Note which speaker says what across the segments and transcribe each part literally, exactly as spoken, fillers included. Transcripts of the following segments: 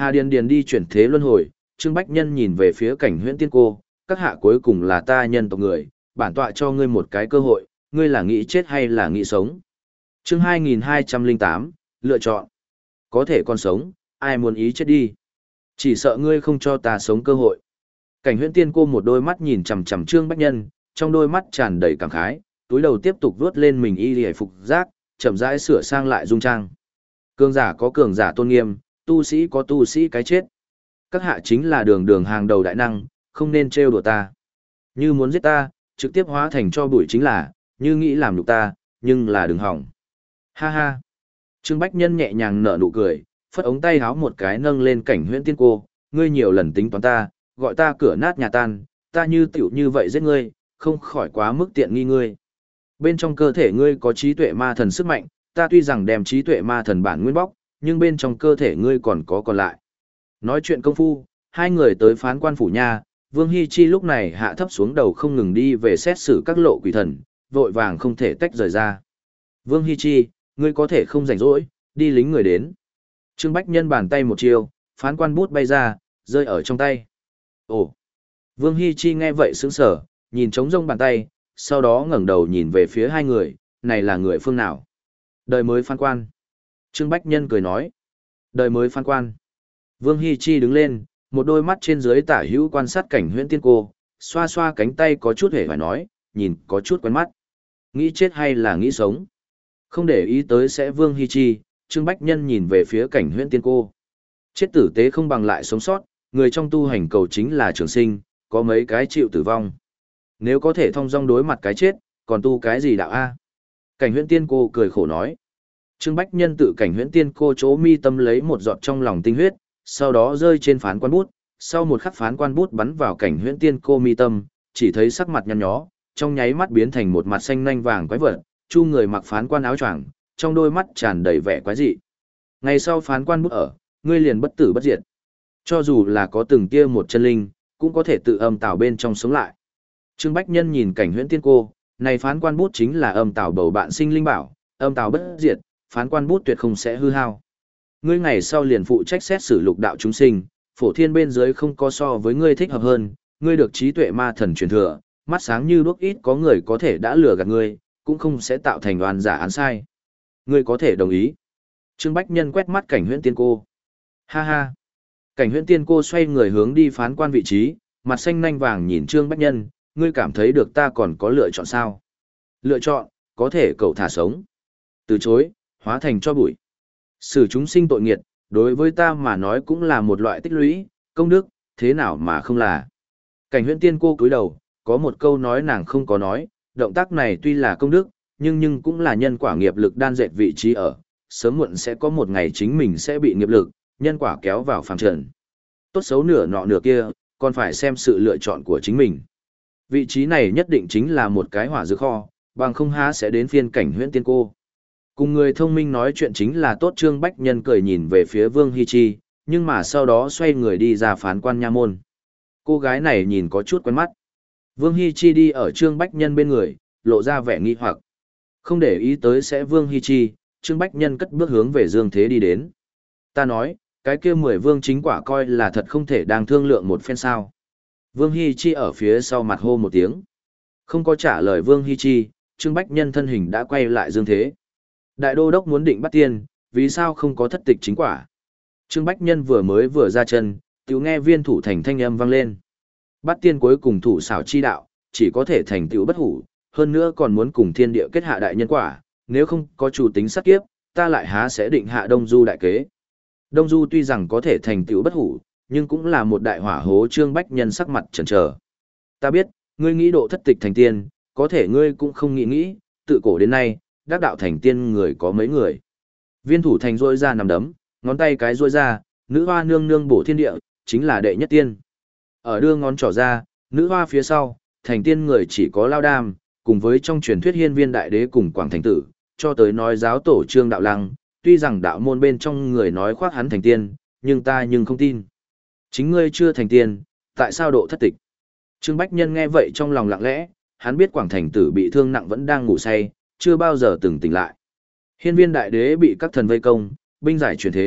Speaker 1: Hà Điền Điền đi chuyển thế luân hồi, Trương Bách Nhân nhìn về phía Cảnh Huyễn Tiên Cô, các hạ cuối cùng là ta nhân tộc người, bản tọa cho ngươi một cái cơ hội, ngươi là nghĩ chết hay là nghĩ sống. Chương hai nghìn hai trăm lẻ tám, lựa chọn. Có thể còn sống, ai muốn ý chết đi. Chỉ sợ ngươi không cho ta sống cơ hội. Cảnh Huyễn Tiên Cô một đôi mắt nhìn chằm chằm Trương Bách Nhân, trong đôi mắt tràn đầy cảm khái, túi đầu tiếp tục vuốt lên mình y liễu phục giác, chậm rãi sửa sang lại dung trang. Cường giả có cường giả tôn nghiêm, tu sĩ có tu sĩ cái chết. Các hạ chính là đường đường hàng đầu đại năng, không nên trêu đùa ta. Như muốn giết ta, trực tiếp hóa thành cho bụi chính là, như nghĩ làm nhục ta, nhưng là đừng hỏng. Ha ha. Trương Bách Nhân nhẹ nhàng nở nụ cười, phất ống tay háo một cái nâng lên Cảnh Huyễn Tiên Cô, ngươi nhiều lần tính toán ta, gọi ta cửa nát nhà tan, ta như tiểu như vậy giết ngươi, không khỏi quá mức tiện nghi ngươi. Bên trong cơ thể ngươi có trí tuệ ma thần sức mạnh, ta tuy rằng đem trí tuệ ma thần bản nguyên bóc, nhưng bên trong cơ thể ngươi còn có còn lại. Nói chuyện công phu, hai người tới phán quan phủ nha, Vương Hi Chi lúc này hạ thấp xuống đầu không ngừng đi về xét xử các lộ quỷ thần, vội vàng không thể tách rời ra. Vương Hi Chi, ngươi có thể không rảnh rỗi, đi lính người đến. Trương Bách Nhân bàn tay một chiêu, phán quan bút bay ra, rơi ở trong tay. Ồ! Vương Hi Chi nghe vậy sững sờ, nhìn trống rông bàn tay, sau đó ngẩng đầu nhìn về phía hai người, này là người phương nào? Đời mới phán quan. Trương Bách Nhân cười nói. Đời mới phán quan. Vương Hi Chi đứng lên, một đôi mắt trên dưới tả hữu quan sát Cảnh Huyễn Tiên Cô, xoa xoa cánh tay có chút hề phải nói, nhìn có chút quen mắt. Nghĩ chết hay là nghĩ sống? Không để ý tới sẽ Vương Hi Chi, Trương Bách Nhân nhìn về phía Cảnh Huyễn Tiên Cô. Chết tử tế không bằng lại sống sót, người trong tu hành cầu chính là trường sinh, có mấy cái chịu tử vong. Nếu có thể thông dong đối mặt cái chết, còn tu cái gì đạo a? Cảnh Huyễn Tiên Cô cười khổ nói. Trương Bách Nhân tự Cảnh Huyễn Tiên Cô chỗ mi tâm lấy một giọt trong lòng tinh huyết, sau đó rơi trên phán quan bút, sau một khắc phán quan bút bắn vào Cảnh Huyễn Tiên Cô mi tâm, chỉ thấy sắc mặt nhăn nhó, trong nháy mắt biến thành một mặt xanh nanh vàng quái vật, chu người mặc phán quan áo choàng, trong đôi mắt tràn đầy vẻ quái dị. Ngày sau phán quan bút ở, ngươi liền bất tử bất diệt. Cho dù là có từng tia một chân linh, cũng có thể tự âm tào bên trong sống lại. Trương Bách Nhân nhìn Cảnh Huyễn Tiên Cô, này phán quan bút chính là âm tào bầu bạn sinh linh bảo, âm tào bất diệt, phán quan bút tuyệt không sẽ hư hao. Ngươi ngày sau liền phụ trách xét xử lục đạo chúng sinh, phổ thiên bên dưới không có so với ngươi thích hợp hơn, ngươi được trí tuệ ma thần truyền thừa, mắt sáng như đuốc, ít có người có thể đã lừa gạt ngươi, cũng không sẽ tạo thành oan giả án sai. Ngươi có thể đồng ý. Trương Bách Nhân quét mắt Cảnh Huyễn Tiên Cô. Ha ha. Cảnh Huyễn Tiên Cô xoay người hướng đi phán quan vị trí, mặt xanh nanh vàng nhìn Trương Bách Nhân, ngươi cảm thấy được ta còn có lựa chọn sao? Lựa chọn, có thể cậu thả sống. Từ chối, hóa thành cho bụi. Xử chúng sinh tội nghiệt, đối với ta mà nói cũng là một loại tích lũy, công đức, thế nào mà không là. Cảnh Huyễn Tiên Cô cúi đầu, có một câu nói nàng không có nói, động tác này tuy là công đức, nhưng nhưng cũng là nhân quả nghiệp lực đan dệt vị trí ở, sớm muộn sẽ có một ngày chính mình sẽ bị nghiệp lực, nhân quả kéo vào phàm trần. Tốt xấu nửa nọ nửa kia, còn phải xem sự lựa chọn của chính mình. Vị trí này nhất định chính là một cái hỏa dược kho, bằng không há sẽ đến phiên Cảnh Huyễn Tiên Cô. Cùng người thông minh nói chuyện chính là tốt. Trương Bách Nhân cười nhìn về phía Vương Hi Chi, nhưng mà sau đó xoay người đi ra phán quan nha môn. Cô gái này nhìn có chút quen mắt. Vương Hi Chi đi ở Trương Bách Nhân bên người, lộ ra vẻ nghi hoặc. Không để ý tới sẽ Vương Hi Chi, Trương Bách Nhân cất bước hướng về Dương Thế đi đến. Ta nói, cái kia mười vương chính quả coi là thật không thể đang thương lượng một phen sao. Vương Hi Chi ở phía sau mặt hô một tiếng. Không có trả lời Vương Hi Chi, Trương Bách Nhân thân hình đã quay lại Dương Thế. Đại đô đốc muốn định bắt tiên, vì sao không có thất tịch chính quả? Trương Bách Nhân vừa mới vừa ra chân, tiểu nghe viên thủ thành thanh âm vang lên. Bắt tiên cuối cùng thủ xảo chi đạo, chỉ có thể thành tựu bất hủ, hơn nữa còn muốn cùng thiên địa kết hạ đại nhân quả, nếu không có chủ tính sát kiếp, ta lại há sẽ định hạ Đông Du đại kế. Đông Du tuy rằng có thể thành tựu bất hủ, nhưng cũng là một đại hỏa hố. Trương Bách Nhân sắc mặt chần chờ. Ta biết, ngươi nghĩ độ thất tịch thành tiên, có thể ngươi cũng không nghĩ nghĩ, tự cổ đến nay, đắc đạo thành tiên người có mấy người. Viên thủ thành rôi ra nằm đấm, ngón tay cái rôi ra, nữ hoa nương nương bổ thiên địa, chính là đệ nhất tiên. Ở đưa ngón trỏ ra, nữ hoa phía sau, thành tiên người chỉ có Lao Đam, cùng với trong truyền thuyết Hiên Viên đại đế cùng Quảng Thành Tử, cho tới nói giáo tổ Trương Đạo Lăng, tuy rằng đạo môn bên trong người nói khoác hắn thành tiên, nhưng ta nhưng không tin. Chính ngươi chưa thành tiên, tại sao độ thất tịch? Trương Bách Nhân nghe vậy trong lòng lặng lẽ, hắn biết Quảng Thành Tử bị thương nặng vẫn đang ngủ say, chưa bao giờ từng tỉnh lại. Hiên Viên đại đế bị các thần vây công, binh giải chuyển thế,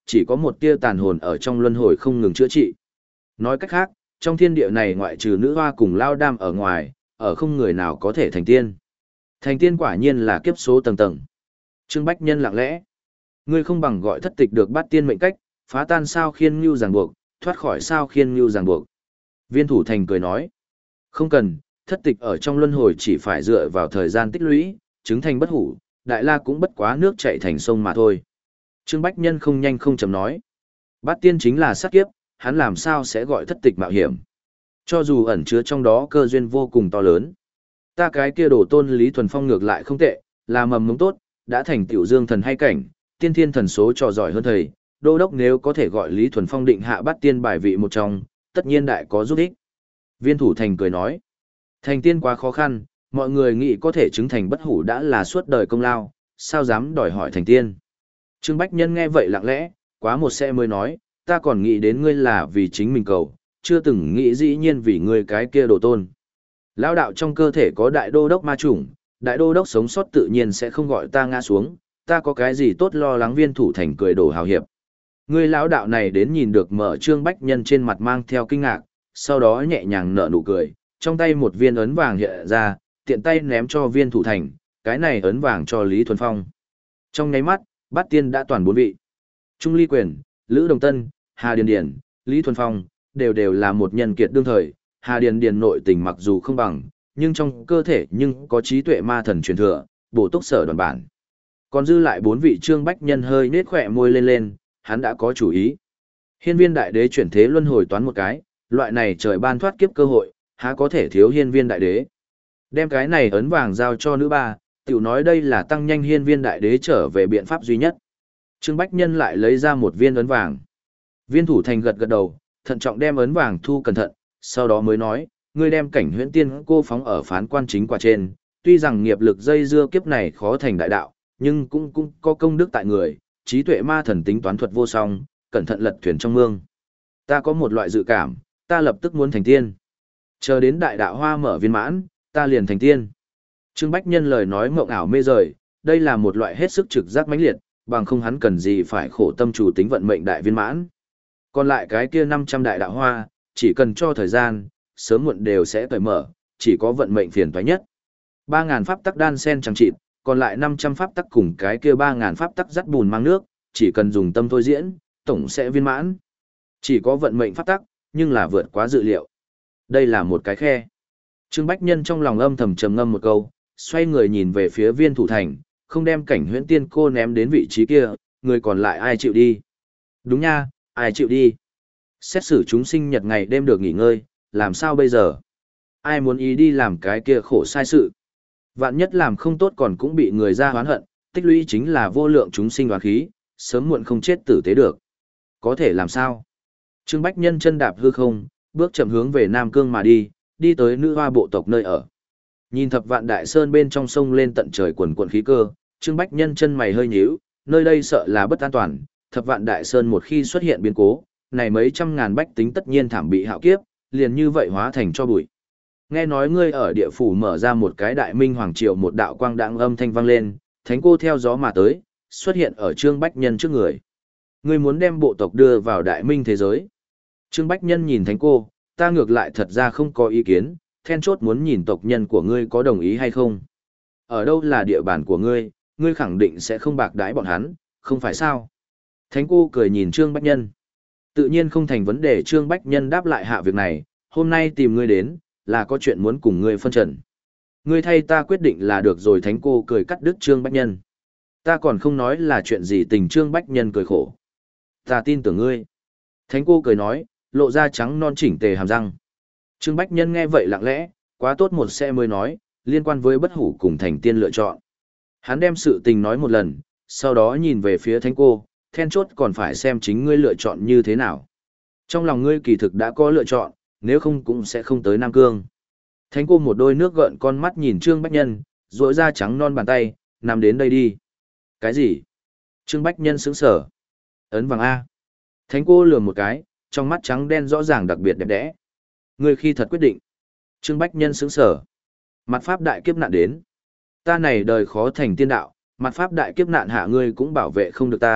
Speaker 1: chỉ có một tia tàn hồn ở trong luân hồi không ngừng chữa trị. Nói cách khác, trong thiên địa này ngoại trừ nữ hoa cùng lao đam ở ngoài, ở không người nào có thể thành tiên. Thành tiên quả nhiên là kiếp số tầng tầng. Trương Bách Nhân lặng lẽ. Ngươi không bằng gọi thất tịch được bắt tiên mệnh cách, phá tan sao khiên ngưu ràng buộc, thoát khỏi sao khiên ngưu ràng buộc. Viên thủ thành cười nói. Không cần, thất tịch ở trong luân hồi chỉ phải dựa vào thời gian tích lũy, chứng thành bất hủ, đại la cũng bất quá nước chảy thành sông mà thôi. Trương Bách Nhân không nhanh không chậm nói. Bát tiên chính là sát kiếp, hắn làm sao sẽ gọi thất tịch mạo hiểm. Cho dù ẩn chứa trong đó cơ duyên vô cùng to lớn. Ta cái kia đổ tôn Lý Thuần Phong ngược lại không tệ, là mầm mống tốt, đã thành tiểu dương thần hay cảnh, tiên thiên thần số trò giỏi hơn thầy. Đô đốc nếu có thể gọi Lý Thuần Phong định hạ bát tiên bài vị một trong, tất nhiên đại có giúp ích. Viên thủ thành cười nói. Thành tiên quá khó khăn, mọi người nghĩ có thể chứng thành bất hủ đã là suốt đời công lao, sao dám đòi hỏi thành tiên. Trương Bách Nhân nghe vậy lặng lẽ, quá một xe mới nói, ta còn nghĩ đến ngươi là vì chính mình cầu, chưa từng nghĩ dĩ nhiên vì ngươi cái kia đồ tôn. Lão đạo trong cơ thể có đại đô đốc ma chủng, đại đô đốc sống sót tự nhiên sẽ không gọi ta ngã xuống, ta có cái gì tốt lo lắng. Viên thủ thành cười đổ hào hiệp. Ngươi lão đạo này đến nhìn được mở Trương Bách Nhân trên mặt mang theo kinh ngạc, sau đó nhẹ nhàng nở nụ cười, trong tay một viên ấn vàng hiện ra, tiện tay ném cho viên thủ thành, cái này ấn vàng cho Lý Thuần Phong. Trong nháy mắt, bát tiên đã toàn bốn vị. Trung Ly Quyền, Lữ Đồng Tân, Hà Điền Điền, Lý Thuần Phong, đều đều là một nhân kiệt đương thời. Hà Điền Điền nội tình mặc dù không bằng, nhưng trong cơ thể nhưng có trí tuệ ma thần truyền thừa, bổ túc sở đoàn bản. Còn dư lại bốn vị. Trương Bách Nhân hơi nết khỏe môi lên lên, hắn đã có chủ ý. Hiên viên đại đế chuyển thế luân hồi toán một cái, loại này trời ban thoát kiếp cơ hội, há có thể thiếu hiên viên đại đế. Đem cái này ấn vàng giao cho nữ ba, tiểu nói đây là tăng nhanh hiên viên đại đế trở về biện pháp duy nhất. Trương Bách Nhân lại lấy ra một viên ấn vàng. Viên thủ thành gật gật đầu, thận trọng đem ấn vàng thu cẩn thận, sau đó mới nói, ngươi đem cảnh huyễn tiên cô phóng ở phán quan chính quả trên, tuy rằng nghiệp lực dây dưa kiếp này khó thành đại đạo, nhưng cũng cũng có công đức tại người, trí tuệ ma thần tính toán thuật vô song, cẩn thận lật thuyền trong mương. Ta có một loại dự cảm, ta lập tức muốn thành tiên. Chờ đến đại đạo hoa mở viên mãn, ta liền thành tiên. Trương Bách Nhân lời nói mộng ảo mê rời, đây là một loại hết sức trực giác mãnh liệt, bằng không hắn cần gì phải khổ tâm chủ tính vận mệnh đại viên mãn. Còn lại cái kia năm trăm đại đạo hoa, chỉ cần cho thời gian, sớm muộn đều sẽ cởi mở, chỉ có vận mệnh phiền toái nhất. ba ngàn pháp tắc đan sen chẳng chịt, còn lại năm trăm pháp tắc cùng cái kia ba ngàn pháp tắc dắt bùn mang nước, chỉ cần dùng tâm thôi diễn, tổng sẽ viên mãn. Chỉ có vận mệnh pháp tắc, nhưng là vượt quá dự liệu. Đây là một cái khe. Trương Bách Nhân trong lòng âm thầm trầm ngâm một câu, xoay người nhìn về phía viên thủ thành, không đem cảnh huyễn tiên cô ném đến vị trí kia, người còn lại ai chịu đi. Đúng nha, ai chịu đi. Xét xử chúng sinh nhật ngày đêm được nghỉ ngơi, làm sao bây giờ? Ai muốn ý đi làm cái kia khổ sai sự? Vạn nhất làm không tốt còn cũng bị người ra hoán hận, tích lũy chính là vô lượng chúng sinh oán khí, sớm muộn không chết tử tế được. Có thể làm sao? Trương Bách Nhân chân đạp hư không, bước chậm hướng về Nam Cương mà đi, đi tới nữ hoa bộ tộc nơi ở. Nhìn thập vạn đại sơn bên trong sông lên tận trời quần quần khí cơ, Trương Bách Nhân chân mày hơi nhíu, nơi đây sợ là bất an toàn, thập vạn đại sơn một khi xuất hiện biến cố, này mấy trăm ngàn bách tính tất nhiên thảm bị hạo kiếp, liền như vậy hóa thành cho bụi. Nghe nói ngươi ở địa phủ mở ra một cái đại minh hoàng triều, một đạo quang đãng âm thanh vang lên, thánh cô theo gió mà tới, xuất hiện ở Trương Bách Nhân trước người. Ngươi muốn đem bộ tộc đưa vào đại minh thế giới. Trương Bách Nhân nhìn thánh cô, ta ngược lại thật ra không có ý kiến, then chốt muốn nhìn tộc nhân của ngươi có đồng ý hay không. Ở đâu là địa bàn của ngươi, ngươi khẳng định sẽ không bạc đãi bọn hắn, không phải sao? Thánh cô cười nhìn Trương Bách Nhân. Tự nhiên không thành vấn đề. Trương Bách Nhân đáp lại hạ việc này, hôm nay tìm ngươi đến, là có chuyện muốn cùng ngươi phân trần. Ngươi thay ta quyết định là được rồi. Thánh cô cười cắt đứt Trương Bách Nhân. Ta còn không nói là chuyện gì. Tình Trương Bách Nhân cười khổ. Ta tin tưởng ngươi. Thánh cô cười nói, lộ ra trắng non chỉnh tề hàm răng. Trương Bách Nhân nghe vậy lặng lẽ, quá tốt một xe mới nói, liên quan với bất hủ cùng thành tiên lựa chọn. Hắn đem sự tình nói một lần, sau đó nhìn về phía thánh cô, then chốt còn phải xem chính ngươi lựa chọn như thế nào. Trong lòng ngươi kỳ thực đã có lựa chọn, nếu không cũng sẽ không tới Nam Cương. Thánh cô một đôi nước gợn con mắt nhìn Trương Bách Nhân, rỗi ra trắng non bàn tay, nằm đến đây đi. Cái gì? Trương Bách Nhân sững sờ. Ấn vàng A. Thánh cô lườm một cái, trong mắt trắng đen rõ ràng đặc biệt đẹp đẽ. Ngươi khi thật quyết định. Trương Bách Nhân sững sờ. Mặt pháp đại kiếp nạn đến. Ta này đời khó thành tiên đạo, mặt pháp đại kiếp nạn hạ ngươi cũng bảo vệ không được ta,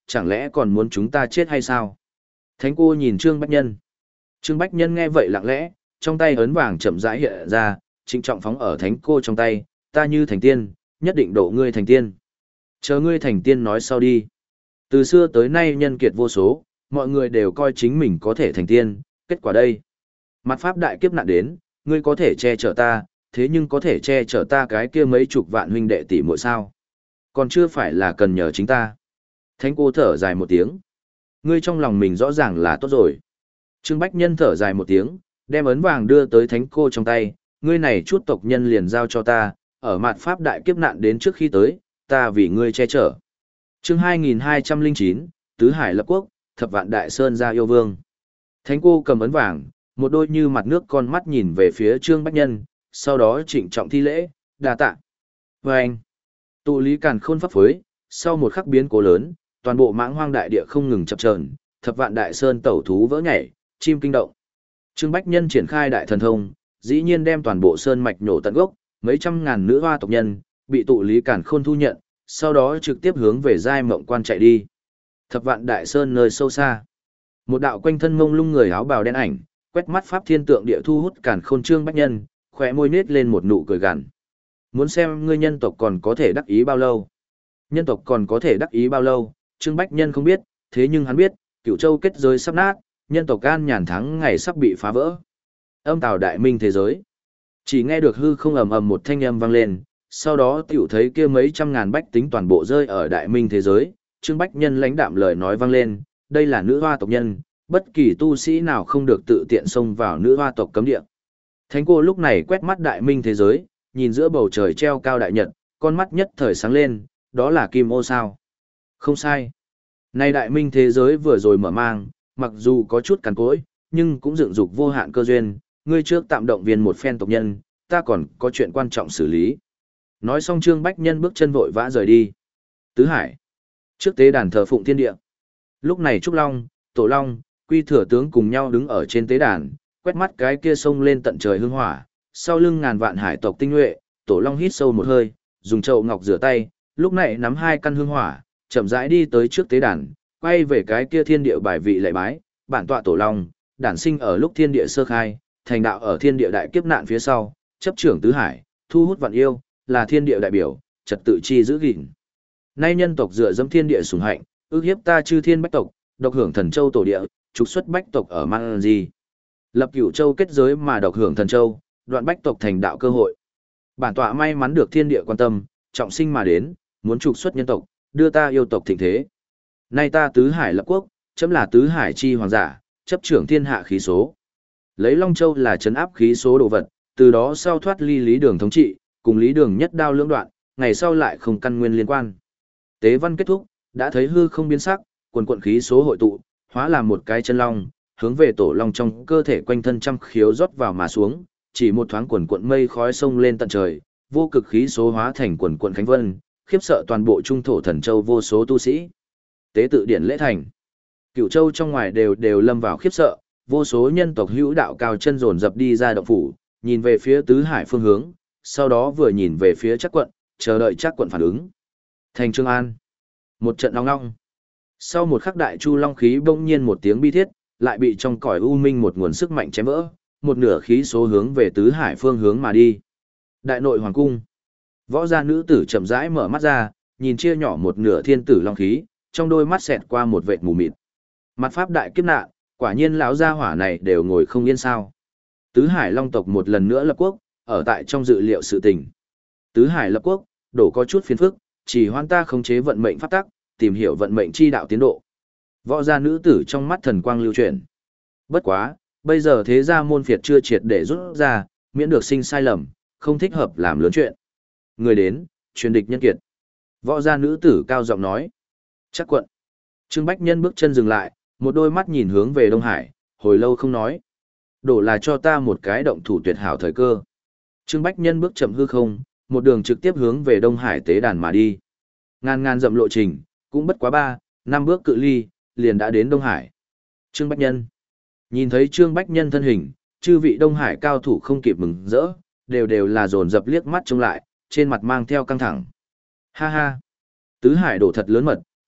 Speaker 1: chẳng lẽ còn muốn chúng ta chết hay sao? Thánh cô nhìn Trương Bách Nhân. Trương Bách Nhân nghe vậy lặng lẽ, trong tay ấn vàng chậm rãi hiện ra, trịnh trọng phóng ở thánh cô trong tay, ta như thành tiên, nhất định độ ngươi thành tiên. Chờ ngươi thành tiên nói sau đi. Từ xưa tới nay nhân kiệt vô số, mọi người đều coi chính mình có thể thành tiên, kết quả đây. Mặt pháp đại kiếp nạn đến, ngươi có thể che chở ta, thế nhưng có thể che chở ta cái kia mấy chục vạn huynh đệ tỷ muội sao? Còn chưa phải là cần nhờ chính ta. Thánh cô thở dài một tiếng. Ngươi trong lòng mình rõ ràng là tốt rồi. Trương Bách Nhân thở dài một tiếng, đem ấn vàng đưa tới thánh cô trong tay, ngươi này chút tộc nhân liền giao cho ta, ở mặt pháp đại kiếp nạn đến trước khi tới, ta vì ngươi che chở. Chương hai nghìn hai trăm lẻ chín, Tứ Hải lập quốc, thập vạn đại sơn ra yêu vương. Thánh cô cầm ấn vàng, một đôi như mặt nước con mắt nhìn về phía Trương Bách Nhân, sau đó trịnh trọng thi lễ, đa tạ. Và anh, tụ lý càn khôn pháp phối, sau một khắc biến cố lớn, toàn bộ mãng hoang đại địa không ngừng chập chờn, thập vạn đại sơn tẩu thú vỡ nhảy, chim kinh động. Trương Bách Nhân triển khai đại thần thông, dĩ nhiên đem toàn bộ sơn mạch nổ tận gốc, mấy trăm ngàn nữ hoa tộc nhân bị tụ lý càn khôn thu nhận, sau đó trực tiếp hướng về giai mộng quan chạy đi. Thập vạn đại sơn nơi sâu xa, một đạo quanh thân mông lung người áo bào đen ảnh, quét mắt pháp thiên tượng địa thu hút càn khôn Trương Bách Nhân, khóe môi nết lên một nụ cười gằn. Muốn xem ngươi nhân tộc còn có thể đắc ý bao lâu? Nhân tộc còn có thể đắc ý bao lâu? Trương Bách Nhân không biết, thế nhưng hắn biết, Cửu Châu kết giới sắp nát, nhân tộc an nhàn thắng ngày sắp bị phá vỡ. Âm tào đại minh thế giới. Chỉ nghe được hư không ầm ầm một thanh âm vang lên, sau đó tiểu thấy kia mấy trăm ngàn bách tính toàn bộ rơi ở đại minh thế giới. Trương Bách Nhân lãnh đạm lời nói vang lên, đây là nữ hoa tộc nhân, bất kỳ tu sĩ nào không được tự tiện xông vào nữ hoa tộc cấm địa. Thánh cô lúc này quét mắt đại minh thế giới, nhìn giữa bầu trời treo cao đại nhật, con mắt nhất thời sáng lên, đó là kim ô sao. Không sai. Nay đại minh thế giới vừa rồi mở mang, mặc dù có chút cằn cỗi, nhưng cũng dựng dục vô hạn cơ duyên, ngươi trước tạm động viên một phen tộc nhân, ta còn có chuyện quan trọng xử lý. Nói xong Trương Bách Nhân bước chân vội vã rời đi. Tứ Hải. Trước tế đàn thờ phụng thiên địa. Lúc này Trúc Long, Tổ Long, Quy Thừa Tướng cùng nhau đứng ở trên tế đàn, quét mắt cái kia sông lên tận trời hương hỏa, sau lưng ngàn vạn hải tộc tinh nhuệ, Tổ Long hít sâu một hơi, dùng chậu ngọc rửa tay, lúc này nắm hai căn hương hỏa, chậm rãi đi tới trước tế đàn, quay về cái kia thiên địa bài vị lạy bái, bản tọa Tổ Long, đản sinh ở lúc thiên địa sơ khai, thành đạo ở thiên địa đại kiếp nạn phía sau, chấp trưởng tứ hải, thu hút vạn yêu, là thiên địa đại biểu, trật tự chi giữ gìn. Nay nhân tộc dựa dẫm thiên địa sủng hạnh, ước hiếp ta chư thiên bách tộc, độc hưởng thần châu tổ địa, trục xuất bách tộc ở Man Di. Lập Cửu Châu kết giới mà độc hưởng thần châu, đoạn bách tộc thành đạo cơ hội. Bản tọa may mắn được thiên địa quan tâm, trọng sinh mà đến, muốn trục xuất nhân tộc, đưa ta yêu tộc thịnh thế. Nay ta tứ hải lập quốc, chấm là tứ hải chi hoàng giả, chấp trưởng thiên hạ khí số. Lấy Long Châu là trấn áp khí số đồ vật, từ đó sau thoát ly Lý Đường thống trị, cùng Lý Đường nhất đao lưỡng đoạn, ngày sau lại không căn nguyên liên quan. Tế văn kết thúc, đã thấy hư không biến sắc, quần quận khí số hội tụ, hóa làm một cái chân long, hướng về tổ long trong cơ thể quanh thân trăm khiếu rót vào mà xuống, chỉ một thoáng quần quận mây khói sông lên tận trời, vô cực khí số hóa thành quần quận khánh vân, khiếp sợ toàn bộ trung thổ thần châu vô số tu sĩ. Tế tự điển lễ thành. Cửu châu trong ngoài đều đều lâm vào khiếp sợ, vô số nhân tộc hữu đạo cao chân dồn dập đi ra động phủ, nhìn về phía tứ hải phương hướng, sau đó vừa nhìn về phía chắc quận, chờ đợi chắc quận phản ứng. Thành Trương An. Một trận long long. Sau một khắc đại chu long khí bỗng nhiên một tiếng bi thiết, lại bị trong cõi u minh một nguồn sức mạnh chém vỡ, một nửa khí số hướng về tứ hải phương hướng mà đi. Đại nội hoàng cung. Võ gia nữ tử chậm rãi mở mắt ra, nhìn chia nhỏ một nửa thiên tử long khí, trong đôi mắt xẹt qua một vệt mù mịt. Mặt pháp đại kiếp nạn, quả nhiên lão gia hỏa này đều ngồi không yên sao. Tứ hải long tộc một lần nữa lập quốc, ở tại trong dự liệu sự tình. Tứ hải lập quốc, đổ có chút phiền phức, chỉ hoan ta khống chế vận mệnh pháp tắc, tìm hiểu vận mệnh chi đạo tiến độ. Võ gia nữ tử trong mắt thần quang lưu chuyển. Bất quá, bây giờ thế gia môn phiệt chưa triệt để rút ra, miễn được sinh sai lầm, không thích hợp làm lớn chuyện. Người đến, truyền địch nhân kiệt. Võ gia nữ tử cao giọng nói. Chắc quận. Trương Bách Nhân bước chân dừng lại, một đôi mắt nhìn hướng về Đông Hải, hồi lâu không nói. Đổ là cho ta một cái động thủ tuyệt hảo thời cơ. Trương Bách Nhân bước chậm hư không, một đường trực tiếp hướng về Đông Hải tế đàn mà đi. Ngàn ngàn dặm lộ trình, cũng bất quá ba, năm bước cự ly, liền đã đến Đông Hải. Trương Bách Nhân. Nhìn thấy Trương Bách Nhân thân hình, chư vị Đông Hải cao thủ không kịp mừng rỡ, đều đều là dồn dập liếc mắt trông lại, trên mặt mang theo căng thẳng. Ha ha. Tứ Hải đổ thật lớn mật,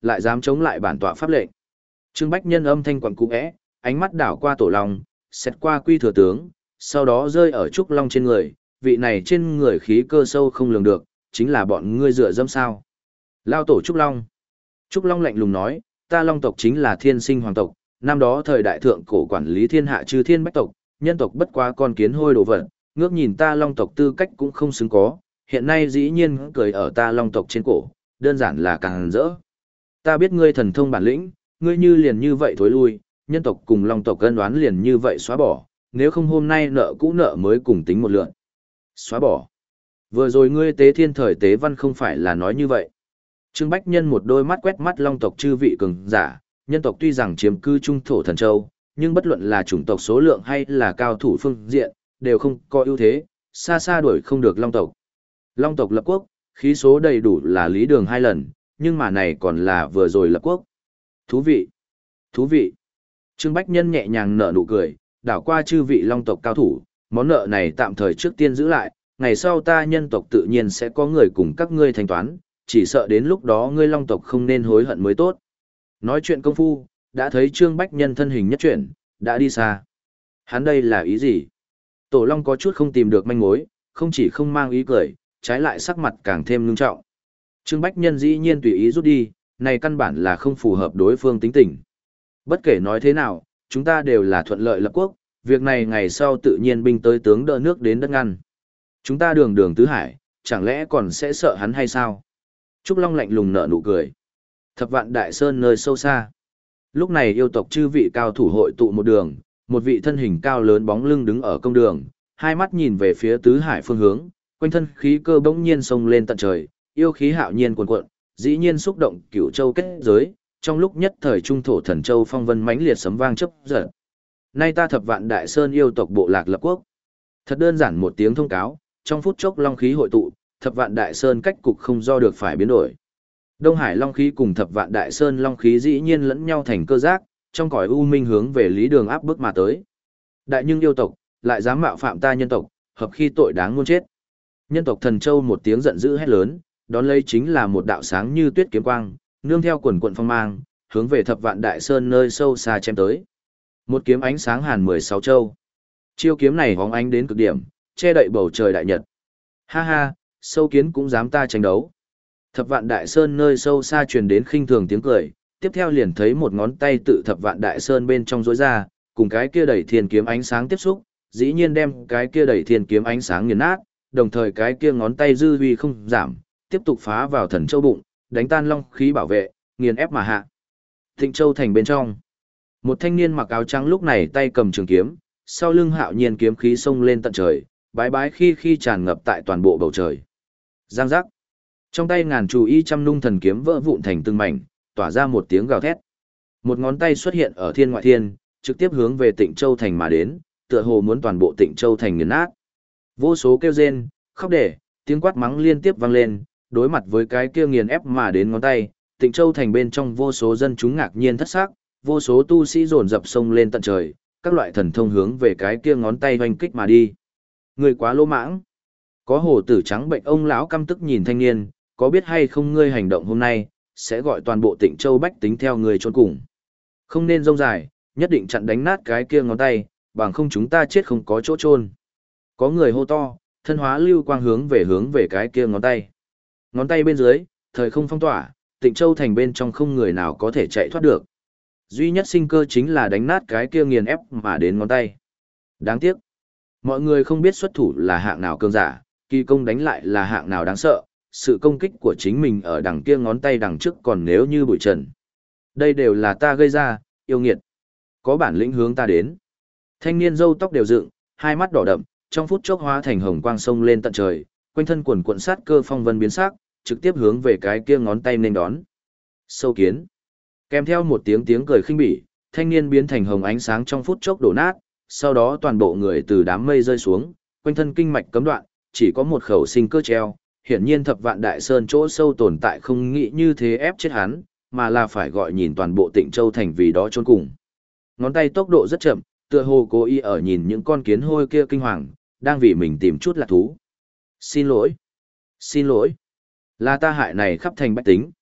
Speaker 1: lại dám chống lại bản tọa pháp lệnh. Trương Bách Nhân âm thanh quặn cú é, ánh mắt đảo qua Tổ Long, xét qua Quy Thừa Tướng, sau đó rơi ở Trúc Long trên người, vị này trên người khí cơ sâu không lường được, chính là bọn ngươi dựa dẫm sao. Lao tổ Trúc Long. Trúc Long lạnh lùng nói, ta Long tộc chính là thiên sinh hoàng tộc, năm đó thời đại thượng cổ quản lý thiên hạ chư thiên bách tộc, nhân tộc bất quá con kiến hôi đồ vật, ngước nhìn ta Long tộc tư cách cũng không xứng có, hiện nay dĩ nhiên cười ở ta Long tộc trên cổ, đơn giản là càng rỡ. Ta biết ngươi thần thông bản lĩnh, ngươi như liền như vậy thối lui, nhân tộc cùng Long tộc cân đoán liền như vậy xóa bỏ, nếu không hôm nay nợ cũ nợ mới cùng tính một lượt. Xóa bỏ. Vừa rồi ngươi tế thiên thời tế văn không phải là nói như vậy. Trương Bách Nhân một đôi mắt quét mắt Long tộc chư vị cường giả, nhân tộc tuy rằng chiếm cư trung thổ thần châu, nhưng bất luận là chủng tộc số lượng hay là cao thủ phương diện, đều không có ưu thế, xa xa đuổi không được Long tộc. Long tộc lập quốc, khí số đầy đủ là lý đường hai lần, nhưng mà này còn là vừa rồi lập quốc. Thú vị, thú vị. Trương Bách Nhân nhẹ nhàng nở nụ cười, đảo qua chư vị Long tộc cao thủ, món nợ này tạm thời trước tiên giữ lại, ngày sau ta nhân tộc tự nhiên sẽ có người cùng các ngươi thanh toán, chỉ sợ đến lúc đó ngươi Long tộc không nên hối hận mới tốt. Nói chuyện công phu, đã thấy Trương Bách Nhân thân hình nhất chuyển, đã đi xa. Hắn đây là ý gì? Tổ Long có chút không tìm được manh mối, không chỉ không mang ý cười, trái lại sắc mặt càng thêm ngưng trọng. Trương Bách Nhân dĩ nhiên tùy ý rút đi, này căn bản là không phù hợp đối phương tính tình. Bất kể nói thế nào, chúng ta đều là thuận lợi lập quốc, việc này ngày sau tự nhiên binh tới tướng đỡ nước đến đất ngăn. Chúng ta đường đường tứ hải, chẳng lẽ còn sẽ sợ hắn hay sao? Trúc Long lạnh lùng nở nụ cười. Thập vạn đại sơn nơi sâu xa. Lúc này yêu tộc chư vị cao thủ hội tụ một đường, một vị thân hình cao lớn bóng lưng đứng ở công đường, hai mắt nhìn về phía tứ hải phương hướng, quanh thân khí cơ bỗng nhiên xông lên tận trời, yêu khí hạo nhiên cuồn cuộn, dĩ nhiên xúc động cửu châu kết giới, trong lúc nhất thời trung thổ thần châu phong vân mãnh liệt sấm vang chớp giật. Nay ta thập vạn đại sơn yêu tộc bộ lạc lập quốc. Thật đơn giản một tiếng thông cáo, trong phút chốc long khí hội tụ, thập vạn đại sơn cách cục không do được phải biến đổi. Đông Hải long khí cùng thập vạn đại sơn long khí dĩ nhiên lẫn nhau thành cơ giác, trong cõi u minh hướng về lý đường áp bức mà tới. Đại nhưng yêu tộc, lại dám mạo phạm ta nhân tộc, hợp khi tội đáng muôn chết. Nhân tộc thần châu một tiếng giận dữ hét lớn, đón lấy chính là một đạo sáng như tuyết kiếm quang, nương theo quần quận phong mang, hướng về thập vạn đại sơn nơi sâu xa chém tới. Một kiếm ánh sáng hàn mười sáu châu. Chiêu kiếm này hóng ánh đến cực điểm, che đậy bầu trời đại nhật. Ha ha, sâu kiến cũng dám ta tranh đấu. Thập vạn đại sơn nơi sâu xa truyền đến khinh thường tiếng cười, tiếp theo liền thấy một ngón tay tự thập vạn đại sơn bên trong rối ra, cùng cái kia đẩy thiên kiếm ánh sáng tiếp xúc, dĩ nhiên đem cái kia đẩy thiên kiếm ánh sáng nghiền nát, đồng thời cái kia ngón tay dư uy không giảm, tiếp tục phá vào thần châu bụng, đánh tan long khí bảo vệ, nghiền ép mà hạ. Tịnh Châu thành bên trong, một thanh niên mặc áo trắng lúc này tay cầm trường kiếm, sau lưng hạo nhiên kiếm khí xông lên tận trời, bái bái khi khi tràn ngập tại toàn bộ bầu trời. Giang giác. Trong tay ngàn chủ y trăm nung thần kiếm vỡ vụn thành từng mảnh, tỏa ra một tiếng gào thét. Một ngón tay xuất hiện ở thiên ngoại thiên, trực tiếp hướng về Tịnh Châu thành mà đến, tựa hồ muốn toàn bộ Tịnh Châu thành nghiền nát. Vô số kêu rên, khóc để, tiếng quát mắng liên tiếp vang lên, đối mặt với cái kia nghiền ép mà đến ngón tay, Tịnh Châu thành bên trong vô số dân chúng ngạc nhiên thất sắc, vô số tu sĩ dồn dập sông lên tận trời, các loại thần thông hướng về cái kia ngón tay hoành kích mà đi. Người quá lỗ mãng. Có hồ tử trắng bệnh ông lão căm tức nhìn thanh niên, có biết hay không ngươi hành động hôm nay, sẽ gọi toàn bộ Tịnh Châu bách tính theo người chôn cùng. Không nên rông dài, nhất định chặn đánh nát cái kia ngón tay, bằng không chúng ta chết không có chỗ chôn. Có người hô to, thân hóa lưu quang hướng về hướng về cái kia ngón tay. Ngón tay bên dưới, thời không phong tỏa, Tịnh Châu thành bên trong không người nào có thể chạy thoát được. Duy nhất sinh cơ chính là đánh nát cái kia nghiền ép mà đến ngón tay. Đáng tiếc, mọi người không biết xuất thủ là hạng nào cường giả, kỳ công đánh lại là hạng nào đáng sợ, sự công kích của chính mình ở đằng kia ngón tay đằng trước còn nếu như bụi trần. Đây đều là ta gây ra, yêu nghiệt. Có bản lĩnh hướng ta đến. Thanh niên râu tóc đều dựng, hai mắt đỏ đậm, trong phút chốc hóa thành hồng quang sông lên tận trời, quanh thân quần cuộn sát cơ phong vân biến sắc, trực tiếp hướng về cái kia ngón tay nên đón. Sâu kiến. Kèm theo một tiếng tiếng cười khinh bỉ, thanh niên biến thành hồng ánh sáng trong phút chốc đổ nát, sau đó toàn bộ người từ đám mây rơi xuống, quanh thân kinh mạch cấm đoạn, chỉ có một khẩu sinh cơ treo, hiển nhiên thập vạn đại sơn chỗ sâu tồn tại không nghĩ như thế ép chết hắn, mà là phải gọi nhìn toàn bộ Tịnh Châu thành vì đó chôn cùng. Ngón tay tốc độ rất chậm, tựa hồ cố ý ở nhìn những con kiến hôi kia kinh hoàng, đang vì mình tìm chút lạc thú. Xin lỗi, xin lỗi, là ta hại này khắp thành bách tính.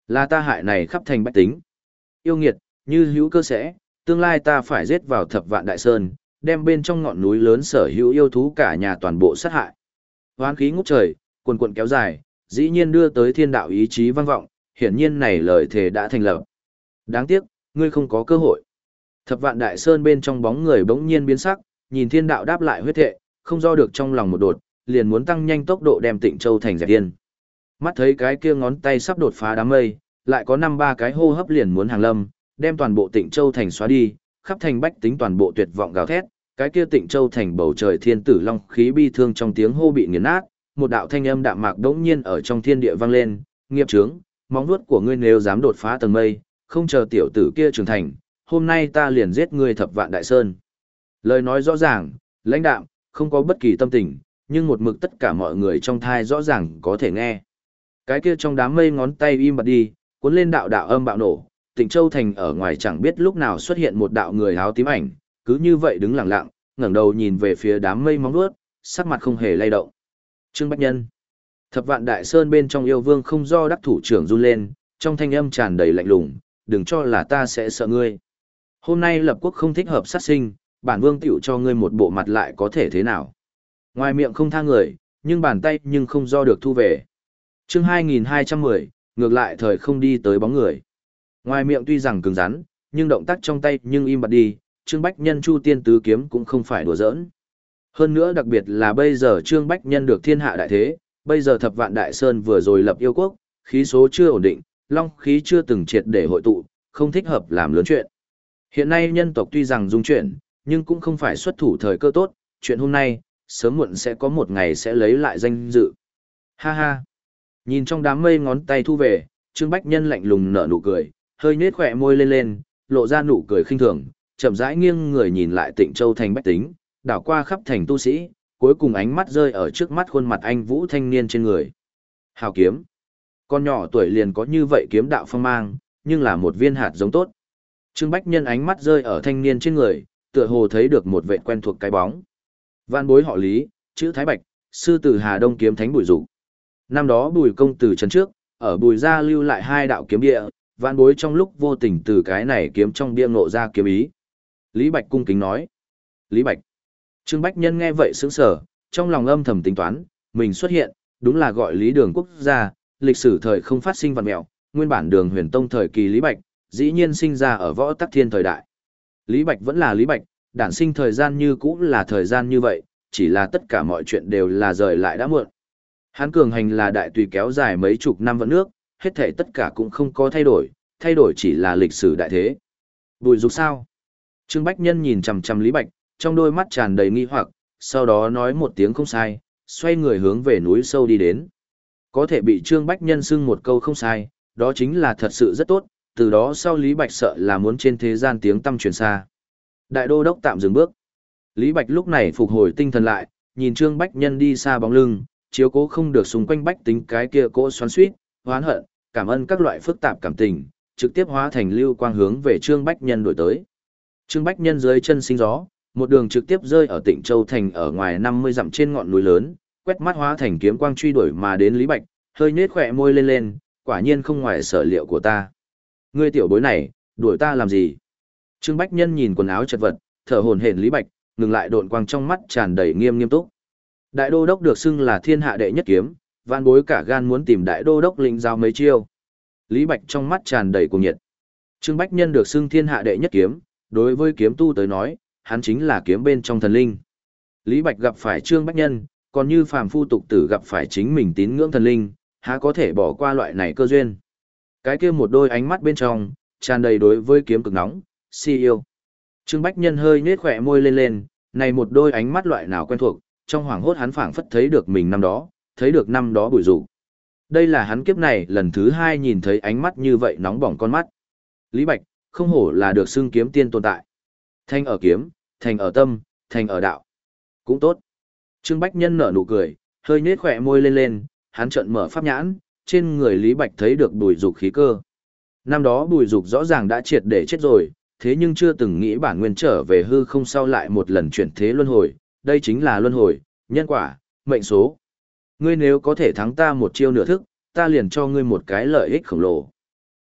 Speaker 1: Là ta hại này khắp thành bách tính. Yêu nghiệt, như hữu cơ sẽ, tương lai ta phải giết vào thập vạn đại sơn, đem bên trong ngọn núi lớn sở hữu yêu thú cả nhà toàn bộ sát hại. Hoán khí ngút trời, quần quần kéo dài, dĩ nhiên đưa tới thiên đạo ý chí vang vọng, hiển nhiên này lời thề đã thành lập. Đáng tiếc, ngươi không có cơ hội. Thập vạn đại sơn bên trong bóng người bỗng nhiên biến sắc, nhìn thiên đạo đáp lại huyết thệ, không do được trong lòng một đột, liền muốn tăng nhanh tốc độ đem Tịnh Châu thành dẹp yên. Mắt thấy cái kia ngón tay sắp đột phá đám mây, lại có năm ba cái hô hấp liền muốn hàng lâm, đem toàn bộ Tịnh Châu thành xóa đi, khắp thành bách tính toàn bộ tuyệt vọng gào thét, cái kia Tịnh Châu thành bầu trời thiên tử long khí bi thương trong tiếng hô bị nghiền nát, một đạo thanh âm đạm mạc đống nhiên ở trong thiên địa vang lên, nghiệp chướng, móng vuốt của ngươi nếu dám đột phá tầng mây, không chờ tiểu tử kia trưởng thành, hôm nay ta liền giết ngươi thập vạn đại sơn. Lời nói rõ ràng, lãnh đạm, không có bất kỳ tâm tình, nhưng một mực tất cả mọi người trong thai rõ ràng có thể nghe. Cái kia trong đám mây ngón tay im bặt đi, cuốn lên đạo đạo âm bạo nổ, Tịnh Châu thành ở ngoài chẳng biết lúc nào xuất hiện một đạo người áo tím ảnh, cứ như vậy đứng lặng lặng, ngẩng đầu nhìn về phía đám mây móng vuốt, sắc mặt không hề lay động. Trương Bách Nhân. Thập vạn đại sơn bên trong yêu vương không do đắc thủ trưởng run lên, trong thanh âm tràn đầy lạnh lùng, đừng cho là ta sẽ sợ ngươi. Hôm nay lập quốc không thích hợp sát sinh, bản vương tiểu cho ngươi một bộ mặt lại có thể thế nào. Ngoài miệng không tha người, nhưng bàn tay nhưng không do được thu về. Chương hai nghìn hai trăm mười, ngược lại thời không đi tới bóng người. Ngoài miệng tuy rằng cứng rắn, nhưng động tác trong tay nhưng im bặt đi, Trương Bách Nhân Chu Tiên Tứ Kiếm cũng không phải đùa giỡn. Hơn nữa đặc biệt là bây giờ Trương Bách Nhân được thiên hạ đại thế, bây giờ thập vạn đại sơn vừa rồi lập yêu quốc, khí số chưa ổn định, long khí chưa từng triệt để hội tụ, không thích hợp làm lớn chuyện. Hiện nay nhân tộc tuy rằng dung chuyển, nhưng cũng không phải xuất thủ thời cơ tốt, chuyện hôm nay, sớm muộn sẽ có một ngày sẽ lấy lại danh dự. Ha ha! Nhìn trong đám mây ngón tay thu về, Trương Bách Nhân lạnh lùng nở nụ cười, hơi nết khỏe môi lên lên, lộ ra nụ cười khinh thường, chậm rãi nghiêng người nhìn lại Tịnh Châu thành bách tính, đảo qua khắp thành tu sĩ, cuối cùng ánh mắt rơi ở trước mắt khuôn mặt anh vũ thanh niên trên người. Hào kiếm. Con nhỏ tuổi liền có như vậy kiếm đạo phong mang, nhưng là một viên hạt giống tốt. Trương Bách Nhân ánh mắt rơi ở thanh niên trên người, tựa hồ thấy được một vệ quen thuộc cái bóng. Văn bối họ Lý, chữ Thái Bạch, sư tử Hà Đông kiếm thánh Bùi Dục. Năm đó Bùi công từ trấn trước, ở Bùi gia lưu lại hai đạo kiếm địa, văn bối trong lúc vô tình từ cái này kiếm trong bia ngộ ra kiếm ý. Lý Bạch cung kính nói. Lý Bạch. Trương Bách Nhân nghe vậy sững sờ, trong lòng âm thầm tính toán, mình xuất hiện, đúng là gọi Lý Đường quốc gia, lịch sử thời không phát sinh vặn mẹo, nguyên bản Đường Huyền Tông thời kỳ Lý Bạch, dĩ nhiên sinh ra ở Võ Tắc Thiên thời đại. Lý Bạch vẫn là Lý Bạch, đản sinh thời gian như cũ là thời gian như vậy, chỉ là tất cả mọi chuyện đều là rời lại đã muộn. Hán cường hành là đại tùy kéo dài mấy chục năm vận nước, hết thảy tất cả cũng không có thay đổi, thay đổi chỉ là lịch sử đại thế. Bùi Dục sao? Trương Bách Nhân nhìn chằm chằm Lý Bạch, trong đôi mắt tràn đầy nghi hoặc, sau đó nói một tiếng không sai, xoay người hướng về núi sâu đi đến. Có thể bị Trương Bách Nhân xưng một câu không sai, đó chính là thật sự rất tốt, từ đó sau Lý Bạch sợ là muốn trên thế gian tiếng tăm truyền xa. Đại đô đốc tạm dừng bước. Lý Bạch lúc này phục hồi tinh thần lại, nhìn Trương Bách Nhân đi xa bóng lưng, chiếu cố không được xung quanh bách tính cái kia cỗ xoắn xuýt, hoán hận, cảm ơn các loại phức tạp cảm tình, trực tiếp hóa thành lưu quang hướng về Trương Bách Nhân đổi tới. Trương Bách Nhân dưới chân sinh gió, một đường trực tiếp rơi ở Tịnh Châu thành ở ngoài năm mươi dặm trên ngọn núi lớn, quét mắt hóa thành kiếm quang truy đuổi mà đến Lý Bạch, hơi nhếch khóe môi lên lên, quả nhiên không ngoài sở liệu của ta. Ngươi tiểu bối này, đuổi ta làm gì? Trương Bách Nhân nhìn quần áo chật vật, thở hổn hển Lý Bạch, ngừng lại độn quang trong mắt tràn đầy nghiêm nghiêm túc. Đại đô đốc được xưng là thiên hạ đệ nhất kiếm, vạn bối cả gan muốn tìm đại đô đốc lĩnh giáo mấy chiêu. Lý Bạch trong mắt tràn đầy cuồng nhiệt. Trương Bách Nhân được xưng thiên hạ đệ nhất kiếm, đối với kiếm tu tới nói, hắn chính là kiếm bên trong thần linh. Lý Bạch gặp phải Trương Bách Nhân, còn như phàm phu tục tử gặp phải chính mình tín ngưỡng thần linh, há có thể bỏ qua loại này cơ duyên. Cái kia một đôi ánh mắt bên trong, tràn đầy đối với kiếm cực nóng, si yêu. Trương Bách Nhân hơi nhếch khỏe môi lên lên, này một đôi ánh mắt loại nào quen thuộc, trong hoảng hốt hắn phảng phất thấy được mình năm đó, thấy được năm đó Bùi Dục. Đây là hắn kiếp này lần thứ hai nhìn thấy ánh mắt như vậy nóng bỏng con mắt. Lý Bạch, không hổ là được xưng kiếm tiên tồn tại. Thành ở kiếm, thành ở tâm, thành ở đạo. Cũng tốt. Trương Bách Nhân nở nụ cười, hơi nhếch khỏe môi lên lên, hắn trợn mở pháp nhãn, trên người Lý Bạch thấy được Bùi Dục khí cơ. Năm đó Bùi Dục rõ ràng đã triệt để chết rồi, thế nhưng chưa từng nghĩ bản nguyên trở về hư không sau lại một lần chuyển thế luân hồi, đây chính là luân hồi, nhân quả, mệnh số. Ngươi nếu có thể thắng ta một chiêu nửa thức, ta liền cho ngươi một cái lợi ích khổng lồ.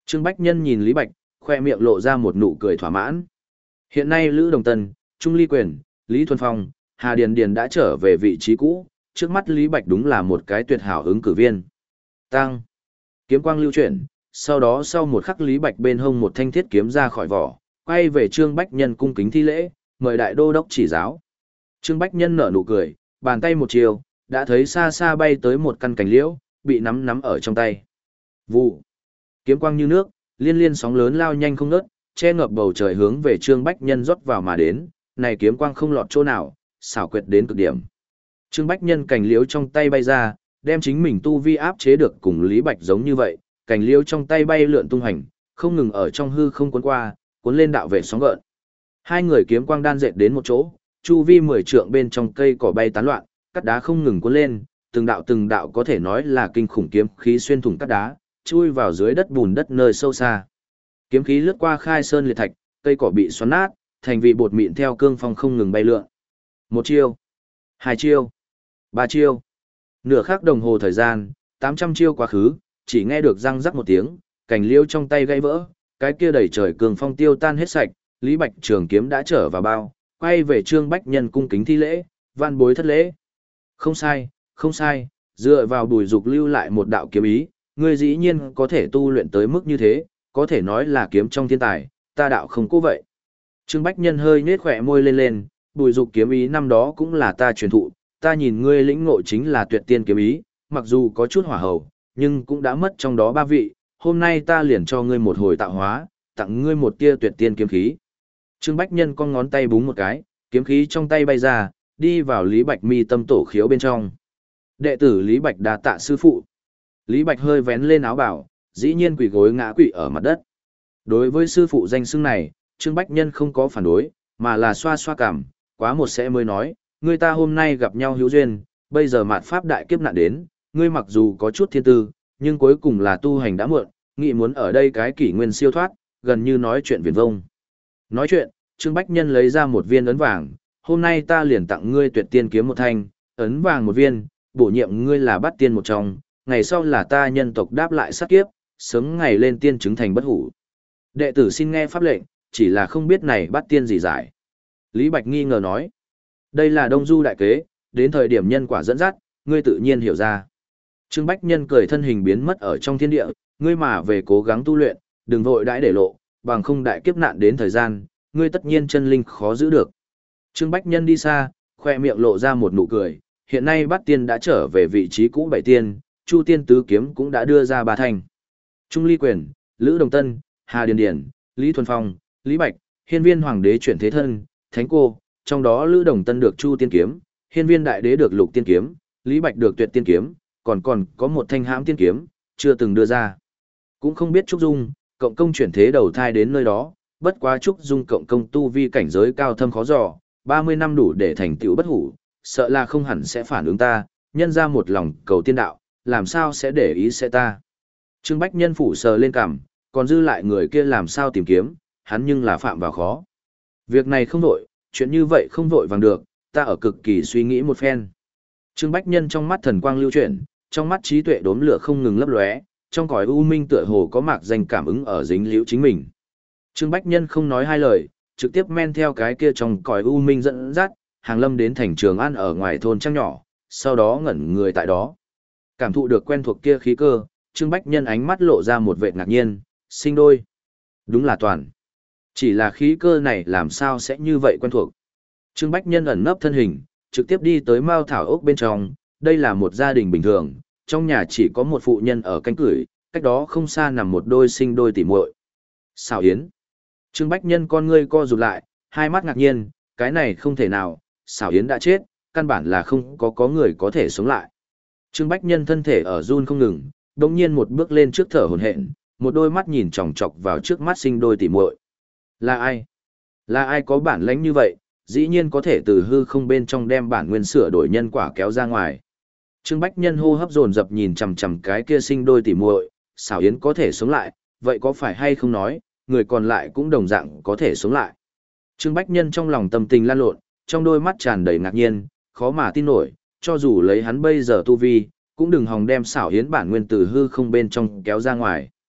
Speaker 1: Trương Bách Nhân nhìn Lý Bạch, khoe miệng lộ ra một nụ cười thỏa mãn. Hiện nay Lữ Đồng Tân, Trung Ly Quyền, Lý Thuần Phong, Hà Điền Điền đã trở về vị trí cũ, trước mắt Lý Bạch đúng là một cái tuyệt hảo ứng cử viên. Tăng. Kiếm quang lưu chuyển, sau đó sau một khắc Lý Bạch bên hông một thanh thiết kiếm ra khỏi vỏ, quay về Trương Bách Nhân cung kính thi lễ, mời đại đô đốc chỉ giáo. Trương Bách Nhân nở nụ cười, bàn tay một chiều, đã thấy xa xa bay tới một căn cành liễu, bị nắm nắm ở trong tay. Vụ. Kiếm quang như nước, liên liên sóng lớn lao nhanh không ngớt, che ngập bầu trời hướng về Trương Bách Nhân rót vào mà đến, này kiếm quang không lọt chỗ nào, xảo quyệt đến cực điểm. Trương Bách Nhân cành liễu trong tay bay ra, đem chính mình tu vi áp chế được cùng Lý Bạch giống như vậy, cành liễu trong tay bay lượn tung hành, không ngừng ở trong hư không cuốn qua, cuốn lên đạo vệ sóng gợn. Hai người kiếm quang đan dệt đến một chỗ, chu vi mười trượng bên trong cây cỏ bay tán loạn, cát đá không ngừng cuốn lên, từng đạo từng đạo có thể nói là kinh khủng kiếm khí xuyên thủng cát đá, chui vào dưới đất bùn đất nơi sâu xa. Kiếm khí lướt qua khai sơn liệt thạch, cây cỏ bị xoắn nát, thành vị bột mịn theo cương phong không ngừng bay lượn. Một chiêu, hai chiêu, ba chiêu. Nửa khắc đồng hồ thời gian, tám trăm chiêu quá khứ, chỉ nghe được răng rắc một tiếng, cành liễu trong tay gãy vỡ, cái kia đầy trời cương phong tiêu tan hết sạch, Lý Bạch trường kiếm đã trở vào bao, quay về Trương Bách Nhân cung kính thi lễ, van bối thất lễ. Không sai, không sai, dựa vào Bùi Dục lưu lại một đạo kiếm ý, ngươi dĩ nhiên có thể tu luyện tới mức như thế, có thể nói là kiếm trong thiên tài, ta đạo không cố vậy. Trương Bách Nhân hơi nhếch khỏe môi lên lên, Bùi Dục kiếm ý năm đó cũng là ta truyền thụ, ta nhìn ngươi lĩnh ngộ chính là tuyệt tiên kiếm ý, mặc dù có chút hỏa hầu, nhưng cũng đã mất trong đó ba vị, hôm nay ta liền cho ngươi một hồi tạo hóa, tặng ngươi một tia tuyệt tiên kiếm khí. Trương Bách Nhân cong ngón tay búng một cái, kiếm khí trong tay bay ra, đi vào Lý Bạch mi tâm tổ khiếu bên trong. Đệ tử Lý Bạch đa tạ sư phụ. Lý Bạch hơi vén lên áo bảo, dĩ nhiên quỳ gối ngã quỵ ở mặt đất. Đối với sư phụ danh xưng này, Trương Bách Nhân không có phản đối, mà là xoa xoa cằm, quá một sẽ mới nói, người ta hôm nay gặp nhau hữu duyên, bây giờ mạt pháp đại kiếp nạn đến, ngươi mặc dù có chút thiên tư, nhưng cuối cùng là tu hành đã muộn, nghĩ muốn ở đây cái kỷ nguyên siêu thoát, gần như nói chuyện viển vông. Nói chuyện, Trương Bách Nhân lấy ra một viên ấn vàng, hôm nay ta liền tặng ngươi tuyệt tiên kiếm một thanh, ấn vàng một viên, bổ nhiệm ngươi là bát tiên một trong, ngày sau là ta nhân tộc đáp lại sát kiếp, sớm ngày lên tiên chứng thành bất hủ. Đệ tử xin nghe pháp lệnh, chỉ là không biết này bát tiên gì giải. Lý Bạch nghi ngờ nói, đây là Đông Du đại kế, đến thời điểm nhân quả dẫn dắt, ngươi tự nhiên hiểu ra. Trương Bách Nhân cười thân hình biến mất ở trong thiên địa, ngươi mà về cố gắng tu luyện, đừng vội đãi để lộ, bằng không đại kiếp nạn đến thời gian, ngươi tất nhiên chân linh khó giữ được. Trương Bách Nhân đi xa, khoe miệng lộ ra một nụ cười, hiện nay bát tiên đã trở về vị trí cũ bảy tiên, Chu tiên tứ kiếm cũng đã đưa ra ba thành. Trung Ly Quyền, Lữ Đồng Tân, Hà Điền Điền, Lý Thuần Phong, Lý Bạch, Hiên Viên Hoàng đế chuyển thế thân, Thánh Cô, trong đó Lữ Đồng Tân được Chu tiên kiếm, Hiên Viên Đại đế được Lục tiên kiếm, Lý Bạch được Tuyệt tiên kiếm, còn còn có một thanh hãm tiên kiếm, chưa từng đưa ra. Cũng không biết Trúc Dung, cộng công chuyển thế đầu thai đến nơi đó, bất quá Trúc Dung cộng công tu vi cảnh giới cao thâm khó dò, ba mươi năm đủ để thành tựu bất hủ, sợ là không hẳn sẽ phản ứng ta, nhân ra một lòng cầu tiên đạo, làm sao sẽ để ý sẽ ta. Trương Bách Nhân phủ sờ lên cằm, còn dư lại người kia làm sao tìm kiếm, hắn nhưng là phạm vào khó. Việc này không vội, chuyện như vậy không vội vàng được, ta ở cực kỳ suy nghĩ một phen. Trương Bách Nhân trong mắt thần quang lưu chuyển, trong mắt trí tuệ đốm lửa không ngừng lấp lóe, trong cõi u minh tựa hồ có mạc danh cảm ứng ở dính liễu chính mình. Trương Bách Nhân không nói hai lời, trực tiếp men theo cái kia trong cõi u minh dẫn dắt, hàng lâm đến thành Trường An ở ngoài thôn trăng nhỏ, sau đó ngẩn người tại đó. Cảm thụ được quen thuộc kia khí cơ, Trương Bách Nhân ánh mắt lộ ra một vẻ ngạc nhiên, sinh đôi. Đúng là toàn. Chỉ là khí cơ này làm sao sẽ như vậy quen thuộc. Trương Bách Nhân ẩn nấp thân hình, trực tiếp đi tới Mao Thảo ốc bên trong, đây là một gia đình bình thường, trong nhà chỉ có một phụ nhân ở canh cửi, cách đó không xa nằm một đôi sinh đôi tỉ muội. Xảo Yến. Trương Bách Nhân con ngươi co rụt lại, hai mắt ngạc nhiên, cái này không thể nào, Xảo Yến đã chết, căn bản là không có có người có thể sống lại. Trương Bách Nhân thân thể ở run không ngừng, đột nhiên một bước lên trước thở hổn hển, một đôi mắt nhìn chòng chọc vào trước mắt sinh đôi tỉ muội. Là ai? Là ai có bản lĩnh như vậy, dĩ nhiên có thể từ hư không bên trong đem bản nguyên sửa đổi nhân quả kéo ra ngoài. Trương Bách Nhân hô hấp dồn dập nhìn chằm chằm cái kia sinh đôi tỉ muội, Xảo Yến có thể sống lại, vậy có phải hay không nói, người còn lại cũng đồng dạng có thể sống lại. Trương Bách Nhân trong lòng tâm tình lan lộn, trong đôi mắt tràn đầy ngạc nhiên, khó mà tin nổi, cho dù lấy hắn bây giờ tu vi, cũng đừng hòng đem Xảo Yến bản nguyên từ hư không bên trong kéo ra ngoài.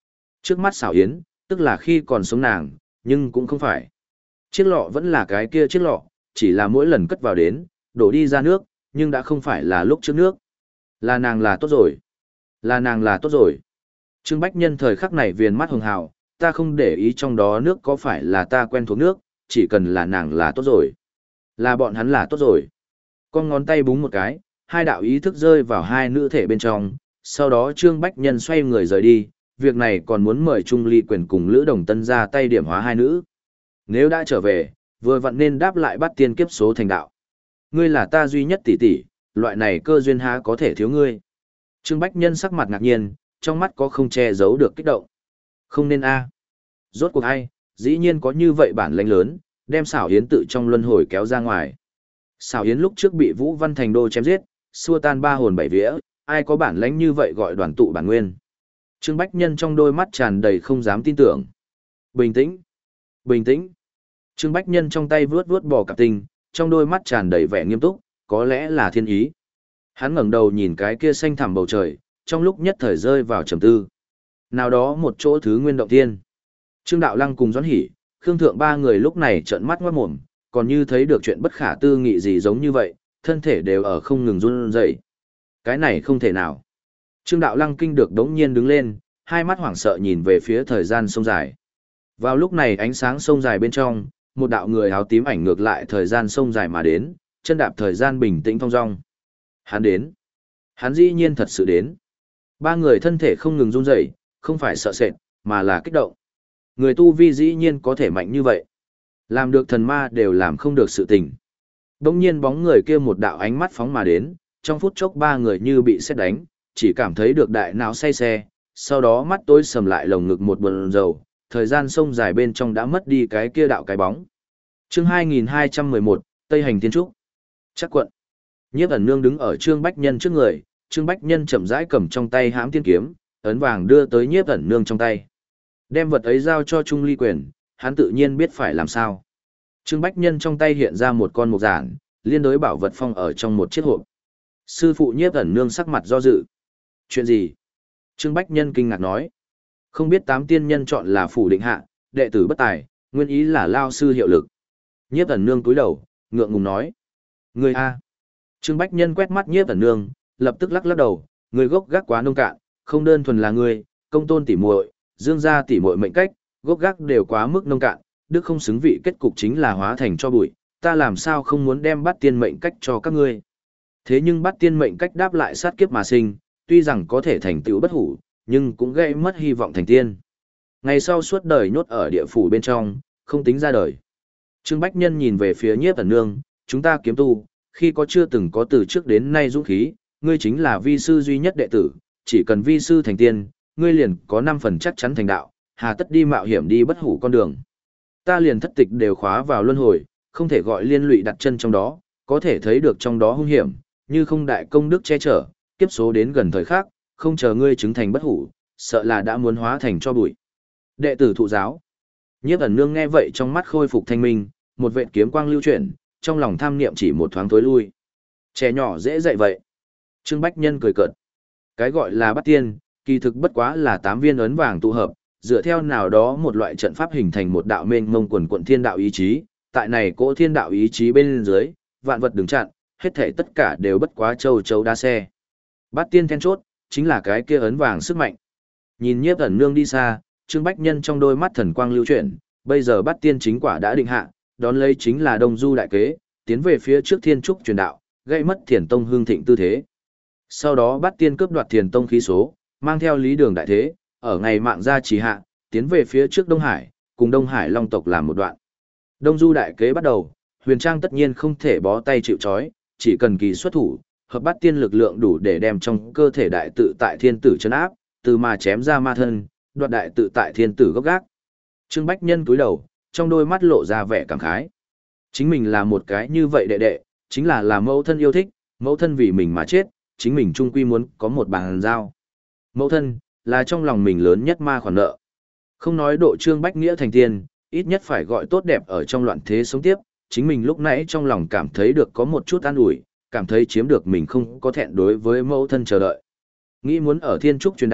Speaker 1: Trước mắt xảo yến, tức là khi còn sống nàng, nhưng cũng không phải. Chiếc lọ vẫn là cái kia chiếc lọ, chỉ là mỗi lần cất vào đến, đổ đi ra nước, nhưng đã không phải là lúc trước nước. Là nàng là tốt rồi. Là nàng là tốt rồi. Trương Bách Nhân thời khắc này viền mắt hường hào, ta không để ý trong đó nước có phải là ta quen thuộc nước, chỉ cần là nàng là tốt rồi. Là bọn hắn là tốt rồi. Con ngón tay búng một cái, hai đạo ý thức rơi vào hai nữ thể bên trong, sau đó Trương Bách Nhân xoay người rời đi, việc này còn muốn mời Trung Ly Quyền cùng Lữ Đồng Tân ra tay điểm hóa hai nữ. Nếu đã trở về, vừa vặn nên đáp lại bắt tiên kiếp số thành đạo. Ngươi là ta duy nhất tỷ tỷ, loại này cơ duyên há có thể thiếu ngươi. Trương Bách Nhân sắc mặt ngạc nhiên, trong mắt có không che giấu được kích động. Không nên a. Rốt cuộc ai, dĩ nhiên có như vậy bản lãnh lớn, đem xảo yến tự trong luân hồi kéo ra ngoài. Xảo yến lúc trước bị Vũ Văn Thành Đô chém giết, xua tan ba hồn bảy vía, ai có bản lãnh như vậy gọi đoàn tụ bản nguyên. Trương Bách Nhân trong đôi mắt tràn đầy không dám tin tưởng. Bình tĩnh, bình tĩnh. Trương Bách Nhân trong tay vướt vướt bò cạp tinh, trong đôi mắt tràn đầy vẻ nghiêm túc, có lẽ là thiên ý. Hắn ngẩng đầu nhìn cái kia xanh thẳm bầu trời, trong lúc nhất thời rơi vào trầm tư. Nào đó một chỗ thứ nguyên động thiên. Trương Đạo Lăng cùng Doãn Hỷ, Khương Thượng ba người lúc này trợn mắt ngoát mồm, còn như thấy được chuyện bất khả tư nghị gì giống như vậy, thân thể đều ở không ngừng run rẩy. Cái này không thể nào. Trương Đạo Lăng kinh được đống nhiên đứng lên, hai mắt hoảng sợ nhìn về phía thời gian sông dài. Vào lúc này ánh sáng sông dài bên trong, một đạo người áo tím ảnh ngược lại thời gian sông dài mà đến, chân đạp thời gian bình tĩnh thong dong. Hắn đến. Hắn dĩ nhiên thật sự đến. Ba người thân thể không ngừng run rẩy, không phải sợ sệt, mà là kích động. Người tu vi dĩ nhiên có thể mạnh như vậy. Làm được thần ma đều làm không được sự tình. Đông nhiên bóng người kia một đạo ánh mắt phóng mà đến, trong phút chốc ba người như bị sét đánh, chỉ cảm thấy được đại não say xe, sau đó mắt tối sầm lại lồng ngực một bồn dầu, thời gian sông dài bên trong đã mất đi cái kia đạo cái bóng. Chương hai nghìn hai trăm mười một, Tây Hành Tiên Trúc. Chắc quận. Nhiếp ẩn nương đứng ở Trương Bách Nhân trước người, Trương Bách Nhân chậm rãi cầm trong tay hãm tiên kiếm, ấn vàng đưa tới Nhiếp ẩn nương trong tay. Đem vật ấy giao cho Trung Ly Quyền, hắn tự nhiên biết phải làm sao. Trương Bách Nhân trong tay hiện ra một con mục giản, liên đối bảo vật phong ở trong một chiếc hộp. Sư phụ Nhiếp ẩn nương sắc mặt do dự. Chuyện gì? Trương Bách Nhân kinh ngạc nói. Không biết tám tiên nhân chọn là phủ định hạ, đệ tử bất tài, nguyên ý là lao sư hiệu lực. Nhiếp ẩn nương cúi đầu, ngượng ngùng nói. Người A. Trương Bách Nhân quét mắt Nhiếp ẩn nương, lập tức lắc lắc đầu, người gốc gác quá nông cạn, không đơn thuần là người, công tôn tỉ muội, dương gia tỉ muội mệnh cách, gốc gác đều quá mức nông cạn, đức không xứng vị, kết cục chính là hóa thành cho bụi, ta làm sao không muốn đem bắt tiên mệnh cách cho các ngươi. Thế nhưng bắt tiên mệnh cách đáp lại sát kiếp mà sinh, tuy rằng có thể thành tựu bất hủ, nhưng cũng gây mất hy vọng thành tiên. Ngày sau suốt đời nhốt ở địa phủ bên trong, không tính ra đời. Trương Bách Nhân nhìn về phía Nhiếp ẩn nương, chúng ta kiếm tu, khi có chưa từng có từ trước đến nay dũng khí, ngươi chính là vi sư duy nhất đệ tử, chỉ cần vi sư thành tiên, ngươi liền có năm phần chắc chắn thành đạo, hà tất đi mạo hiểm đi bất hủ con đường. Ta liền thất tịch đều khóa vào luân hồi, không thể gọi liên lụy đặt chân trong đó, có thể thấy được trong đó hung hiểm, như không đại công đức che chở, kiếp số đến gần thời khắc, không chờ ngươi chứng thành bất hủ, sợ là đã muốn hóa thành cho bụi. Đệ tử thụ giáo. Nhiếp ẩn nương nghe vậy trong mắt khôi phục thanh minh, một vệt kiếm quang lưu chuyển, trong lòng tham niệm chỉ một thoáng tối lui. Trẻ nhỏ dễ dạy vậy. Trương Bách Nhân cười cợt. Cái gọi là bắt tiên, kỳ thực bất quá là tám viên ấn vàng tụ hợp, dựa theo nào đó một loại trận pháp hình thành một đạo mênh mông quần quận thiên đạo ý chí, tại này cỗ thiên đạo ý chí bên dưới, vạn vật đứng chặn, hết thảy tất cả đều bất quá châu châu đa xe. Bát tiên then chốt, chính là cái kia ấn vàng sức mạnh. Nhìn Nhiếp ẩn nương đi xa, Trương Bách Nhân trong đôi mắt thần quang lưu chuyển, bây giờ bát tiên chính quả đã định hạ, đón lấy chính là Đông Du đại kế, tiến về phía trước thiên trúc truyền đạo, gây mất Thiền Tông hương thịnh tư thế. Sau đó bát tiên cướp đoạt Thiền Tông khí số, mang theo lý đường đại thế, ở ngày mạng gia trì hạ, tiến về phía trước Đông Hải, cùng Đông Hải Long tộc làm một đoạn. Đông Du đại kế bắt đầu, Huyền Trang tất nhiên không thể bó tay chịu trói, chỉ cần kỳ xuất thủ, hợp bát tiên lực lượng đủ để đem trong cơ thể đại tự tại thiên tử chấn áp, từ mà chém ra ma thân, đoạt đại tự tại thiên tử gốc gác. Trương Bách Nhân cúi đầu, trong đôi mắt lộ ra vẻ cảm khái. Chính mình là một cái như vậy đệ đệ, chính là là mẫu thân yêu thích, mẫu thân vì mình mà chết, chính mình trung quy muốn có một bàn giao. Mẫu thân, là trong lòng mình lớn nhất ma khoản nợ. Không nói độ Trương Bách Nghĩa thành tiên, ít nhất phải gọi tốt đẹp ở trong loạn thế sống tiếp, chính mình lúc nãy trong lòng cảm thấy được có một chút an ủi, cảm thấy chiếm được mình không có thẹn đối với mẫu thân chờ đợi. Nghĩ muốn ở thiên trúc truyền đạo,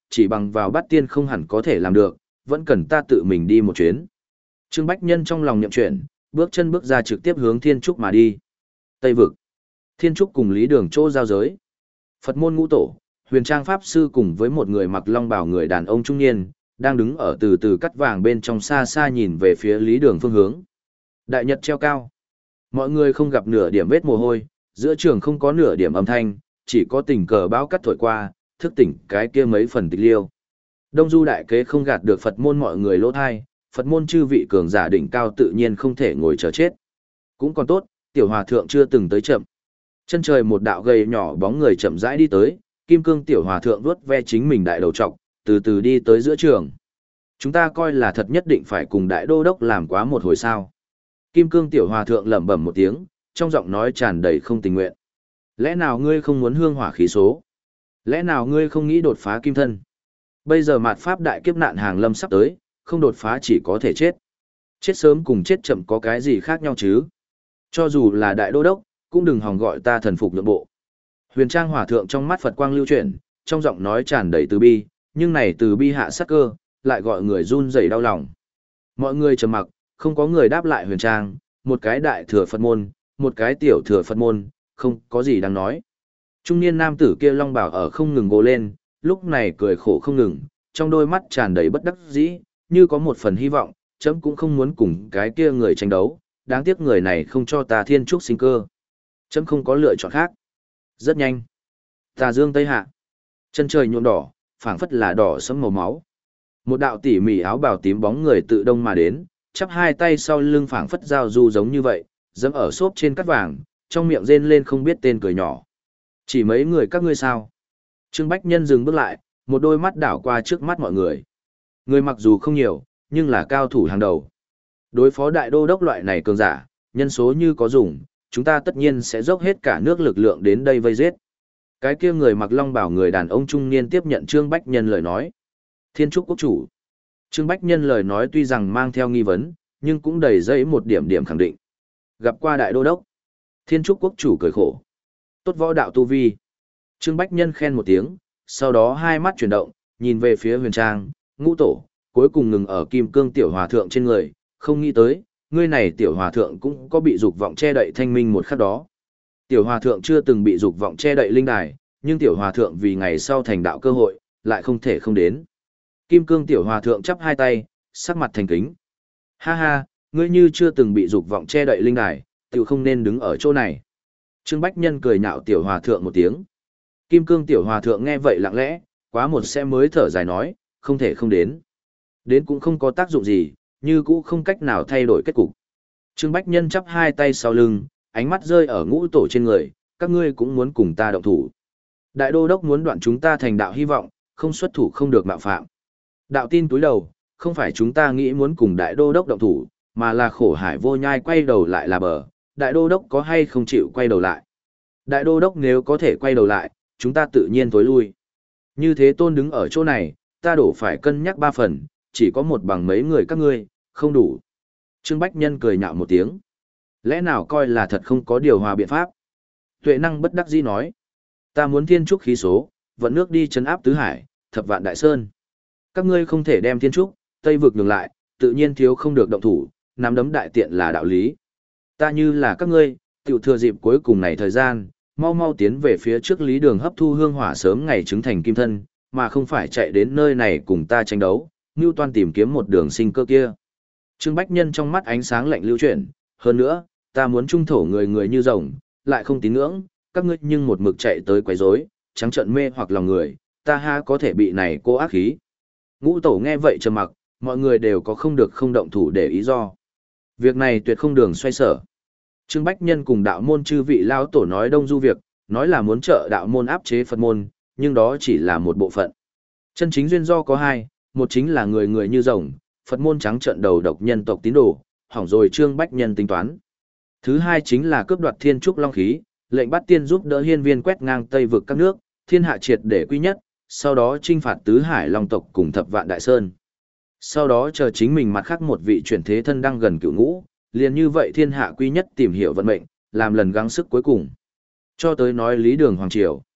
Speaker 1: chỉ bằng vào bắt tiên không hẳn có thể làm được, vẫn cần ta tự mình đi một chuyến. Trương Bách Nhân trong lòng nhậm chuyển, bước chân bước ra trực tiếp hướng Thiên Trúc mà đi. Tây vực. Thiên Trúc cùng Lý Đường chỗ giao giới. Phật môn ngũ tổ, Huyền Trang Pháp Sư cùng với một người mặc long bào người đàn ông trung niên, đang đứng ở từ từ cắt vàng bên trong xa xa nhìn về phía Lý Đường phương hướng. Đại nhật treo cao. Mọi người không gặp nửa điểm vết mồ hôi, giữa trường không có nửa điểm âm thanh, chỉ có tình cờ bão cắt thổi qua, thức tỉnh cái kia mấy phần tịch liêu. Đông du đại kế không gạt được Phật môn mọi người lỗ thai, Phật môn chư vị cường giả đỉnh cao tự nhiên không thể ngồi chờ chết. Cũng còn tốt, tiểu hòa thượng chưa từng tới chậm. Chân trời một đạo gầy nhỏ bóng người chậm rãi đi tới, kim cương tiểu hòa thượng vuốt ve chính mình đại đầu trọc, từ từ đi tới giữa trường. Chúng ta coi là thật nhất định phải cùng đại đô đốc làm quá một hồi sao. Kim cương tiểu hòa thượng lẩm bẩm một tiếng, trong giọng nói tràn đầy không tình nguyện. Lẽ nào ngươi không muốn hương hỏa khí số? Lẽ nào ngươi không nghĩ đột phá kim thân? Bây giờ mạt pháp đại kiếp nạn hàng lâm sắp tới, không đột phá chỉ có thể chết. Chết sớm cùng chết chậm có cái gì khác nhau chứ? Cho dù là đại đô đốc, cũng đừng hòng gọi ta thần phục nhượng bộ. Huyền Trang hòa thượng trong mắt Phật quang lưu chuyển, trong giọng nói tràn đầy từ bi, nhưng này từ bi hạ sát cơ, lại gọi người run rẩy đau lòng. Mọi người trầm mặc, không có người đáp lại Huyền Trang, một cái đại thừa Phật môn, một cái tiểu thừa Phật môn, không có gì đáng nói. Trung niên nam tử kia long bảo ở không ngừng gồ lên, lúc này cười khổ không ngừng, trong đôi mắt tràn đầy bất đắc dĩ, như có một phần hy vọng, chấm cũng không muốn cùng cái kia người tranh đấu, đáng tiếc người này không cho ta thiên trúc sinh cơ. Chấm không có lựa chọn khác. Rất nhanh. Tà dương tây hạ. Chân trời nhuộm đỏ, phảng phất là đỏ sẫm màu máu. Một đạo tỉ mỉ áo bào tím bóng người tự đông mà đến, chắp hai tay sau lưng phảng phất giao du giống như vậy, dẫm ở xốp trên cát vàng, trong miệng rên lên không biết tên cười nhỏ. Chỉ mấy người các ngươi sao? Trương Bách Nhân dừng bước lại, một đôi mắt đảo qua trước mắt mọi người. Người mặc dù không nhiều, nhưng là cao thủ hàng đầu. Đối phó đại đô đốc loại này cường giả, nhân số như có dùng, chúng ta tất nhiên sẽ dốc hết cả nước lực lượng đến đây vây giết. Cái kia người mặc long bào người đàn ông trung niên tiếp nhận Trương Bách Nhân lời nói. Thiên Trúc Quốc chủ. Trương Bách Nhân lời nói tuy rằng mang theo nghi vấn, nhưng cũng đầy dẫy một điểm điểm khẳng định. Gặp qua đại đô đốc. Thiên Trúc Quốc chủ cười khổ. Tốt võ đạo tu vi. Trương Bách Nhân khen một tiếng, sau đó hai mắt chuyển động, nhìn về phía Huyền Trang, ngũ tổ, cuối cùng ngừng ở kim cương tiểu hòa thượng trên người, không nghĩ tới, ngươi này tiểu hòa thượng cũng có bị dục vọng che đậy thanh minh một khắc đó. Tiểu hòa thượng chưa từng bị dục vọng che đậy linh đài, nhưng tiểu hòa thượng vì ngày sau thành đạo cơ hội, lại không thể không đến. Kim cương tiểu hòa thượng chắp hai tay, sắc mặt thành kính. Ha ha, ngươi như chưa từng bị dục vọng che đậy linh đài, tiểu không nên đứng ở chỗ này. Trương Bách Nhân cười nhạo tiểu hòa thượng một tiếng. Kim cương tiểu hòa thượng nghe vậy lặng lẽ, quá một sẽ mới thở dài nói, không thể không đến. Đến cũng không có tác dụng gì, như cũ không cách nào thay đổi kết cục. Trương Bách Nhân chắp hai tay sau lưng, ánh mắt rơi ở ngũ tổ trên người, các ngươi cũng muốn cùng ta động thủ. Đại đô đốc muốn đoạn chúng ta thành đạo hy vọng, không xuất thủ không được mạo phạm. Đạo tin túi đầu, không phải chúng ta nghĩ muốn cùng đại đô đốc động thủ, mà là khổ hải vô nhai quay đầu lại là bờ, đại đô đốc có hay không chịu quay đầu lại. Đại đô đốc nếu có thể quay đầu lại, chúng ta tự nhiên tối lui. Như thế tôn đứng ở chỗ này, ta đổ phải cân nhắc ba phần, chỉ có một bằng mấy người các ngươi, không đủ. Trương Bách Nhân cười nhạo một tiếng. Lẽ nào coi là thật không có điều hòa biện pháp? Tuệ năng bất đắc dĩ nói. Ta muốn thiên trúc khí số, vận nước đi chấn áp tứ hải, thập vạn đại sơn. Các ngươi không thể đem thiên trúc, tây vực nhường lại, tự nhiên thiếu không được động thủ, nắm đấm đại tiện là đạo lý. Ta như là các ngươi, tiểu thừa dịp cuối cùng này thời gian, mau mau tiến về phía trước lý đường hấp thu hương hỏa sớm ngày chứng thành kim thân, mà không phải chạy đến nơi này cùng ta tranh đấu, Ngưu Toan tìm kiếm một đường sinh cơ kia. Trương Bách Nhân trong mắt ánh sáng lạnh lưu chuyển, hơn nữa, ta muốn trung thổ người người như rồng, lại không tín ngưỡng, các ngươi nhưng một mực chạy tới quấy rối, trắng trợn mê hoặc lòng người, ta ha có thể bị này cô ác khí. Ngũ tổ nghe vậy trầm mặc, mọi người đều có không được không động thủ để ý do. Việc này tuyệt không đường xoay sở. Trương Bách Nhân cùng đạo môn chư vị lao tổ nói đông du việc, nói là muốn trợ đạo môn áp chế Phật môn, nhưng đó chỉ là một bộ phận. Chân chính duyên do có hai, một chính là người người như rồng, Phật môn trắng trợn đầu độc nhân tộc tín đồ, hỏng rồi Trương Bách Nhân tính toán. Thứ hai chính là cướp đoạt thiên trúc long khí, lệnh bắt tiên giúp đỡ hiên viên quét ngang Tây vực các nước, thiên hạ triệt để quy nhất, sau đó trinh phạt tứ hải long tộc cùng thập vạn đại sơn. Sau đó chờ chính mình mặt khác một vị chuyển thế thân đang gần cựu ngũ, liền như vậy thiên hạ quy nhất tìm hiểu vận mệnh, làm lần gắng sức cuối cùng. Cho tới nói lý đường hoàng triều.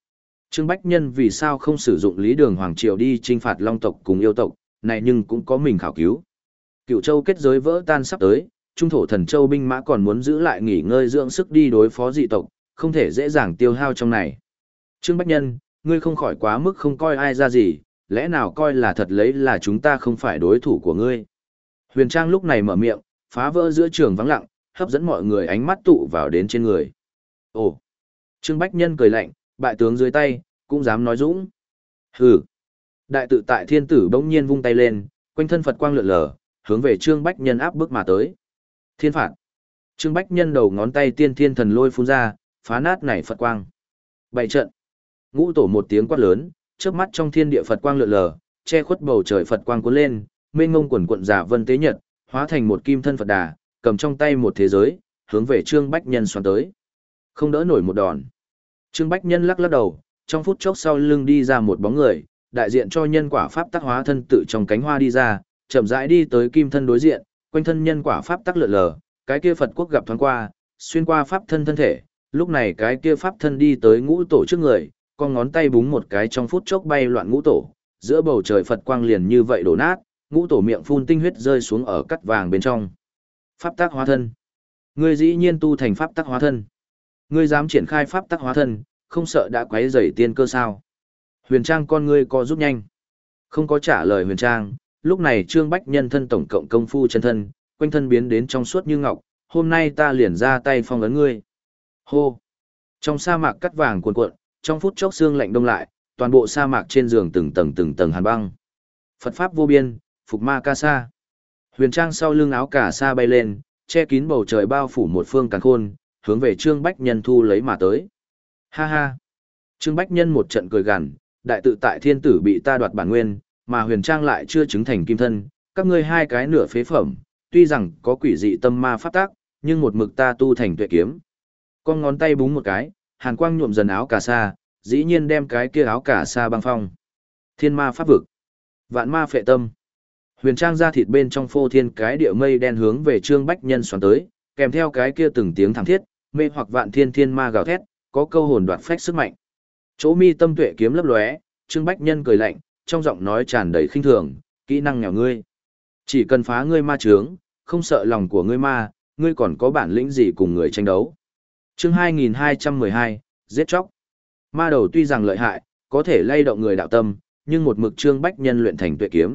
Speaker 1: Trương Bách Nhân vì sao không sử dụng Lý Đường Hoàng Triều đi trinh phạt Long tộc cùng yêu tộc, này nhưng cũng có mình khảo cứu. Cựu châu kết giới vỡ tan sắp tới, Trung thổ thần châu binh mã còn muốn giữ lại nghỉ ngơi dưỡng sức đi đối phó dị tộc, không thể dễ dàng tiêu hao trong này. Trương Bách Nhân, ngươi không khỏi quá mức không coi ai ra gì, lẽ nào coi là thật lấy là chúng ta không phải đối thủ của ngươi. Huyền Trang lúc này mở miệng, phá vỡ giữa trường vắng lặng, hấp dẫn mọi người ánh mắt tụ vào đến trên người. Ồ! Trương Bách Nhân cười lạnh, bại tướng dưới tay, cũng dám nói dũng. Hừ! Đại tự tại thiên tử bỗng nhiên vung tay lên, quanh thân Phật quang lượn lờ, hướng về Trương Bách Nhân áp bức mà tới. Thiên phạt! Trương Bách Nhân đầu ngón tay tiên thiên thần lôi phun ra, phá nát nảy Phật quang. Bảy trận! Ngũ tổ một tiếng quát lớn, chớp mắt trong thiên địa Phật quang lượn lờ, che khuất bầu trời Phật quang cuốn lên, mênh ngông quần quận giả vân tế nhật, hóa thành một kim thân Phật đà, cầm trong tay một thế giới, hướng về Trương Bách Nhân xoắn tới. Không đỡ nổi một đòn. Trương Bách Nhân lắc lắc đầu, trong phút chốc sau lưng đi ra một bóng người, đại diện cho nhân quả pháp tắc hóa thân tự trong cánh hoa đi ra, chậm rãi đi tới kim thân đối diện, quanh thân nhân quả pháp tắc lượn lờ, cái kia Phật quốc gặp thoáng qua, xuyên qua pháp thân thân thể, lúc này cái kia pháp thân đi tới ngũ tổ trước người, con ngón tay búng một cái trong phút chốc bay loạn ngũ tổ, giữa bầu trời Phật quang liền như vậy đổ nát, ngũ tổ miệng phun tinh huyết rơi xuống ở cắt vàng bên trong. Pháp tắc hóa thân. Ngươi dĩ nhiên tu thành pháp tắc hóa thân. Ngươi dám triển khai pháp tắc hóa thân, không sợ đã quấy rầy tiên cơ sao? Huyền Trang con ngươi co giúp nhanh. Không có trả lời Huyền Trang, lúc này Trương Bách Nhân thân tổng cộng công phu chân thân, quanh thân biến đến trong suốt như ngọc, hôm nay ta liền ra tay phong ấn ngươi. Hô. Trong sa mạc cắt vàng cuồn cuộn, trong phút chốc xương lạnh đông lại, toàn bộ sa mạc trên giường từng tầng từng tầng hàn băng. Phật pháp vô biên, phục ma ca sa. Huyền Trang sau lưng áo cà sa bay lên, che kín bầu trời bao phủ một phương càn khôn, hướng về Trương Bách Nhân thu lấy mà tới. Ha ha. Trương Bách Nhân một trận cười gằn, đại tự tại thiên tử bị ta đoạt bản nguyên, mà Huyền Trang lại chưa chứng thành kim thân, các ngươi hai cái nửa phế phẩm, tuy rằng có quỷ dị tâm ma pháp tác, nhưng một mực ta tu thành tuệ kiếm. Con ngón tay búng một cái, hàn quang nhuộm dần áo cà sa, dĩ nhiên đem cái kia áo cà sa băng phong. Thiên ma pháp vực, vạn ma phệ tâm. Huyền Trang ra thịt bên trong phô thiên cái địa mây đen hướng về Trương Bách Nhân xoắn tới, kèm theo cái kia từng tiếng thảm thiết, mê hoặc vạn thiên thiên ma gào thét, có câu hồn đoạt phách sức mạnh. Chỗ mi tâm tuệ kiếm lấp lóe, Trương Bách Nhân cười lạnh, trong giọng nói tràn đầy khinh thường, kỹ năng nghèo ngươi. Chỉ cần phá ngươi ma trướng, không sợ lòng của ngươi ma, ngươi còn có bản lĩnh gì cùng người tranh đấu. Chương hai nghìn hai trăm mười hai, giết chóc. Ma đầu tuy rằng lợi hại, có thể lay động người đạo tâm, nhưng một mực Trương Bách Nhân luyện thành tuệ kiếm.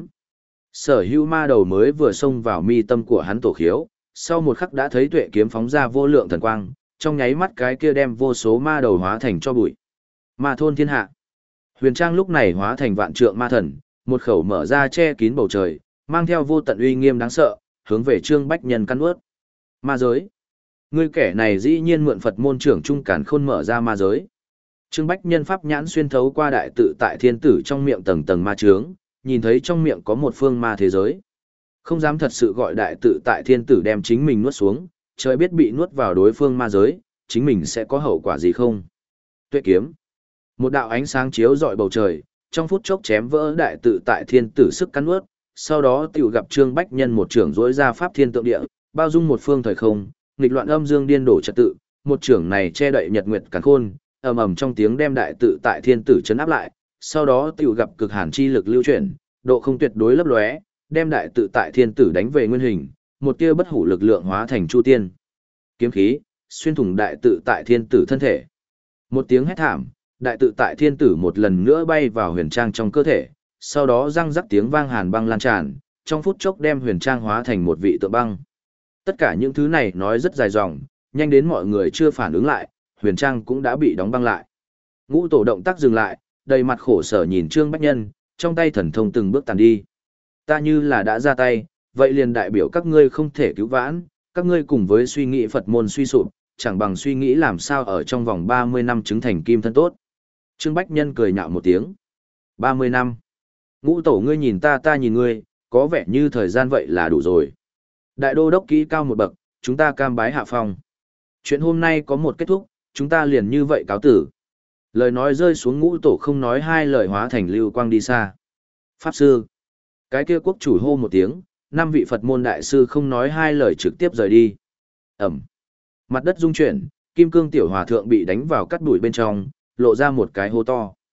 Speaker 1: Sở hữu ma đầu mới vừa xông vào mi tâm của hắn tổ khiếu, sau một khắc đã thấy tuệ kiếm phóng ra vô lượng thần quang, trong nháy mắt cái kia đem vô số ma đầu hóa thành cho bụi. Ma thôn thiên hạ. Huyền Trang lúc này hóa thành vạn trượng ma thần, một khẩu mở ra che kín bầu trời, mang theo vô tận uy nghiêm đáng sợ, hướng về Trương Bách Nhân căn ướt. Ma giới. Ngươi kẻ này dĩ nhiên mượn Phật môn trưởng trung càn khôn mở ra ma giới. Trương Bách Nhân pháp nhãn xuyên thấu qua đại tự tại thiên tử trong miệng tầng tầng ma trướng, nhìn thấy trong miệng có một phương ma thế giới. Không dám thật sự gọi đại tự tại thiên tử đem chính mình nuốt xuống, trời biết bị nuốt vào đối phương ma giới, chính mình sẽ có hậu quả gì không. Tuệ kiếm. Một đạo ánh sáng chiếu rọi bầu trời, trong phút chốc chém vỡ đại tự tại thiên tử sức cắn nuốt, sau đó tiểu gặp Trương Bách Nhân một trưởng rỗi ra pháp thiên tượng địa, bao dung một phương thời không, nghịch loạn âm dương điên đổ trật tự, một trưởng này che đậy nhật nguyệt càn khôn, ầm ầm trong tiếng đem đại tự tại thiên tử chấn áp lại, sau đó tiểu gặp cực hàn chi lực lưu chuyển, độ không tuyệt đối lấp lóe, đem đại tự tại thiên tử đánh về nguyên hình, một tia bất hủ lực lượng hóa thành chu tiên kiếm khí, xuyên thủng đại tự tại thiên tử thân thể. Một tiếng hét thảm, đại tự tại thiên tử một lần nữa bay vào Huyền Trang trong cơ thể, sau đó răng rắc tiếng vang hàn băng lan tràn, trong phút chốc đem Huyền Trang hóa thành một vị tượng băng. Tất cả những thứ này nói rất dài dòng, nhanh đến mọi người chưa phản ứng lại, Huyền Trang cũng đã bị đóng băng lại. Ngũ tổ động tác dừng lại, đầy mặt khổ sở nhìn Trương Bách Nhân, trong tay thần thông từng bước tàn đi. Ta như là đã ra tay, vậy liền đại biểu các ngươi không thể cứu vãn, các ngươi cùng với suy nghĩ Phật môn suy sụp, chẳng bằng suy nghĩ làm sao ở trong vòng ba mươi năm chứng thành kim thân tốt. Trương Bách Nhân cười nhạo một tiếng. ba mươi năm. Ngũ tổ ngươi nhìn ta ta nhìn ngươi, có vẻ như thời gian vậy là đủ rồi. Đại đô đốc kỹ cao một bậc, chúng ta cam bái hạ phong. Chuyện hôm nay có một kết thúc, chúng ta liền như vậy cáo tử. Lời nói rơi xuống ngũ tổ không nói hai lời hóa thành lưu quang đi xa. Pháp sư. Cái kia quốc chủ hô một tiếng, năm vị Phật môn đại sư không nói hai lời trực tiếp rời đi. Ẩm. Mặt đất rung chuyển, kim cương tiểu hòa thượng bị đánh vào cắt đùi bên trong, lộ ra một cái hố to.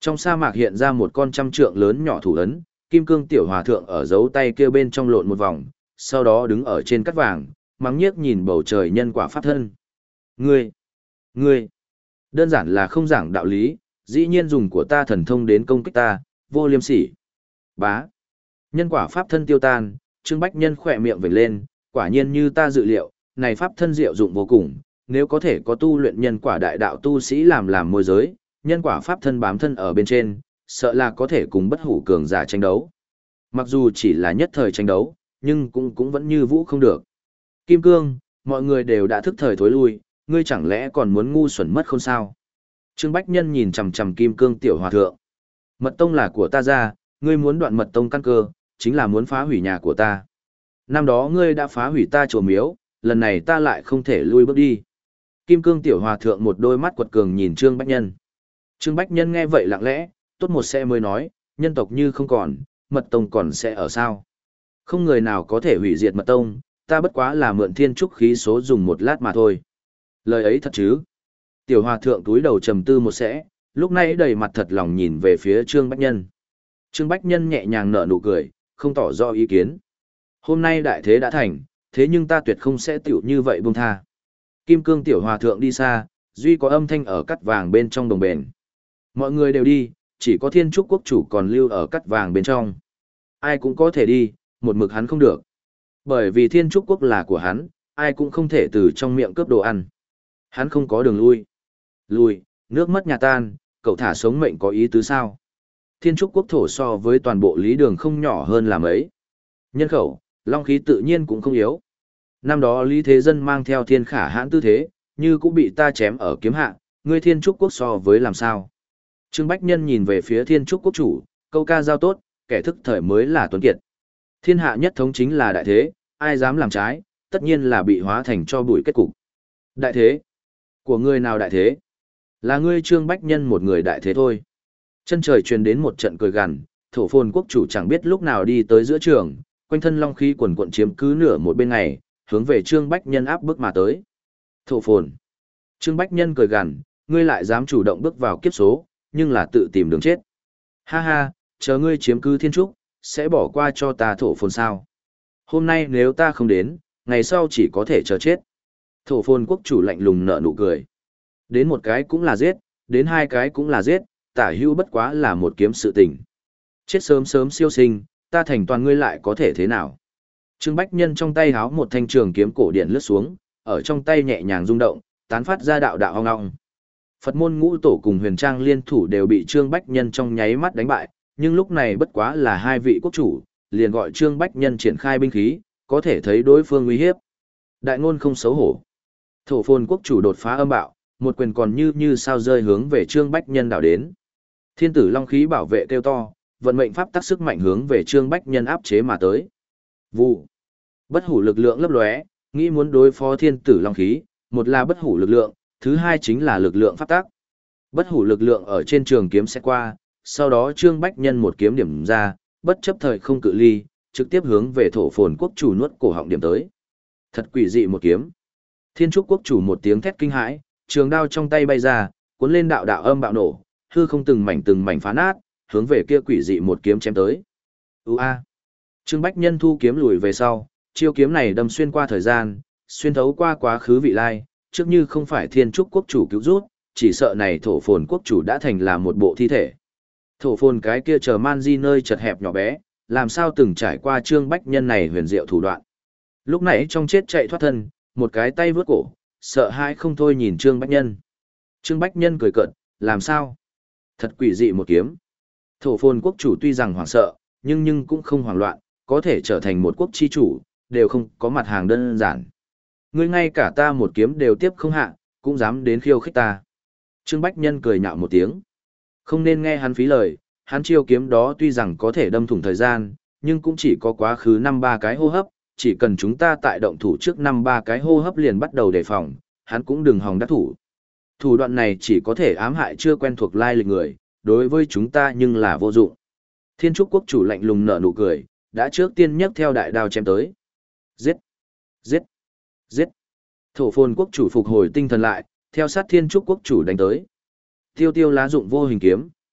Speaker 1: Trong sa mạc hiện ra một con trăm trượng lớn nhỏ thủ ấn, kim cương tiểu hòa thượng ở dấu tay kia bên trong lộn một vòng, sau đó đứng ở trên cắt vàng, mắng nhiếc nhìn bầu trời nhân quả pháp thân. Ngươi, ngươi, đơn giản là không giảng đạo lý, dĩ nhiên dùng của ta thần thông đến công kích ta, vô liêm sỉ. Bá. Nhân quả pháp thân tiêu tan, Trương Bách Nhân khỏe miệng vểnh lên, quả nhiên như ta dự liệu, này pháp thân diệu dụng vô cùng, nếu có thể có tu luyện nhân quả đại đạo tu sĩ làm làm môi giới, nhân quả pháp thân bám thân ở bên trên, sợ là có thể cùng bất hủ cường giả tranh đấu. Mặc dù chỉ là nhất thời tranh đấu, nhưng cũng cũng vẫn như vũ không được. Kim Cương, mọi người đều đã thức thời thối lui, ngươi chẳng lẽ còn muốn ngu xuẩn mất không sao? Trương Bách Nhân nhìn chằm chằm Kim Cương tiểu hòa thượng. Mật tông là của ta ra, ngươi muốn đoạn mật tông căn cơ, chính là muốn phá hủy nhà của ta. Năm đó ngươi đã phá hủy ta chùa miếu, lần này ta lại không thể lui bước đi. Kim Cương tiểu hòa thượng một đôi mắt quật cường nhìn Trương Bách Nhân. Trương Bách Nhân nghe vậy lặng lẽ, tốt một xe mới nói, nhân tộc như không còn, mật tông còn sẽ ở sao? Không người nào có thể hủy diệt mật tông, ta bất quá là mượn thiên trúc khí số dùng một lát mà thôi. Lời ấy thật chứ? Tiểu hòa thượng túi đầu trầm tư một sẽ, lúc này đầy mặt thật lòng nhìn về phía Trương Bách Nhân. Trương Bách Nhân nhẹ nhàng nở nụ cười, không tỏ rõ ý kiến. Hôm nay đại thế đã thành, thế nhưng ta tuyệt không sẽ tiểu như vậy buông tha. Kim Cương tiểu hòa thượng đi xa, duy có âm thanh ở cắt vàng bên trong đồng bền. Mọi người đều đi, chỉ có Thiên Trúc quốc chủ còn lưu ở cắt vàng bên trong. Ai cũng có thể đi, một mực hắn không được. Bởi vì Thiên Trúc quốc là của hắn, ai cũng không thể từ trong miệng cướp đồ ăn. Hắn không có đường lui. Lui, nước mất nhà tan, cậu thả sống mệnh có ý tứ sao? Thiên Trúc quốc thổ so với toàn bộ lý đường không nhỏ hơn là mấy. Nhân khẩu, long khí tự nhiên cũng không yếu. Năm đó Lý Thế Dân mang theo thiên khả hãn tư thế, như cũng bị ta chém ở kiếm hạ, ngươi Thiên Trúc quốc so với làm sao? Trương Bách Nhân nhìn về phía Thiên Trúc quốc chủ, câu ca giao tốt, kẻ thức thời mới là tuấn kiệt. Thiên hạ nhất thống chính là đại thế, ai dám làm trái, tất nhiên là bị hóa thành cho bụi kết cục. Đại thế? Của ngươi nào đại thế? Là ngươi Trương Bách Nhân một người đại thế thôi. Chân trời truyền đến một trận cười gằn, thổ phồn quốc chủ chẳng biết lúc nào đi tới giữa trường, quanh thân long khí quần quận chiếm cứ nửa một bên ngày, hướng về Trương Bách Nhân áp bức mà tới. Thổ phồn. Trương Bách Nhân cười gằn, ngươi lại dám chủ động bước vào kiếp số, nhưng là tự tìm đường chết. Ha ha, chờ ngươi chiếm cứ thiên trúc, sẽ bỏ qua cho ta thổ phồn sao. Hôm nay nếu ta không đến, ngày sau chỉ có thể chờ chết. Thổ phồn quốc chủ lạnh lùng nở nụ cười. Đến một cái cũng là giết, đến hai cái cũng là giết, tả hưu bất quá là một kiếm sự tình. Chết sớm sớm siêu sinh, ta thành toàn ngươi lại có thể thế nào? Trương Bách Nhân trong tay háo một thanh trường kiếm cổ điện lướt xuống, ở trong tay nhẹ nhàng rung động, tán phát ra đạo đạo ong ong. Phật môn ngũ tổ cùng huyền trang liên thủ đều bị Trương Bách Nhân trong nháy mắt đánh bại, nhưng lúc này bất quá là hai vị quốc chủ, liền gọi Trương Bách Nhân triển khai binh khí, có thể thấy đối phương uy hiếp. Đại ngôn không xấu hổ. Thổ phồn quốc chủ đột phá âm bạo, một quyền còn như như sao rơi hướng về Trương Bách Nhân đảo đến. Thiên tử long khí bảo vệ kêu to, vận mệnh pháp tắc sức mạnh hướng về Trương Bách Nhân áp chế mà tới. Vụ. Bất hủ lực lượng lấp lóe, nghĩ muốn đối phó thiên tử long khí, một là bất hủ lực lượng, thứ hai chính là lực lượng pháp tắc. Bất hủ lực lượng ở trên trường kiếm sẽ qua, sau đó Trương Bách Nhân một kiếm điểm ra, bất chấp thời không cự ly, trực tiếp hướng về thổ phồn quốc chủ nuốt cổ họng điểm tới. Thật quỷ dị một kiếm. Thiên Trúc quốc chủ một tiếng thét kinh hãi, trường đao trong tay bay ra, cuốn lên đạo đạo âm bạo nổ, hư không từng mảnh từng mảnh phá nát, hướng về kia quỷ dị một kiếm chém tới. Ú a. Trương Bách Nhân thu kiếm lùi về sau, chiêu kiếm này đâm xuyên qua thời gian, xuyên thấu qua quá khứ vị lai, trước như không phải Thiên Trúc quốc chủ cứu rút, chỉ sợ này thổ phồn quốc chủ đã thành là một bộ thi thể. Thổ phồn cái kia chờ man di nơi chật hẹp nhỏ bé, làm sao từng trải qua Trương Bách Nhân này huyền diệu thủ đoạn. Lúc nãy trong chết chạy thoát thân, một cái tay vướt cổ, sợ hãi không thôi nhìn Trương Bách Nhân. Trương Bách Nhân cười cợt, làm sao? Thật quỷ dị một kiếm. Thổ phồn quốc chủ tuy rằng hoảng sợ, nhưng nhưng cũng không hoảng loạn, có thể trở thành một quốc chi chủ, đều không có mặt hàng đơn giản. Ngươi ngay cả ta một kiếm đều tiếp không hạ, cũng dám đến khiêu khích ta. Trương Bách Nhân cười nhạo một tiếng. Không nên nghe hắn phí lời, hắn chiêu kiếm đó tuy rằng có thể đâm thủng thời gian, nhưng cũng chỉ có quá khứ năm ba cái hô hấp, chỉ cần chúng ta tại động thủ trước năm ba cái hô hấp liền bắt đầu đề phòng, hắn cũng đừng hòng đắc thủ. Thủ đoạn này chỉ có thể ám hại chưa quen thuộc lai lịch người, đối với chúng ta nhưng là vô dụng. Thiên Trúc quốc chủ lạnh lùng nở nụ cười, đã trước tiên nhấc theo đại đao chém tới. Giết! Giết! Giết! Thổ phồn quốc chủ phục hồi tinh thần lại, theo sát Thiên Trúc quốc chủ đánh tới. Tiêu tiêu lá dụng vô hình kiếm,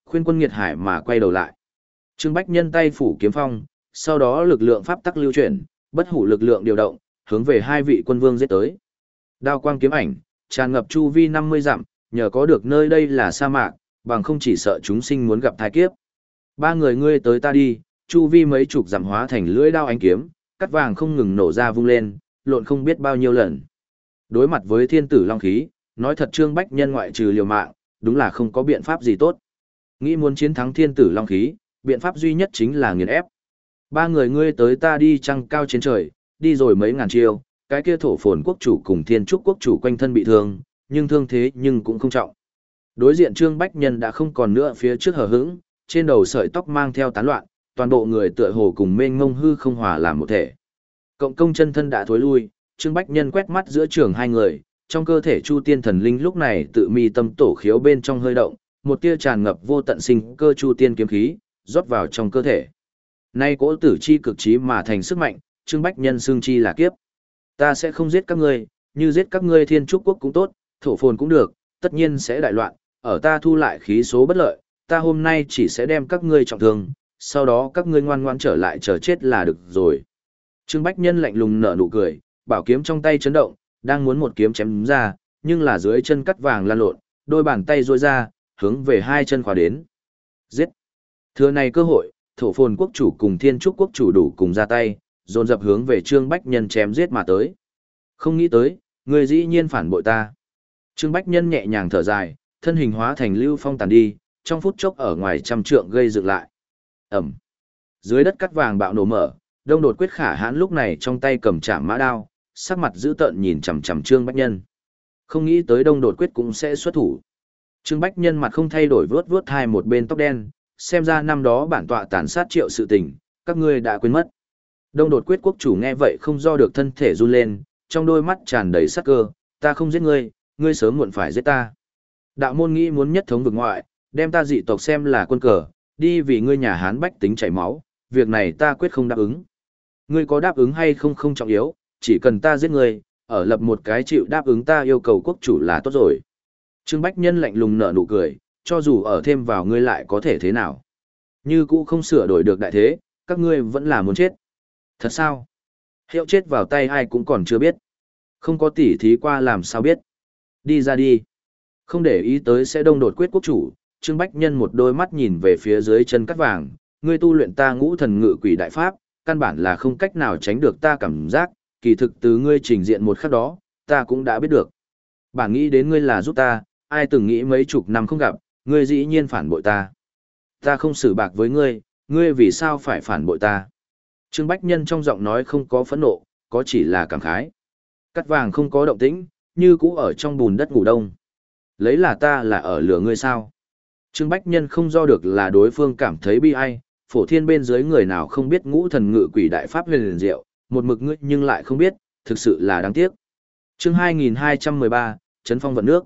Speaker 1: khuyên quân nghiệt hải mà quay đầu lại. Trương Bách Nhân tay phủ kiếm phong, sau đó lực lượng pháp tắc lưu chuyển, bất hủ lực lượng điều động, hướng về hai vị quân vương giết tới. Đao quang kiếm ảnh, tràn ngập chu vi năm mươi dặm, nhờ có được nơi đây là sa mạc, bằng không chỉ sợ chúng sinh muốn gặp tai kiếp. Ba người ngươi tới ta đi, chu vi mấy chục dặm hóa thành lưỡi đao ánh kiếm, cắt vàng không ngừng nổ ra vung lên, lộn không biết bao nhiêu lần. Đối mặt với thiên tử long khí, nói thật Trương Bách Nhân ngoại trừ liều mạng, đúng là không có biện pháp gì tốt. Nghĩ muốn chiến thắng thiên tử long khí, biện pháp duy nhất chính là nghiền ép. Ba người ngươi tới ta đi trăng cao trên trời, đi rồi mấy ngàn chiêu, cái kia thổ phồn quốc chủ cùng thiên trúc quốc chủ quanh thân bị thương, nhưng thương thế nhưng cũng không trọng. Đối diện Trương Bách Nhân đã không còn nữa phía trước hờ hững, trên đầu sợi tóc mang theo tán loạn, toàn bộ người tựa hồ cùng mênh mông hư không hòa làm một thể. Cộng công chân thân đã thối lui, Trương Bách Nhân quét mắt giữa trường hai người, trong cơ thể Chu Tiên Thần Linh lúc này tự mi tâm tổ khiếu bên trong hơi động, một tia tràn ngập vô tận sinh cơ Chu Tiên kiếm khí, rót vào trong cơ thể. Nay cỗ tử chi cực trí mà thành sức mạnh, Trương Bách Nhân xương chi là kiếp. Ta sẽ không giết các ngươi, như giết các ngươi thiên trúc quốc cũng tốt, thổ phồn cũng được, tất nhiên sẽ đại loạn, ở ta thu lại khí số bất lợi, ta hôm nay chỉ sẽ đem các ngươi trọng thương, sau đó các ngươi ngoan ngoan trở lại chờ chết là được rồi. Trương Bách Nhân lạnh lùng nở nụ cười, bảo kiếm trong tay chấn động, đang muốn một kiếm chém ra, nhưng là dưới chân cắt vàng lan lộn, đôi bàn tay duỗi ra, hướng về hai chân khóa đến. Giết! Thừa này cơ hội, thổ phồn quốc chủ cùng thiên trúc quốc chủ đủ cùng ra tay, dồn dập hướng về Trương Bách Nhân chém giết mà tới. Không nghĩ tới, người dĩ nhiên phản bội ta. Trương Bách Nhân nhẹ nhàng thở dài, thân hình hóa thành lưu phong tàn đi, trong phút chốc ở ngoài trăm trượng gây dựng lại. Ẩm. Dưới đất cắt vàng bạo nổ mở, Đông Đột Quyết Khả Hãn lúc này trong tay cầm trảm mã đao, sắc mặt dữ tợn nhìn chằm chằm Trương Bách Nhân. Không nghĩ tới Đông Đột Quyết cũng sẽ xuất thủ. Trương Bách Nhân mặt không thay đổi vướt vướt hai một bên tóc đen, xem ra năm đó bản tọa tàn sát triệu sự tình, các ngươi đã quên mất. Đông Đột Quyết quốc chủ nghe vậy không do được thân thể run lên, trong đôi mắt tràn đầy sắc cơ, ta không giết ngươi, ngươi sớm muộn phải giết ta. Đạo môn nghĩ muốn nhất thống vực ngoại, đem ta dị tộc xem là quân cờ, đi vì ngươi nhà Hán bách tính chảy máu, việc này ta quyết không đáp ứng. Ngươi có đáp ứng hay không không trọng yếu, chỉ cần ta giết ngươi, ở lập một cái chịu đáp ứng ta yêu cầu quốc chủ là tốt rồi. Trương Bách Nhân lạnh lùng nở nụ cười, cho dù ở thêm vào ngươi lại có thể thế nào. Như cũ không sửa đổi được đại thế, các ngươi vẫn là muốn chết. Thật sao? Hiệu chết vào tay ai cũng còn chưa biết. Không có tỉ thí qua làm sao biết. Đi ra đi. Không để ý tới sẽ Đông Đột Quyết quốc chủ, Trương Bách Nhân một đôi mắt nhìn về phía dưới chân cắt vàng, ngươi tu luyện ta ngũ thần ngự quỷ đại pháp, căn bản là không cách nào tránh được ta cảm giác, kỳ thực từ ngươi trình diện một khắc đó, ta cũng đã biết được. Bản nghĩ đến ngươi là giúp ta, ai từng nghĩ mấy chục năm không gặp, ngươi dĩ nhiên phản bội ta. Ta không xử bạc với ngươi, ngươi vì sao phải phản bội ta? Trương Bách Nhân trong giọng nói không có phẫn nộ, có chỉ là cảm khái. Cắt vàng không có động tĩnh, như cũ ở trong bùn đất ngủ đông. Lấy là ta là ở lửa ngươi sao? Trương Bách Nhân không do được là đối phương cảm thấy bi ai, phổ thiên bên dưới người nào không biết ngũ thần ngự quỷ đại pháp huyền liền diệu, một mực ngươi nhưng lại không biết, thực sự là đáng tiếc. Chương hai nghìn hai trăm mười ba, Trấn Phong vận nước.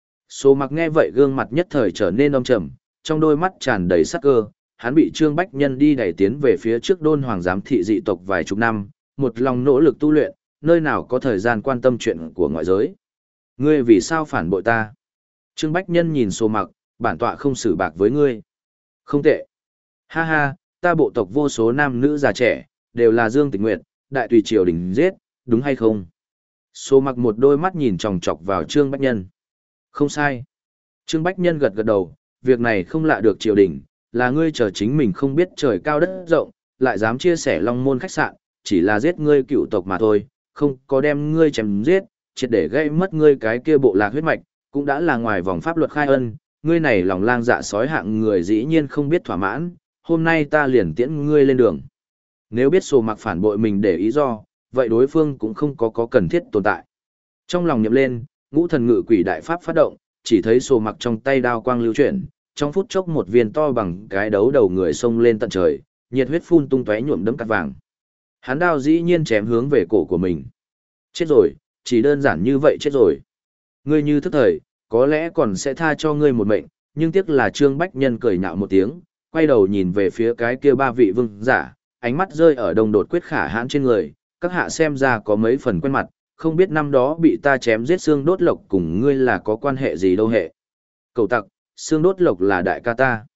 Speaker 1: Số Mặc nghe vậy gương mặt nhất thời trở nên âm trầm, trong đôi mắt tràn đầy sắc cơ, hắn bị Trương Bách Nhân đi đẩy tiến về phía trước Đôn Hoàng giám thị dị tộc vài chục năm, một lòng nỗ lực tu luyện, nơi nào có thời gian quan tâm chuyện của ngoại giới. Ngươi vì sao phản bội ta? Trương Bách Nhân nhìn Số Mặc, bản tọa không xử bạc với ngươi. Không tệ. Ha ha, ta bộ tộc vô số nam nữ già trẻ, đều là Dương Tịch Nguyệt, đại tùy triều đình giết, đúng hay không? Số Mặc một đôi mắt nhìn chòng chọc vào Trương Bách Nhân. Không sai. Trương Bách Nhân gật gật đầu, việc này không lạ được triều đình, là ngươi chờ chính mình không biết trời cao đất rộng, lại dám chia sẻ Long Môn khách sạn, chỉ là giết ngươi cựu tộc mà thôi, không có đem ngươi chém giết, triệt để gây mất ngươi cái kia bộ lạc huyết mạch, cũng đã là ngoài vòng pháp luật khai ân, ngươi này lòng lang dạ sói hạng người dĩ nhiên không biết thỏa mãn, hôm nay ta liền tiễn ngươi lên đường. Nếu biết Số Mặc phản bội mình để ý do, vậy đối phương cũng không có có cần thiết tồn tại. Trong lòng nhậm lên, ngũ thần ngự quỷ đại pháp phát động, chỉ thấy Số Mặc trong tay đao quang lưu chuyển, trong phút chốc một viên to bằng cái đấu đầu người xông lên tận trời, nhiệt huyết phun tung tóe nhuộm đẫm cắt vàng. Hắn đao dĩ nhiên chém hướng về cổ của mình. Chết rồi, chỉ đơn giản như vậy chết rồi. Ngươi như thức thời, có lẽ còn sẽ tha cho ngươi một mệnh, nhưng tiếc là Trương Bách Nhân cười nhạo một tiếng, quay đầu nhìn về phía cái kia ba vị vương giả, ánh mắt rơi ở Đông Đột Quyết Khả Hãn trên người, các hạ xem ra có mấy phần quen mặt, không biết năm đó bị ta chém giết xương đốt lộc cùng ngươi là có quan hệ gì đâu hệ. Cầu tặc, xương đốt lộc là đại ca ta.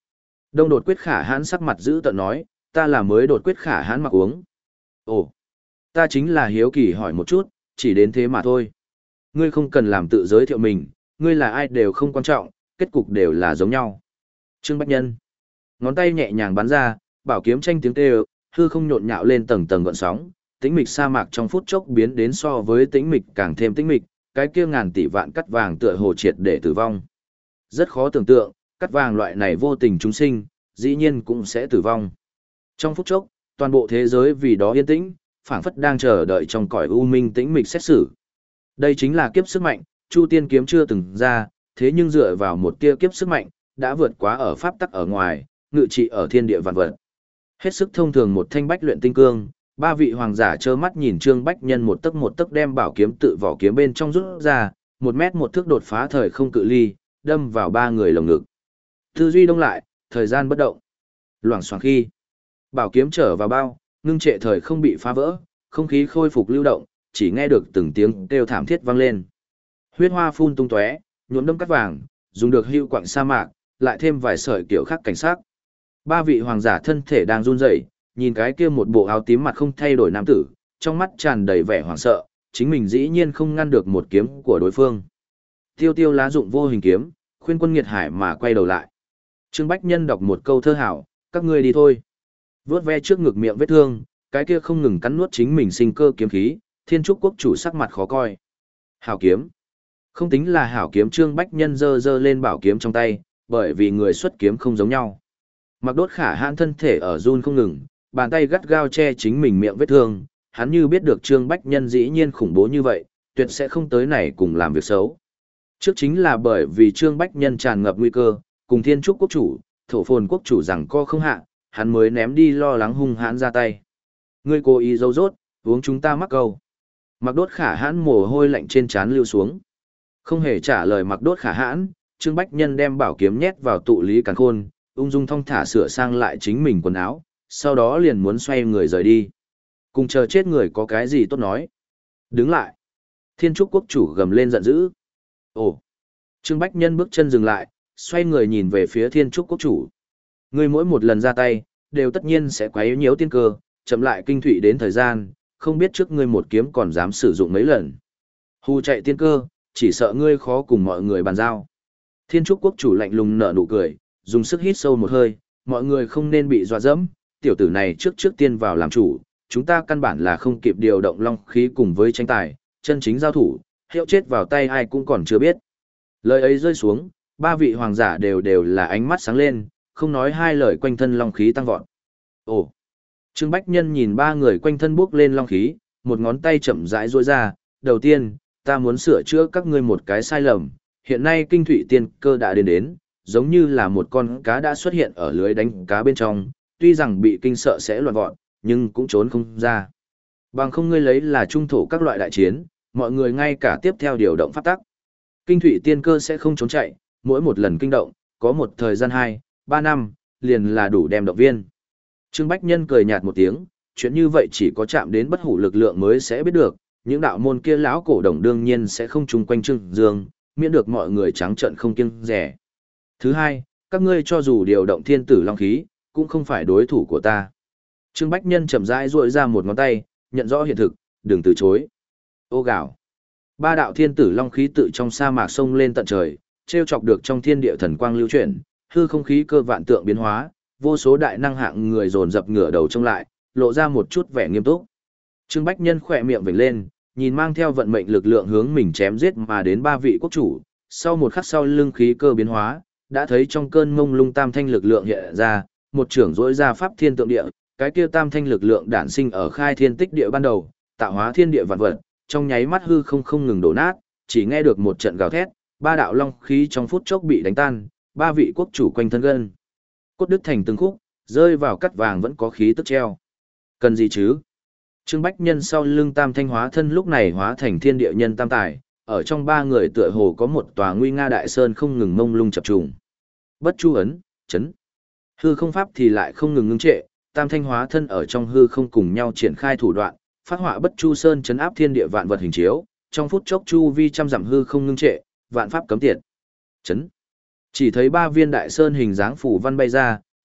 Speaker 1: Đông đột quyết khả hãn sắc mặt giữ tợn nói, ta là mới đột quyết khả hãn mặc uống. Ồ, ta chính là hiếu kỳ hỏi một chút, chỉ đến thế mà thôi. Ngươi không cần làm tự giới thiệu mình, ngươi là ai đều không quan trọng, kết cục đều là giống nhau. Trương Bách Nhân, ngón tay nhẹ nhàng bắn ra, bảo kiếm tranh tiếng kêu, hư không nhộn nhạo lên tầng tầng gợn sóng, tĩnh mịch sa mạc trong phút chốc biến đến so với tĩnh mịch càng thêm tĩnh mịch, cái kia ngàn tỷ vạn cắt vàng tựa hồ triệt để tử vong. Rất khó tưởng tượng, cắt vàng loại này vô tình chúng sinh, dĩ nhiên cũng sẽ tử vong. Trong phút chốc, toàn bộ thế giới vì đó yên tĩnh, phảng phất đang chờ đợi trong cõi u minh tĩnh mịch xét xử. Đây chính là kiếp sức mạnh, Chu Tiên kiếm chưa từng ra, thế nhưng dựa vào một tia kiếp sức mạnh, đã vượt quá ở pháp tắc ở ngoài, ngự trị ở thiên địa vạn vật. Hết sức thông thường một thanh bách luyện tinh cương, ba vị hoàng giả trơ mắt nhìn Trương Bách Nhân một tấc một tấc đem bảo kiếm tự vỏ kiếm bên trong rút ra, một mét một thước đột phá thời không cự ly, đâm vào ba người lồng ngực. Tư duy đông lại, thời gian bất động. Loảng xoảng khi, bảo kiếm trở vào bao, ngưng trệ thời không bị phá vỡ, không khí khôi phục lưu động, chỉ nghe được từng tiếng kêu thảm thiết vang lên. Huyết hoa phun tung tóe, nhuộm đâm cắt vàng, dùng được hưu quặng sa mạc, lại thêm vài sợi kiểu khác cảnh sắc. Ba vị hoàng giả thân thể đang run rẩy, nhìn cái kia một bộ áo tím mặt không thay đổi nam tử, trong mắt tràn đầy vẻ hoảng sợ, chính mình dĩ nhiên không ngăn được một kiếm của đối phương. Tiêu tiêu lá dụng vô hình kiếm, khuyên quân nghiệt hải mà quay đầu lại. Trương Bách Nhân đọc một câu thơ hảo, các ngươi đi thôi. Vướt ve trước ngực miệng vết thương, cái kia không ngừng cắn nuốt chính mình sinh cơ kiếm khí, Thiên Trúc quốc chủ sắc mặt khó coi. Hảo kiếm. Không tính là hảo kiếm, Trương Bách Nhân giơ giơ lên bảo kiếm trong tay, bởi vì người xuất kiếm không giống nhau. Mặc Đốt khả hãn thân thể ở run không ngừng, bàn tay gắt gao che chính mình miệng vết thương, hắn như biết được Trương Bách Nhân dĩ nhiên khủng bố như vậy, tuyệt sẽ không tới này cùng làm việc xấu. Trước chính là bởi vì Trương Bách Nhân tràn ngập nguy cơ, cùng Thiên Trúc quốc chủ, Thổ Phồn quốc chủ rằng co không hạ, hắn mới ném đi lo lắng hung hãn ra tay. Ngươi cố ý giấu rốt, uống chúng ta mắc câu. Mặc Đốt khả hãn mồ hôi lạnh trên trán lưu xuống. Không hề trả lời Mặc Đốt khả hãn, Trương Bách Nhân đem bảo kiếm nhét vào tụ lý càn khôn, ung dung thong thả sửa sang lại chính mình quần áo, sau đó liền muốn xoay người rời đi. Cùng chờ chết người có cái gì tốt nói. Đứng lại. Thiên Trúc quốc chủ gầm lên giận dữ. Ồ. Trương Bách Nhân bước chân dừng lại, xoay người nhìn về phía Thiên Trúc quốc chủ. Ngươi mỗi một lần ra tay, đều tất nhiên sẽ quấy nhiễu tiên cơ, chậm lại kinh thủy đến thời gian, không biết trước ngươi một kiếm còn dám sử dụng mấy lần. Hù chạy tiên cơ, chỉ sợ ngươi khó cùng mọi người bàn giao. Thiên Trúc quốc chủ lạnh lùng nở nụ cười, dùng sức hít sâu một hơi, mọi người không nên bị dọa dẫm, tiểu tử này trước trước tiên vào làm chủ, chúng ta căn bản là không kịp điều động long khí cùng với tranh tài, chân chính giao thủ, hiệu chết vào tay ai cũng còn chưa biết. Lời ấy rơi xuống, ba vị hoàng giả đều đều là ánh mắt sáng lên, không nói hai lời quanh thân long khí tăng vọt. Ồ! Trương Bách Nhân nhìn ba người quanh thân bước lên long khí, một ngón tay chậm rãi duỗi ra, đầu tiên, ta muốn sửa chữa các ngươi một cái sai lầm, hiện nay kinh thủy tiên cơ đã đến đến, giống như là một con cá đã xuất hiện ở lưới đánh cá bên trong, tuy rằng bị kinh sợ sẽ loạn vọt, nhưng cũng trốn không ra. Bằng không ngươi lấy là trung thổ các loại đại chiến, mọi người ngay cả tiếp theo điều động pháp tắc. Kinh thủy tiên cơ sẽ không trốn chạy, mỗi một lần kinh động, có một thời gian hai, ba năm, liền là đủ đem động viên. Trương Bách Nhân cười nhạt một tiếng, chuyện như vậy chỉ có chạm đến bất hủ lực lượng mới sẽ biết được, những đạo môn kia lão cổ đồng đương nhiên sẽ không chung quanh Trương Dương, miễn được mọi người trắng trợn không kiêng rẻ. Thứ hai, các ngươi cho dù điều động thiên tử long khí, cũng không phải đối thủ của ta. Trương Bách Nhân chậm rãi duỗi ra một ngón tay, nhận rõ hiện thực, đừng từ chối. Ô gạo. Ba đạo thiên tử long khí tự trong sa mạc sông lên tận trời, treo chọc được trong thiên địa thần quang lưu chuyển, hư không khí cơ vạn tượng biến hóa, vô số đại năng hạng người dồn dập ngửa đầu trông lại, lộ ra một chút vẻ nghiêm túc. Trương Bách Nhân khỏe miệng vểnh lên, nhìn mang theo vận mệnh lực lượng hướng mình chém giết mà đến ba vị quốc chủ, sau một khắc sau lưng khí cơ biến hóa, đã thấy trong cơn mông lung tam thanh lực lượng hiện ra, một trưởng rỗi ra pháp thiên tượng địa, cái kia tam thanh lực lượng đản sinh ở khai thiên tích địa ban đầu, tạo hóa thiên địa vạn vật, trong nháy mắt hư không không ngừng đổ nát, chỉ nghe được một trận gào thét, ba đạo long khí trong phút chốc bị đánh tan, ba vị quốc chủ quanh thân gân cốt đứt thành từng khúc, rơi vào cắt vàng vẫn có khí tức treo. Cần gì chứ? Trương Bách Nhân sau lưng tam thanh hóa thân lúc này hóa thành thiên địa nhân tam tài, ở trong ba người tựa hồ có một tòa nguy nga đại sơn không ngừng mông lung chập trùng. Bất chu ấn, chấn. Hư không pháp thì lại không ngừng ngưng trệ, tam thanh hóa thân ở trong hư không cùng nhau triển khai thủ đoạn, phát họa bất chu sơn chấn áp thiên địa vạn vật hình chiếu, trong phút chốc chu vi trăm dặm hư không ngưng trệ, vạn pháp cấm tiệt. Chấn. Chỉ thấy ba viên đại sơn hình dáng phủ văn bay ra,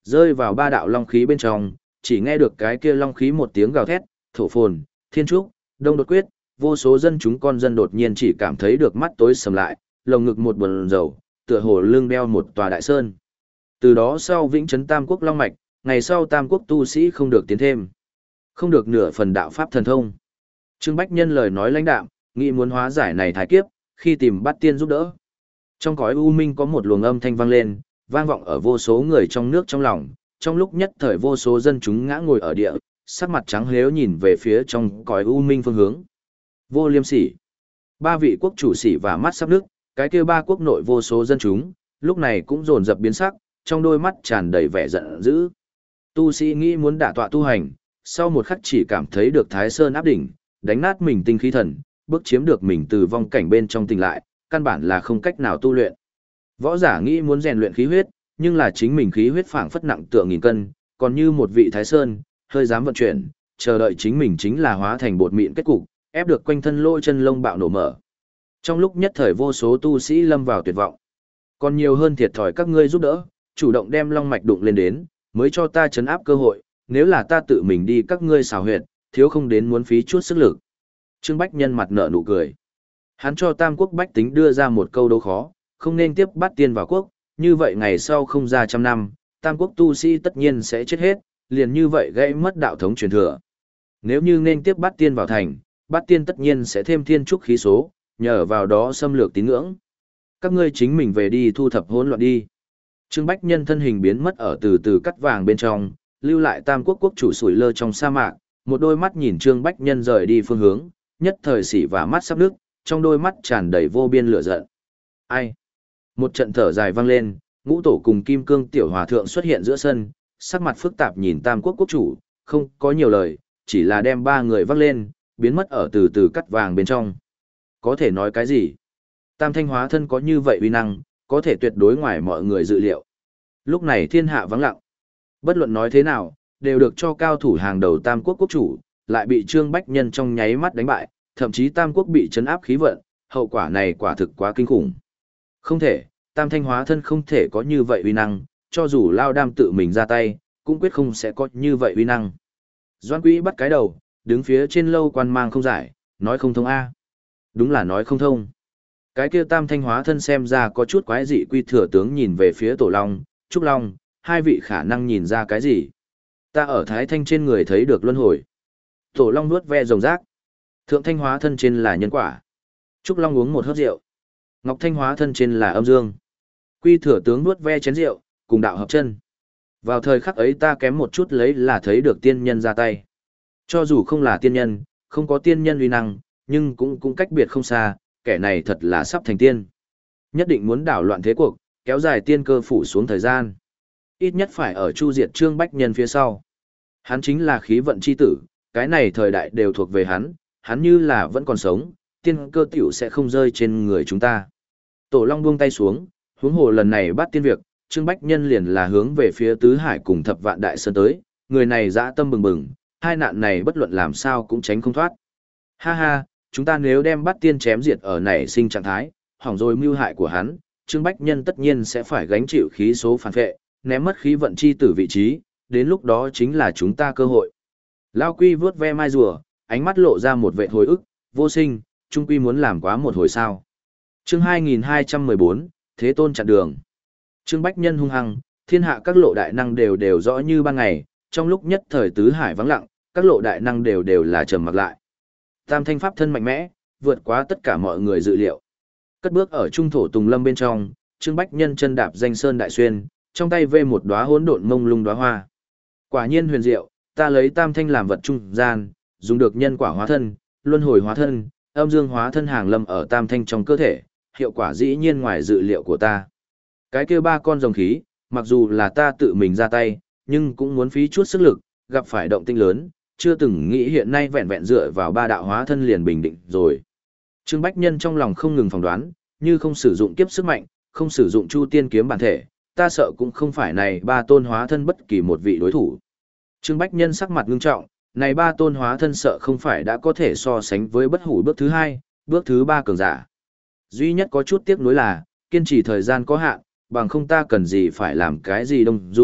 Speaker 1: rơi vào ba đạo long khí bên trong, chỉ nghe được cái kia long khí một tiếng gào thét, thổ phồn, thiên trúc, đông đột quyết, vô số dân chúng con dân đột nhiên chỉ cảm thấy được mắt tối sầm lại, lồng ngực một buồn rầu, tựa hồ lưng đeo một tòa đại sơn. Từ đó sau vĩnh trấn Tam Quốc Long Mạch, ngày sau Tam Quốc tu sĩ không được tiến thêm. Không được nửa phần đạo pháp thần thông. Trương Bách Nhân lời nói lãnh đạm, nghĩ muốn hóa giải này thái kiếp, khi tìm Bát Tiên giúp đỡ. Trong cõi u minh có một luồng âm thanh vang lên, vang vọng ở vô số người trong nước trong lòng, trong lúc nhất thời vô số dân chúng ngã ngồi ở địa, sắc mặt trắng lếu nhìn về phía trong cõi u minh phương hướng. Vô Liêm Sỉ. Ba vị quốc chủ sĩ và mắt sắp nước, cái kia ba quốc nội vô số dân chúng, lúc này cũng dồn dập biến sắc, trong đôi mắt tràn đầy vẻ giận dữ. Tu sĩ nghĩ muốn đả tọa tu hành, sau một khắc chỉ cảm thấy được Thái Sơn áp đỉnh, đánh nát mình tinh khí thần, bước chiếm được mình từ vong cảnh bên trong tỉnh lại, căn bản là không cách nào tu luyện. Võ giả nghĩ muốn rèn luyện khí huyết, nhưng là chính mình khí huyết phảng phất nặng tựa nghìn cân, còn như một vị Thái Sơn, hơi dám vận chuyển, chờ đợi chính mình chính là hóa thành bột mịn kết cục, ép được quanh thân lỗ chân lông bạo nổ mở. Trong lúc nhất thời vô số tu sĩ lâm vào tuyệt vọng. Còn nhiều hơn thiệt thòi các ngươi giúp đỡ, chủ động đem long mạch đụng lên đến, mới cho ta chấn áp cơ hội, nếu là ta tự mình đi các ngươi xào huyệt, thiếu không đến muốn phí chút sức lực. Trương Bách Nhân mặt nở nụ cười. Hắn cho Tam Quốc bách tính đưa ra một câu đố khó, không nên tiếp Bát Tiên vào quốc, như vậy ngày sau không ra trăm năm, Tam Quốc tu sĩ tất nhiên sẽ chết hết, liền như vậy gãy mất đạo thống truyền thừa. Nếu như nên tiếp Bát Tiên vào thành, Bát Tiên tất nhiên sẽ thêm thiên trúc khí số, nhờ vào đó xâm lược tín ngưỡng. Các ngươi chính mình về đi thu thập hỗn loạn đi. Trương Bách Nhân thân hình biến mất ở từ từ cắt vàng bên trong, lưu lại Tam Quốc quốc chủ sủi lơ trong sa mạc, một đôi mắt nhìn Trương Bách Nhân rời đi phương hướng, nhất thời xỉ và mắt sắp nước, trong đôi mắt tràn đầy vô biên lửa giận. Ai? Một trận thở dài vang lên, Ngũ Tổ cùng Kim Cương tiểu hòa thượng xuất hiện giữa sân, sắc mặt phức tạp nhìn Tam Quốc quốc chủ, không có nhiều lời, chỉ là đem ba người vác lên, biến mất ở từ từ cắt vàng bên trong. Có thể nói cái gì? Tam Thanh hóa thân có như vậy uy năng, có thể tuyệt đối ngoài mọi người dự liệu. Lúc này thiên hạ vắng lặng. Bất luận nói thế nào, đều được cho cao thủ hàng đầu Tam Quốc quốc chủ, lại bị Trương Bách Nhân trong nháy mắt đánh bại, thậm chí Tam Quốc bị chấn áp khí vận, hậu quả này quả thực quá kinh khủng. Không thể, Tam Thanh hóa thân không thể có như vậy uy năng, cho dù Lao Đam tự mình ra tay, cũng quyết không sẽ có như vậy uy năng. Doan Quý bắt cái đầu, đứng phía trên lâu quan mang không giải, nói không thông a. Đúng là nói không thông. Cái kia Tam Thanh hóa thân xem ra có chút quái dị, Quy Thừa tướng nhìn về phía Tổ Long, Trúc Long, hai vị khả năng nhìn ra cái gì? Ta ở Thái Thanh trên người thấy được luân hồi. Tổ Long nuốt ve rồng rác. Thượng Thanh hóa thân trên là nhân quả. Trúc Long uống một hớp rượu. Ngọc Thanh hóa thân trên là âm dương. Quy Thừa tướng nuốt ve chén rượu, cùng đạo hợp chân. Vào thời khắc ấy ta kém một chút lấy là thấy được tiên nhân ra tay. Cho dù không là tiên nhân, không có tiên nhân uy năng, nhưng cũng cũng cách biệt không xa, kẻ này thật là sắp thành tiên. Nhất định muốn đảo loạn thế cuộc, kéo dài tiên cơ phủ xuống thời gian. Ít nhất phải ở chu diệt Trương Bách Nhân phía sau. Hắn chính là khí vận chi tử, cái này thời đại đều thuộc về hắn, hắn như là vẫn còn sống, tiên cơ tiểu sẽ không rơi trên người chúng ta. Tổ Long buông tay xuống, huống hồ lần này bắt tiên việc, Trương Bách Nhân liền là hướng về phía Tứ Hải cùng Thập Vạn Đại Sơn tới, người này dã tâm bừng bừng, hai nạn này bất luận làm sao cũng tránh không thoát. Ha ha, chúng ta nếu đem bắt tiên chém diệt ở nảy sinh trạng thái, hỏng rồi mưu hại của hắn, Trương Bách Nhân tất nhiên sẽ phải gánh chịu khí số phản vệ, ném mất khí vận chi tử vị trí, đến lúc đó chính là chúng ta cơ hội. Lao Quy vướt ve mai rùa, ánh mắt lộ ra một vệ hồi ức, vô sinh, Trung Quy muốn làm quá một hồi sao. Chương hai nghìn hai trăm mười bốn, Thế Tôn chặn đường. Trương Bách Nhân hung hăng, thiên hạ các lộ đại năng đều đều rõ như ban ngày, trong lúc nhất thời tứ hải vắng lặng, các lộ đại năng đều đều là trầm mặc lại. Tam Thanh pháp thân mạnh mẽ, vượt quá tất cả mọi người dự liệu. Cất bước ở trung thổ Tùng Lâm bên trong, Trương Bách Nhân chân đạp danh sơn đại xuyên, trong tay vê một đóa hỗn độn mông lung đóa hoa. Quả nhiên huyền diệu, ta lấy Tam Thanh làm vật trung gian, dùng được nhân quả hóa thân, luân hồi hóa thân, âm dương hóa thân hàng lâm ở Tam Thanh trong cơ thể, hiệu quả dĩ nhiên ngoài dự liệu của ta. Cái kia ba con rồng khí, mặc dù là ta tự mình ra tay, nhưng cũng muốn phí chút sức lực, gặp phải động tinh lớn, chưa từng nghĩ hiện nay vẹn vẹn dựa vào ba đạo hóa thân liền bình định rồi. Trương Bách Nhân trong lòng không ngừng phỏng đoán, như không sử dụng kiếp sức mạnh, không sử dụng Chu Tiên kiếm bản thể, ta sợ cũng không phải này ba tôn hóa thân bất kỳ một vị đối thủ. Trương Bách Nhân sắc mặt ngưng trọng, này ba tôn hóa thân sợ không phải đã có thể so sánh với bất hủ bước thứ hai, bước thứ ba cường giả. Duy nhất có chút tiếc nuối là, kiên trì thời gian có hạn, bằng không ta cần gì phải làm cái gì đông du,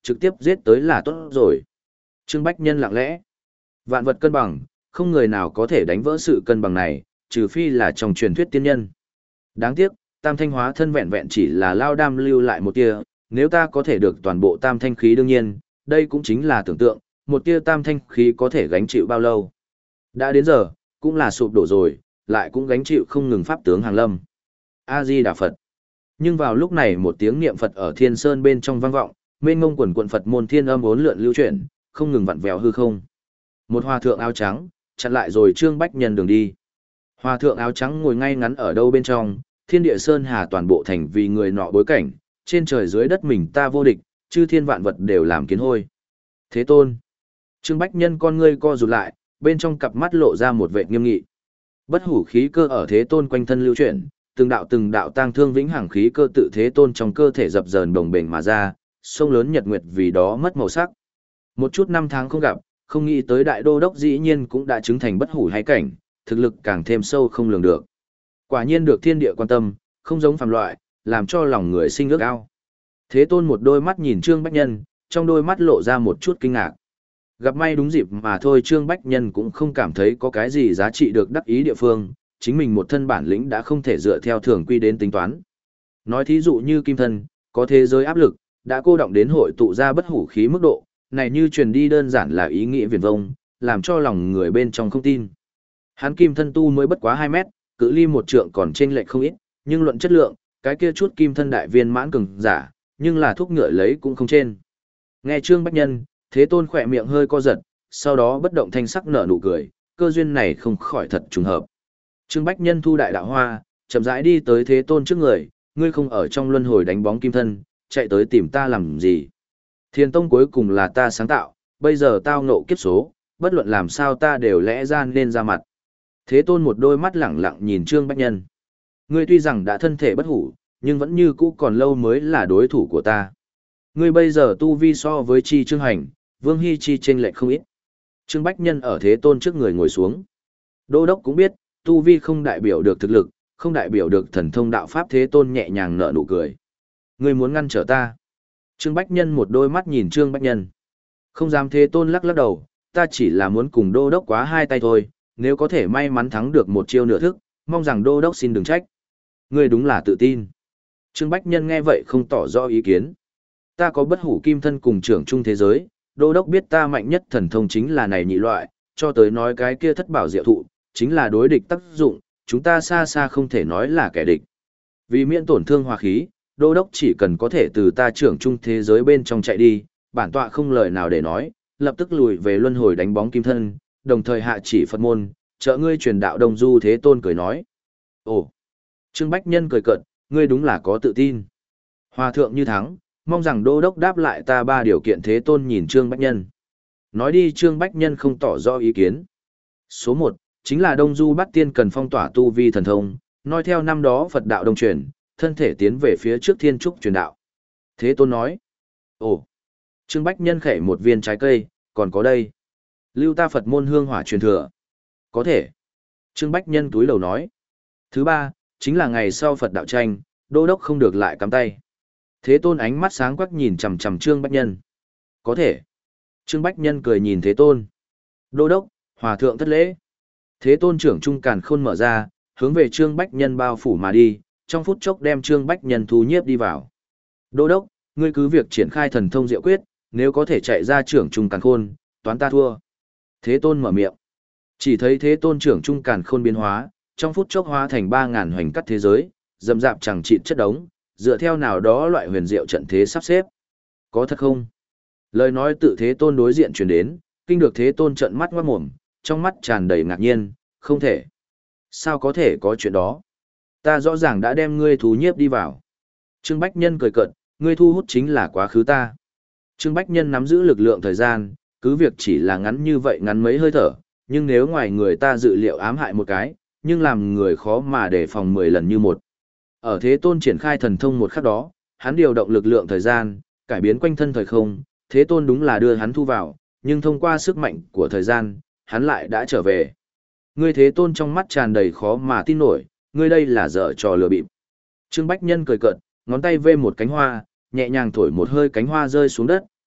Speaker 1: trực tiếp giết tới là tốt rồi. Trương Bách Nhân lặng lẽ. Vạn vật cân bằng, không người nào có thể đánh vỡ sự cân bằng này, trừ phi là trong truyền thuyết tiên nhân. Đáng tiếc, tam thanh hóa thân vẹn vẹn chỉ là lao đam lưu lại một tia, nếu ta có thể được toàn bộ tam thanh khí đương nhiên, đây cũng chính là tưởng tượng, một tia tam thanh khí có thể gánh chịu bao lâu. Đã đến giờ, cũng là sụp đổ rồi, lại cũng gánh chịu không ngừng pháp tướng hàng lâm. A-di-đà Phật. Nhưng vào lúc này một tiếng niệm Phật ở thiên sơn bên trong vang vọng, mênh mông quần quần Phật môn thiên âm bốn lượn lưu chuyển, không ngừng vặn vẹo hư không. Một hòa thượng áo trắng, chặn lại rồi Trương Bách Nhân đường đi. Hòa thượng áo trắng ngồi ngay ngắn ở đâu bên trong, thiên địa sơn hà toàn bộ thành vì người nọ bối cảnh, trên trời dưới đất mình ta vô địch, chư thiên vạn vật đều làm kiến hôi. Thế Tôn. Trương Bách Nhân con ngươi co rụt lại, bên trong cặp mắt lộ ra một vẻ nghiêm nghị. Bất hủ khí cơ ở Thế Tôn quanh thân lưu chuyển, từng đạo từng đạo tang thương vĩnh hằng khí cơ tự Thế Tôn trong cơ thể dập dờn đồng bền mà ra, sông lớn nhật nguyệt vì đó mất màu sắc. Một chút năm tháng không gặp, không nghĩ tới đại đô đốc dĩ nhiên cũng đã chứng thành bất hủ hay cảnh, thực lực càng thêm sâu không lường được. Quả nhiên được thiên địa quan tâm, không giống phàm loại, làm cho lòng người sinh ước ao. Thế Tôn một đôi mắt nhìn Trương Bách Nhân, trong đôi mắt lộ ra một chút kinh ngạc. Gặp may đúng dịp mà thôi, Trương Bách Nhân cũng không cảm thấy có cái gì giá trị được đắc ý địa phương, chính mình một thân bản lĩnh đã không thể dựa theo thường quy đến tính toán. Nói thí dụ như kim thân, có thế giới áp lực, đã cô động đến hội tụ ra bất hủ khí mức độ, này như truyền đi đơn giản là ý nghĩa viển vông, làm cho lòng người bên trong không tin. Hắn kim thân tu mới bất quá hai mét, cự ly một trượng còn chênh lệch không ít, nhưng luận chất lượng, cái kia chút kim thân đại viên mãn cường giả, nhưng là thuốc ngựa lấy cũng không trên. Nghe Trương Bách Nhân, Thế Tôn khỏe miệng hơi co giật, sau đó bất động thanh sắc nở nụ cười, cơ duyên này không khỏi thật trùng hợp. Trương Bách Nhân thu đại đạo hoa, chậm rãi đi tới Thế Tôn trước người, ngươi không ở trong luân hồi đánh bóng kim thân, chạy tới tìm ta làm gì? Thiên Tông cuối cùng là ta sáng tạo, bây giờ tao ngộ kiếp số, bất luận làm sao ta đều lẽ ra nên ra mặt. Thế Tôn một đôi mắt lẳng lặng nhìn Trương Bách Nhân. Ngươi tuy rằng đã thân thể bất hủ, nhưng vẫn như cũ còn lâu mới là đối thủ của ta. Ngươi bây giờ tu vi so với Chi Trương Hành, Vương Hy Chi chênh lệch không ít. Trương Bách Nhân ở Thế Tôn trước người ngồi xuống. Đô đốc cũng biết, tu vi không đại biểu được thực lực, không đại biểu được thần thông đạo pháp. Thế Tôn nhẹ nhàng nở nụ cười. Ngươi muốn ngăn trở ta? Trương Bách Nhân một đôi mắt nhìn Trương Bách Nhân. Không dám. Thế Tôn lắc lắc đầu, ta chỉ là muốn cùng đô đốc quá hai tay thôi, nếu có thể may mắn thắng được một chiêu nửa thức, mong rằng đô đốc xin đừng trách. Ngươi đúng là tự tin. Trương Bách Nhân nghe vậy không tỏ rõ ý kiến. Ta có bất hủ kim thân cùng trưởng chung thế giới, đô đốc biết ta mạnh nhất thần thông chính là này nhị loại, cho tới nói cái kia thất bảo diệu thụ, chính là đối địch tác dụng, chúng ta xa xa không thể nói là kẻ địch. Vì miễn tổn thương hòa khí, đô đốc chỉ cần có thể từ ta trưởng chung thế giới bên trong chạy đi, bản tọa không lời nào để nói, lập tức lùi về luân hồi đánh bóng kim thân, đồng thời hạ chỉ Phật môn, trợ ngươi truyền đạo Đông Du. Thế Tôn cười nói. Ồ! Trương Bách Nhân cười cợt, ngươi đúng là có tự tin. Hòa thượng như thắng, mong rằng đô đốc đáp lại ta ba điều kiện. Thế Tôn nhìn Trương Bách Nhân. Nói đi. Trương Bách Nhân không tỏ rõ ý kiến. Số một, chính là Đông Du Bát Tiên cần phong tỏa tu vi thần thông, nói theo năm đó Phật đạo đồng truyền, thân thể tiến về phía trước thiên trúc truyền đạo. Thế Tôn nói. Ồ! Trương Bách Nhân khẽ một viên trái cây, còn có đây. Lưu ta Phật môn hương hỏa truyền thừa. Có thể. Trương Bách Nhân túi lầu nói. Thứ ba, chính là ngày sau Phật đạo tranh, đô đốc không được lại cắm tay. Thế Tôn ánh mắt sáng quắc nhìn chằm chằm Trương Bách Nhân. Có thể. Trương Bách Nhân cười nhìn Thế Tôn. Đô đốc, hòa thượng thất lễ. Thế Tôn trưởng trung càn khôn mở ra, hướng về Trương Bách Nhân bao phủ mà đi, trong phút chốc đem Trương Bách Nhân thu nhiếp đi vào. Đô đốc, ngươi cứ việc triển khai thần thông diệu quyết, nếu có thể chạy ra trưởng trung càn khôn, toán ta thua. Thế Tôn mở miệng. Chỉ thấy Thế Tôn trưởng trung càn khôn biến hóa, trong phút chốc hóa thành ba ngàn hoành cắt thế giới, dầm dạp chẳng chịt chất đống, dựa theo nào đó loại huyền diệu trận thế sắp xếp. Có thật không? Lời nói tự Thế Tôn đối diện truyền đến, kinh được Thế Tôn trợn mắt ngoác mồm, trong mắt tràn đầy ngạc nhiên, không thể. Sao có thể có chuyện đó? Ta rõ ràng đã đem ngươi thú nhiếp đi vào. Trương Bách Nhân cười cợt, ngươi thu hút chính là quá khứ ta. Trương Bách Nhân nắm giữ lực lượng thời gian, cứ việc chỉ là ngắn như vậy ngắn mấy hơi thở, nhưng nếu ngoài người ta dự liệu ám hại một cái, nhưng làm người khó mà đề phòng mười lần như một. Ở Thế Tôn triển khai thần thông một khắc đó, hắn điều động lực lượng thời gian, cải biến quanh thân thời không, Thế Tôn đúng là đưa hắn thu vào, nhưng thông qua sức mạnh của thời gian, hắn lại đã trở về. Ngươi Thế Tôn trong mắt tràn đầy khó mà tin nổi, ngươi đây là dở trò lừa bịp. Trương Bách Nhân cười cợt, ngón tay vê một cánh hoa, nhẹ nhàng thổi một hơi cánh hoa rơi xuống đất,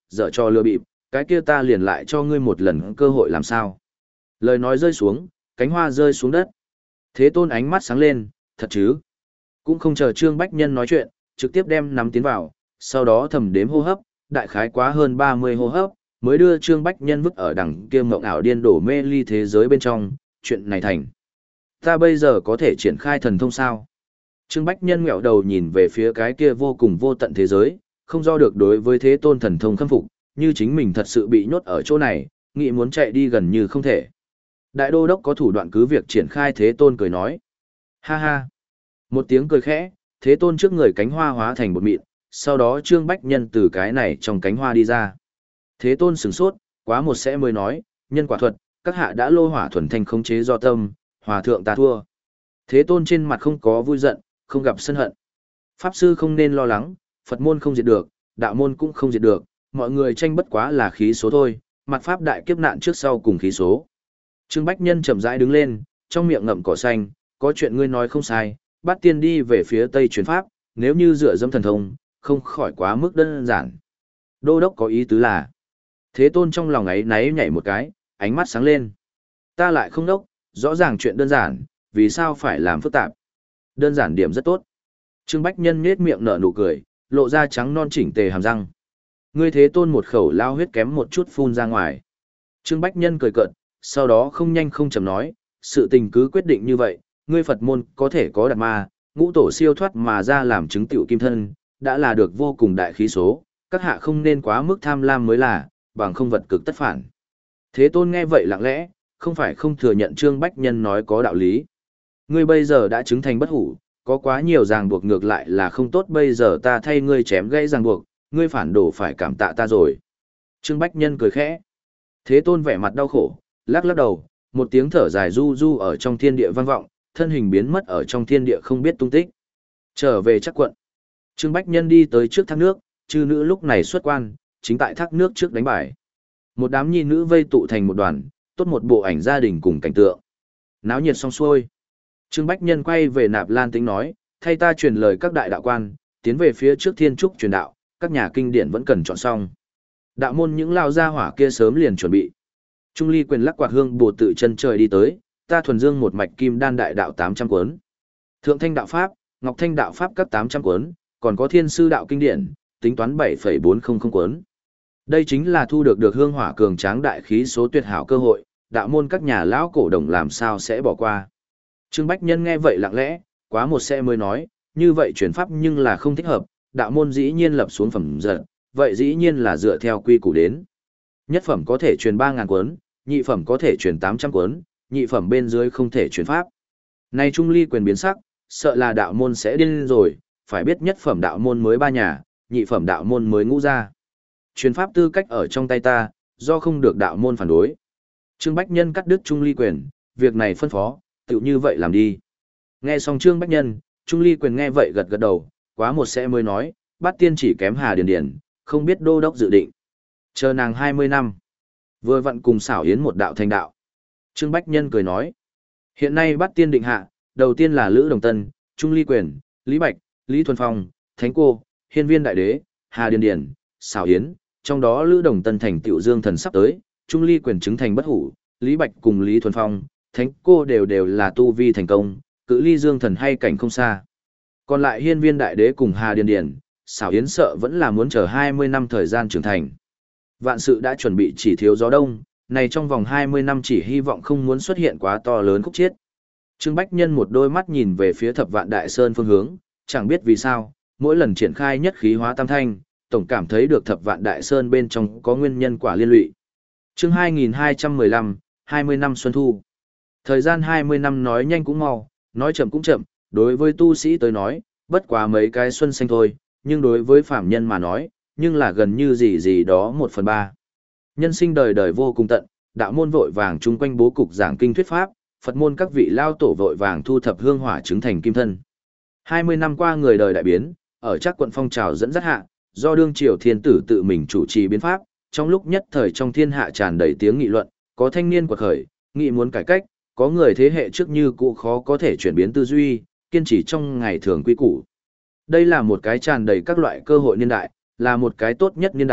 Speaker 1: dở trò lừa bịp, cái kia ta liền lại cho ngươi một lần cơ hội làm sao. Lời nói rơi xuống, cánh hoa rơi xuống đất. Thế Tôn ánh mắt sáng lên, thật chứ. Cũng không chờ Trương Bách Nhân nói chuyện, trực tiếp đem nắm tiến vào, sau đó thầm đếm hô hấp, đại khái quá hơn ba mươi hô hấp, mới đưa Trương Bách Nhân vứt ở đằng kia mộng ảo điên đổ mê ly thế giới bên trong, chuyện này thành. Ta bây giờ có thể triển khai thần thông sao? Trương Bách Nhân ngẹo đầu nhìn về phía cái kia vô cùng vô tận thế giới, không do được đối với Thế Tôn thần thông khâm phục, như chính mình thật sự bị nhốt ở chỗ này, nghĩ muốn chạy đi gần như không thể. Đại đô đốc có thủ đoạn cứ việc triển khai. Thế Tôn cười nói. Ha ha. Một tiếng cười khẽ, Thế Tôn trước người cánh hoa hóa thành bột mịn, sau đó Trương Bách Nhân từ cái này trong cánh hoa đi ra. Thế Tôn sửng sốt, quá một sẽ mới nói, nhân quả thuật, các hạ đã lô hỏa thuần thanh khống chế do tâm, hòa thượng ta thua. Thế Tôn trên mặt không có vui giận, không gặp sân hận. Pháp sư không nên lo lắng, Phật môn không diệt được, đạo môn cũng không diệt được, mọi người tranh bất quá là khí số thôi, mặt pháp đại kiếp nạn trước sau cùng khí số. Trương Bách Nhân chậm rãi đứng lên, trong miệng ngậm cỏ xanh, có chuyện ngươi nói không sai, bắt tiên đi về phía tây truyền pháp, nếu như dựa dẫm thần thông, không khỏi quá mức đơn giản. Đô đốc có ý tứ là, Thế Tôn trong lòng ấy náy nhảy một cái, ánh mắt sáng lên. Ta lại không đốc, rõ ràng chuyện đơn giản, vì sao phải làm phức tạp? Đơn giản điểm rất tốt. Trương Bách Nhân nhếch miệng nở nụ cười, lộ ra trắng non chỉnh tề hàm răng. Ngươi Thế Tôn một khẩu lao huyết kém một chút phun ra ngoài. Trương Bách Nhân cười cợt, sau đó không nhanh không chậm nói, sự tình cứ quyết định như vậy, ngươi Phật môn có thể có đạt ma, ngũ tổ siêu thoát mà ra làm chứng tiểu kim thân, đã là được vô cùng đại khí số, các hạ không nên quá mức tham lam mới là, bằng không vật cực tất phản. Thế Tôn nghe vậy lặng lẽ, không phải không thừa nhận Trương Bách Nhân nói có đạo lý. Ngươi bây giờ đã chứng thành bất hủ, có quá nhiều ràng buộc ngược lại là không tốt, bây giờ ta thay ngươi chém gãy ràng buộc, ngươi phản đổ phải cảm tạ ta rồi. Trương Bách Nhân cười khẽ. Thế Tôn vẻ mặt đau khổ, lắc lắc đầu, một tiếng thở dài du du ở trong thiên địa vang vọng, thân hình biến mất ở trong thiên địa không biết tung tích. Trở về Trắc Quận. Trương Bách Nhân đi tới trước thác nước, chư nữ lúc này xuất quan, chính tại thác nước trước đánh bài. Một đám nhi nữ vây tụ thành một đoàn, tốt một bộ ảnh gia đình cùng cảnh tượng. Náo nhiệt xong xuôi. Trương Bách Nhân quay về Nạp Lan Tĩnh nói, thay ta truyền lời các đại đạo quan, tiến về phía trước thiên trúc truyền đạo, các nhà kinh điển vẫn cần chọn xong. Đạo môn những lao gia hỏa kia sớm liền chuẩn bị. Trung Ly quyền lắc quạt hương bồ tự chân trời đi tới, ta thuần dương một mạch kim đan đại đạo tám trăm cuốn. Thượng thanh đạo pháp, ngọc thanh đạo pháp các tám trăm cuốn, còn có thiên sư đạo kinh điển, tính toán bảy phẩy bốn không không cuốn. Đây chính là thu được được hương hỏa cường tráng đại khí số tuyệt hảo cơ hội, đạo môn các nhà lão cổ đồng làm sao sẽ bỏ qua. Trương Bách Nhân nghe vậy lặng lẽ, quá một sẽ mới nói, như vậy chuyển pháp nhưng là không thích hợp, đạo môn dĩ nhiên lập xuống phẩm giật, vậy dĩ nhiên là dựa theo quy củ đến. Nhất phẩm có thể truyền ba ngàn cuốn, nhị phẩm có thể truyền tám trăm cuốn, nhị phẩm bên dưới không thể truyền pháp. Nay Trung Ly quyền biến sắc, sợ là đạo môn sẽ điên rồi, phải biết nhất phẩm đạo môn mới ba nhà, nhị phẩm đạo môn mới ngũ ra. Truyền pháp tư cách ở trong tay ta, do không được đạo môn phản đối. Trương Bách Nhân cắt đứt Trung Ly quyền, việc này phân phó, tự như vậy làm đi. Nghe xong Trương Bách Nhân, Trung Ly quyền nghe vậy gật gật đầu, quá một sẽ mới nói, Bát tiên chỉ kém Hà Điền Điền, không biết đô đốc dự định. Chờ nàng hai mươi năm. Vừa vặn cùng xảo yến một đạo thành đạo. Trương Bách Nhân cười nói, hiện nay Bát tiên định hạ, đầu tiên là Lữ Đồng Tân, Trung Ly quyền, Lý Bạch, Lý Thuần Phong, Thánh Cô, Hiên Viên Đại Đế, Hà Điền Điền, xảo yến, trong đó Lữ Đồng Tân thành tựu dương thần sắp tới, Trung Ly quyền chứng thành bất hủ, Lý Bạch cùng Lý Thuần Phong, Thánh Cô đều đều là tu vi thành công, cự ly dương thần hay cảnh không xa. Còn lại Hiên Viên Đại Đế cùng Hà Điền Điền, xảo yến sợ vẫn là muốn chờ hai mươi năm thời gian trưởng thành. Vạn sự đã chuẩn bị chỉ thiếu gió đông, này trong vòng hai mươi năm chỉ hy vọng không muốn xuất hiện quá to lớn khúc chiết. Trương Bách Nhân một đôi mắt nhìn về phía Thập Vạn Đại Sơn phương hướng, chẳng biết vì sao, mỗi lần triển khai nhất khí hóa tam thanh, tổng cảm thấy được Thập Vạn Đại Sơn bên trong có nguyên nhân quả liên lụy. Chương hai nghìn hai trăm mười lăm, hai mươi năm xuân thu. Thời gian hai mươi năm nói nhanh cũng mau, nói chậm cũng chậm, đối với tu sĩ tới nói, bất quá mấy cái xuân xanh thôi, nhưng đối với phạm nhân mà nói, nhưng là gần như gì gì đó một phần ba. Nhân sinh đời đời vô cùng tận, đạo môn vội vàng chung quanh bố cục giảng kinh thuyết pháp, Phật môn các vị lao tổ vội vàng thu thập hương hỏa chứng thành kim thân. hai mươi năm qua người đời đại biến, ở Trắc Quận phong trào dẫn dắt hạ, do đương triều thiên tử tự mình chủ trì biến pháp, trong lúc nhất thời trong thiên hạ tràn đầy tiếng nghị luận, có thanh niên quật khởi, nghị muốn cải cách, có người thế hệ trước như cũ khó có thể chuyển biến tư duy, kiên trì trong ngày thường quy củ. Đây là một cái tràn đầy các loại cơ hội niên đại, là một cái tốt nhất niên đại,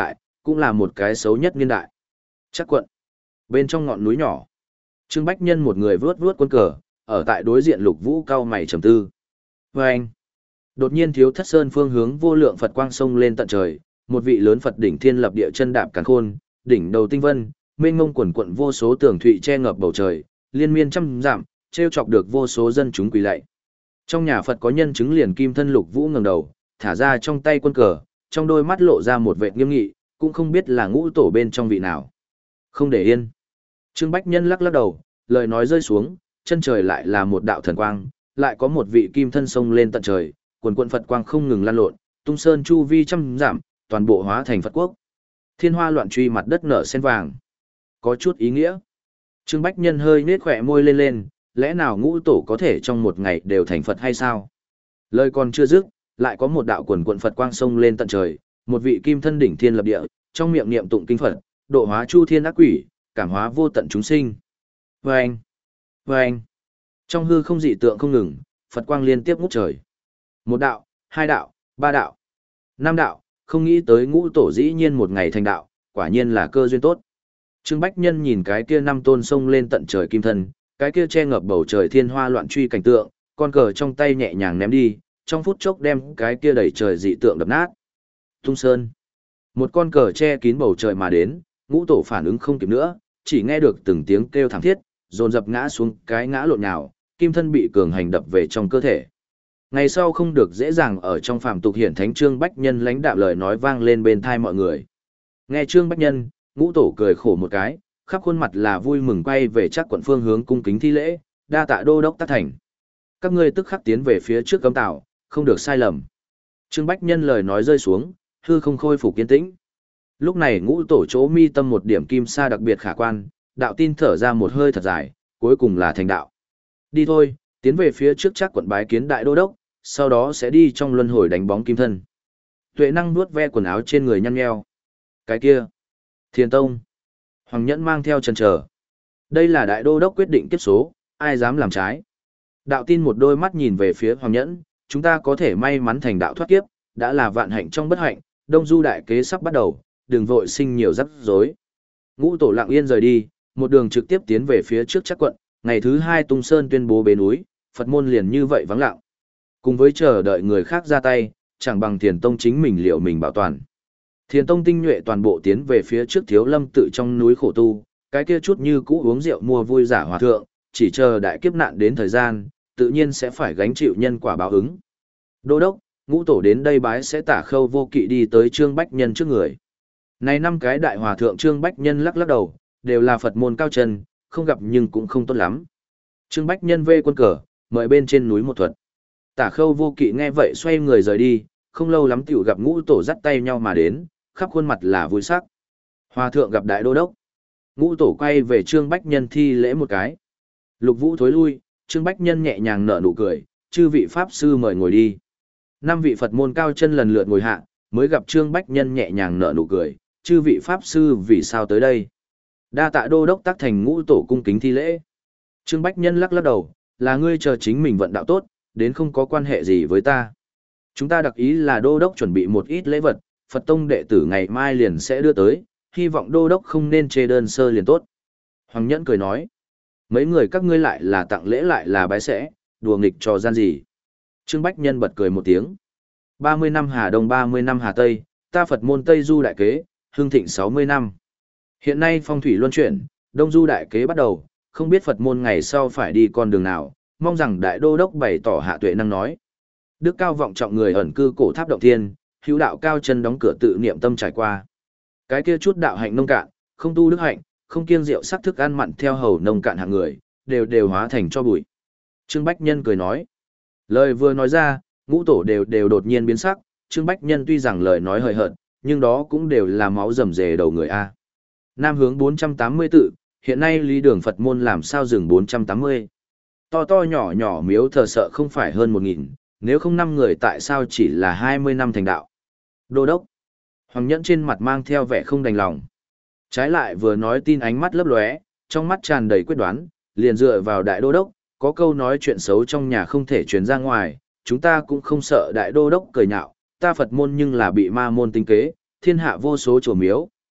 Speaker 1: cũng là một cái xấu nhất niên đại. Chắc quận. Bên trong ngọn núi nhỏ, Trương Bách Nhân một người vướt vướt quân cờ, ở tại đối diện Lục Vũ cao mày trầm tư. Và anh, đột nhiên Thiếu Thất Sơn phương hướng vô lượng Phật quang sông lên tận trời, một vị lớn Phật đỉnh thiên lập địa chân đạp càn khôn, đỉnh đầu tinh vân, mênh ngông quần quận vô số tường thụy che ngập bầu trời, liên miên trăm dặm, trêu chọc được vô số dân chúng quỳ lạy. Trong nhà Phật có nhân chứng liền kim thân Lục Vũ ngẩng đầu, thả ra trong tay quân cờ, trong đôi mắt lộ ra một vẻ nghiêm nghị, cũng không biết là ngũ tổ bên trong vị nào. Không để yên. Trương Bách Nhân lắc lắc đầu, lời nói rơi xuống, chân trời lại là một đạo thần quang, lại có một vị kim thân sông lên tận trời, quần quần Phật quang không ngừng lan lộn, tung sơn chu vi trăm dặm, toàn bộ hóa thành Phật quốc. Thiên hoa loạn truy, mặt đất nở sen vàng. Có chút ý nghĩa. Trương Bách Nhân hơi nết khỏe môi lên lên, lẽ nào ngũ tổ có thể trong một ngày đều thành Phật hay sao? Lời còn chưa dứt, lại có một đạo quần quần Phật quang sông lên tận trời, một vị kim thân đỉnh thiên lập địa, trong miệng niệm tụng kinh Phật, độ hóa chu thiên ác quỷ, cảm hóa vô tận chúng sinh. Vâng! Vâng! Trong hư không dị tượng không ngừng, Phật quang liên tiếp ngút trời. Một đạo, hai đạo, ba đạo, năm đạo, không nghĩ tới ngũ tổ dĩ nhiên một ngày thành đạo, quả nhiên là cơ duyên tốt. Trương Bách Nhân nhìn cái kia năm tôn sông lên tận trời kim thân, cái kia che ngập bầu trời thiên hoa loạn truy cảnh tượng, con cờ trong tay nhẹ nhàng ném đi, trong phút chốc đem cái kia đầy trời dị tượng đập nát. Tung sơn. Một con cờ che kín bầu trời mà đến, ngũ tổ phản ứng không kịp nữa, chỉ nghe được từng tiếng kêu thảm thiết, dồn dập ngã xuống cái ngã lộn nhào, kim thân bị cường hành đập về trong cơ thể. Ngày sau không được dễ dàng ở trong phàm tục hiển thánh Trương Bách Nhân lãnh đạm lời nói vang lên bên tai mọi người. Nghe Trương Bách Nhân, ngũ tổ cười khổ một cái, khắp khuôn mặt là vui mừng quay về chắc quận phương hướng cung kính thi lễ, đa tạ đô đốc tác thành. Các ngươi tức khắc tiến về phía trước cấm tạo, không được sai lầm. Trương Bách Nhân lời nói rơi xuống, hư không khôi phục kiên tĩnh. Lúc này ngũ tổ chỗ mi tâm một điểm kim sa đặc biệt khả quan, đạo tin thở ra một hơi thật dài, cuối cùng là thành đạo. Đi thôi, tiến về phía trước chắc quận bái kiến đại đô đốc, sau đó sẽ đi trong luân hồi đánh bóng kim thân. Tuệ năng nuốt ve quần áo trên người nhăn nheo. Cái kia, Thiền Tông. Hoàng Nhẫn mang theo chần chờ. Đây là đại đô đốc quyết định kiếp số, ai dám làm trái. Đạo tin một đôi mắt nhìn về phía Hoàng Nhẫn, chúng ta có thể may mắn thành đạo thoát kiếp, đã là vạn hạnh trong bất hạnh, Đông Du đại kế sắp bắt đầu, đừng vội sinh nhiều rắc rối. Ngũ tổ lặng yên rời đi, một đường trực tiếp tiến về phía trước chắc quận, ngày thứ hai Tung Sơn tuyên bố bế núi, Phật môn liền như vậy vắng lặng. Cùng với chờ đợi người khác ra tay, chẳng bằng Thiền Tông chính mình liệu mình bảo toàn. Thiền Tông tinh nhuệ toàn bộ tiến về phía trước Thiếu Lâm tự trong núi khổ tu, cái kia chút như cũ uống rượu mua vui giả hòa thượng, chỉ chờ đại kiếp nạn đến thời gian, tự nhiên sẽ phải gánh chịu nhân quả báo ứng. Đô đốc, ngũ tổ đến đây bái sẽ tả khâu vô kỵ đi tới Trương Bách Nhân trước người. Này năm cái đại hòa thượng Trương Bách Nhân lắc lắc đầu, đều là Phật môn cao chân, không gặp nhưng cũng không tốt lắm. Trương Bách Nhân vê quân cờ, mời bên trên núi một thuật. Tả khâu vô kỵ nghe vậy xoay người rời đi, không lâu lắm tiểu gặp ngũ tổ dắt tay nhau mà đến, khắp khuôn mặt là vui sắc. Hòa thượng gặp đại đô đốc. Ngũ tổ quay về Trương Bách Nhân thi lễ một cái. Lục Vũ thối lui, Trương Bách Nhân nhẹ nhàng nở nụ cười, chư vị pháp sư mời ngồi đi. Năm vị Phật môn cao chân lần lượt ngồi hạ, mới gặp Trương Bách Nhân nhẹ nhàng nở nụ cười, chư vị pháp sư vì sao tới đây? Đa tạ đô đốc tác thành ngũ tổ cung kính thi lễ. Trương Bách Nhân lắc lắc đầu, là ngươi chờ chính mình vận đạo tốt, đến không có quan hệ gì với ta. Chúng ta đặc ý là đô đốc chuẩn bị một ít lễ vật, Phật tông đệ tử ngày mai liền sẽ đưa tới, hy vọng đô đốc không nên chê đơn sơ liền tốt. Hoàng Nhẫn cười nói, mấy người các ngươi lại là tặng lễ lại là bái sẽ, đùa nghịch trò gian gì. Trương Bách Nhân bật cười một tiếng. ba mươi năm Hà Đông ba mươi năm Hà Tây, ta Phật môn Tây Du đại kế, hương thịnh sáu mươi năm. Hiện nay phong thủy luân chuyển, Đông Du đại kế bắt đầu, không biết Phật môn ngày sau phải đi con đường nào, mong rằng đại đô đốc bày tỏ hạ tuệ năng nói. Đức cao vọng trọng người ẩn cư cổ tháp động thiên, hữu đạo cao chân đóng cửa tự niệm tâm trải qua. Cái kia chút đạo hạnh nông cạn, không tu đức hạnh, không kiêng rượu sắc thức ăn mặn theo hầu nông cạn hạng người, đều đều hóa thành cho bụi. Trương Bách Nhân cười nói. Lời vừa nói ra, ngũ tổ đều đều đột nhiên biến sắc, Trương Bách Nhân tuy rằng lời nói hời hợt, nhưng đó cũng đều là máu rầm rề đầu người A. Nam hướng bốn trăm tám mươi tự, hiện nay lý đường Phật môn làm sao dừng bốn trăm tám mươi. To to nhỏ nhỏ miếu thờ sợ không phải hơn một nghìn, nếu không năm người tại sao chỉ là hai mươi năm thành đạo. Đô đốc. Hoàng Nhẫn trên mặt mang theo vẻ không đành lòng. Trái lại vừa nói tin ánh mắt lấp lóe, trong mắt tràn đầy quyết đoán, liền dựa vào đại đô đốc, có câu nói chuyện xấu trong nhà không thể truyền ra ngoài, chúng ta cũng không sợ đại đô đốc cười nhạo, ta Phật môn nhưng là bị ma môn tinh kế, thiên hạ vô số chùa miếu,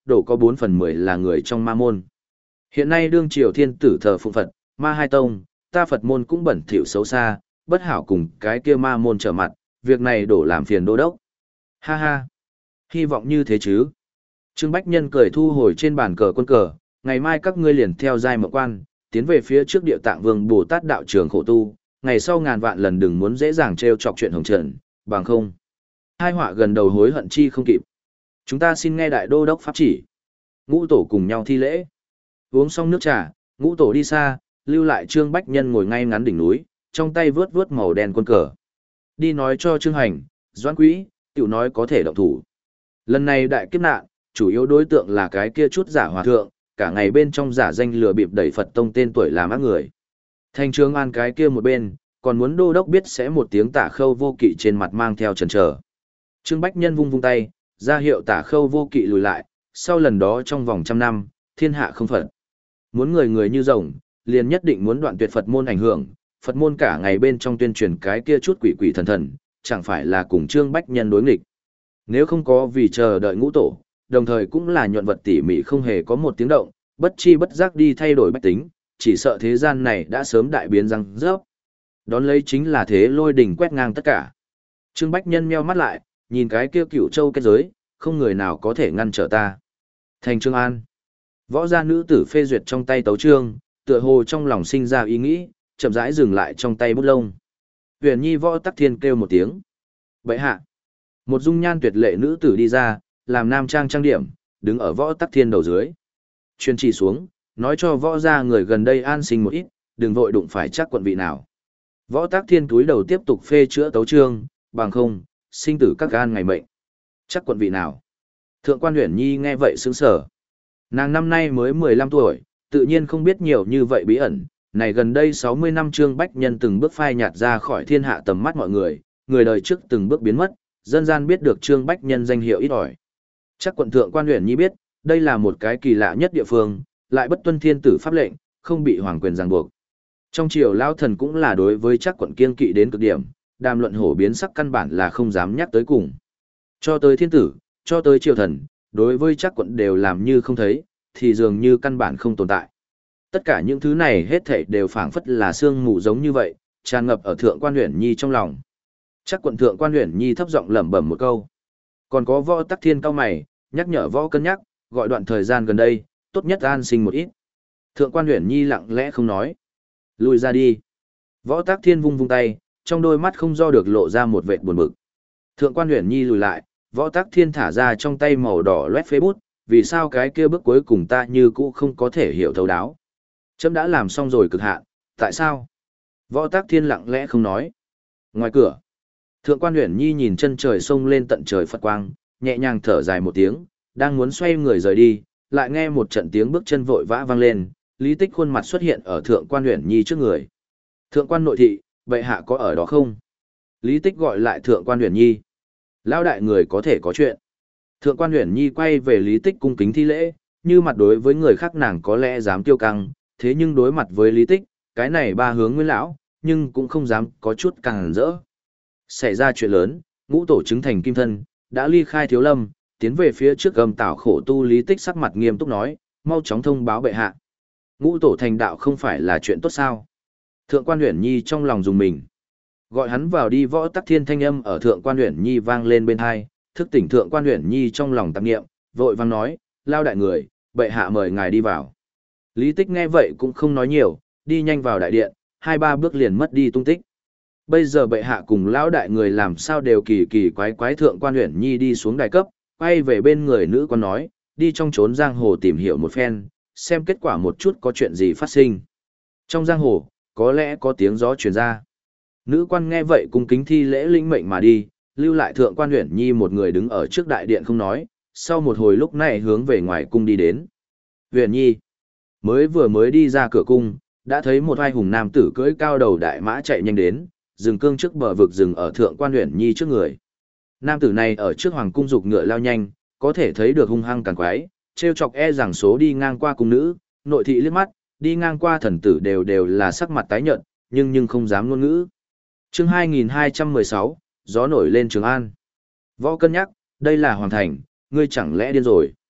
Speaker 1: đổ có bốn phần mười là người trong ma môn. Hiện nay đương triều thiên tử thờ phụng Phật, ma hai tông, ta Phật môn cũng bẩn thỉu xấu xa, bất hảo cùng cái kia ma môn trở mặt, việc này đổ làm phiền đô đốc. Ha ha, hy vọng như thế chứ. Trương Bách Nhân cười thu hồi trên bàn cờ quân cờ, ngày mai các ngươi liền theo giai mộng quan, tiến về phía trước địa tạng vương Bồ Tát đạo trường khổ tu, ngày sau ngàn vạn lần đừng muốn dễ dàng trêu chọc chuyện hồng trần, bằng không. Hai họa gần đầu hối hận chi không kịp. Chúng ta xin nghe đại đô đốc pháp chỉ. Ngũ tổ cùng nhau thi lễ. Uống xong nước trà, ngũ tổ đi xa, lưu lại Trương Bách Nhân ngồi ngay ngắn đỉnh núi, trong tay vướt vướt màu đen quân cờ. Đi nói cho Trương Hành, Doãn Quý, tiểu nói có thể động thủ. Lần này đại kiếp nạn, chủ yếu đối tượng là cái kia chút giả hòa thượng, cả ngày bên trong giả danh lừa bịp đẩy Phật tông tên tuổi làm ác người. Thanh Trương An cái kia một bên, còn muốn đô đốc biết sẽ một tiếng Tả Khâu Vô Kỵ trên mặt mang theo chần chờ. Trương Bách Nhân vung vung tay, ra hiệu Tả Khâu Vô Kỵ lùi lại, sau lần đó trong vòng trăm năm, thiên hạ không Phật. Muốn người người như rồng, liền nhất định muốn đoạn tuyệt Phật môn ảnh hưởng, Phật môn cả ngày bên trong tuyên truyền cái kia chút quỷ quỷ thần thần, chẳng phải là cùng Trương Bách Nhân đối nghịch. Nếu không có vì chờ đợi ngũ tổ, đồng thời cũng là nhuận vật tỉ mỉ không hề có một tiếng động, bất chi bất giác đi thay đổi bách tính, chỉ sợ thế gian này đã sớm đại biến răng rớp. Đón lấy chính là thế lôi đỉnh quét ngang tất cả. Trương Bách Nhân meo mắt lại, nhìn cái kia cửu châu kết giới, không người nào có thể ngăn trở ta. Thành Trương An. Võ gia nữ tử phê duyệt trong tay tấu chương, tựa hồ trong lòng sinh ra ý nghĩ, chậm rãi dừng lại trong tay bút lông. Huyền Nhi Võ Tắc Thiên kêu một tiếng. Bệ hạ. Một dung nhan tuyệt lệ nữ tử đi ra, làm nam trang trang điểm, đứng ở Võ Tắc Thiên đầu dưới. Chuyên chỉ xuống, nói cho võ gia người gần đây an sinh một ít, đừng vội đụng phải chắc quận vị nào. Võ Tắc Thiên túi đầu tiếp tục phê chữa tấu chương, bằng không, sinh tử các gan ngày mệnh. Chắc quận vị nào? Thượng quan Huyền Nhi nghe vậy sững sờ. Nàng năm nay mới mười lăm tuổi, tự nhiên không biết nhiều như vậy bí ẩn, này gần đây sáu mươi năm Trương Bách Nhân từng bước phai nhạt ra khỏi thiên hạ tầm mắt mọi người, người đời trước từng bước biến mất, dân gian biết được Trương Bách Nhân danh hiệu ít ỏi. Chắc quận thượng quan Huyền Nhi biết, đây là một cái kỳ lạ nhất địa phương, lại bất tuân thiên tử pháp lệnh, không bị hoàng quyền ràng buộc. Trong triều lão thần cũng là đối với chắc quận kiên kỵ đến cực điểm, đàm luận hổ biến sắc căn bản là không dám nhắc tới cùng. Cho tới thiên tử, cho tới triều thần, đối với chắc quận đều làm như không thấy, thì dường như căn bản không tồn tại. Tất cả những thứ này hết thảy đều phảng phất là sương mù giống như vậy, tràn ngập ở thượng quan Huyền Nhi trong lòng. Chắc quận thượng quan Huyền Nhi thấp giọng lẩm bẩm một câu. Còn có Võ Tắc Thiên cao mày, nhắc nhở Võ cân nhắc, gọi đoạn thời gian gần đây, tốt nhất an sinh một ít. Thượng quan Huyền Nhi lặng lẽ không nói. Lùi ra đi. Võ Tắc Thiên vung vung tay, trong đôi mắt không do được lộ ra một vệt buồn bực. Thượng quan Huyền Nhi lùi lại, Võ Tắc Thiên thả ra trong tay màu đỏ loét phế bút, vì sao cái kia bước cuối cùng ta như cũ không có thể hiểu thấu đáo. Chấm đã làm xong rồi cực hạn, tại sao? Võ Tắc Thiên lặng lẽ không nói. Ngoài cửa, Thượng quan Huyền Nhi nhìn chân trời sông lên tận trời Phật quang, nhẹ nhàng thở dài một tiếng, đang muốn xoay người rời đi, lại nghe một trận tiếng bước chân vội vã vang lên, Lý Tích khuôn mặt xuất hiện ở Thượng quan Huyền Nhi trước người. Thượng quan nội thị, bệ hạ có ở đó không? Lý Tích gọi lại Thượng quan Huyền Nhi. Lão đại người có thể có chuyện. Thượng quan Huyền Nhi quay về Lý Tích cung kính thi lễ, như mặt đối với người khác nàng có lẽ dám tiêu căng, thế nhưng đối mặt với Lý Tích, cái này ba hướng nguyên lão, nhưng cũng không dám có chút càng rỡ. Xảy ra chuyện lớn, ngũ tổ chứng thành kim thân, đã ly khai thiếu lâm, tiến về phía trước gầm tảo khổ tu. Lý Tích sắc mặt nghiêm túc nói, mau chóng thông báo bệ hạ. Ngũ tổ thành đạo không phải là chuyện tốt sao? Thượng quan Huyền Nhi trong lòng dùng mình. Gọi hắn vào đi. Võ Tắc Thiên thanh âm ở Thượng quan Huyền Nhi vang lên bên hai, thức tỉnh Thượng quan Huyền Nhi trong lòng tạp niệm, vội vang nói, lao đại người, bệ hạ mời ngài đi vào. Lý Tích nghe vậy cũng không nói nhiều, đi nhanh vào đại điện, hai ba bước liền mất đi tung tích. Bây giờ bệ hạ cùng lão đại người làm sao đều kỳ kỳ quái quái. Thượng quan Huyền Nhi đi xuống đài cấp, quay về bên người nữ quan nói, đi trong chốn giang hồ tìm hiểu một phen, xem kết quả một chút có chuyện gì phát sinh. Trong giang hồ, có lẽ có tiếng gió truyền ra. Nữ quan nghe vậy cung kính thi lễ linh mệnh mà đi, lưu lại Thượng quan Huyền Nhi một người đứng ở trước đại điện không nói, sau một hồi lúc này hướng về ngoài cung đi đến. Huyền Nhi mới vừa mới đi ra cửa cung, đã thấy một hai hùng nam tử cưỡi cao đầu đại mã chạy nhanh đến, dừng cương trước bờ vực dừng ở Thượng quan Huyền Nhi trước người. Nam tử này ở trước hoàng cung dục ngựa lao nhanh, có thể thấy được hung hăng càng quái, trêu chọc e rằng số đi ngang qua cung nữ, nội thị liếc mắt, đi ngang qua thần tử đều đều là sắc mặt tái nhợt, nhưng nhưng không dám ngôn ngữ. Chương hai nghìn hai trăm mười sáu, gió nổi lên Trường An. Võ cân nhắc, đây là hoàng thành, ngươi chẳng lẽ điên rồi?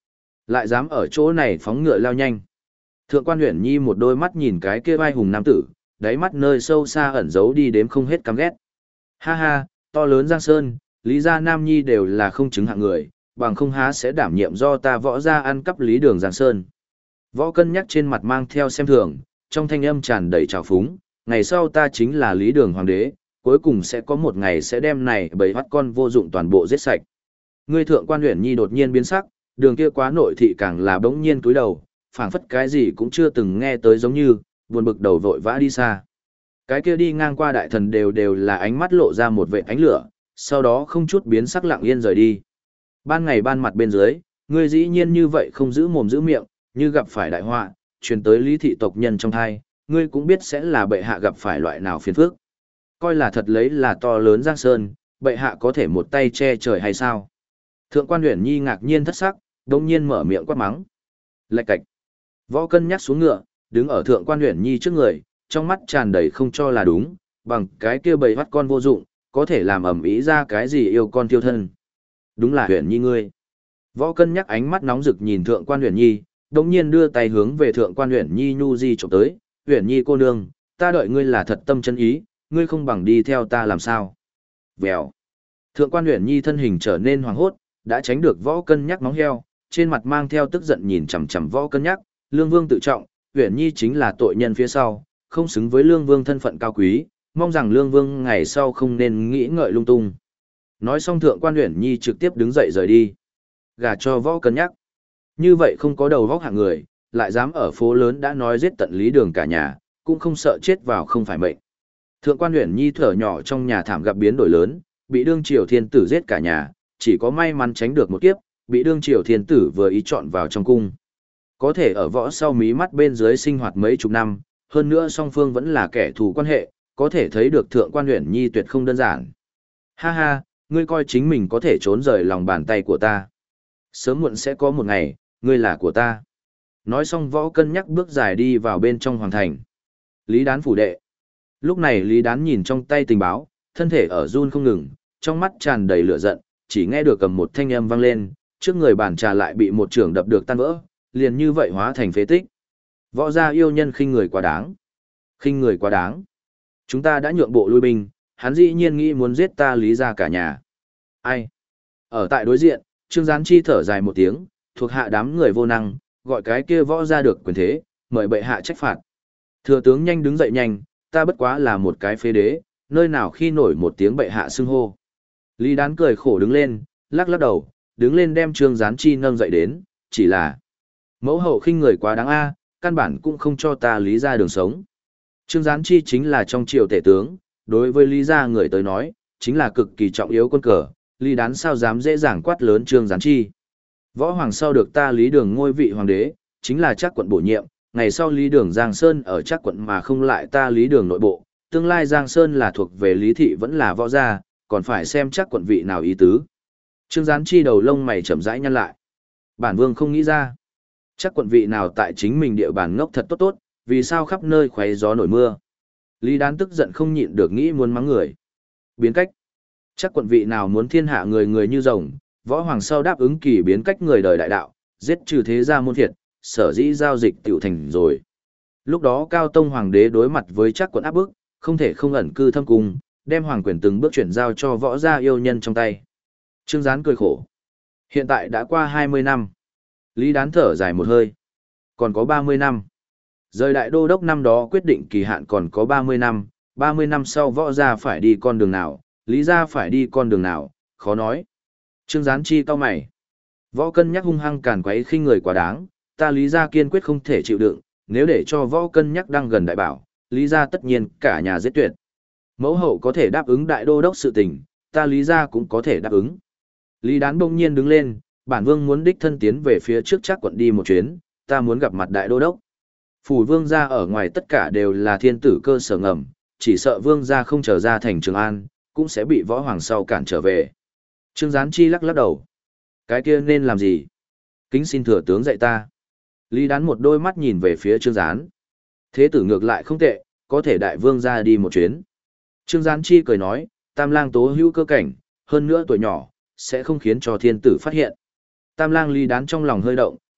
Speaker 1: Lại dám ở chỗ này phóng ngựa lao nhanh. Thượng quan Uyển Nhi một đôi mắt nhìn cái kia vai hùng nam tử, đáy mắt nơi sâu xa ẩn giấu đi đếm không hết căm ghét. Ha ha, to lớn Giang Sơn, Lý gia Nam Nhi đều là không chứng hạng người, bằng không há sẽ đảm nhiệm do ta võ gia ăn cắp Lý Đường Giang Sơn. Võ cân nhắc trên mặt mang theo xem thường, trong thanh âm tràn đầy trào phúng, ngày sau ta chính là Lý Đường Hoàng đế, cuối cùng sẽ có một ngày sẽ đem này bầy hoắt con vô dụng toàn bộ giết sạch. Ngươi Thượng quan Uyển Nhi đột nhiên biến sắc, đường kia quá nội thị càng là bỗng nhiên cúi đầu, phảng phất cái gì cũng chưa từng nghe tới giống như, buồn bực đầu vội vã đi xa. Cái kia đi ngang qua đại thần đều đều là ánh mắt lộ ra một vệt ánh lửa, sau đó không chút biến sắc lặng yên rời đi. Ban ngày ban mặt bên dưới, ngươi dĩ nhiên như vậy không giữ mồm giữ miệng, như gặp phải đại họa, truyền tới Lý thị tộc nhân trong thai, ngươi cũng biết sẽ là bệ hạ gặp phải loại nào phiền phức. Coi là thật lấy là to lớn Giang Sơn, bệ hạ có thể một tay che trời hay sao? Thượng quan Uyển Nhi ngạc nhiên thất sắc, đột nhiên mở miệng quát mắng. Lạch cạch. Võ cân nhắc xuống ngựa, đứng ở Thượng quan Uyển Nhi trước người, trong mắt tràn đầy không cho là đúng, bằng cái kia bầy bắt con vô dụng, có thể làm ầm ĩ ra cái gì yêu con tiêu thân. Đúng là Uyển Nhi ngươi. Võ cân nhắc ánh mắt nóng rực nhìn Thượng quan Uyển Nhi, đống nhiên đưa tay hướng về Thượng quan Uyển Nhi nhu di chụp tới. Uyển Nhi cô nương, ta đợi ngươi là thật tâm chân ý, ngươi không bằng đi theo ta làm sao. Vèo. Thượng quan Uyển Nhi thân hình trở nên hoàng hốt, đã tránh được Võ cân nhắc móng heo, trên mặt mang theo tức giận nhìn chằm chằm Võ cân nhắc, Lương Vương tự trọng, Uyển Nhi chính là tội nhân phía sau, không xứng với Lương Vương thân phận cao quý, mong rằng Lương Vương ngày sau không nên nghĩ ngợi lung tung. Nói xong Thượng quan Uyển Nhi trực tiếp đứng dậy rời đi. Gả cho Võ cân nhắc. Như vậy không có đầu vóc hạng người, lại dám ở phố lớn đã nói giết tận Lý Đường cả nhà, cũng không sợ chết vào không phải mệnh. Thượng quan Uyển Nhi thở nhỏ trong nhà thảm gặp biến đổi lớn, bị đương triều thiên tử giết cả nhà, chỉ có may mắn tránh được một kiếp, bị đương triều thiên tử vừa ý chọn vào trong cung. Có thể ở võ sau mí mắt bên dưới sinh hoạt mấy chục năm, hơn nữa song phương vẫn là kẻ thù quan hệ, có thể thấy được Thượng quan Uyển Nhi tuyệt không đơn giản. Ha ha, ngươi coi chính mình có thể trốn rời lòng bàn tay của ta. Sớm muộn sẽ có một ngày, ngươi là của ta. Nói xong Võ cân nhắc bước dài đi vào bên trong hoàng thành. Lý Đán phủ đệ. Lúc này Lý Đán nhìn trong tay tình báo, thân thể ở run không ngừng, trong mắt tràn đầy lửa giận, chỉ nghe được cầm một thanh âm vang lên, trước người bàn trà lại bị một trưởng đập được tan vỡ, liền như vậy hóa thành phế tích. Võ gia yêu nhân khinh người quá đáng. Khinh người quá đáng. Chúng ta đã nhượng bộ lui binh, hắn dĩ nhiên nghĩ muốn giết ta Lý gia cả nhà. Ai? Ở tại đối diện, Trương Gián Chi thở dài một tiếng, thuộc hạ đám người vô năng, gọi cái kia võ ra được quyền thế, mời bệ hạ trách phạt. Thừa tướng nhanh đứng dậy nhanh, ta bất quá là một cái phế đế, nơi nào khi nổi một tiếng bệ hạ xưng hô. Lý Đán cười khổ đứng lên, lắc lắc đầu, đứng lên đem Trương Gián Chi nâng dậy đến, chỉ là mẫu hậu khinh người quá đáng a, căn bản cũng không cho ta Lý ra đường sống. Trương Gián Chi chính là trong triều tể tướng, đối với Lý gia người tới nói, chính là cực kỳ trọng yếu quân cờ, Lý Đán sao dám dễ dàng quát lớn Trương Gián Chi. Võ hoàng sau được ta Lý Đường ngôi vị hoàng đế, chính là chắc quận bổ nhiệm, ngày sau Lý Đường Giang Sơn ở chắc quận mà không lại ta Lý Đường nội bộ, tương lai Giang Sơn là thuộc về Lý thị vẫn là võ gia, còn phải xem chắc quận vị nào ý tứ. Trương Gián Chi đầu lông mày chậm rãi nhăn lại. Bản vương không nghĩ ra, chắc quận vị nào tại chính mình địa bàn ngốc thật tốt tốt, vì sao khắp nơi khoé gió nổi mưa. Lý Đán tức giận không nhịn được nghĩ muốn mắng người. Biến cách. Chắc quận vị nào muốn thiên hạ người người như rồng, võ hoàng sau đáp ứng kỳ biến cách người đời đại đạo, giết trừ thế gia môn thiệt, sở dĩ giao dịch tiểu thành rồi. Lúc đó Cao Tông Hoàng đế đối mặt với chắc quận áp bức, không thể không ẩn cư thâm cung, đem hoàng quyền từng bước chuyển giao cho võ gia yêu nhân trong tay. Trương Gián cười khổ. Hiện tại đã qua hai mươi năm. Lý Đán thở dài một hơi. Còn có ba mươi năm. Rời đại đô đốc năm đó quyết định kỳ hạn còn có ba mươi năm, ba mươi năm sau võ gia phải đi con đường nào, Lý gia phải đi con đường nào, khó nói. Trương Gián Chi cau mày. Võ cân nhắc hung hăng càn quấy khinh người quá đáng, ta Lý gia kiên quyết không thể chịu đựng, nếu để cho võ cân nhắc đang gần đại bảo, Lý gia tất nhiên cả nhà giết tuyệt. Mẫu hậu có thể đáp ứng đại đô đốc sự tình, ta Lý gia cũng có thể đáp ứng. Lý Đán bỗng nhiên đứng lên, bản vương muốn đích thân tiến về phía trước chắc quận đi một chuyến, ta muốn gặp mặt đại đô đốc. Phủ vương gia ở ngoài tất cả đều là thiên tử cơ sở ngầm, chỉ sợ vương gia không trở ra thành Trường An, cũng sẽ bị võ hoàng sau cản trở về. Trương Gián Chi lắc lắc đầu. Cái kia nên làm gì? Kính xin thừa tướng dạy ta. Lý Đán một đôi mắt nhìn về phía Trương Gián. Thế tử ngược lại không tệ, có thể đại vương gia đi một chuyến. Trương Gián Chi cười nói, Tam lang tố hữu cơ cảnh, hơn nữa tuổi nhỏ, sẽ không khiến cho thiên tử phát hiện. Tam lang Lý Đán trong lòng hơi động,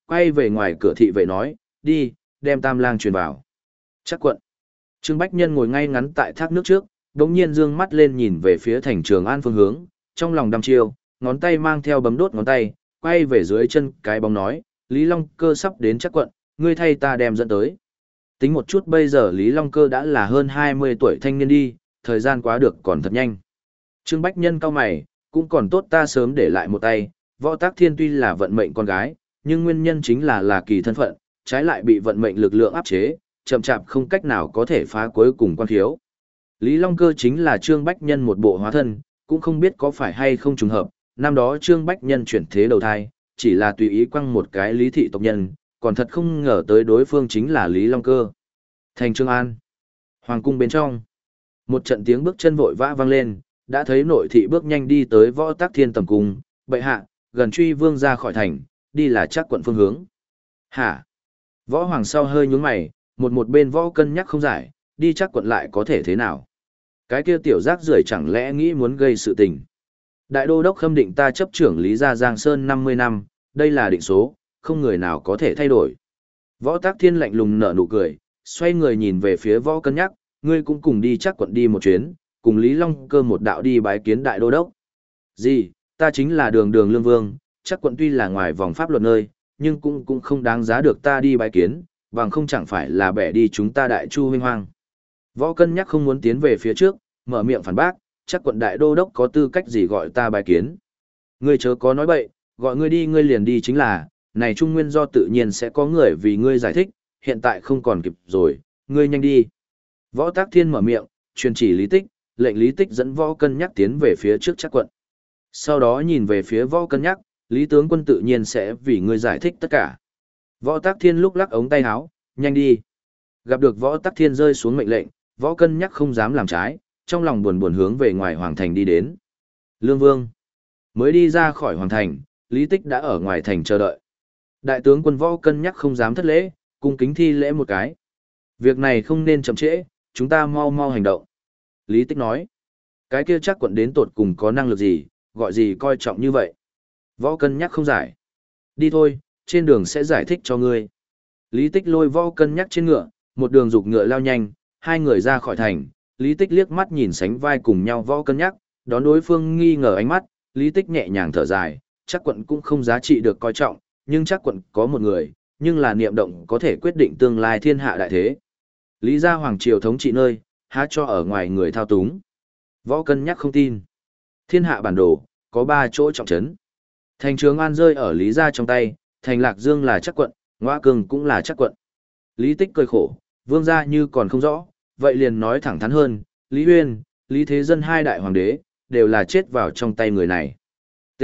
Speaker 1: quay về ngoài cửa thị vệ nói, đi, đem Tam Lang truyền vào. Chắc quận. Trương Bách Nhân ngồi ngay ngắn tại thác nước trước, đống nhiên dương mắt lên nhìn về phía thành Trường An phương hướng, trong lòng đăm chiêu, ngón tay mang theo bấm đốt ngón tay, quay về dưới chân cái bóng nói, Lý Long Cơ sắp đến chắc quận, ngươi thay ta đem dẫn tới. Tính một chút bây giờ Lý Long Cơ đã là hơn hai mươi tuổi thanh niên đi, thời gian quá được còn thật nhanh. Trương Bách Nhân cau mày, cũng còn tốt ta sớm để lại một tay, Võ Tác Thiên tuy là vận mệnh con gái, nhưng nguyên nhân chính là là kỳ thân phận, trái lại bị vận mệnh lực lượng áp chế, chậm chạp không cách nào có thể phá cuối cùng quan khiếu. Lý Long Cơ chính là Trương Bách Nhân một bộ hóa thân, cũng không biết có phải hay không trùng hợp, năm đó Trương Bách Nhân chuyển thế đầu thai, chỉ là tùy ý quăng một cái Lý thị tộc nhân, còn thật không ngờ tới đối phương chính là Lý Long Cơ. Thành Trường An, hoàng cung bên trong, một trận tiếng bước chân vội vã vang lên, đã thấy nội thị bước nhanh đi tới Võ Tác Thiên tầm cung, bệ hạ, gần truy vương ra khỏi thành, đi là chắc quận phương hướng. Hả? Võ hoàng sau hơi nhướng mày, một một bên võ cân nhắc không giải, đi chắc quận lại có thể thế nào? Cái kia tiểu giác rưởi chẳng lẽ nghĩ muốn gây sự tình. Đại đô đốc khâm định ta chấp trưởng Lý gia Giang Sơn năm mươi năm, đây là định số, không người nào có thể thay đổi. Võ Tác Thiên lạnh lùng nở nụ cười, xoay người nhìn về phía võ cân nhắc, ngươi cũng cùng đi chắc quận đi một chuyến, cùng Lý Long Cơ một đạo đi bái kiến đại đô đốc. Gì, ta chính là đường đường lương vương, chắc quận tuy là ngoài vòng pháp luật nơi, nhưng cũng cũng không đáng giá được ta đi bái kiến, bằng không chẳng phải là bẻ đi chúng ta đại chu huynh hoang. Võ cân nhắc không muốn tiến về phía trước, mở miệng phản bác, chắc quận đại đô đốc có tư cách gì gọi ta bái kiến. Ngươi chớ có nói bậy, gọi ngươi đi ngươi liền đi chính là, này trung nguyên do tự nhiên sẽ có người vì ngươi giải thích, hiện tại không còn kịp rồi, ngươi nhanh đi. Võ Tác Thiên mở miệng, truyền chỉ Lý Tích, lệnh Lý Tích dẫn võ cân nhắc tiến về phía trước chắc quận. Sau đó nhìn về phía võ cân nhắc, Lý tướng quân tự nhiên sẽ vì ngươi giải thích tất cả. Võ Tác Thiên lúc lắc ống tay áo, nhanh đi. Gặp được Võ Tác Thiên rơi xuống mệnh lệnh, võ cân nhắc không dám làm trái, trong lòng buồn buồn hướng về ngoài hoàng thành đi đến. Lương Vương mới đi ra khỏi hoàng thành, Lý Tích đã ở ngoài thành chờ đợi. Đại tướng quân võ cân nhắc không dám thất lễ, cung kính thi lễ một cái. Việc này không nên chậm trễ, chúng ta mau mau hành động. Lý Tích nói, cái kia chắc quận đến tột cùng có năng lực gì, gọi gì coi trọng như vậy. Võ cân nhắc không giải. Đi thôi, trên đường sẽ giải thích cho ngươi. Lý Tích lôi võ cân nhắc trên ngựa, một đường dục ngựa lao nhanh, hai người ra khỏi thành. Lý Tích liếc mắt nhìn sánh vai cùng nhau võ cân nhắc, đón đối phương nghi ngờ ánh mắt, Lý Tích nhẹ nhàng thở dài, chắc quận cũng không giá trị được coi trọng, nhưng chắc quận có một người, nhưng là niệm động có thể quyết định tương lai thiên hạ đại thế. Lý gia hoàng triều thống trị nơi, há cho ở ngoài người thao túng. Võ cân nhắc không tin. Thiên hạ bản đồ, có ba chỗ trọng trấn. Thành Trường An rơi ở Lý gia trong tay, thành Lạc Dương là chắc quận, Ngoa Cường cũng là chắc quận. Lý Tích cười khổ, vương gia như còn không rõ, vậy liền nói thẳng thắn hơn, Lý Huyên, Lý Thế Dân hai đại hoàng đế, đều là chết vào trong tay người này. T.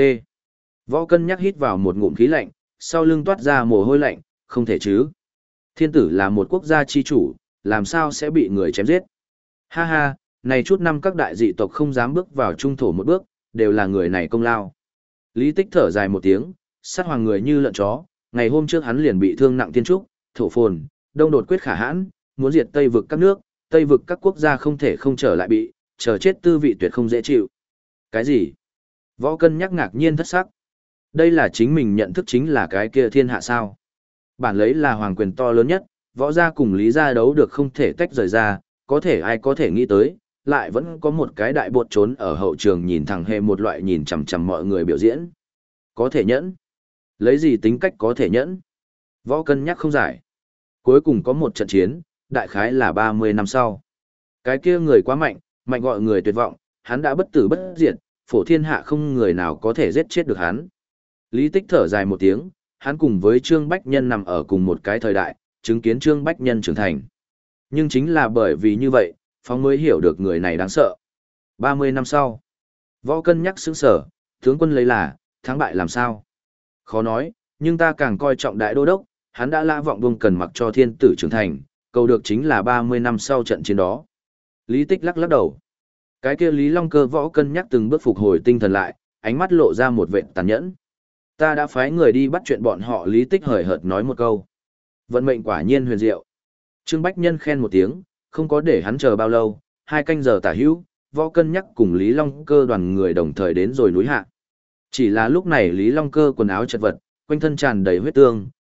Speaker 1: Võ cân nhắc hít vào một ngụm khí lạnh, sau lưng toát ra mồ hôi lạnh, không thể chứ. Thiên tử là một quốc gia chi chủ, làm sao sẽ bị người chém giết. Ha ha, này chút năm các đại dị tộc không dám bước vào trung thổ một bước, đều là người này công lao. Lý Tích thở dài một tiếng, sát hoàng người như lợn chó, ngày hôm trước hắn liền bị thương nặng tiên trúc, thổ phồn, đông đột quyết khả hãn, muốn diệt Tây vực các nước, Tây vực các quốc gia không thể không trở lại bị, chờ chết tư vị tuyệt không dễ chịu. Cái gì? Võ cân nhắc ngạc nhiên thất sắc. Đây là chính mình nhận thức chính là cái kia thiên hạ sao. Bản lấy là hoàng quyền to lớn nhất, võ gia cùng Lý gia đấu được không thể tách rời ra, có thể ai có thể nghĩ tới, lại vẫn có một cái đại bột trốn ở hậu trường nhìn thẳng hề một loại nhìn chằm chằm mọi người biểu diễn. Có thể nhẫn. Lấy gì tính cách có thể nhẫn? Võ cân nhắc không giải. Cuối cùng có một trận chiến, đại khái là ba mươi năm sau. Cái kia người quá mạnh, mạnh gọi người tuyệt vọng, hắn đã bất tử bất diệt, phổ thiên hạ không người nào có thể giết chết được hắn. Lý Tích thở dài một tiếng, hắn cùng với Trương Bách Nhân nằm ở cùng một cái thời đại, chứng kiến Trương Bách Nhân trưởng thành. Nhưng chính là bởi vì như vậy, Phong mới hiểu được người này đáng sợ. ba mươi năm sau, võ cân nhắc sững sở, tướng quân lấy là, thắng bại làm sao? Khó nói, nhưng ta càng coi trọng đại đô đốc, hắn đã lã vọng buông cần mặc cho thiên tử trưởng thành, cầu được chính là ba mươi năm sau trận chiến đó. Lý Tích lắc lắc đầu. Cái kia Lý Long Cơ võ cân nhắc từng bước phục hồi tinh thần lại, ánh mắt lộ ra một vệt tàn nhẫn. Ta đã phái người đi bắt chuyện bọn họ. Lý Tích hời hợt nói một câu. Vận mệnh quả nhiên huyền diệu. Trương Bách Nhân khen một tiếng, không có để hắn chờ bao lâu, hai canh giờ tả hữu, võ cân nhắc cùng Lý Long Cơ đoàn người đồng thời đến rồi núi hạ. Chỉ là lúc này Lý Long Cơ quần áo chật vật, quanh thân tràn đầy huyết tương,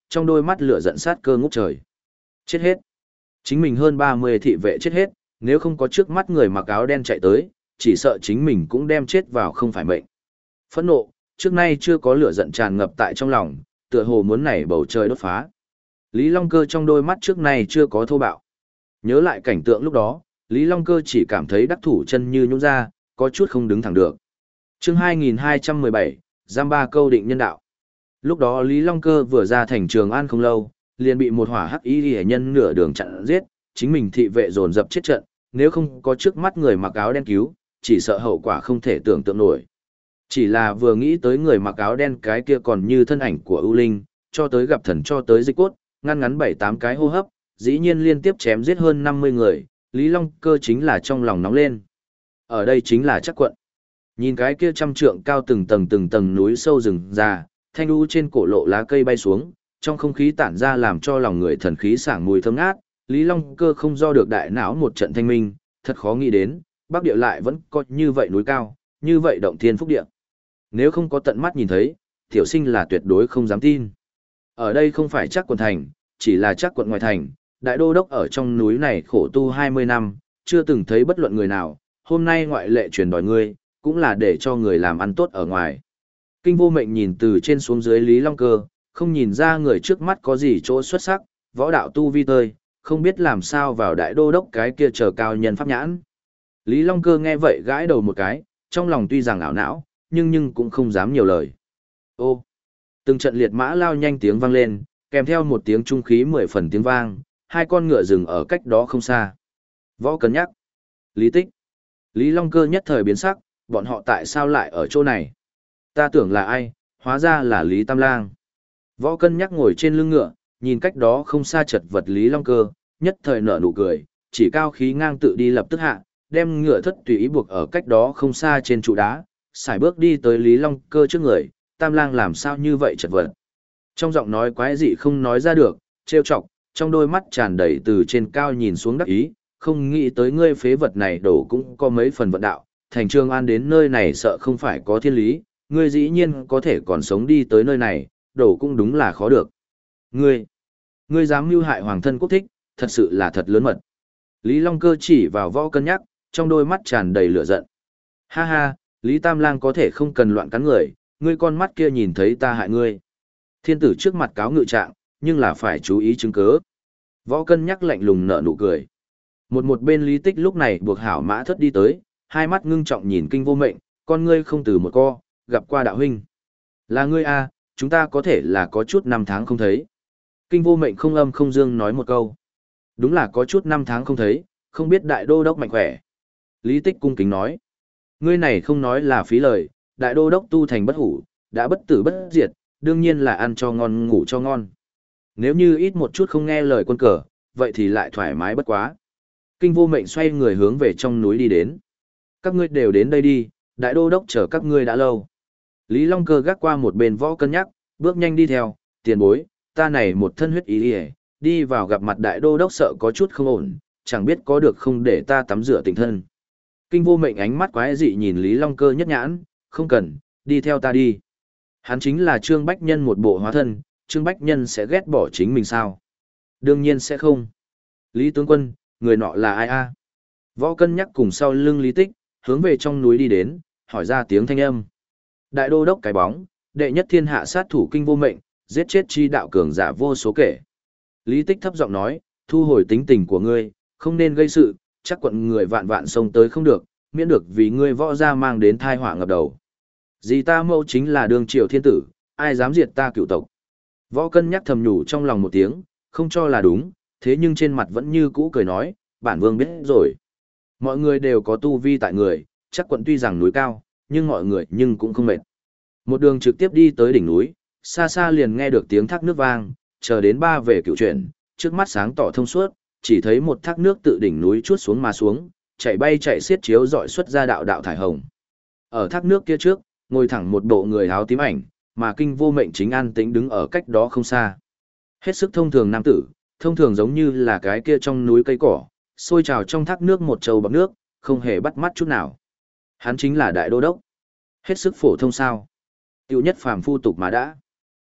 Speaker 1: trong đôi mắt lửa giận sát cơ ngút trời. Chết hết. Chính mình hơn ba mươi thị vệ chết hết, nếu không có trước mắt người mặc áo đen chạy tới, chỉ sợ chính mình cũng đem chết vào không phải mệnh. Phẫn nộ, trước nay chưa có lửa giận tràn ngập tại trong lòng, tựa hồ muốn nảy bầu trời đốt phá. Lý Long Cơ trong đôi mắt trước nay chưa có thô bạo. Nhớ lại cảnh tượng lúc đó, Lý Long Cơ chỉ cảm thấy đắc thủ chân như nhũn ra, có chút không đứng thẳng được. Chương hai nghìn hai trăm mười bảy, giam ba câu định nhân đạo. Lúc đó Lý Long Cơ vừa ra thành Trường An không lâu, liền bị một hỏa hắc y hệ nhân nửa đường chặn giết, chính mình thị vệ dồn dập chết trận, nếu không có trước mắt người mặc áo đen cứu, chỉ sợ hậu quả không thể tưởng tượng nổi. Chỉ là vừa nghĩ tới người mặc áo đen cái kia còn như thân ảnh của ưu linh, cho tới gặp thần cho tới dịch cốt, ngăn ngắn bảy tám cái hô hấp, dĩ nhiên liên tiếp chém giết hơn năm mươi người, Lý Long Cơ chính là trong lòng nóng lên. Ở đây chính là Trắc quận. Nhìn cái kia trăm trượng cao từng tầng từng tầng núi sâu rừng già, thanh u trên cổ lộ lá cây bay xuống, trong không khí tản ra làm cho lòng người thần khí sảng mùi thơm ngát, Lý Long Cơ không do được đại não một trận thanh minh, thật khó nghĩ đến, Bắc Địa lại vẫn có như vậy núi cao, như vậy động thiên phúc địa. Nếu không có tận mắt nhìn thấy, tiểu sinh là tuyệt đối không dám tin. Ở đây không phải Trắc quận thành, chỉ là Trắc quận ngoài thành, đại đô đốc ở trong núi này khổ tu hai mươi năm, chưa từng thấy bất luận người nào, hôm nay ngoại lệ truyền đòi ngươi, cũng là để cho người làm ăn tốt ở ngoài. Kinh Vô Mệnh nhìn từ trên xuống dưới Lý Long Cơ, không nhìn ra người trước mắt có gì chỗ xuất sắc, võ đạo tu vi tơi, không biết làm sao vào đại đô đốc cái kia chờ cao nhân pháp nhãn. Lý Long Cơ nghe vậy gãi đầu một cái, trong lòng tuy rằng ảo não, nhưng nhưng cũng không dám nhiều lời. Ô, từng trận liệt mã lao nhanh tiếng vang lên, kèm theo một tiếng trung khí mười phần tiếng vang, hai con ngựa dừng ở cách đó không xa. Võ Cân Nhắc, Lý Tích, Lý Long Cơ nhất thời biến sắc, bọn họ tại sao lại ở chỗ này? Ta tưởng là ai, hóa ra là Lý Tam Lang. Võ Cân Nhắc ngồi trên lưng ngựa, nhìn cách đó không xa chật vật Lý Long Cơ, nhất thời nở nụ cười, chỉ cao khí ngang tự đi lập tức hạ, đem ngựa thất tùy ý buộc ở cách đó không xa trên trụ đá, sải bước đi tới Lý Long Cơ trước người, Tam Lang làm sao như vậy chật vật. Trong giọng nói quái dị không nói ra được, trêu chọc, trong đôi mắt tràn đầy từ trên cao nhìn xuống đắc ý, không nghĩ tới ngươi phế vật này đổ cũng có mấy phần vận đạo, thành Trường An đến nơi này sợ không phải có thiên lý, ngươi dĩ nhiên có thể còn sống đi tới nơi này, đổ cũng đúng là khó được. Ngươi, ngươi dám mưu hại hoàng thân quốc thích, thật sự là thật lớn mật. Lý Long Cơ chỉ vào Võ Cân Nhắc, trong đôi mắt tràn đầy lửa giận. Ha ha, Lý Tam Lang có thể không cần loạn cắn người, ngươi con mắt kia nhìn thấy ta hại ngươi. Thiên tử trước mặt cáo ngự trạng, nhưng là phải chú ý chứng cứ. Võ Cân Nhắc lạnh lùng nở nụ cười. Một một bên Lý Tích lúc này buộc hảo mã thất đi tới, hai mắt ngưng trọng nhìn Kinh Vô Mệnh, con ngươi không từ một co, gặp qua đạo huynh. Là ngươi a, chúng ta có thể là có chút năm tháng không thấy. Kinh Vô Mệnh không âm không dương nói một câu. Đúng là có chút năm tháng không thấy, không biết đại đô đốc mạnh khỏe. Lý Tích cung kính nói. Ngươi này không nói là phí lời, đại đô đốc tu thành bất hủ, đã bất tử bất diệt, đương nhiên là ăn cho ngon ngủ cho ngon. Nếu như ít một chút không nghe lời quân cờ, vậy thì lại thoải mái bất quá. Kinh Vô Mệnh xoay người hướng về trong núi đi đến. Các ngươi đều đến đây đi, đại đô đốc chờ các ngươi đã lâu. Lý Long Cơ gác qua một bên Võ Cân Nhắc, bước nhanh đi theo, tiền bối, ta này một thân huyết ý đi, đi vào gặp mặt đại đô đốc sợ có chút không ổn, chẳng biết có được không để ta tắm rửa tình thân. Kinh Vô Mệnh ánh mắt quái dị nhìn Lý Long Cơ nhất nhãn, không cần, đi theo ta đi. Hắn chính là Trương Bách Nhân một bộ hóa thân, Trương Bách Nhân sẽ ghét bỏ chính mình sao? Đương nhiên sẽ không. Lý tướng quân, người nọ là ai a? Võ Cân Nhắc cùng sau lưng Lý Tích, hướng về trong núi đi đến, hỏi ra tiếng thanh âm. Đại đô đốc cái bóng, đệ nhất thiên hạ sát thủ Kinh Vô Mệnh, giết chết chi đạo cường giả vô số kể. Lý Tích thấp giọng nói, thu hồi tính tình của ngươi, không nên gây sự, chắc quận người vạn vạn xông tới không được, miễn được vì ngươi võ gia mang đến thai họa ngập đầu. Dì ta mâu chính là đường triều thiên tử, ai dám diệt ta cựu tộc. Võ Cân Nhắc thầm nhủ trong lòng một tiếng, không cho là đúng, thế nhưng trên mặt vẫn như cũ cười nói, bản vương biết rồi. Mọi người đều có tu vi tại người, chắc quận tuy rằng núi cao, nhưng mọi người nhưng cũng không mệt. Một đường trực tiếp đi tới đỉnh núi, xa xa liền nghe được tiếng thác nước vang, chờ đến ba về cựu chuyển, trước mắt sáng tỏ thông suốt, chỉ thấy một thác nước tự đỉnh núi chuốt xuống mà xuống, chạy bay chạy xiết chiếu dọi xuất ra đạo đạo thải hồng. Ở thác nước kia trước, ngồi thẳng một bộ người áo tím ảnh, mà Kinh Vô Mệnh chính an tĩnh đứng ở cách đó không xa. Hết sức thông thường nam tử, thông thường giống như là cái kia trong núi cây cỏ, sôi trào trong thác nước một trâu bạc nước, không hề bắt mắt chút nào. Hắn chính là đại đô đốc. Hết sức phổ thông sao? Tiểu nhất phàm phu tục mà đã.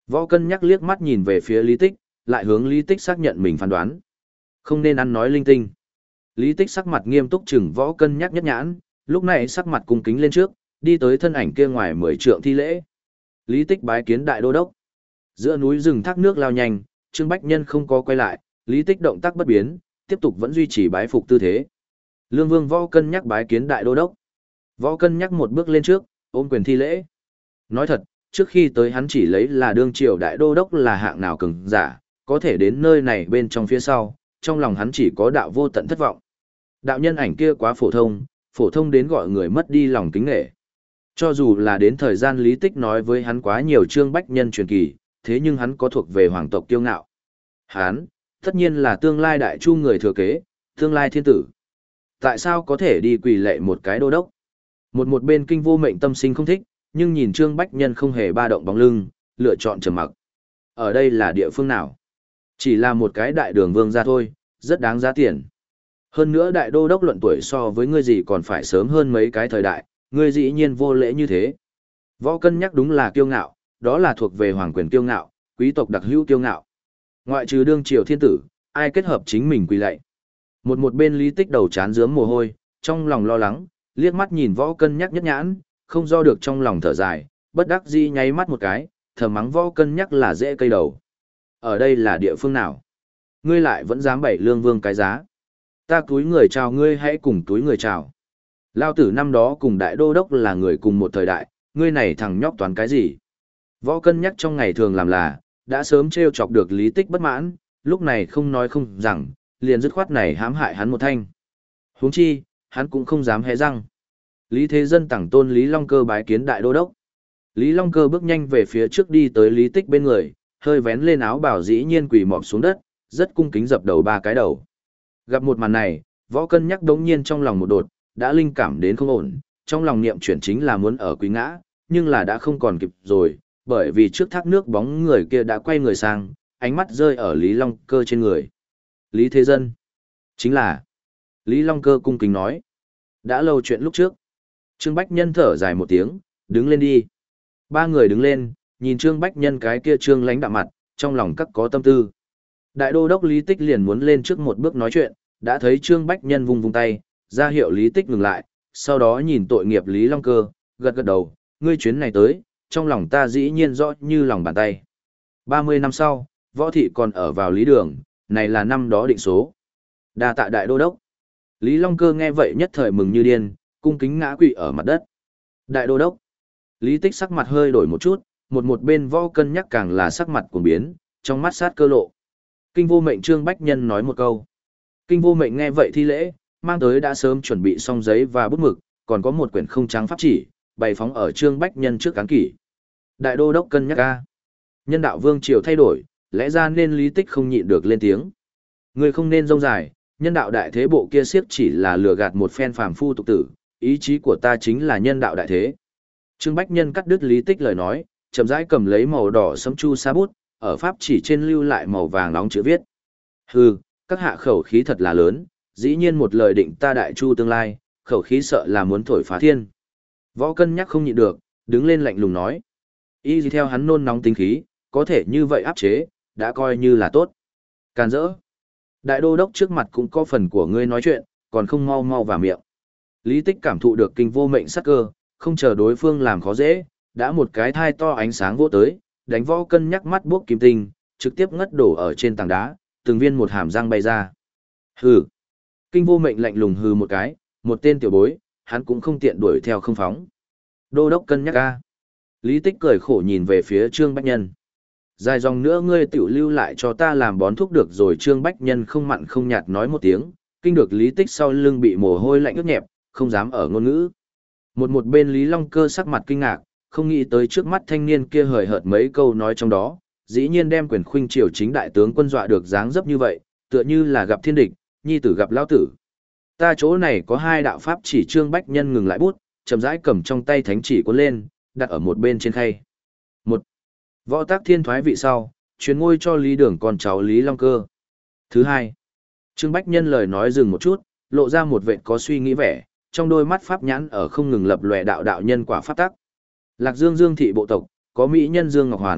Speaker 1: Võ Cân nhắc liếc mắt nhìn về phía Lý Tích, lại hướng Lý Tích xác nhận mình phán đoán. Không nên ăn nói linh tinh. Lý Tích sắc mặt nghiêm túc chừng Võ Cân nhắc nhất nhãn, lúc này sắc mặt cung kính lên trước, đi tới thân ảnh kia ngoài mười trượng thi lễ. Lý Tích bái kiến đại đô đốc. Giữa núi rừng thác nước lao nhanh, Trương Bách Nhân không có quay lại, Lý Tích động tác bất biến, tiếp tục vẫn duy trì bái phục tư thế. Lương Vương Võ Cân nhắc bái kiến đại đô đốc. Võ Cân nhắc một bước lên trước, ôm quyền thi lễ. Nói thật, trước khi tới hắn chỉ lấy là đương triều đại đô đốc là hạng nào cường giả, có thể đến nơi này bên trong phía sau, trong lòng hắn chỉ có đạo vô tận thất vọng. Đạo nhân ảnh kia quá phổ thông, phổ thông đến gọi người mất đi lòng kính nể. Cho dù là đến thời gian Lý Tích nói với hắn quá nhiều Trương Bách Nhân truyền kỳ, thế nhưng hắn có thuộc về hoàng tộc kiêu ngạo. Hắn, tất nhiên là tương lai đại chu người thừa kế, tương lai thiên tử. Tại sao có thể đi quỳ lệ một cái đô đốc? Một một bên kinh vô mệnh tâm sinh không thích, nhưng nhìn Trương Bách Nhân không hề ba động bóng lưng, lựa chọn trầm mặc. Ở đây là địa phương nào? Chỉ là một cái đại đường vương gia thôi, rất đáng giá tiền. Hơn nữa đại đô đốc luận tuổi so với ngươi gì còn phải sớm hơn mấy cái thời đại, ngươi dĩ nhiên vô lễ như thế. Võ Cân nhắc đúng là kiêu ngạo, đó là thuộc về hoàng quyền kiêu ngạo, quý tộc đặc hữu kiêu ngạo. Ngoại trừ đương triều thiên tử, ai kết hợp chính mình quỳ lạy. Một một bên Lý Tích đầu chán rướm mồ hôi, trong lòng lo lắng, liếc mắt nhìn Võ Cân nhắc nhất nhãn, không do được trong lòng thở dài, bất đắc dĩ nháy mắt một cái, thầm mắng Võ Cân nhắc là dễ cây đầu. Ở đây là địa phương nào? Ngươi lại vẫn dám bày lương vương cái giá. Ta túi người chào ngươi hãy cùng túi người chào. Lao tử năm đó cùng đại đô đốc là người cùng một thời đại, ngươi này thằng nhóc toán cái gì? Võ Cân nhắc trong ngày thường làm là, đã sớm trêu chọc được Lý Tích bất mãn, lúc này không nói không rằng, liền dứt khoát này hãm hại hắn một thanh. Huống chi, hắn cũng không dám hé răng. Lý Thế Dân tặng tôn Lý Long Cơ bái kiến đại đô đốc. Lý Long Cơ bước nhanh về phía trước đi tới Lý Tích bên người, hơi vén lên áo bào dĩ nhiên quỳ mọp xuống đất, rất cung kính dập đầu ba cái đầu. Gặp một màn này, Võ Cân nhắc đống nhiên trong lòng một đột, đã linh cảm đến không ổn, trong lòng niệm chuyển chính là muốn ở quý ngã, nhưng là đã không còn kịp rồi, bởi vì trước thác nước bóng người kia đã quay người sang, ánh mắt rơi ở Lý Long Cơ trên người. Lý Thế Dân. Chính là. Lý Long Cơ cung kính nói. Đã lâu chuyện lúc trước. Trương Bách Nhân thở dài một tiếng, đứng lên đi. Ba người đứng lên, nhìn Trương Bách Nhân cái kia trương lánh đạm mặt, trong lòng các có tâm tư. Đại đô đốc Lý Tích liền muốn lên trước một bước nói chuyện, đã thấy Trương Bách Nhân vung vung tay, ra hiệu Lý Tích ngừng lại, sau đó nhìn tội nghiệp Lý Long Cơ, gật gật đầu, ngươi chuyến này tới, trong lòng ta dĩ nhiên rõ như lòng bàn tay. ba mươi năm sau, võ thị còn ở vào lý đường, này là năm đó định số. Đa tạ đại đô đốc. Lý Long Cơ nghe vậy nhất thời mừng như điên, cung kính ngã quỵ ở mặt đất. Đại đô đốc. Lý Tích sắc mặt hơi đổi một chút, một một bên Võ Cân nhắc càng là sắc mặt cuồng biến, trong mắt sát cơ lộ. Kinh vô mệnh Trương Bách Nhân nói một câu. Kinh vô mệnh nghe vậy thi lễ, mang tới đã sớm chuẩn bị xong giấy và bút mực, còn có một quyển không trắng pháp chỉ, bày phóng ở Trương Bách Nhân trước cán kỷ. Đại đô đốc cân nhắc ca. Nhân đạo vương triều thay đổi, lẽ ra nên Lý Tích không nhịn được lên tiếng. Người không nên rông dài, nhân đạo đại thế bộ kia siếp chỉ là lừa gạt một phen phàm phu tục tử, ý chí của ta chính là nhân đạo đại thế. Trương Bách Nhân cắt đứt Lý Tích lời nói, chậm rãi cầm lấy màu đỏ sẫm chu sa bút, ở pháp chỉ trên lưu lại màu vàng nóng chữ viết. Hừ, các hạ khẩu khí thật là lớn, dĩ nhiên một lời định ta đại chu tương lai, khẩu khí sợ là muốn thổi phá thiên. Võ Cân nhắc không nhịn được, đứng lên lạnh lùng nói. Y gì theo hắn nôn nóng tính khí, có thể như vậy áp chế, đã coi như là tốt. Càn rỡ. Đại đô đốc trước mặt cũng có phần của ngươi nói chuyện, còn không mau mau vào miệng. Lý Tích cảm thụ được kinh vô mệnh sắc cơ, không chờ đối phương làm khó dễ, đã một cái thai to ánh sáng vỗ tới, đánh Võ Cân nhắc mắt buốc kim tinh, trực tiếp ngất đổ ở trên tảng đá, từng viên một hàm răng bay ra. Hừ. Kinh vô mệnh lạnh lùng hừ một cái, một tên tiểu bối, hắn cũng không tiện đuổi theo không phóng. Đô đốc cân nhắc ca. Lý Tích cười khổ nhìn về phía Trương Bách Nhân. Dài dòng nữa ngươi tiểu lưu lại cho ta làm bón thuốc được rồi. Trương Bách Nhân không mặn không nhạt nói một tiếng, kinh được Lý Tích sau lưng bị mồ hôi lạnh ướt nhẹp, không dám ở ngôn ngữ. Một một bên Lý Long Cơ sắc mặt kinh ngạc, không nghĩ tới trước mắt thanh niên kia hời hợt mấy câu nói trong đó, dĩ nhiên đem quyền khuynh triều chính đại tướng quân dọa được dáng dấp như vậy, tựa như là gặp thiên địch, nhi tử gặp lão tử. Ta chỗ này có hai đạo pháp chỉ. Trương Bách Nhân ngừng lại bút, chậm rãi cầm trong tay thánh chỉ cuốn lên, đặt ở một bên trên khay. Một, võ tác thiên thoái vị sau, truyền ngôi cho Lý Đường con cháu Lý Long Cơ. Thứ hai, Trương Bách Nhân lời nói dừng một chút, lộ ra một vệt có suy nghĩ vẻ, trong đôi mắt pháp nhãn ở không ngừng lập lòe đạo đạo nhân quả pháp tắc. Lạc Dương Dương thị bộ tộc, có mỹ nhân Dương Ngọc Hoàn,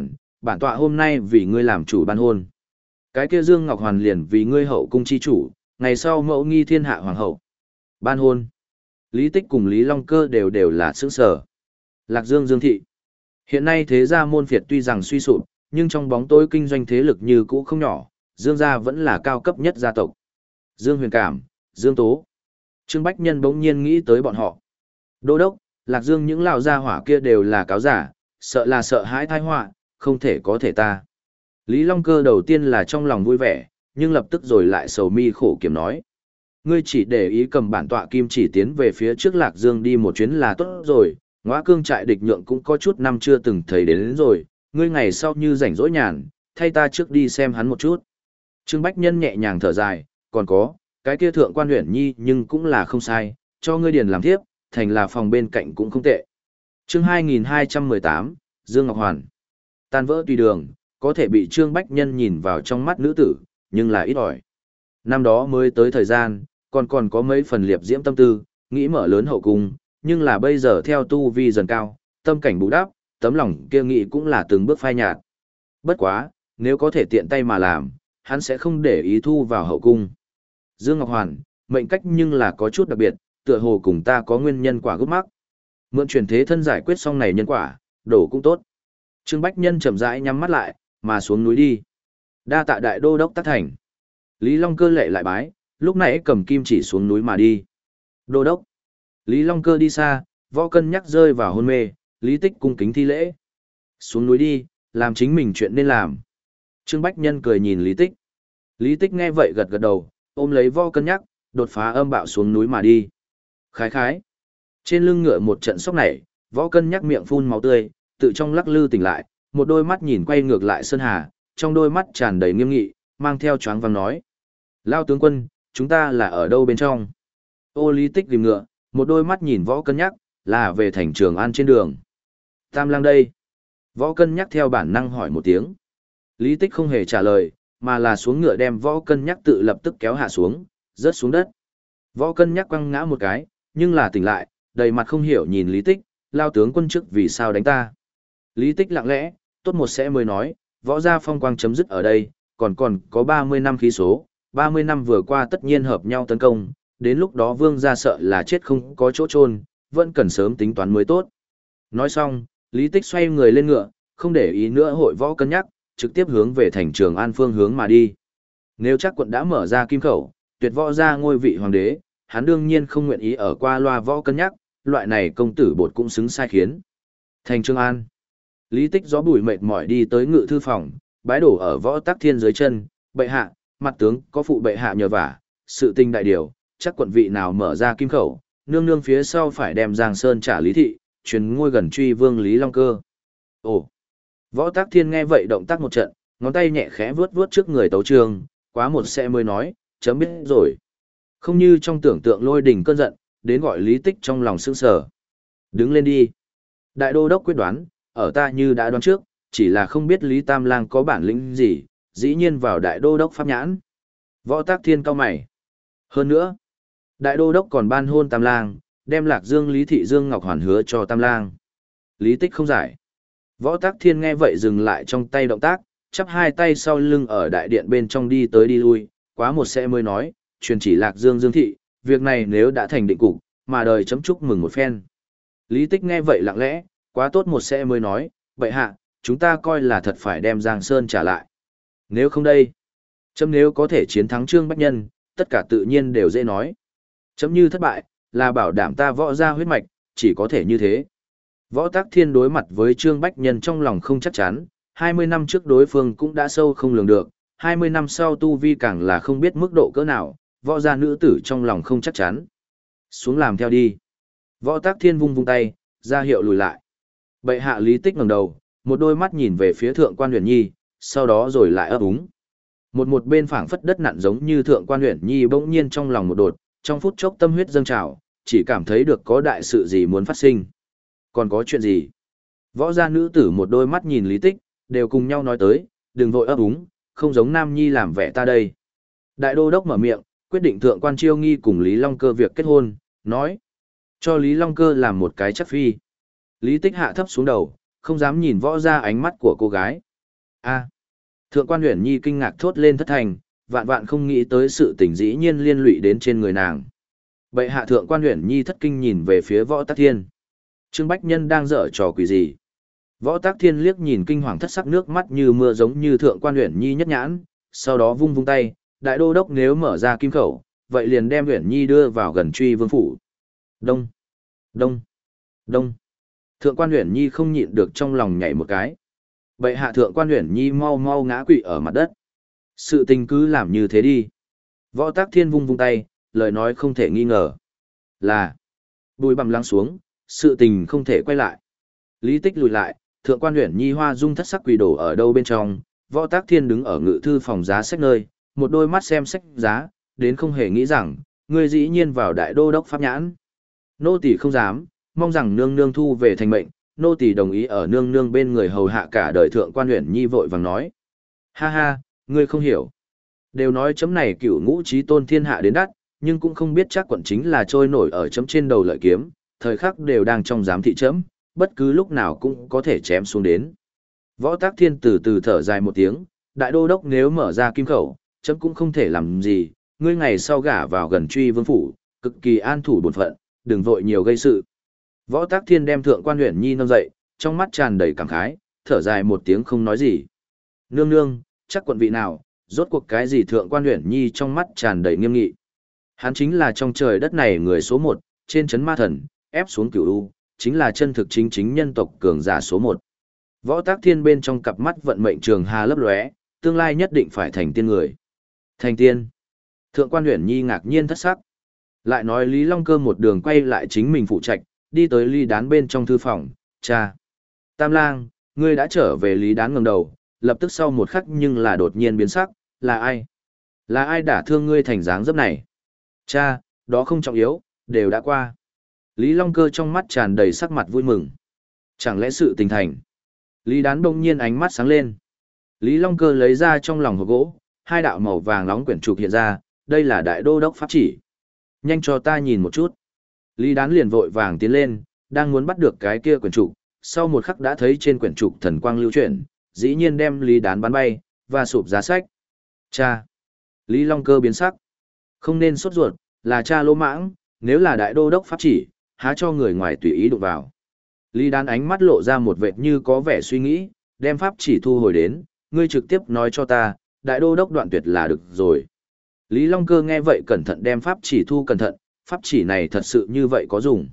Speaker 1: bản tọa hôm nay vì ngươi làm chủ ban hôn. Cái kia Dương Ngọc Hoàn liền vì ngươi hậu cung chi chủ, ngày sau mẫu nghi thiên hạ hoàng hậu. Ban hôn. Lý Tích cùng Lý Long Cơ đều đều là sướng sở. Lạc Dương Dương Thị. Hiện nay thế gia môn phiệt tuy rằng suy sụp, nhưng trong bóng tối kinh doanh thế lực như cũ không nhỏ, Dương gia vẫn là cao cấp nhất gia tộc. Dương Huyền Cảm, Dương Tố. Trương Bách Nhân bỗng nhiên nghĩ tới bọn họ. Đô đốc, Lạc Dương những lão gia hỏa kia đều là cáo giả, sợ là sợ hãi tai họa, không thể có thể ta. Lý Long Cơ đầu tiên là trong lòng vui vẻ, nhưng lập tức rồi lại sầu mi khổ kiểm nói. Ngươi chỉ để ý cầm bản tọa kim chỉ tiến về phía trước Lạc Dương đi một chuyến là tốt rồi, Ngõa Cương trại địch nhượng cũng có chút năm chưa từng thấy đến, đến rồi, ngươi ngày sau như rảnh rỗi nhàn, thay ta trước đi xem hắn một chút. Trương Bách Nhân nhẹ nhàng thở dài, còn có, cái kia thượng quan huyện nhi nhưng cũng là không sai, cho ngươi điền làm thiếp, thành là phòng bên cạnh cũng không tệ. Chương hai nghìn hai trăm mười tám, Dương Ngọc Hoàn. Tan vỡ tùy đường, có thể bị Trương Bách Nhân nhìn vào trong mắt nữ tử, nhưng là ít ỏi. Năm đó mới tới thời gian, còn còn có mấy phần liệp diễm tâm tư, nghĩ mở lớn hậu cung, nhưng là bây giờ theo tu vi dần cao, tâm cảnh bù đắp, tấm lòng kia nghĩ cũng là từng bước phai nhạt. Bất quá, nếu có thể tiện tay mà làm, hắn sẽ không để ý thu vào hậu cung. Dương Ngọc Hoàn, mệnh cách nhưng là có chút đặc biệt, tựa hồ cùng ta có nguyên nhân quả gốc mắc. Mượn truyền thế thân giải quyết xong này nhân quả, đổ cũng tốt. Trương Bách Nhân chậm rãi nhắm mắt lại, mà xuống núi đi. Đa tạ đại đô đốc tác thành. Lý Long Cơ lệ lại bái, lúc nãy cầm kim chỉ xuống núi mà đi. Đô đốc. Lý Long Cơ đi xa, Võ Cân nhắc rơi vào hôn mê, Lý Tích cung kính thi lễ. Xuống núi đi, làm chính mình chuyện nên làm. Trương Bách Nhân cười nhìn Lý Tích. Lý Tích nghe vậy gật gật đầu, ôm lấy Võ Cân nhắc, đột phá âm bạo xuống núi mà đi. Khái khái. Trên lưng ngựa một trận sốc nảy, Võ Cân nhắc miệng phun máu tươi, tự trong lắc lư tỉnh lại, một đôi mắt nhìn quay ngược lại Sơn Hà, trong đôi mắt tràn đầy nghiêm nghị, mang theo choáng váng nói. Lao tướng quân, chúng ta là ở đâu bên trong? Ô Lý Tích ghim ngựa, một đôi mắt nhìn Võ Cân nhắc, là về thành Trường An trên đường. Tam lang đây. Võ Cân nhắc theo bản năng hỏi một tiếng. Lý Tích không hề trả lời, mà là xuống ngựa đem Võ Cân nhắc tự lập tức kéo hạ xuống, rớt xuống đất. Võ Cân nhắc quăng ngã một cái, nhưng là tỉnh lại, đầy mặt không hiểu nhìn Lý Tích, lao tướng quân trước vì sao đánh ta. Lý Tích lặng lẽ, tốt một sẽ mới nói, võ gia phong quang chấm dứt ở đây, còn còn có ba mươi năm khí số, ba mươi năm vừa qua tất nhiên hợp nhau tấn công, đến lúc đó vương gia sợ là chết không có chỗ chôn, vẫn cần sớm tính toán mới tốt. Nói xong, Lý Tích xoay người lên ngựa, không để ý nữa hội võ cân nhắc, trực tiếp hướng về thành Trường An phương hướng mà đi. Nếu chắc quận đã mở ra kim khẩu, tuyệt võ ra ngôi vị hoàng đế, hắn đương nhiên không nguyện ý ở qua loa võ cân nhắc, loại này công tử bột cũng xứng sai khiến. Thành Trường An. Lý Tích gió bụi mệt mỏi đi tới ngự thư phòng, bái đổ ở võ tắc thiên dưới chân, bệ hạ, mặt tướng có phụ bệ hạ nhờ vả, sự tình đại điều, chắc quận vị nào mở ra kim khẩu, nương nương phía sau phải đem Giang Sơn trả Lý Thị, truyền ngôi gần truy vương Lý Long Cơ. Ồ! Võ tắc thiên nghe vậy động tác một trận, ngón tay nhẹ khẽ vuốt vuốt trước người tấu trường, quá một sẽ mới nói, chấm biết rồi. Không như trong tưởng tượng lôi đình cơn giận, đến gọi Lý Tích trong lòng sững sờ. Đứng lên đi. Đại đô đốc quyết đoán, ở ta như đã đoán trước, chỉ là không biết Lý Tam Lang có bản lĩnh gì, dĩ nhiên vào đại đô đốc pháp nhãn. Võ Tắc Thiên cao mày. Hơn nữa, đại đô đốc còn ban hôn Tam Lang, đem Lạc Dương Lý Thị Dương Ngọc Hoàn hứa cho Tam Lang. Lý Tích không giải. Võ Tắc Thiên nghe vậy dừng lại trong tay động tác, chắp hai tay sau lưng ở đại điện bên trong đi tới đi lui, quá một sẽ mới nói, truyền chỉ Lạc Dương Dương Thị, việc này nếu đã thành định cục, mà đời chấm chúc mừng một phen. Lý Tích nghe vậy lặng lẽ, quá tốt một sẽ mới nói, vậy hạ, chúng ta coi là thật phải đem Giang Sơn trả lại. Nếu không đây, chấm nếu có thể chiến thắng Trương Bách Nhân, tất cả tự nhiên đều dễ nói. Chấm như thất bại, là bảo đảm ta võ ra huyết mạch, chỉ có thể như thế. Võ Tắc Thiên đối mặt với Trương Bách Nhân trong lòng không chắc chắn, hai mươi năm trước đối phương cũng đã sâu không lường được, hai mươi năm sau tu vi càng là không biết mức độ cỡ nào, võ gia nữ tử trong lòng không chắc chắn. Xuống làm theo đi. Võ Tắc Thiên vung vung tay, ra hiệu lùi lại. Bệ hạ Lý Tích ngẩng đầu, một đôi mắt nhìn về phía thượng quan Huyền Nhi, sau đó rồi lại ấp úng. Một một bên phảng phất đất nặn giống như thượng quan Huyền Nhi bỗng nhiên trong lòng một đột, trong phút chốc tâm huyết dâng trào, chỉ cảm thấy được có đại sự gì muốn phát sinh. Còn có chuyện gì? Võ gia nữ tử một đôi mắt nhìn Lý Tích, đều cùng nhau nói tới, đừng vội ấp úng, không giống Nam Nhi làm vẻ ta đây. Đại đô đốc mở miệng, quyết định thượng quan Chiêu Nghi cùng Lý Long Cơ việc kết hôn, nói cho Lý Long Cơ làm một cái chắc phi. Lý Tích hạ thấp xuống đầu, không dám nhìn võ ra ánh mắt của cô gái. A. Thượng quan Uyển Nhi kinh ngạc thốt lên thất thành, vạn vạn không nghĩ tới sự tình dĩ nhiên liên lụy đến trên người nàng. Bệ hạ thượng quan Uyển Nhi thất kinh nhìn về phía Võ Tắc Thiên. Trương Bách Nhân đang dở trò quỷ gì? Võ Tắc Thiên liếc nhìn kinh hoàng thất sắc nước mắt như mưa giống như thượng quan Uyển Nhi nhất nhãn, sau đó vung vung tay, đại đô đốc nếu mở ra kim khẩu, vậy liền đem Uyển Nhi đưa vào gần Truy Vương phủ. Đông, đông, đông. Thượng quan Uyển Nhi không nhịn được trong lòng nhảy một cái. Bệ hạ thượng quan Uyển Nhi mau mau ngã quỵ ở mặt đất. Sự tình cứ làm như thế đi. Võ Tắc Thiên vung vung tay, lời nói không thể nghi ngờ. Là, bùi bằm lắng xuống, sự tình không thể quay lại. Lý Tích lùi lại, thượng quan Uyển Nhi hoa dung thất sắc quỳ đổ ở đâu bên trong, Võ Tắc Thiên đứng ở ngự thư phòng giá sách nơi, một đôi mắt xem sách giá, đến không hề nghĩ rằng, ngươi dĩ nhiên vào đại đô đốc pháp nhãn. Nô tỳ không dám, mong rằng nương nương thu về thành mệnh, nô tỳ đồng ý ở nương nương bên người hầu hạ cả đời thượng quan Uyển Nhi vội vàng nói. Ha ha, ngươi không hiểu. Đều nói chấm này cửu ngũ trí tôn thiên hạ đến đắt, nhưng cũng không biết chắc quận chính là trôi nổi ở chấm trên đầu lợi kiếm, thời khắc đều đang trong giám thị chấm, bất cứ lúc nào cũng có thể chém xuống đến. Võ Tắc Thiên từ từ thở dài một tiếng, đại đô đốc nếu mở ra kim khẩu, chấm cũng không thể làm gì, ngươi ngày sau gả vào gần Truy Vương phủ, cực kỳ an thủ bổn phận, đừng vội nhiều gây sự. Võ Tắc Thiên đem thượng quan Uyển Nhi nâng dậy, trong mắt tràn đầy cảm khái, thở dài một tiếng không nói gì. Nương nương, chắc quận vị nào, rốt cuộc cái gì thượng quan Uyển Nhi trong mắt tràn đầy nghiêm nghị. Hắn chính là trong trời đất này người số một, trên chấn ma thần, ép xuống cửu u, chính là chân thực chính chính nhân tộc cường giả số một. Võ Tắc Thiên bên trong cặp mắt vận mệnh trường hà lấp lóe, tương lai nhất định phải thành tiên người. Thành tiên. Thượng quan Uyển Nhi ngạc nhiên thất sắc. Lại nói Lý Long Cơ một đường quay lại chính mình phụ trạch, đi tới Lý Đán bên trong thư phòng, cha. Tam lang, ngươi đã trở về. Lý Đán ngẩng đầu, lập tức sau một khắc nhưng là đột nhiên biến sắc, là ai? Là ai đả thương ngươi thành dáng dấp này? Cha, đó không trọng yếu, đều đã qua. Lý Long Cơ trong mắt tràn đầy sắc mặt vui mừng. Chẳng lẽ sự tình thành? Lý Đán đông nhiên ánh mắt sáng lên. Lý Long Cơ lấy ra trong lòng hộp gỗ, hai đạo màu vàng nóng quyển trục hiện ra, đây là đại đô đốc pháp chỉ. Nhanh cho ta nhìn một chút. Lý Đán liền vội vàng tiến lên, đang muốn bắt được cái kia quyển trục, sau một khắc đã thấy trên quyển trục thần quang lưu chuyển, dĩ nhiên đem Lý Đán bắn bay, và sụp giá sách. Cha! Lý Long Cơ biến sắc. Không nên sốt ruột, là cha lỗ mãng, nếu là đại đô đốc pháp chỉ, há cho người ngoài tùy ý đụng vào. Lý Đán ánh mắt lộ ra một vệt như có vẻ suy nghĩ, đem pháp chỉ thu hồi đến, ngươi trực tiếp nói cho ta, đại đô đốc đoạn tuyệt là được rồi. Lý Long Cơ nghe vậy cẩn thận đem pháp chỉ thu cẩn thận, pháp chỉ này thật sự như vậy có dùng.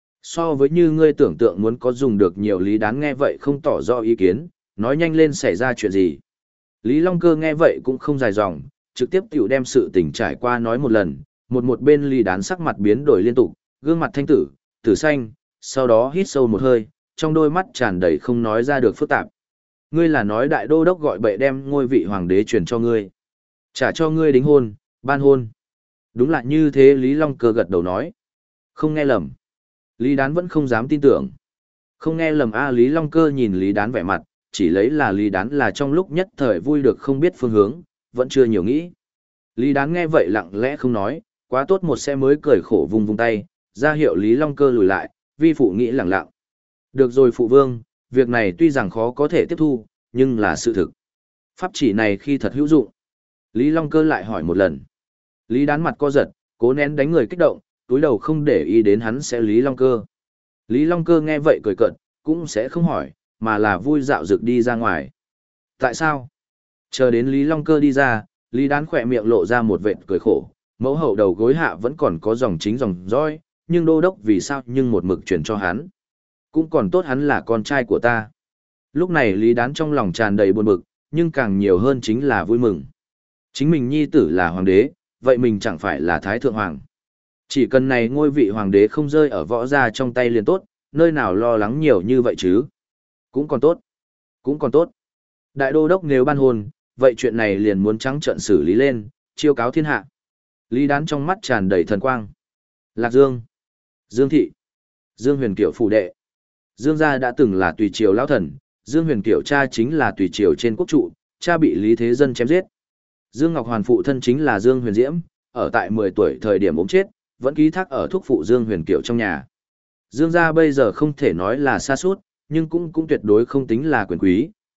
Speaker 1: So với như ngươi tưởng tượng muốn có dùng được nhiều. Lý Đán nghe vậy không tỏ rõ ý kiến, nói nhanh lên xảy ra chuyện gì. Lý Long Cơ nghe vậy cũng không dài dòng, trực tiếp tiểu đem sự tình trải qua nói một lần, một một bên Lý Đán sắc mặt biến đổi liên tục, gương mặt thanh tử, tử xanh, sau đó hít sâu một hơi, trong đôi mắt tràn đầy không nói ra được phức tạp. Ngươi là nói đại đô đốc gọi bệ đem ngôi vị hoàng đế truyền cho ngươi, trả cho ngươi đính hôn, ban hôn. Đúng là như thế. Lý Long Cơ gật đầu nói. Không nghe lầm. Lý Đán vẫn không dám tin tưởng. Không nghe lầm a. Lý Long Cơ nhìn Lý Đán vẻ mặt, chỉ lấy là Lý Đán là trong lúc nhất thời vui được không biết phương hướng, vẫn chưa nhiều nghĩ. Lý Đán nghe vậy lặng lẽ không nói, quá tốt một xe mới cười khổ vung vung tay, ra hiệu Lý Long Cơ lùi lại, vi phụ nghĩ lặng lặng. Được rồi phụ vương, việc này tuy rằng khó có thể tiếp thu, nhưng là sự thực. Pháp chỉ này khi thật hữu dụng. Lý Long Cơ lại hỏi một lần. Lý Đán mặt co giật, cố nén đánh người kích động, túi đầu không để ý đến hắn sẽ Lý Long Cơ. Lý Long Cơ nghe vậy cười cợt, cũng sẽ không hỏi, mà là vui dạo dực đi ra ngoài. Tại sao? Chờ đến Lý Long Cơ đi ra, Lý Đán khỏe miệng lộ ra một vệt cười khổ, mẫu hậu đầu gối hạ vẫn còn có dòng chính dòng dõi, nhưng đô đốc vì sao nhưng một mực truyền cho hắn. Cũng còn tốt hắn là con trai của ta. Lúc này Lý Đán trong lòng tràn đầy buồn bực, nhưng càng nhiều hơn chính là vui mừng. Chính mình nhi tử là hoàng đế, vậy mình chẳng phải là thái thượng hoàng. Chỉ cần này ngôi vị hoàng đế không rơi ở võ gia trong tay liền tốt, nơi nào lo lắng nhiều như vậy chứ. Cũng còn tốt. Cũng còn tốt. Đại đô đốc nếu ban hôn, vậy chuyện này liền muốn trắng trợn xử lý lên, chiêu cáo thiên hạ. Lý Đán trong mắt tràn đầy thần quang. Lạc Dương, Dương Thị, Dương Huyền Kiểu phủ đệ. Dương gia đã từng là tùy triều lão thần, Dương Huyền Kiểu cha chính là tùy triều trên quốc trụ, cha bị Lý Thế Dân chém giết. Dương Ngọc Hoàn phụ thân chính là Dương Huyền Diễm, ở tại mười tuổi thời điểm ốm chết, vẫn ký thác ở thúc phụ Dương Huyền Kiểu trong nhà. Dương gia bây giờ không thể nói là sa sút, nhưng cũng cũng tuyệt đối không tính là quyền quý,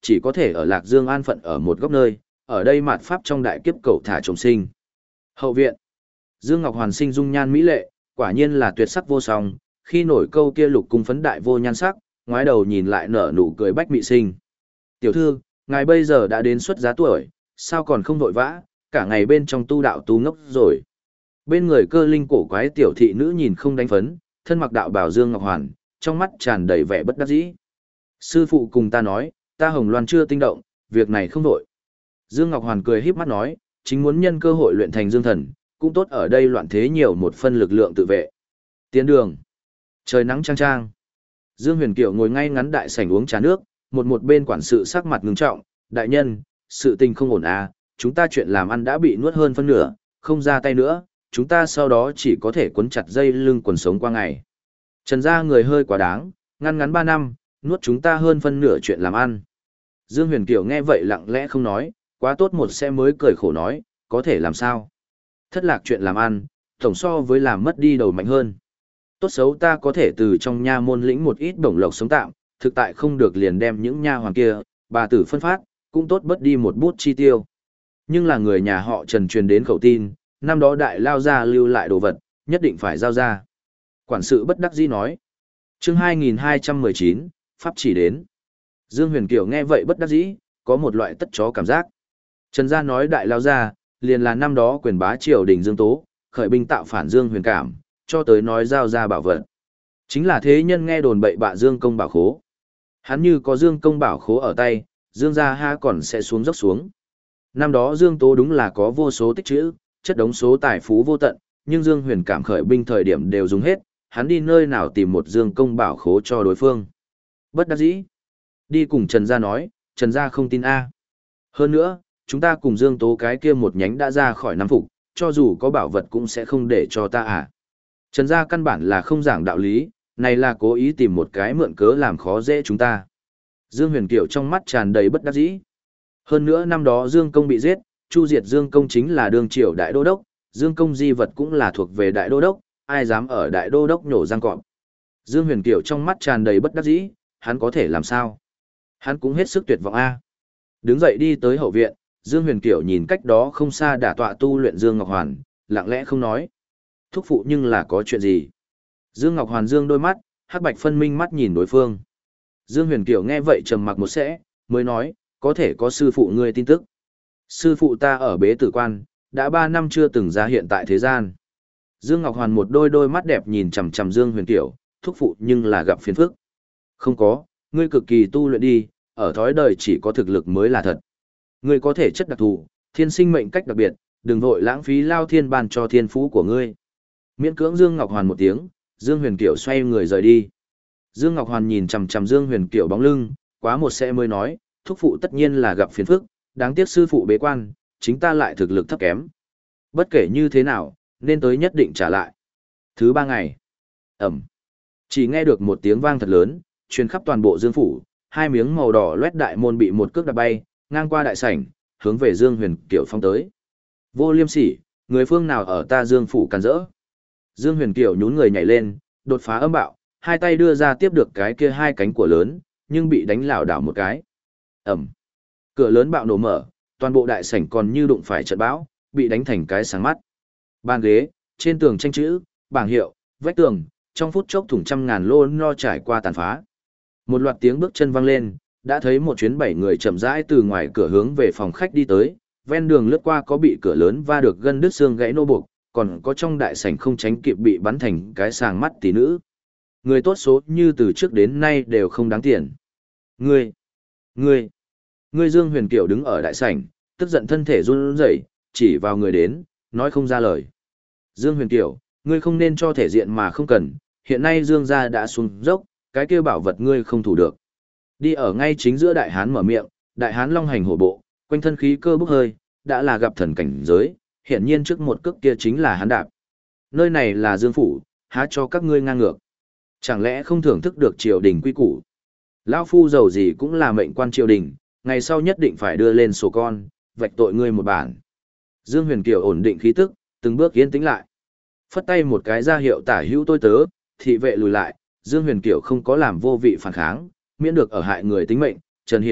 Speaker 1: chỉ có thể ở Lạc Dương an phận ở một góc nơi, ở đây mạt pháp trong đại kiếp cầu thả trùng sinh. Hậu viện. Dương Ngọc Hoàn sinh dung nhan mỹ lệ, quả nhiên là tuyệt sắc vô song, khi nổi câu kia lục cung phấn đại vô nhan sắc, ngoái đầu nhìn lại nở nụ cười bách mị sinh. Tiểu thư, ngài bây giờ đã đến xuất giá tuổi, sao còn không vội vã, cả ngày bên trong tu đạo tu ngốc rồi. Bên người cơ linh cổ quái tiểu thị nữ nhìn không đánh phấn, thân mặc đạo bào Dương Ngọc Hoàn, trong mắt tràn đầy vẻ bất đắc dĩ. Sư phụ cùng ta nói, ta Hồng Loan chưa tinh động, việc này không vội. Dương Ngọc Hoàn cười híp mắt nói, chính muốn nhân cơ hội luyện thành dương thần, cũng tốt ở đây loạn thế nhiều một phân lực lượng tự vệ. Tiến đường. Trời nắng trang trang. Dương Huyền Kiều ngồi ngay ngắn đại sảnh uống trà nước, một một bên quản sự sắc mặt ngưng trọng, đại nhân, sự tình không ổn à, chúng ta chuyện làm ăn đã bị nuốt hơn phân nửa, không ra tay nữa, chúng ta sau đó chỉ có thể quấn chặt dây lưng quần sống qua ngày. Trần gia người hơi quá đáng, ngăn ngắn ba năm, nuốt chúng ta hơn phân nửa chuyện làm ăn. Dương Huyền Kiều nghe vậy lặng lẽ không nói, quá tốt một xe mới cười khổ nói, có thể làm sao? Thất lạc chuyện làm ăn, tổng so với làm mất đi đầu mạnh hơn. Tốt xấu ta có thể từ trong nha môn lĩnh một ít bổng lộc sống tạm, thực tại không được liền đem những nha hoàng kia, bà tử phân phát, cũng tốt bớt đi một bút chi tiêu. Nhưng là người nhà họ Trần truyền đến khẩu tin, năm đó đại lao ra lưu lại đồ vật, nhất định phải giao ra. Quản sự bất đắc dĩ nói. Chương hai nghìn hai trăm mười chín, Pháp chỉ đến. Dương Huyền Kiều nghe vậy bất đắc dĩ, có một loại tất chó cảm giác. Trần gia nói đại lao ra, liền là năm đó quyền bá triều đình Dương Tố, khởi binh tạo phản Dương Huyền Cảm, cho tới nói giao ra bảo vật. Chính là thế nhân nghe đồn bậy bạ Dương công bảo khố. Hắn như có Dương công bảo khố ở tay, Dương gia ha còn sẽ xuống dốc xuống. Năm đó Dương Tố đúng là có vô số tích trữ, chất đống số tài phú vô tận, nhưng Dương Huyền Cảm khởi binh thời điểm đều dùng hết, hắn đi nơi nào tìm một Dương công bảo khố cho đối phương. Bất đắc dĩ. Đi cùng Trần gia nói, Trần gia không tin a. Hơn nữa, chúng ta cùng Dương Tố cái kia một nhánh đã ra khỏi Nam Phục, cho dù có bảo vật cũng sẽ không để cho ta à. Trần gia căn bản là không giảng đạo lý, này là cố ý tìm một cái mượn cớ làm khó dễ chúng ta. Dương Huyền Kiều trong mắt tràn đầy bất đắc dĩ. Hơn nữa năm đó Dương Công bị giết, Chu diệt Dương Công chính là đương triều đại đô đốc, Dương Công di vật cũng là thuộc về đại đô đốc, ai dám ở đại đô đốc nhổ răng cọp. Dương Huyền Kiều trong mắt tràn đầy bất đắc dĩ, hắn có thể làm sao? Hắn cũng hết sức tuyệt vọng a. Đứng dậy đi tới hậu viện, Dương Huyền Kiều nhìn cách đó không xa đả tọa tu luyện Dương Ngọc Hoàn, lặng lẽ không nói. Thúc phụ nhưng là có chuyện gì? Dương Ngọc Hoàn dương đôi mắt, hắc bạch phân minh mắt nhìn đối phương. Dương Huyền Kiều nghe vậy trầm mặc một sẽ, mới nói, có thể có sư phụ ngươi tin tức. Sư phụ ta ở bế tử quan, đã ba năm chưa từng ra hiện tại thế gian. Dương Ngọc Hoàn một đôi đôi mắt đẹp nhìn chằm chằm Dương Huyền Kiều, thúc phụ nhưng là gặp phiền phức. Không có, ngươi cực kỳ tu luyện đi, ở thói đời chỉ có thực lực mới là thật. Ngươi có thể chất đặc thù, thiên sinh mệnh cách đặc biệt, đừng vội lãng phí lao thiên ban cho thiên phú của ngươi. Miễn cưỡng Dương Ngọc Hoàn một tiếng, Dương Huyền Kiều xoay người rời đi. Dương Ngọc Hoàn nhìn chằm chằm Dương Huyền Kiều bóng lưng, quá một sẽ mới nói, thúc phụ tất nhiên là gặp phiền phức, đáng tiếc sư phụ bế quan, chính ta lại thực lực thấp kém. Bất kể như thế nào, nên tới nhất định trả lại. Thứ ba ngày, ẩm, chỉ nghe được một tiếng vang thật lớn, truyền khắp toàn bộ Dương phủ, hai miếng màu đỏ loét đại môn bị một cước đạp bay, ngang qua đại sảnh, hướng về Dương Huyền Kiều phong tới. Vô liêm sỉ, người phương nào ở ta Dương phủ càn rỡ? Dương Huyền Kiều nhún người nhảy lên, đột phá âm bạo, hai tay đưa ra tiếp được cái kia hai cánh của lớn, nhưng bị đánh lảo đảo một cái. Ẩm. Cửa lớn bạo nổ mở, toàn bộ đại sảnh còn như đụng phải trận bão, bị đánh thành cái sáng mắt. Bàn ghế, trên tường tranh chữ, bảng hiệu, vách tường, trong phút chốc thủng trăm ngàn lô no trải qua tàn phá. Một loạt tiếng bước chân vang lên, đã thấy một chuyến bảy người chậm rãi từ ngoài cửa hướng về phòng khách đi tới, ven đường lướt qua có bị cửa lớn va được gân đứt xương gãy nô buộc, còn có trong đại sảnh không tránh kịp bị bắn thành cái sàng mắt tỷ nữ. Người tốt số như từ trước đến nay đều không đáng tiền. Ngươi, ngươi, ngươi Dương Huyền Kiều đứng ở đại sảnh, tức giận thân thể run rẩy, chỉ vào người đến, nói không ra lời. Dương Huyền Kiều, ngươi không nên cho thể diện mà không cần, hiện nay Dương gia đã xuống dốc, cái kia bảo vật ngươi không thủ được. Đi ở ngay chính giữa đại hán mở miệng, đại hán long hành hổ bộ, quanh thân khí cơ bốc hơi, đã là gặp thần cảnh giới, hiện nhiên trước một cước kia chính là hắn đạp. Nơi này là Dương phủ, há cho các ngươi ngang ngược. Chẳng lẽ không thưởng thức được triều đình quy củ? Lão phu giàu gì cũng là mệnh quan triều đình, ngày sau nhất định phải đưa lên sổ con, vạch tội ngươi một bản. Dương Huyền Kiều ổn định khí tức, từng bước yên tĩnh lại. Phất tay một cái ra hiệu tả hữu tôi tớ, thị vệ lùi lại, Dương Huyền Kiều không có làm vô vị phản kháng, miễn được ở hại người tính mệnh. Trần Hiểu,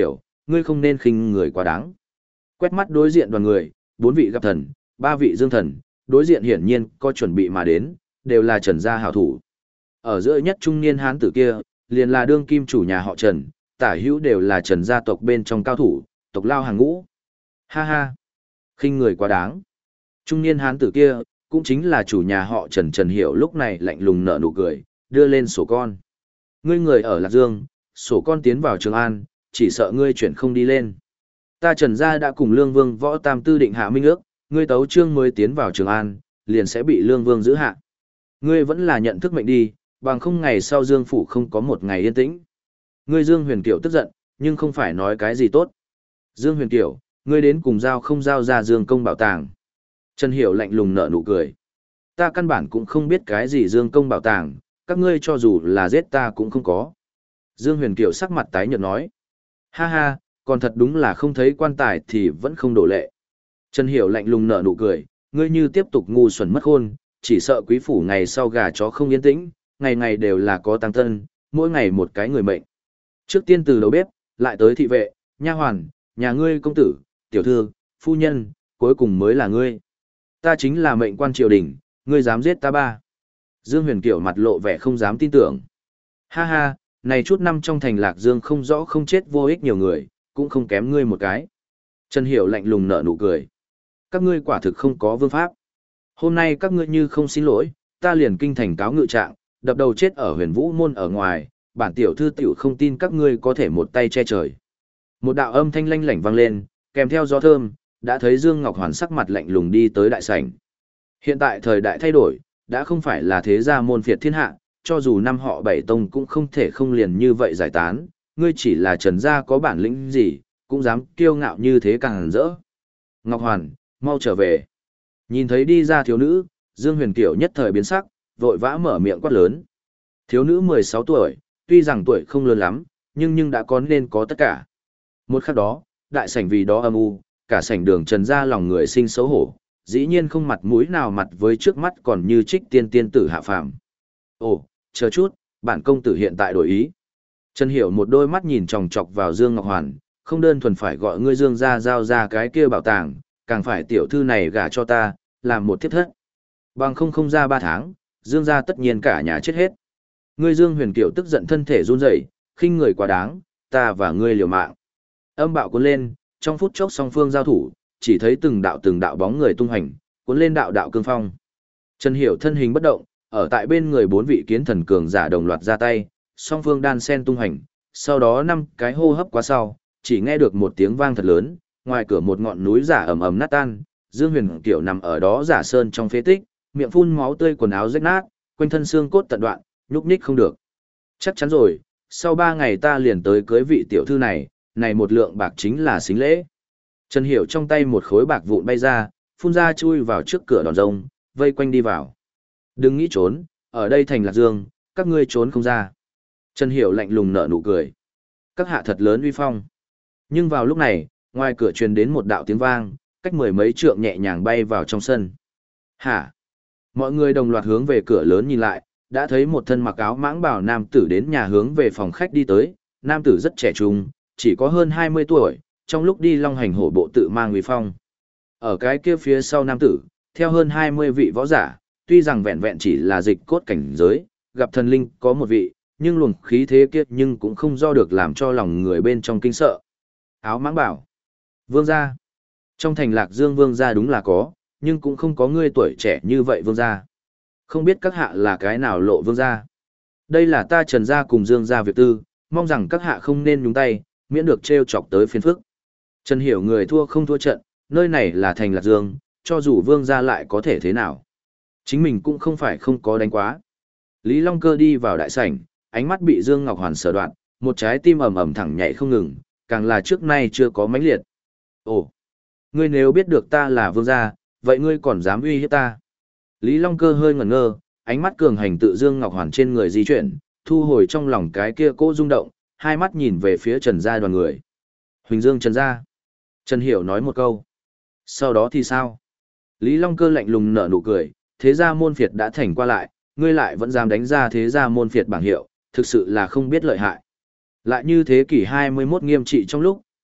Speaker 1: ngươi không nên khinh người quá đáng. Quét mắt đối diện đoàn người, bốn vị gặp thần, ba vị dương thần, đối diện hiển nhiên có chuẩn bị mà đến, đều là Trần gia hảo thủ. Ở giữa nhất trung niên hán tử kia, liền là đương kim chủ nhà họ Trần, tả hữu đều là Trần gia tộc bên trong cao thủ, tộc lao hàng ngũ. Ha ha, khinh người quá đáng. Trung niên hán tử kia, cũng chính là chủ nhà họ Trần Trần Hiểu lúc này lạnh lùng nở nụ cười, đưa lên sổ con. Ngươi người ở Lạc Dương, sổ con tiến vào Trường An, chỉ sợ ngươi chuyển không đi lên. Ta Trần gia đã cùng Lương Vương Võ Tam Tư định hạ minh ước, ngươi tấu trương mới tiến vào Trường An, liền sẽ bị Lương Vương giữ hạ. Ngươi vẫn là nhận thức mệnh đi, bằng không ngày sau Dương phủ không có một ngày yên tĩnh. Ngươi Dương Huyền Kiều tức giận, nhưng không phải nói cái gì tốt. Dương Huyền Kiều, ngươi đến cùng giao không giao ra Dương công bảo tàng. Trần Hiểu lạnh lùng nở nụ cười. Ta căn bản cũng không biết cái gì Dương công bảo tàng, các ngươi cho dù là giết ta cũng không có. Dương Huyền Kiều sắc mặt tái nhợt nói. Ha ha, còn thật đúng là không thấy quan tài thì vẫn không đổ lệ. Trần Hiểu lạnh lùng nở nụ cười, ngươi như tiếp tục ngu xuẩn mất khôn, chỉ sợ quý phủ ngày sau gà chó không yên tĩnh, ngày ngày đều là có tăng tân, mỗi ngày một cái người mệnh. Trước tiên từ đầu bếp, lại tới thị vệ, nha hoàn, nhà ngươi công tử, tiểu thư, phu nhân, cuối cùng mới là ngươi. Ta chính là mệnh quan triều đình, ngươi dám giết ta ba. Dương Huyền Kiều mặt lộ vẻ không dám tin tưởng. Ha ha, này chút năm trong thành Lạc Dương không rõ không chết vô ích nhiều người, cũng không kém ngươi một cái. Trần Hiểu lạnh lùng nở nụ cười. Các ngươi quả thực không có vương pháp. Hôm nay các ngươi như không xin lỗi, ta liền kinh thành cáo ngự trạng, đập đầu chết ở Huyền Vũ môn ở ngoài, bản tiểu thư tiểu không tin các ngươi có thể một tay che trời. Một đạo âm thanh lanh lảnh vang lên, kèm theo gió thơm, đã thấy Dương Ngọc Hoàn sắc mặt lạnh lùng đi tới đại sảnh. Hiện tại thời đại thay đổi, đã không phải là thế gia môn phiệt thiên hạ, cho dù năm họ bảy tông cũng không thể không liền như vậy giải tán, ngươi chỉ là Trần gia có bản lĩnh gì, cũng dám kiêu ngạo như thế càng hẳn rỡ. Ngọc Hoàn, mau trở về. Nhìn thấy đi ra thiếu nữ, Dương Huyền Kiều nhất thời biến sắc, vội vã mở miệng quát lớn. Thiếu nữ mười sáu tuổi, tuy rằng tuổi không lớn lắm, nhưng nhưng đã có nên có tất cả. Một khắc đó, đại sảnh vì đó âm u, cả sảnh đường Trần gia lòng người sinh xấu hổ, dĩ nhiên không mặt mũi nào mặt với trước mắt còn như trích tiên tiên tử hạ phàm. Ồ, chờ chút, bản công tử hiện tại đổi ý. Trần Hiểu một đôi mắt nhìn chòng chọc vào Dương Ngọc Hoàn, không đơn thuần phải gọi ngươi Dương gia giao ra cái kia bảo tàng, càng phải tiểu thư này gả cho ta, làm một thiếp thất. Bằng không không ra ba tháng, Dương gia tất nhiên cả nhà chết hết. Ngươi Dương Huyền Kiều tức giận thân thể run rẩy, khinh người quá đáng, ta và ngươi liều mạng. Âm bạo cuốn lên, trong phút chốc song phương giao thủ, chỉ thấy từng đạo từng đạo bóng người tung hành, cuốn lên đạo đạo cương phong. Trần Hiểu thân hình bất động, ở tại bên người bốn vị kiến thần cường giả đồng loạt ra tay, song phương đan sen tung hành, sau đó năm cái hô hấp quá sau, chỉ nghe được một tiếng vang thật lớn, ngoài cửa một ngọn núi giả ầm ầm nát tan, Dương Huyền Kiều nằm ở đó giả sơn trong phế tích, miệng phun máu tươi, quần áo rách nát, quanh thân xương cốt tận đoạn, nhúc nhích không được. Chắc chắn rồi, sau ba ngày ta liền tới cưới vị tiểu thư này, này một lượng bạc chính là xính lễ. Trần Hiểu trong tay một khối bạc vụn bay ra, phun ra chui vào trước cửa đòn rông, vây quanh đi vào. Đừng nghĩ trốn, ở đây thành Lạc Dương, các ngươi trốn không ra. Trần Hiểu lạnh lùng nở nụ cười. Các hạ thật lớn uy phong. Nhưng vào lúc này, ngoài cửa truyền đến một đạo tiếng vang, cách mười mấy trượng nhẹ nhàng bay vào trong sân. Hả? Mọi người đồng loạt hướng về cửa lớn nhìn lại, đã thấy một thân mặc áo mãng bào nam tử đến nhà hướng về phòng khách đi tới. Nam tử rất trẻ trung, chỉ có hơn hai mươi tuổi, trong lúc đi long hành hổ bộ tự mang uy phong. Ở cái kia phía sau nam tử, theo hơn hai mươi vị võ giả, tuy rằng vẹn vẹn chỉ là dịch cốt cảnh giới, gặp thần linh có một vị, nhưng luồng khí thế kiết nhưng cũng không do được làm cho lòng người bên trong kinh sợ. Áo mãng bảo. Vương gia. Trong thành Lạc Dương vương gia đúng là có, nhưng cũng không có người tuổi trẻ như vậy vương gia. Không biết các hạ là cái nào lộ vương gia. Đây là ta Trần gia cùng Dương gia việc tư, mong rằng các hạ không nên nhúng tay, miễn được trêu chọc tới phiền phức. Trần Hiểu người thua không thua trận, nơi này là thành Lạc Dương, cho dù vương gia lại có thể thế nào. Chính mình cũng không phải không có đánh quá. Lý Long Cơ đi vào đại sảnh, ánh mắt bị Dương Ngọc Hoàn sở đoạn, một trái tim ầm ầm thẳng nhảy không ngừng, càng là trước nay chưa có mãnh liệt. Ồ, ngươi nếu biết được ta là vương gia, vậy ngươi còn dám uy hiếp ta? Lý Long Cơ hơi ngẩn ngơ, ánh mắt cường hành tự Dương Ngọc Hoàn trên người di chuyển, thu hồi trong lòng cái kia cô rung động, hai mắt nhìn về phía Trần gia đoàn người. Huỳnh Dương Trần gia. Trần Hiểu nói một câu. Sau đó thì sao? Lý Long Cơ lạnh lùng nở nụ cười, thế gia môn phiệt đã thành qua lại, ngươi lại vẫn dám đánh ra thế gia môn phiệt bảng hiệu, thực sự là không biết lợi hại. Lại như thế kỷ hai mươi mốt nghiêm trị trong lúc,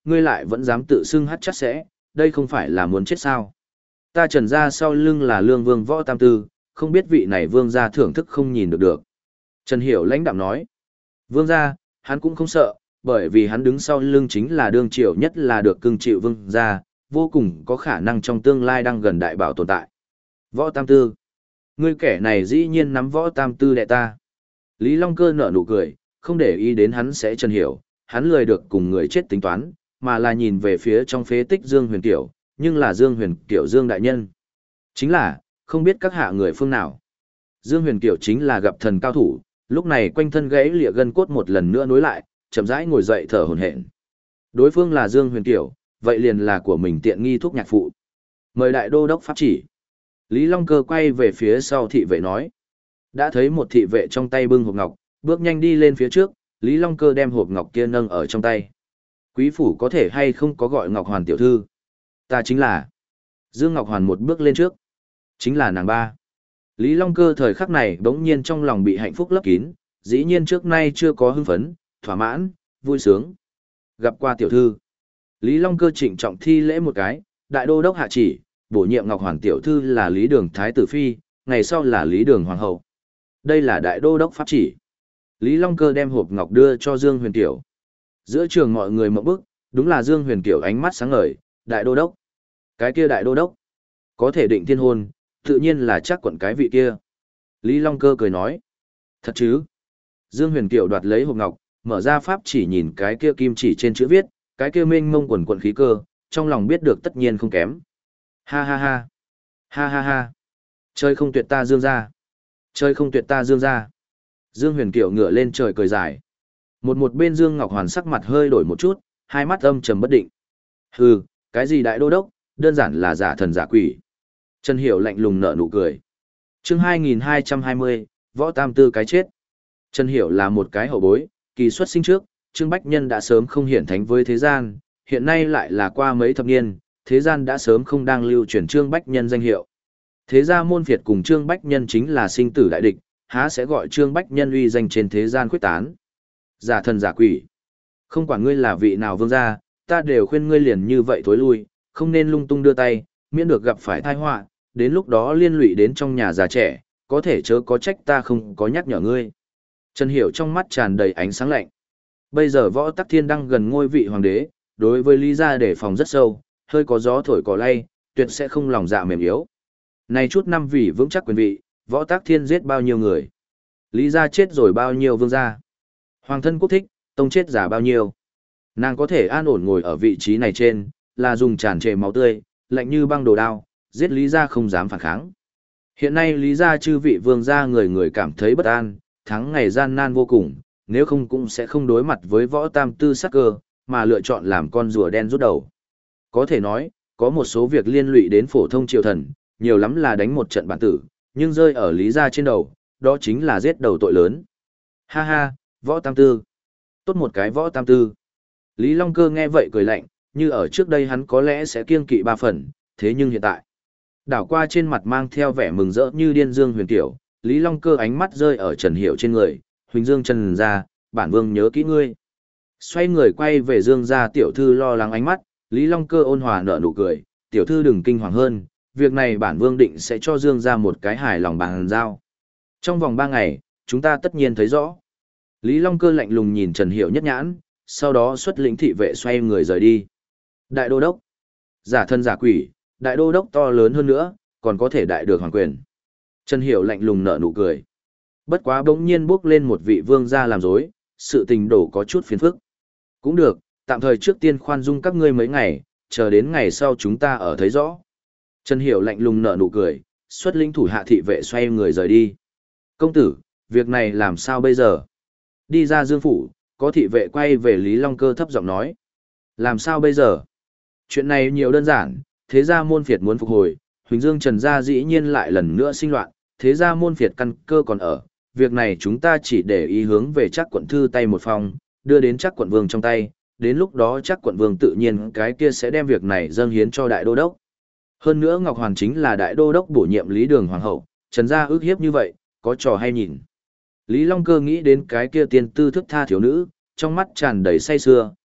Speaker 1: ngươi lại vẫn dám tự xưng hát chắc sẽ, đây không phải là muốn chết sao. Ta Trần gia sau lưng là lương vương võ tam tư, không biết vị này vương gia thưởng thức không nhìn được được. Trần Hiểu lãnh đạm nói, vương gia, hắn cũng không sợ, bởi vì hắn đứng sau lưng chính là đương triều nhất là được cưng chịu vương gia, vô cùng có khả năng trong tương lai đang gần đại bảo tồn tại. Võ tam tư, ngươi kẻ này dĩ nhiên nắm võ tam tư đệ ta. Lý Long Cơ nở nụ cười, không để ý đến hắn sẽ Trần Hiểu, hắn lười được cùng người chết tính toán, mà là nhìn về phía trong phế tích Dương Huyền Kiểu, nhưng là Dương Huyền Kiểu Dương đại nhân. Chính là, không biết các hạ người phương nào. Dương Huyền Kiểu chính là gặp thần cao thủ, lúc này quanh thân gãy lịa gân cốt một lần nữa nối lại, chậm rãi ngồi dậy thở hổn hển. Đối phương là Dương Huyền Kiểu, vậy liền là của mình tiện nghi thuốc nhạc phụ. Mời đại đô đốc pháp chỉ. Lý Long Cơ quay về phía sau thị vệ nói. Đã thấy một thị vệ trong tay bưng hộp ngọc, bước nhanh đi lên phía trước, Lý Long Cơ đem hộp ngọc kia nâng ở trong tay. Quý phủ có thể hay không có gọi Ngọc Hoàn tiểu thư? Ta chính là. Dương Ngọc Hoàn một bước lên trước. Chính là nàng ba. Lý Long Cơ thời khắc này bỗng nhiên trong lòng bị hạnh phúc lấp kín, dĩ nhiên trước nay chưa có hưng phấn, thỏa mãn, vui sướng. Gặp qua tiểu thư. Lý Long Cơ trịnh trọng thi lễ một cái, đại đô đốc hạ chỉ, bổ nhiệm Ngọc Hoàn tiểu thư là Lý Đường Thái tử phi, ngày sau là Lý Đường Hoàng hậu. Đây là đại đô đốc pháp chỉ. Lý Long Cơ đem hộp ngọc đưa cho Dương Huyền Kiểu. Giữa trường mọi người mộng bức, đúng là Dương Huyền Kiểu ánh mắt sáng ngời, đại đô đốc. Cái kia đại đô đốc, có thể định thiên hôn, tự nhiên là chắc quận cái vị kia. Lý Long Cơ cười nói, thật chứ? Dương Huyền Kiểu đoạt lấy hộp ngọc, mở ra pháp chỉ nhìn cái kia kim chỉ trên chữ viết, cái kia mênh mông quần quần khí cơ, trong lòng biết được tất nhiên không kém. Ha ha ha, ha ha ha, chơi không tuyệt ta Dương gia, chơi không tuyệt ta Dương gia. Dương Huyền Kiểu ngửa lên trời cười dài. Một một bên Dương Ngọc Hoàn sắc mặt hơi đổi một chút, hai mắt âm trầm bất định. Hừ, cái gì đại đô đốc, đơn giản là giả thần giả quỷ. Trần Hiểu lạnh lùng nở nụ cười. Chương hai nghìn hai trăm hai mươi, Võ Tam Tư cái chết. Trần Hiểu là một cái hậu bối, kỳ xuất sinh trước, Trương Bách Nhân đã sớm không hiển thánh với thế gian, hiện nay lại là qua mấy thập niên, thế gian đã sớm không đang lưu truyền Trương Bách Nhân danh hiệu. Thế gia môn phiệt cùng Trương Bách Nhân chính là sinh tử đại địch, há sẽ gọi Trương Bách Nhân uy danh trên thế gian quyết tán. Giả thần giả quỷ. Không quản ngươi là vị nào vương gia, ta đều khuyên ngươi liền như vậy thối lui, không nên lung tung đưa tay, miễn được gặp phải tai họa, đến lúc đó liên lụy đến trong nhà già trẻ, có thể chớ có trách ta không có nhắc nhở ngươi. Trần Hiểu trong mắt tràn đầy ánh sáng lạnh. Bây giờ Võ Tắc Thiên đang gần ngôi vị hoàng đế, đối với Lý gia đề phòng rất sâu, hơi có gió thổi cỏ lay, tuyệt sẽ không lòng dạ mềm yếu. Này chút năm vì vững chắc quyền vị, Võ Tắc Thiên giết bao nhiêu người? Lý gia chết rồi bao nhiêu vương gia? Hoàng thân quốc thích, tông chết giả bao nhiêu? Nàng có thể an ổn ngồi ở vị trí này trên, là dùng tràn trề máu tươi, lạnh như băng đồ đao, giết Lý gia không dám phản kháng. Hiện nay Lý gia chư vị vương gia người người cảm thấy bất an, tháng ngày gian nan vô cùng, nếu không cũng sẽ không đối mặt với Võ Tam Tư sắc cơ, mà lựa chọn làm con rùa đen rút đầu. Có thể nói, có một số việc liên lụy đến phổ thông triều thần, nhiều lắm là đánh một trận bản tử, nhưng rơi ở Lý gia trên đầu, đó chính là giết đầu tội lớn. Ha ha, Võ Tam Tư. Tốt một cái Võ Tam Tư. Lý Long Cơ nghe vậy cười lạnh, như ở trước đây hắn có lẽ sẽ kiêng kỵ ba phần, thế nhưng hiện tại. Đảo qua trên mặt mang theo vẻ mừng rỡ như điên Dương Huyền Kiểu, Lý Long Cơ ánh mắt rơi ở Trần Hiểu trên người, Huỳnh Dương Trần gia, bản vương nhớ kỹ ngươi. Xoay người quay về Dương gia tiểu thư lo lắng ánh mắt, Lý Long Cơ ôn hòa nở nụ cười, tiểu thư đừng kinh hoàng hơn, việc này bản vương định sẽ cho Dương gia một cái hài lòng bàn giao. Trong vòng ba ngày, chúng ta tất nhiên thấy rõ. Lý Long Cơ lạnh lùng nhìn Trần Hiểu nhất nhãn, sau đó xuất lĩnh thị vệ xoay người rời đi. Đại đô đốc, giả thân giả quỷ, đại đô đốc to lớn hơn nữa, còn có thể đại được hoàng quyền. Trần Hiểu lạnh lùng nở nụ cười. Bất quá bỗng nhiên bước lên một vị vương gia làm dối, sự tình đổ có chút phiền phức. Cũng được, tạm thời trước tiên khoan dung các ngươi mấy ngày, chờ đến ngày sau chúng ta ở thấy rõ. Trần Hiểu lạnh lùng nở nụ cười, xuất lĩnh thủ hạ thị vệ xoay người rời đi. Công tử, việc này làm sao bây giờ? Đi ra Dương phủ, có thị vệ quay về Lý Long Cơ thấp giọng nói. Làm sao bây giờ? Chuyện này nhiều đơn giản, thế gia môn phiệt muốn phục hồi, Huỳnh Dương Trần gia dĩ nhiên lại lần nữa sinh loạn, thế gia môn phiệt căn cơ còn ở. Việc này chúng ta chỉ để ý hướng về chắc quận thư tay một phòng, đưa đến chắc quận vương trong tay, đến lúc đó chắc quận vương tự nhiên cái kia sẽ đem việc này dâng hiến cho đại đô đốc. Hơn nữa Ngọc Hoàn chính là đại đô đốc bổ nhiệm Lý Đường Hoàng hậu, Trần gia ước hiếp như vậy, có trò hay nhìn. Lý Long Cơ nghĩ đến cái kia tiên tư thức tha thiếu nữ, trong mắt tràn đầy say sưa,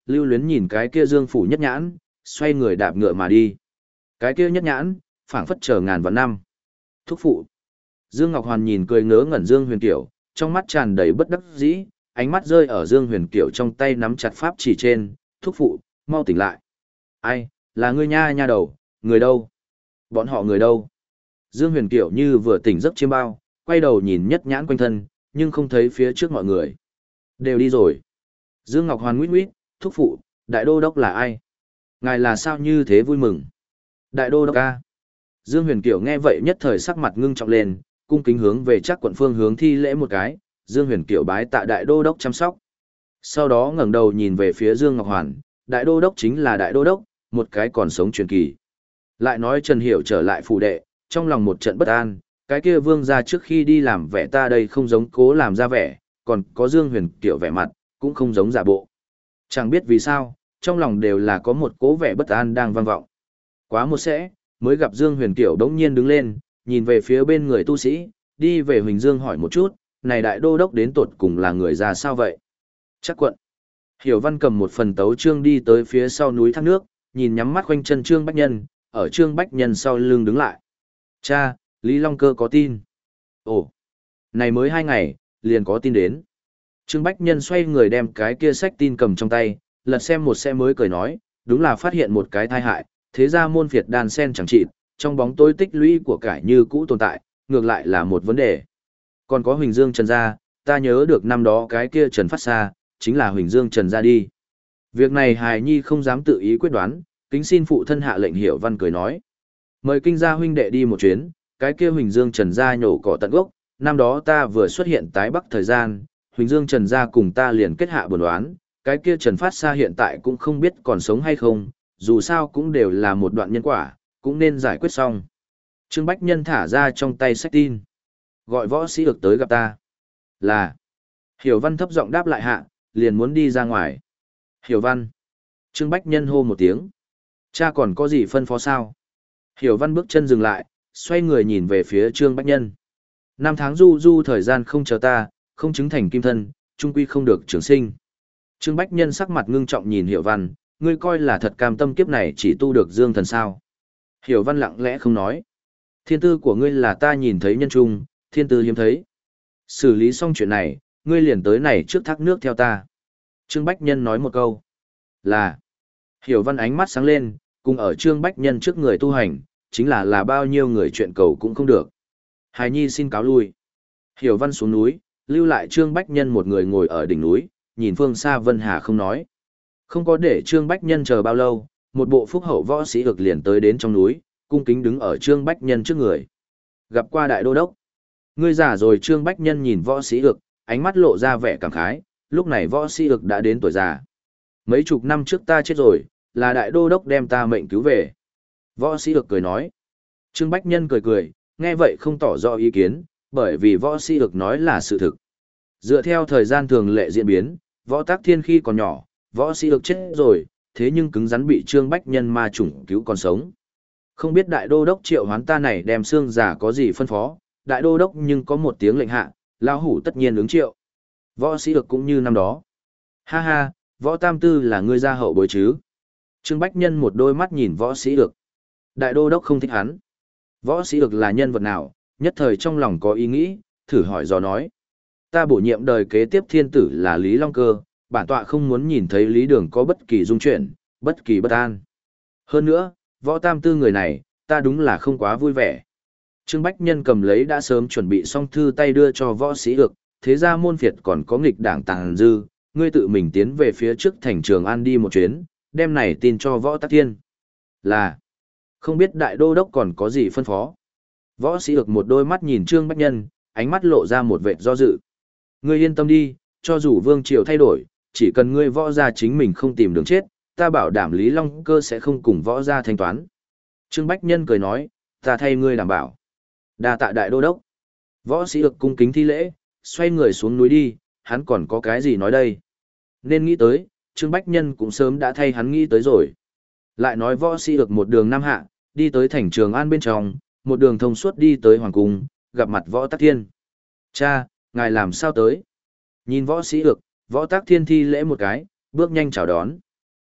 Speaker 1: lưu luyến nhìn cái kia Dương phủ nhất nhãn, xoay người đạp ngựa mà đi. Cái kia nhất nhãn, phảng phất chờ ngàn vạn năm. Thúc phụ. Dương Ngọc Hoàn nhìn cười ngớ ngẩn Dương Huyền Kiểu, trong mắt tràn đầy bất đắc dĩ, ánh mắt rơi ở Dương Huyền Kiểu trong tay nắm chặt pháp chỉ trên, thúc phụ, mau tỉnh lại. Ai, là ngươi nha nha đầu, người đâu? Bọn họ người đâu? Dương Huyền Kiểu như vừa tỉnh giấc chiêm bao, quay đầu nhìn nhất nhãn quanh thân, nhưng không thấy phía trước mọi người. Đều đi rồi. Dương Ngọc Hoàn nguyết nguyết, thúc phụ, đại đô đốc là ai? Ngài là sao như thế vui mừng? Đại đô đốc ca. Dương Huyền Kiểu nghe vậy nhất thời sắc mặt ngưng trọng lên, cung kính hướng về chắc quận phương hướng thi lễ một cái, Dương Huyền Kiểu bái tạ đại đô đốc chăm sóc. Sau đó ngẩng đầu nhìn về phía Dương Ngọc Hoàn, đại đô đốc chính là đại đô đốc, một cái còn sống truyền kỳ. Lại nói Trần Hiểu trở lại phủ đệ, trong lòng một trận bất an, cái kia vương gia trước khi đi làm vẻ ta đây không giống cố làm ra vẻ, còn có Dương Huyền Kiểu vẻ mặt, cũng không giống giả bộ. Chẳng biết vì sao, trong lòng đều là có một cố vẻ bất an đang vang vọng. Quá một sẽ, mới gặp Dương Huyền Kiểu đống nhiên đứng lên, nhìn về phía bên người tu sĩ, đi về Huỳnh Dương hỏi một chút, này đại đô đốc đến tột cùng là người già sao vậy? Chắc quận. Hiểu Văn cầm một phần tấu chương đi tới phía sau núi thác nước, nhìn nhắm mắt quanh chân Trương Bách Nhân, ở Trương Bách Nhân sau lưng đứng lại. Cha, Lý Long Cơ có tin. Ồ, này mới hai ngày, liền có tin đến. Trương Bách Nhân xoay người đem cái kia sách tin cầm trong tay, lật xem một xe mới cười nói, đúng là phát hiện một cái tai hại, thế ra môn phiệt đàn sen chẳng trị, trong bóng tối tích lũy của cải như cũ tồn tại, ngược lại là một vấn đề. Còn có Huỳnh Dương Trần Gia, ta nhớ được năm đó cái kia Trần Phát Sa, chính là Huỳnh Dương Trần Gia đi. Việc này Hài Nhi không dám tự ý quyết đoán, kính xin phụ thân hạ lệnh. Hiểu Văn cười nói. Mời kinh gia huynh đệ đi một chuyến, cái kia Huỳnh Dương Trần Gia nhổ cỏ tận gốc, năm đó ta vừa xuất hiện tái bắc thời gian, Huỳnh Dương Trần Gia cùng ta liền kết hạ buồn đoán, cái kia Trần Phát Sa hiện tại cũng không biết còn sống hay không, dù sao cũng đều là một đoạn nhân quả, cũng nên giải quyết xong. Trương Bách Nhân thả ra trong tay sách tin. Gọi võ sĩ được tới gặp ta. Là. Hiểu Văn thấp giọng đáp lại hạ, liền muốn đi ra ngoài. Hiểu Văn. Trương Bách Nhân hô một tiếng. Cha còn có gì phân phó sao? Hiểu Văn bước chân dừng lại, xoay người nhìn về phía Trương Bách Nhân. Năm tháng du du thời gian không chờ ta, không chứng thành kim thân, trung quy không được trường sinh. Trương Bách Nhân sắc mặt ngưng trọng nhìn Hiểu Văn, ngươi coi là thật cam tâm kiếp này chỉ tu được dương thần sao? Hiểu Văn lặng lẽ không nói. Thiên tư của ngươi là ta nhìn thấy nhân trung, thiên tư hiếm thấy. Xử lý xong chuyện này, ngươi liền tới này trước thác nước theo ta. Trương Bách Nhân nói một câu. Là. Hiểu Văn ánh mắt sáng lên, cùng ở Trương Bách Nhân trước người tu hành, chính là là bao nhiêu người chuyện cầu cũng không được. Hài Nhi xin cáo lui. Hiểu Văn xuống núi, lưu lại Trương Bách Nhân một người ngồi ở đỉnh núi, nhìn phương xa Vân Hà không nói. Không có để Trương Bách Nhân chờ bao lâu, một bộ phúc hậu võ sĩ ực liền tới đến trong núi, cung kính đứng ở Trương Bách Nhân trước người. Gặp qua đại đô đốc. Ngươi già rồi. Trương Bách Nhân nhìn võ sĩ ực, ánh mắt lộ ra vẻ cảm khái, lúc này võ sĩ ực đã đến tuổi già. Mấy chục năm trước ta chết rồi, là đại đô đốc đem ta mệnh cứu về. Võ sĩ ực cười nói. Trương Bách Nhân cười cười, nghe vậy không tỏ rõ ý kiến, bởi vì võ sĩ ực nói là sự thực. Dựa theo thời gian thường lệ diễn biến, võ Tắc Thiên khi còn nhỏ, võ sĩ ực chết rồi, thế nhưng cứng rắn bị Trương Bách Nhân ma chủng cứu còn sống. Không biết đại đô đốc triệu hoán ta này đem xương giả có gì phân phó, đại đô đốc nhưng có một tiếng lệnh hạ, lão hủ tất nhiên ứng triệu. Võ sĩ ực cũng như năm đó. Ha ha, võ tam tư là ngươi gia hậu bối chứ. Trương Bách Nhân một đôi mắt nhìn võ sĩ ực. Đại đô đốc không thích hắn. Võ sĩ ực là nhân vật nào, nhất thời trong lòng có ý nghĩ, thử hỏi dò nói. Ta bổ nhiệm đời kế tiếp thiên tử là Lý Long Cơ, bản tọa không muốn nhìn thấy Lý Đường có bất kỳ dung chuyển, bất kỳ bất an. Hơn nữa, võ tam tư người này, ta đúng là không quá vui vẻ. Trương Bách Nhân cầm lấy đã sớm chuẩn bị xong thư tay đưa cho võ sĩ ực, thế ra môn phiệt còn có nghịch đảng tàng dư, ngươi tự mình tiến về phía trước thành Trường An đi một chuyến, đem này tin cho võ Tắc Thiên. Là, không biết đại đô đốc còn có gì phân phó. Võ sĩ ực một đôi mắt nhìn Trương Bách Nhân, ánh mắt lộ ra một vệt do dự. Ngươi yên tâm đi, cho dù vương triều thay đổi, chỉ cần ngươi võ gia chính mình không tìm đường chết, ta bảo đảm Lý Long Cơ sẽ không cùng võ gia thanh toán. Trương Bách Nhân cười nói, ta thay ngươi đảm bảo. Đa tạ đại đô đốc. Võ sĩ ực cung kính thi lễ, xoay người xuống núi đi, hắn còn có cái gì nói đây. Nên nghĩ tới, Trương Bách Nhân cũng sớm đã thay hắn nghĩ tới rồi. Lại nói võ sĩ ực một đường nam hạ, đi tới thành Trường An bên trong, một đường thông suốt đi tới Hoàng Cung, gặp mặt võ Tắc Thiên. Cha, ngài làm sao tới? Nhìn võ sĩ ực, võ Tắc Thiên thi lễ một cái, bước nhanh chào đón.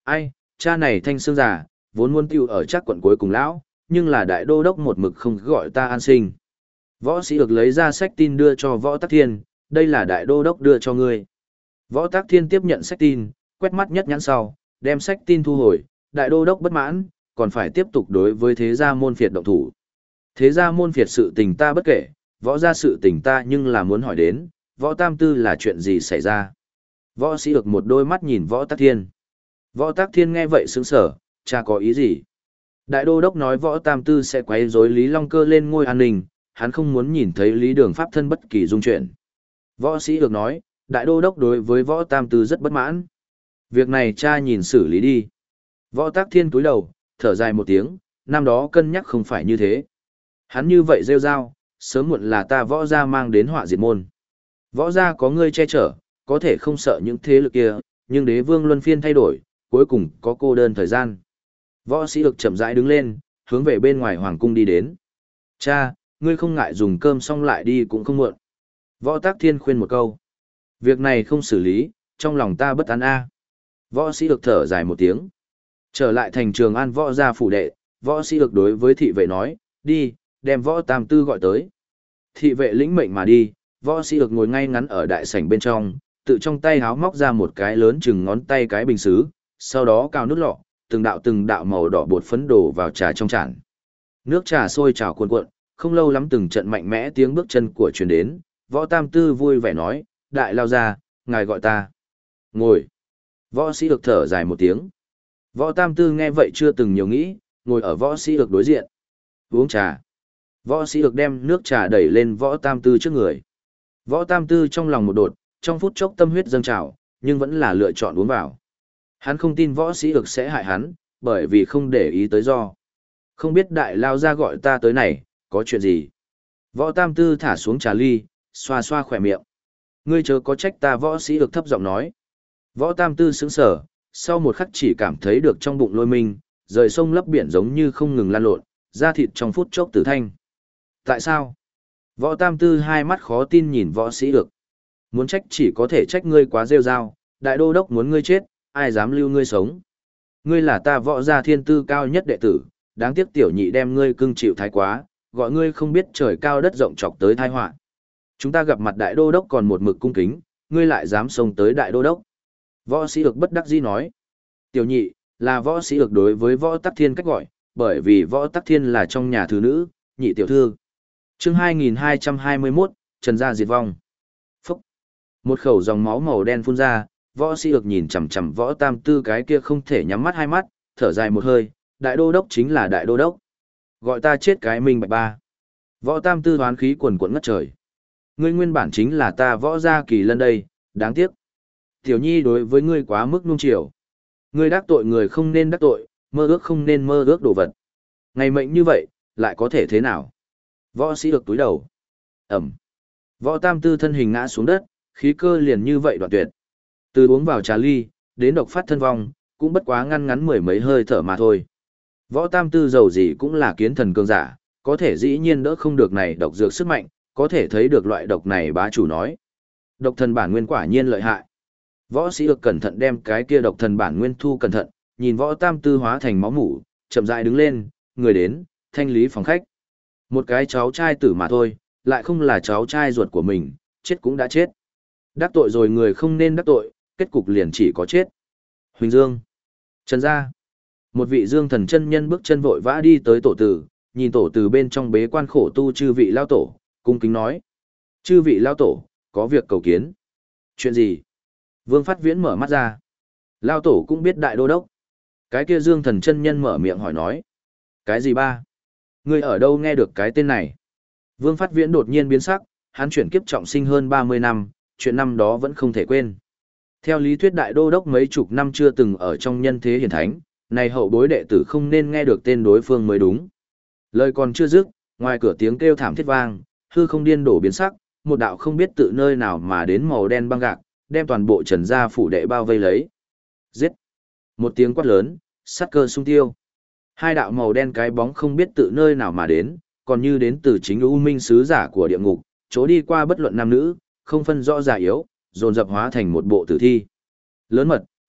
Speaker 1: Ai, cha này thanh xương già, vốn muốn tiêu ở chắc quận cuối cùng lão, nhưng là đại đô đốc một mực không gọi ta an sinh. Võ sĩ được lấy ra sách tin đưa cho Võ Tắc Thiên, đây là đại đô đốc đưa cho ngươi. Võ Tắc Thiên tiếp nhận sách tin, quét mắt nhất nhãn sau, đem sách tin thu hồi, đại đô đốc bất mãn, còn phải tiếp tục đối với thế gia môn phiệt động thủ. Thế gia môn phiệt sự tình ta bất kể, võ gia sự tình ta nhưng là muốn hỏi đến, Võ Tam Tư là chuyện gì xảy ra. Võ sĩ được một đôi mắt nhìn Võ Tắc Thiên. Võ Tắc Thiên nghe vậy sững sờ, cha có ý gì? Đại đô đốc nói Võ Tam Tư sẽ quấy rối Lý Long Cơ lên ngôi an ninh, hắn không muốn nhìn thấy Lý Đường Pháp thân bất kỳ dung chuyện. Võ sĩ được nói, đại đô đốc đối với Võ Tam Tư rất bất mãn. Việc này cha nhìn xử lý đi. Võ Tắc Thiên cúi đầu, thở dài một tiếng, năm đó cân nhắc không phải như thế. Hắn như vậy rêu rao, sớm muộn là ta võ gia mang đến họa diệt môn. Võ gia có ngươi che chở, có thể không sợ những thế lực kia, nhưng đế vương luân phiên thay đổi, cuối cùng có cô đơn thời gian. Võ sĩ được chậm rãi đứng lên, hướng về bên ngoài hoàng cung đi đến. Cha, ngươi không ngại dùng cơm xong lại đi cũng không muộn. Võ Tắc Thiên khuyên một câu. Việc này không xử lý, trong lòng ta bất an a. Võ sĩ được thở dài một tiếng. Trở lại thành Trường An võ gia phủ đệ, võ sĩ được đối với thị vệ nói, đi, đem Võ Tam Tư gọi tới. Thị vệ lĩnh mệnh mà đi, võ sĩ được ngồi ngay ngắn ở đại sảnh bên trong, tự trong tay háo móc ra một cái lớn chừng ngón tay cái bình sứ, sau đó cào nút lọ, từng đạo từng đạo màu đỏ bột phấn đổ vào trà trong chản. Nước trà sôi trào cuồn cuộn, không lâu lắm từng trận mạnh mẽ tiếng bước chân của truyền đến, Võ Tam Tư vui vẻ nói, đại lao ra, ngài gọi ta. Ngồi. Võ sĩ được thở dài một tiếng. Võ Tam Tư nghe vậy chưa từng nhiều nghĩ, ngồi ở võ sĩ được đối diện. Uống trà. Võ sĩ được đem nước trà đẩy lên Võ Tam Tư trước người. Võ Tam Tư trong lòng một đột, trong phút chốc tâm huyết dâng trào, nhưng vẫn là lựa chọn uống vào. Hắn không tin võ sĩ được sẽ hại hắn, bởi vì không để ý tới do. Không biết đại lao ra gọi ta tới này, có chuyện gì? Võ Tam Tư thả xuống trà ly, xoa xoa khỏe miệng. Ngươi chớ có trách ta, võ sĩ được thấp giọng nói. Võ Tam Tư sững sờ, sau một khắc chỉ cảm thấy được trong bụng lôi mình, rời sông lấp biển giống như không ngừng lan lộn, da thịt trong phút chốc tử thanh. Tại sao? Võ Tam Tư hai mắt khó tin nhìn võ sĩ được. Muốn trách chỉ có thể trách ngươi quá rêu rao, đại đô đốc muốn ngươi chết, ai dám lưu ngươi sống. Ngươi là ta võ gia thiên tư cao nhất đệ tử, đáng tiếc tiểu nhị đem ngươi cưng chịu thái quá, gọi ngươi không biết trời cao đất rộng chọc tới tai họa. Chúng ta gặp mặt đại đô đốc còn một mực cung kính, ngươi lại dám xông tới đại đô đốc. Võ sĩ được bất đắc dĩ nói. Tiểu nhị, là võ sĩ được đối với võ tắc thiên cách gọi, bởi vì võ tắc thiên là trong nhà thứ nữ, nhị tiểu thư. Chương hai nghìn hai trăm hai mươi mốt, Trần gia diệt vong. Phúc. Một khẩu dòng máu màu đen phun ra, võ sĩ được nhìn chằm chằm võ Tam Tư cái kia không thể nhắm mắt hai mắt, thở dài một hơi, đại đô đốc chính là đại đô đốc. Gọi ta chết cái minh bạch ba. Võ Tam Tư hoán khí quần quần ngất trời. Ngươi nguyên bản chính là ta võ gia kỳ lân đây, đáng tiếc. Tiểu nhi đối với ngươi quá mức nuông chiều. Ngươi đắc tội người không nên đắc tội, mơ ước không nên mơ ước đồ vật. Ngày mệnh như vậy, lại có thể thế nào? Võ sĩ được túi đầu. Ẩm. Võ Tam Tư thân hình ngã xuống đất, khí cơ liền như vậy đoạn tuyệt. Từ uống vào trà ly, đến độc phát thân vong, cũng bất quá ngăn ngắn mười mấy hơi thở mà thôi. Võ Tam Tư giàu gì cũng là kiến thần cường giả, có thể dĩ nhiên đỡ không được này độc dược sức mạnh, có thể thấy được loại độc này bá chủ nói. Độc thần bản nguyên quả nhiên lợi hại. Võ sĩ được cẩn thận đem cái kia độc thần bản nguyên thu cẩn thận, nhìn Võ Tam Tư hóa thành máu mủ, chậm rãi đứng lên, người đến, thanh lý phòng khách. Một cái cháu trai tử mà thôi, lại không là cháu trai ruột của mình, chết cũng đã chết. Đắc tội rồi người không nên đắc tội, kết cục liền chỉ có chết. Huỳnh Dương. Trần gia. Một vị Dương thần chân nhân bước chân vội vã đi tới tổ tử, nhìn tổ tử bên trong bế quan khổ tu chư vị lao tổ, cung kính nói. Chư vị lao tổ, có việc cầu kiến. Chuyện gì? Vương Phát Viễn mở mắt ra. Lao tổ cũng biết đại đô đốc. Cái kia Dương thần chân nhân mở miệng hỏi nói. Cái gì ba? Ngươi ở đâu nghe được cái tên này? Vương Phát Viễn đột nhiên biến sắc, hắn chuyển kiếp trọng sinh hơn ba mươi năm, chuyện năm đó vẫn không thể quên. Theo lý thuyết đại đô đốc mấy chục năm chưa từng ở trong nhân thế hiển thánh, này hậu bối đệ tử không nên nghe được tên đối phương mới đúng. Lời còn chưa dứt, ngoài cửa tiếng kêu thảm thiết vang, hư không điên đổ biến sắc, một đạo không biết tự nơi nào mà đến màu đen băng gạc, đem toàn bộ Trần gia phủ đệ bao vây lấy. Giết! Một tiếng quát lớn, sát cơ sung tiêu. Hai đạo màu đen cái bóng không biết tự nơi nào mà đến, còn như đến từ chính U Minh sứ giả của địa ngục, chỗ đi qua bất luận nam nữ, không phân rõ già yếu, dồn dập hóa thành một bộ tử thi. Lớn mật,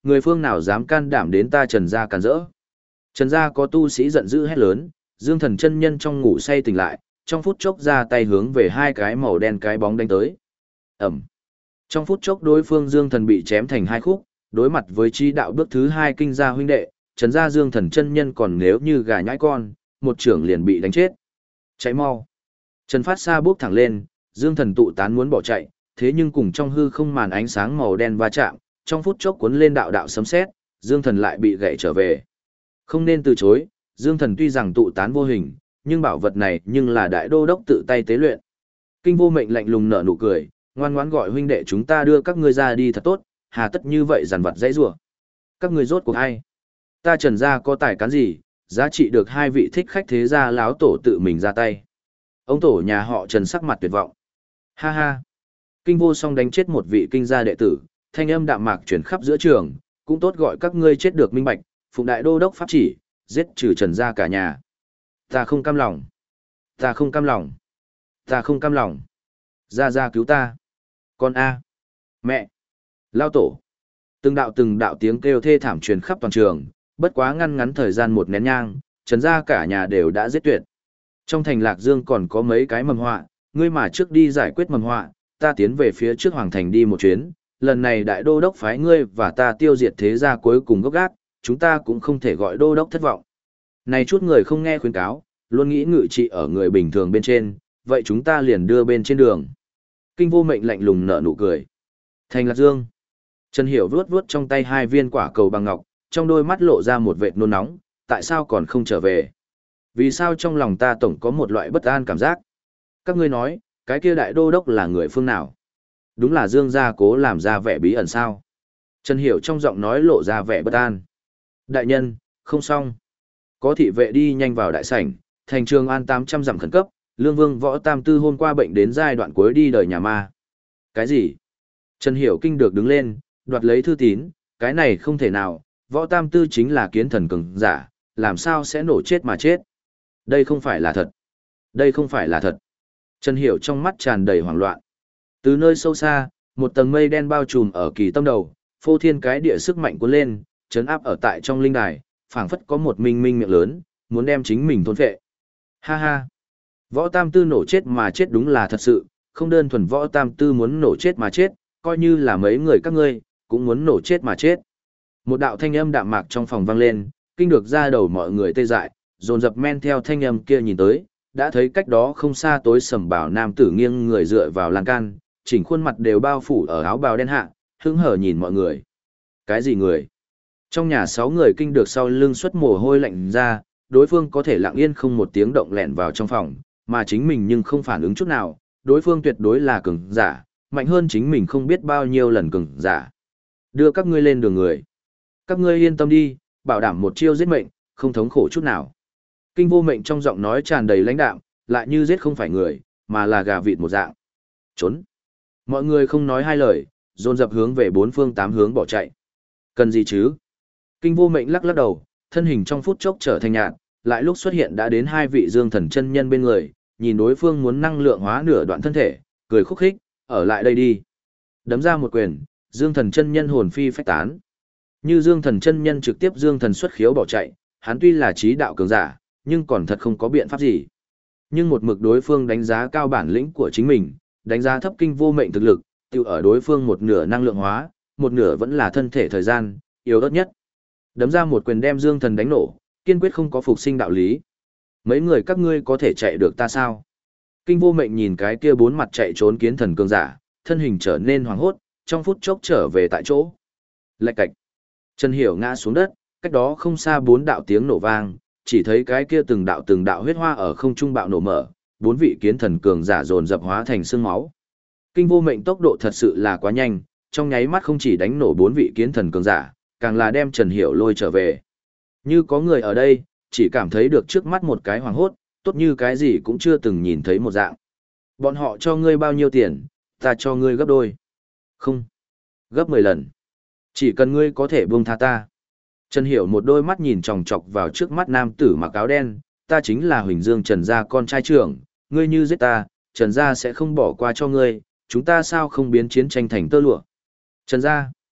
Speaker 1: Người phương nào dám can đảm đến ta Trần gia cản rỡ? Trần gia có tu sĩ giận dữ hét lớn, Dương Thần chân nhân trong ngủ say tỉnh lại, trong phút chốc ra tay hướng về hai cái màu đen cái bóng đánh tới. Ẩm. Trong phút chốc đối phương Dương Thần bị chém thành hai khúc, đối mặt với chi đạo bước thứ hai kinh gia huynh đệ, Trần gia Dương Thần chân nhân còn nếu như gà nhãi con, một trưởng liền bị đánh chết. Cháy mau. Trần Phát Sa bước thẳng lên, Dương Thần tụ tán muốn bỏ chạy, thế nhưng cùng trong hư không màn ánh sáng màu đen va chạm, trong phút chốc cuốn lên đạo đạo sấm sét, Dương Thần lại bị gãy trở về. Không nên từ chối, Dương Thần tuy rằng tụ tán vô hình, nhưng bảo vật này nhưng là đại đô đốc tự tay tế luyện. Kinh Vô Mệnh lạnh lùng nở nụ cười, ngoan ngoãn gọi huynh đệ chúng ta đưa các ngươi ra đi thật tốt, hà tất như vậy dằn vặt dãy rủa. Các ngươi rốt cuộc ai? Ta Trần gia có tài cán gì, giá trị được hai vị thích khách thế gia láo tổ tự mình ra tay. Ông tổ nhà họ Trần sắc mặt tuyệt vọng. Ha ha. Kinh Vô Song đánh chết một vị kinh gia đệ tử, thanh âm đạm mạc truyền khắp giữa trường, cũng tốt gọi các ngươi chết được minh bạch, phụng đại đô đốc pháp chỉ, giết trừ Trần gia cả nhà. Ta không cam lòng. Ta không cam lòng. Ta không cam lòng. Ra ra cứu ta. Con A. Mẹ. Lao tổ. Từng đạo từng đạo tiếng kêu thê thảm truyền khắp toàn trường, bất quá ngăn ngắn thời gian một nén nhang, Trần gia cả nhà đều đã giết tuyệt. Trong thành Lạc Dương còn có mấy cái mầm họa, ngươi mà trước đi giải quyết mầm họa, ta tiến về phía trước hoàng thành đi một chuyến, lần này đại đô đốc phái ngươi và ta tiêu diệt thế gia cuối cùng gốc gác, chúng ta cũng không thể gọi đô đốc thất vọng. Này chút người không nghe khuyến cáo, luôn nghĩ ngự trị ở người bình thường bên trên, vậy chúng ta liền đưa bên trên đường. Kinh Vô Mệnh lạnh lùng nở nụ cười. Thành Lạc Dương. Trần Hiểu vuốt vuốt trong tay hai viên quả cầu bằng ngọc, trong đôi mắt lộ ra một vệt nôn nóng, tại sao còn không trở về? Vì sao trong lòng ta tổng có một loại bất an cảm giác? Các ngươi nói, cái kia đại đô đốc là người phương nào? Đúng là Dương gia cố làm ra vẻ bí ẩn sao? Trần Hiểu trong giọng nói lộ ra vẻ bất an. Đại nhân, không xong. Có thị vệ đi nhanh vào đại sảnh, thành Trường An tám trăm dặm khẩn cấp, Lương Vương Võ Tam Tư hôm qua bệnh đến giai đoạn cuối đi đời nhà ma. Cái gì? Trần Hiểu kinh được đứng lên, đoạt lấy thư tín, cái này không thể nào, Võ Tam Tư chính là kiến thần cường giả, làm sao sẽ nổ chết mà chết? Đây không phải là thật. Đây không phải là thật. Trần Hiểu trong mắt tràn đầy hoảng loạn. Từ nơi sâu xa, một tầng mây đen bao trùm ở kỳ tâm đầu, phô thiên cái địa sức mạnh cuốn lên, chấn áp ở tại trong linh đài, phảng phất có một minh minh miệng lớn, muốn đem chính mình thôn phệ. Ha ha. Võ Tam Tư nổ chết mà chết đúng là thật sự, không đơn thuần Võ Tam Tư muốn nổ chết mà chết, coi như là mấy người các ngươi, cũng muốn nổ chết mà chết. Một đạo thanh âm đạm mạc trong phòng vang lên, kinh được ra đầu mọi người tê dại, dồn dập men theo thanh âm kia nhìn tới, đã thấy cách đó không xa tối sầm bảo nam tử nghiêng người dựa vào lan can, chỉnh khuôn mặt đều bao phủ ở áo bào đen hạ, hứng hở nhìn mọi người. Cái gì người? Trong nhà sáu người kinh được sau lưng xuất mồ hôi lạnh ra, đối phương có thể lặng yên không một tiếng động lẹn vào trong phòng, mà chính mình nhưng không phản ứng chút nào, đối phương tuyệt đối là cường giả, mạnh hơn chính mình không biết bao nhiêu lần cường giả. Đưa các ngươi lên đường người. Các ngươi yên tâm đi, bảo đảm một chiêu giết mệnh, không thống khổ chút nào. Kinh Vô Mệnh trong giọng nói tràn đầy lãnh đạm, lại như giết không phải người, mà là gà vịt một dạng. Trốn. Mọi người không nói hai lời, dồn dập hướng về bốn phương tám hướng bỏ chạy. Cần gì chứ? Kinh Vô Mệnh lắc lắc đầu, thân hình trong phút chốc trở thành nhạt, lại lúc xuất hiện đã đến hai vị Dương Thần chân nhân bên người, nhìn đối phương muốn năng lượng hóa nửa đoạn thân thể, cười khúc khích, ở lại đây đi. Đấm ra một quyền, Dương Thần chân nhân hồn phi phách tán. Như Dương Thần chân nhân trực tiếp Dương Thần xuất khiếu bỏ chạy, hắn tuy là trí đạo cường giả, nhưng còn thật không có biện pháp gì. Nhưng một mực đối phương đánh giá cao bản lĩnh của chính mình, đánh giá thấp Kinh Vô Mệnh thực lực, tiêu ở đối phương một nửa năng lượng hóa, một nửa vẫn là thân thể thời gian, yếu ớt nhất. Đấm ra một quyền đem Dương Thần đánh nổ, kiên quyết không có phục sinh đạo lý. Mấy người các ngươi có thể chạy được ta sao? Kinh Vô Mệnh nhìn cái kia bốn mặt chạy trốn kiến thần cường giả, thân hình trở nên hoảng hốt, trong phút chốc trở về tại chỗ. Lạch cạch. Trần Hiểu ngã xuống đất, cách đó không xa bốn đạo tiếng nổ vang, chỉ thấy cái kia từng đạo từng đạo huyết hoa ở không trung bạo nổ mở, bốn vị kiến thần cường giả dồn dập hóa thành xương máu. Kinh Vô Mệnh tốc độ thật sự là quá nhanh, trong nháy mắt không chỉ đánh nổ bốn vị kiến thần cường giả, càng là đem Trần Hiểu lôi trở về. Như có người ở đây, chỉ cảm thấy được trước mắt một cái hoàng hốt, tốt như cái gì cũng chưa từng nhìn thấy một dạng. Bọn họ cho ngươi bao nhiêu tiền, ta cho ngươi gấp đôi. Không, gấp mười lần. Chỉ cần ngươi có thể buông tha ta. Trần Hiểu một đôi mắt nhìn chòng chọc vào trước mắt nam tử mặc áo đen, ta chính là Huỳnh Dương Trần gia con trai trưởng, ngươi như giết ta, Trần gia sẽ không bỏ qua cho ngươi, chúng ta sao không biến chiến tranh thành tơ lụa. Trần gia,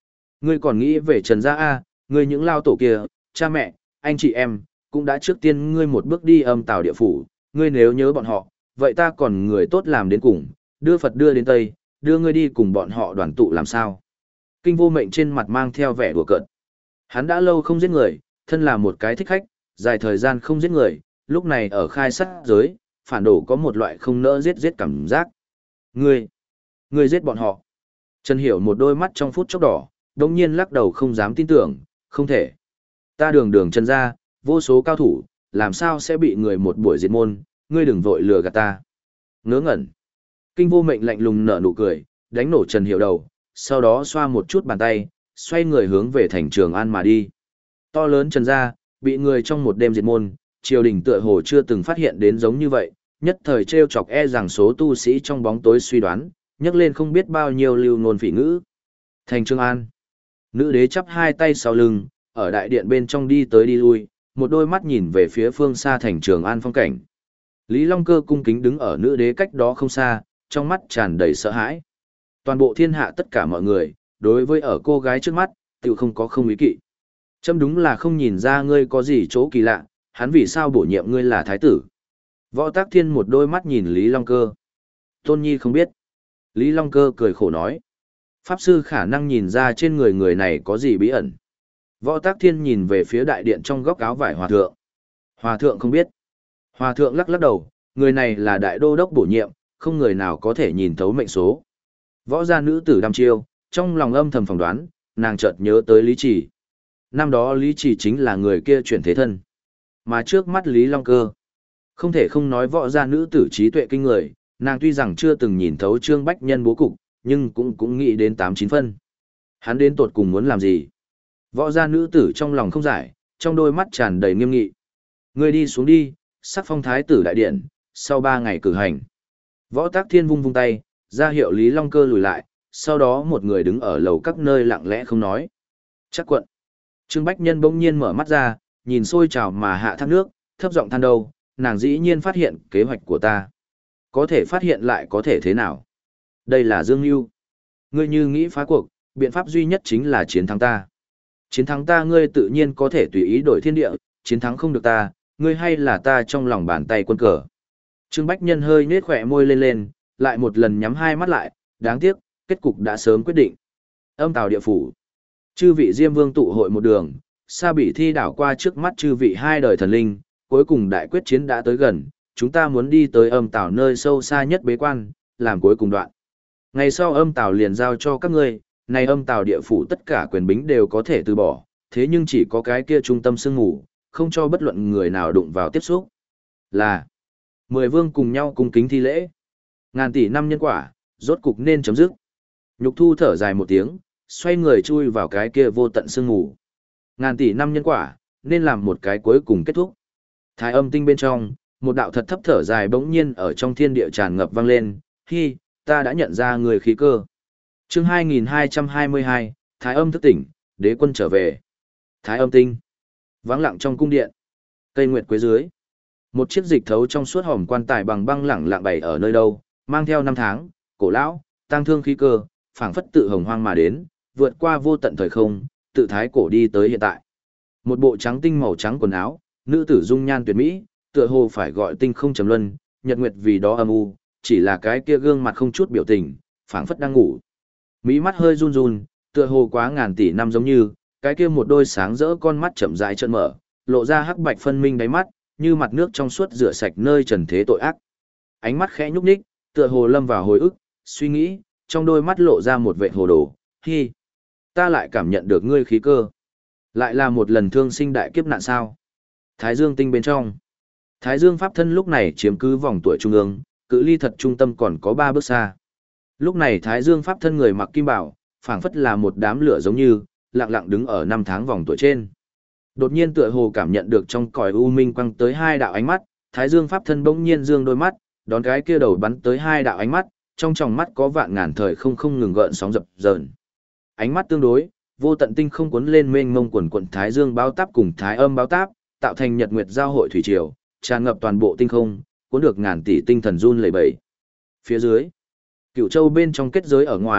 Speaker 1: Ngươi còn nghĩ về Trần Gia A, ngươi những lao tổ kia, cha mẹ, anh chị em, cũng đã trước tiên ngươi một bước đi âm tào địa phủ, ngươi nếu nhớ bọn họ, vậy ta còn người tốt làm đến cùng, đưa Phật đưa đến Tây, đưa ngươi đi cùng bọn họ đoàn tụ làm sao. Kinh Vô Mệnh trên mặt mang theo vẻ đùa cợt. Hắn đã lâu không giết người, thân là một cái thích khách, dài thời gian không giết người, lúc này ở khai sát giới, phản đồ có một loại không nỡ giết giết cảm giác. Ngươi, ngươi giết bọn họ. Trần Hiểu một đôi mắt trong phút chốc đỏ, đồng nhiên lắc đầu không dám tin tưởng, không thể. Ta đường đường Trần gia, vô số cao thủ, làm sao sẽ bị người một buổi diệt môn, ngươi đừng vội lừa gạt ta. Ngớ ngẩn. Kinh Vô Mệnh lạnh lùng nở nụ cười, đánh nổ Trần Hiểu đầu, sau đó xoa một chút bàn tay, xoay người hướng về thành Trường An mà đi. To lớn Trần gia, bị người trong một đêm diệt môn, triều đình tựa hồ chưa từng phát hiện đến giống như vậy, nhất thời trêu chọc e rằng số tu sĩ trong bóng tối suy đoán, nhắc lên không biết bao nhiêu lưu ngôn phỉ ngữ. Thành Trường An. Nữ đế chắp hai tay sau lưng, ở đại điện bên trong đi tới đi lui, một đôi mắt nhìn về phía phương xa thành Trường An phong cảnh. Lý Long Cơ cung kính đứng ở nữ đế cách đó không xa, trong mắt tràn đầy sợ hãi. Toàn bộ thiên hạ tất cả mọi người, đối với ở cô gái trước mắt, tự không có không ý kỵ. Châm đúng là không nhìn ra ngươi có gì chỗ kỳ lạ, hắn vì sao bổ nhiệm ngươi là thái tử. Võ Tắc Thiên một đôi mắt nhìn Lý Long Cơ. Tôn Nhi không biết. Lý Long Cơ cười khổ nói. Pháp sư khả năng nhìn ra trên người người này có gì bí ẩn. Võ Tắc Thiên nhìn về phía đại điện trong góc áo vải hòa thượng. Hòa thượng không biết. Hòa thượng lắc lắc đầu, người này là đại đô đốc bổ nhiệm, không người nào có thể nhìn thấu mệnh số. Võ gia nữ tử đăm chiêu, trong lòng âm thầm phỏng đoán, nàng chợt nhớ tới Lý Trì. Năm đó Lý Trì chính là người kia chuyển thế thân. Mà trước mắt Lý Long Cơ, không thể không nói võ gia nữ tử trí tuệ kinh người, nàng tuy rằng chưa từng nhìn thấu Trương Bách Nhân bố cục, nhưng cũng cũng nghĩ đến tám chín phân. Hắn đến tột cùng muốn làm gì? Võ gia nữ tử trong lòng không giải, trong đôi mắt tràn đầy nghiêm nghị. Ngươi đi xuống đi, sắc phong thái tử đại điện, sau ba ngày cử hành. Võ Tắc Thiên vung vung tay, ra hiệu Lý Long Cơ lùi lại, sau đó một người đứng ở lầu các nơi lặng lẽ không nói. Chắc quận. Trương Bách Nhân bỗng nhiên mở mắt ra, nhìn sôi trào mà hạ thác nước, thấp giọng than đầu, nàng dĩ nhiên phát hiện kế hoạch của ta. Có thể phát hiện lại có thể thế nào? Đây là Dương Nhu. Ngươi như nghĩ phá cuộc, biện pháp duy nhất chính là chiến thắng ta. Chiến thắng ta ngươi tự nhiên có thể tùy ý đổi thiên địa, chiến thắng không được ta, ngươi hay là ta trong lòng bàn tay quân cờ. Trương Bách Nhân hơi nhếch khỏe môi lên lên, lại một lần nhắm hai mắt lại, đáng tiếc, kết cục đã sớm quyết định. Âm tào địa phủ. Chư vị Diêm Vương tụ hội một đường, Sa Bỉ thi đảo qua trước mắt chư vị hai đời thần linh, cuối cùng đại quyết chiến đã tới gần, chúng ta muốn đi tới âm tào nơi sâu xa nhất bế quan, làm cuối cùng đoạn. Ngày sau âm tào liền giao cho các ngươi, này âm tào địa phủ tất cả quyền bính đều có thể từ bỏ, thế nhưng chỉ có cái kia trung tâm sương ngủ, không cho bất luận người nào đụng vào tiếp xúc. Là, mười vương cùng nhau cung kính thi lễ. Ngàn tỷ năm nhân quả, rốt cục nên chấm dứt. Nhục Thu thở dài một tiếng, xoay người chui vào cái kia vô tận sương ngủ. Ngàn tỷ năm nhân quả, nên làm một cái cuối cùng kết thúc. Thái âm tinh bên trong, một đạo thật thấp thở dài bỗng nhiên ở trong thiên địa tràn ngập vang lên, hi, ta đã nhận ra người khí cơ. Chương hai nghìn hai trăm hai mươi hai, Thái âm thức tỉnh, đế quân trở về. Thái âm tinh. Vắng lặng trong cung điện. Cây nguyệt quế dưới. Một chiếc dịch thấu trong suốt hòm quan tài bằng băng lẳng lặng bày ở nơi đâu, mang theo năm tháng, cổ lão, tăng thương khí cơ, phảng phất tự hồng hoang mà đến, vượt qua vô tận thời không, tự thái cổ đi tới hiện tại. Một bộ trắng tinh màu trắng quần áo, nữ tử dung nhan tuyệt mỹ, tựa hồ phải gọi tinh không trầm luân, nhật nguyệt vì đó âm u, chỉ là cái kia gương mặt không chút biểu tình, phảng phất đang ngủ. Mỹ mắt hơi run run, tựa hồ quá ngàn tỷ năm giống như, cái kia một đôi sáng rỡ con mắt chậm rãi trợn mở, lộ ra hắc bạch phân minh đáy mắt, như mặt nước trong suốt rửa sạch nơi trần thế tội ác. Ánh mắt khẽ nhúc nhích, tựa hồ lâm vào hồi ức, suy nghĩ, trong đôi mắt lộ ra một vẻ hồ đồ, hi, ta lại cảm nhận được ngươi khí cơ. Lại là một lần thương sinh đại kiếp nạn sao? Thái Dương tinh bên trong. Thái Dương pháp thân lúc này chiếm cứ vòng tuổi trung ương, cự ly thật trung tâm còn có ba bước xa. Lúc này Thái Dương pháp thân người mặc kim bảo, phảng phất là một đám lửa giống như, lặng lặng đứng ở năm tháng vòng tuổi trên. Đột nhiên tựa hồ cảm nhận được trong cõi u minh quăng tới hai đạo ánh mắt, Thái Dương pháp thân bỗng nhiên dương đôi mắt, đón cái kia đầu bắn tới hai đạo ánh mắt, trong tròng mắt có vạn ngàn thời không không ngừng gợn sóng dập dờn. Ánh mắt tương đối, vô tận tinh không cuốn lên mênh mông quần quần Thái Dương báo táp cùng Thái Âm báo táp, tạo thành nhật nguyệt giao hội thủy triều, tràn ngập toàn bộ tinh không, cuốn được ngàn tỷ tinh thần run lẩy bẩy. Phía dưới, Cửu Châu bên trong kết giới ở ngoài,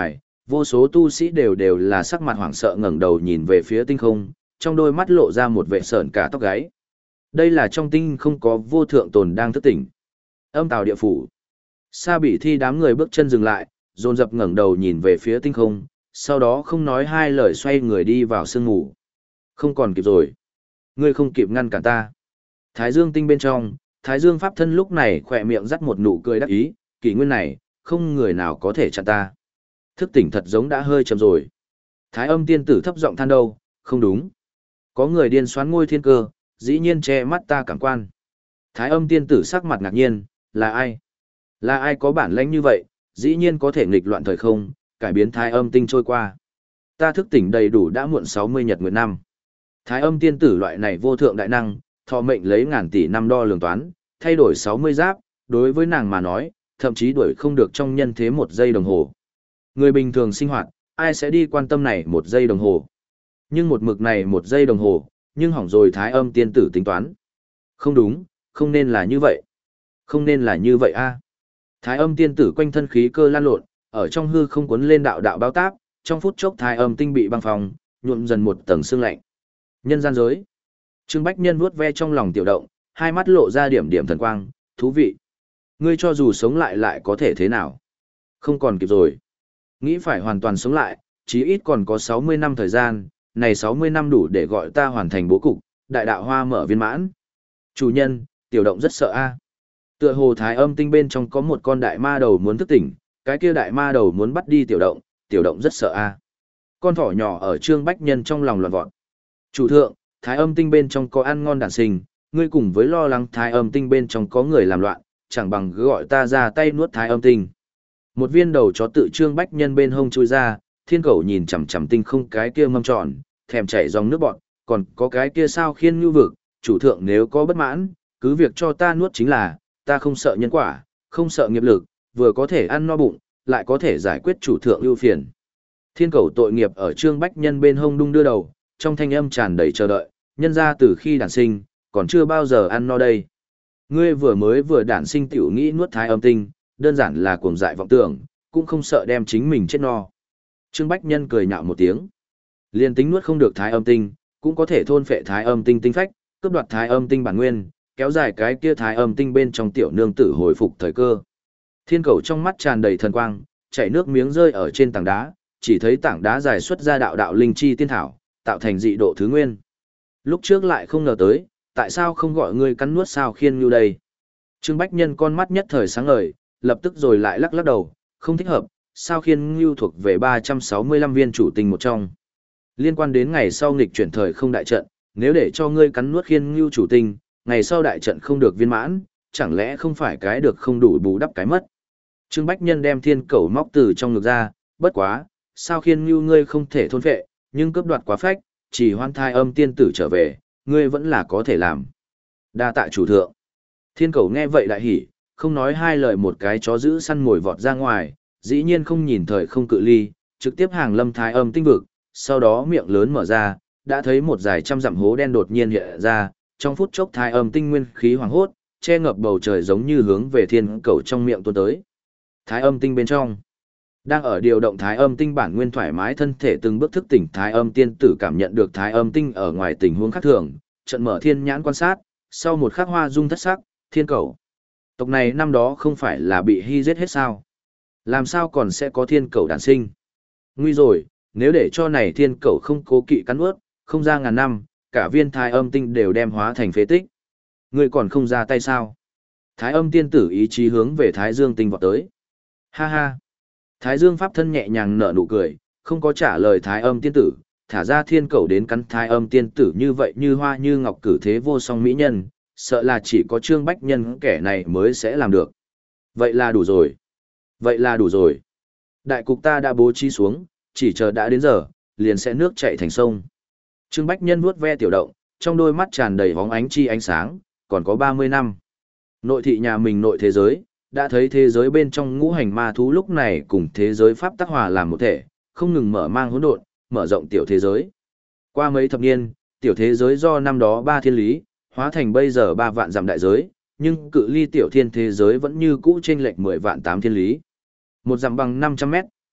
Speaker 1: Vô số tu sĩ đều đều là sắc mặt hoảng sợ ngẩng đầu nhìn về phía tinh không, trong đôi mắt lộ ra một vẻ sợn cả tóc gáy. Đây là trong tinh không có vô thượng tồn đang thức tỉnh. Âm tào địa phủ. Sa Bị Thi đám người bước chân dừng lại, dồn dập ngẩng đầu nhìn về phía tinh không, sau đó không nói hai lời xoay người đi vào sương ngủ. Không còn kịp rồi. Ngươi không kịp ngăn cản ta. Thái Dương tinh bên trong, Thái Dương pháp thân lúc này khỏe miệng dắt một nụ cười đắc ý, kỷ nguyên này, không người nào có thể chặn ta. Thức tỉnh thật giống đã hơi chậm rồi. Thái Âm tiên tử thấp giọng than đâu, không đúng. Có người điên xoán ngôi thiên cơ, dĩ nhiên che mắt ta cảm quan. Thái Âm tiên tử sắc mặt ngạc nhiên, là ai? Là ai có bản lãnh như vậy, dĩ nhiên có thể nghịch loạn thời không, cải biến Thái Âm tinh trôi qua. Ta thức tỉnh đầy đủ đã muộn sáu mươi nhật nguyệt năm. Thái Âm tiên tử loại này vô thượng đại năng, thọ mệnh lấy ngàn tỷ năm đo lường toán, thay đổi sáu mươi giáp, đối với nàng mà nói, thậm chí đuổi không được trong nhân thế một giây đồng hồ. Người bình thường sinh hoạt, ai sẽ đi quan tâm này một giây đồng hồ. Nhưng một mực này một giây đồng hồ, nhưng hỏng rồi Thái Âm tiên tử tính toán. Không đúng, không nên là như vậy. Không nên là như vậy a. Thái Âm tiên tử quanh thân khí cơ lan lộn, ở trong hư không cuốn lên đạo đạo báo táp, trong phút chốc Thái Âm tinh bị băng phòng, nhuộm dần một tầng sương lạnh. Nhân gian giới. Trương Bách Nhân vuốt ve trong lòng tiểu động, hai mắt lộ ra điểm điểm thần quang, thú vị. Ngươi cho dù sống lại lại có thể thế nào? Không còn kịp rồi. Nghĩ phải hoàn toàn sống lại, chí ít còn có sáu mươi năm thời gian, này sáu mươi năm đủ để gọi ta hoàn thành bố cục, đại đạo hoa mở viên mãn. Chủ nhân, tiểu động rất sợ a. Tựa hồ Thái Âm tinh bên trong có một con đại ma đầu muốn thức tỉnh, cái kia đại ma đầu muốn bắt đi tiểu động, tiểu động rất sợ a. Con thỏ nhỏ ở Trương Bách Nhân trong lòng loạn vọt. Chủ thượng, Thái Âm tinh bên trong có ăn ngon đản sinh, ngươi cùng với lo lắng Thái Âm tinh bên trong có người làm loạn, chẳng bằng cứ gọi ta ra tay nuốt Thái Âm tinh. Một viên đầu chó tự Trương Bách Nhân bên hông chui ra, thiên cầu nhìn chằm chằm tinh không cái kia mâm tròn, thèm chảy dòng nước bọt, còn có cái kia sao khiên như vực, chủ thượng nếu có bất mãn, cứ việc cho ta nuốt chính là, ta không sợ nhân quả, không sợ nghiệp lực, vừa có thể ăn no bụng, lại có thể giải quyết chủ thượng ưu phiền. Thiên cầu tội nghiệp ở Trương Bách Nhân bên hông đung đưa đầu, trong thanh âm tràn đầy chờ đợi, nhân ra từ khi đản sinh, còn chưa bao giờ ăn no đây. Ngươi vừa mới vừa đản sinh tiểu nghĩ nuốt Thái Âm tinh, đơn giản là cuồng dại vọng tưởng, cũng không sợ đem chính mình chết no. Trương Bách Nhân cười nhạo một tiếng. Liên tính nuốt không được Thái Âm tinh, cũng có thể thôn phệ Thái Âm tinh tinh phách, cướp đoạt Thái Âm tinh bản nguyên, kéo dài cái kia Thái Âm tinh bên trong tiểu nương tử hồi phục thời cơ. Thiên cầu trong mắt tràn đầy thần quang, chảy nước miếng rơi ở trên tảng đá, chỉ thấy tảng đá dài xuất ra đạo đạo linh chi tiên thảo, tạo thành dị độ thứ nguyên. Lúc trước lại không ngờ tới, tại sao không gọi ngươi cắn nuốt sao khiên như đây? Trương Bách Nhân con mắt nhất thời sáng ngời, lập tức rồi lại lắc lắc đầu, không thích hợp, sao khiên ngưu thuộc về ba trăm sáu mươi lăm viên chủ tinh một trong. Liên quan đến ngày sau nghịch chuyển thời không đại trận, nếu để cho ngươi cắn nuốt khiên ngưu chủ tinh, ngày sau đại trận không được viên mãn, chẳng lẽ không phải cái được không đủ bù đắp cái mất. Trương Bách Nhân đem thiên cầu móc từ trong ngực ra, bất quá, sao khiên ngưu ngươi không thể thôn phệ, nhưng cướp đoạt quá phách, chỉ hoan Thái Âm tiên tử trở về, ngươi vẫn là có thể làm. Đa tạ chủ thượng. Thiên cầu nghe vậy đại hỉ, không nói hai lời một cái chó giữ săn mồi vọt ra ngoài, dĩ nhiên không nhìn thời không cự ly, trực tiếp hàng lâm Thái Âm tinh vực, sau đó miệng lớn mở ra, đã thấy một dải trăm dặm hố đen đột nhiên hiện ra, trong phút chốc Thái Âm tinh nguyên khí hoàng hốt, che ngập bầu trời giống như hướng về thiên cầu trong miệng tuôn tới. Thái Âm tinh bên trong, đang ở điều động Thái Âm tinh bản nguyên thoải mái thân thể từng bước thức tỉnh Thái Âm tiên tử cảm nhận được Thái Âm tinh ở ngoài tình huống khác thường, trận mở thiên nhãn quan sát, sau một khắc hoa dung thất sắc, thiên cầu. Tộc này năm đó không phải là bị hy giết hết sao? Làm sao còn sẽ có thiên cầu đản sinh? Nguy rồi, nếu để cho này thiên cầu không cố kỵ cắn ướt, không ra ngàn năm, cả viên Thái Âm tinh đều đem hóa thành phế tích. Ngươi còn không ra tay sao? Thái Âm tiên tử ý chí hướng về Thái Dương tinh vọt tới. Ha ha! Thái Dương pháp thân nhẹ nhàng nở nụ cười, không có trả lời Thái Âm tiên tử, thả ra thiên cầu đến cắn Thái Âm tiên tử như vậy như hoa như ngọc cử thế vô song mỹ nhân, sợ là chỉ có Trương Bách Nhân kẻ này mới sẽ làm được. Vậy là đủ rồi. Vậy là đủ rồi. Đại cục ta đã bố trí xuống, chỉ chờ đã đến giờ, liền sẽ nước chảy thành sông. Trương Bách Nhân vuốt ve tiểu động, trong đôi mắt tràn đầy bóng ánh chi ánh sáng, còn có ba mươi năm. Nội thị nhà mình nội thế giới, đã thấy thế giới bên trong ngũ hành ma thú lúc này cùng thế giới pháp tắc hòa làm một thể, không ngừng mở mang hỗn độn, mở rộng tiểu thế giới. Qua mấy thập niên, tiểu thế giới do năm đó ba thiên lý, hóa thành bây giờ ba vạn dặm đại giới, nhưng cự ly tiểu thiên thế giới vẫn như cũ chênh lệch mười vạn tám thiên lý. Một dặm bằng năm trăm mét,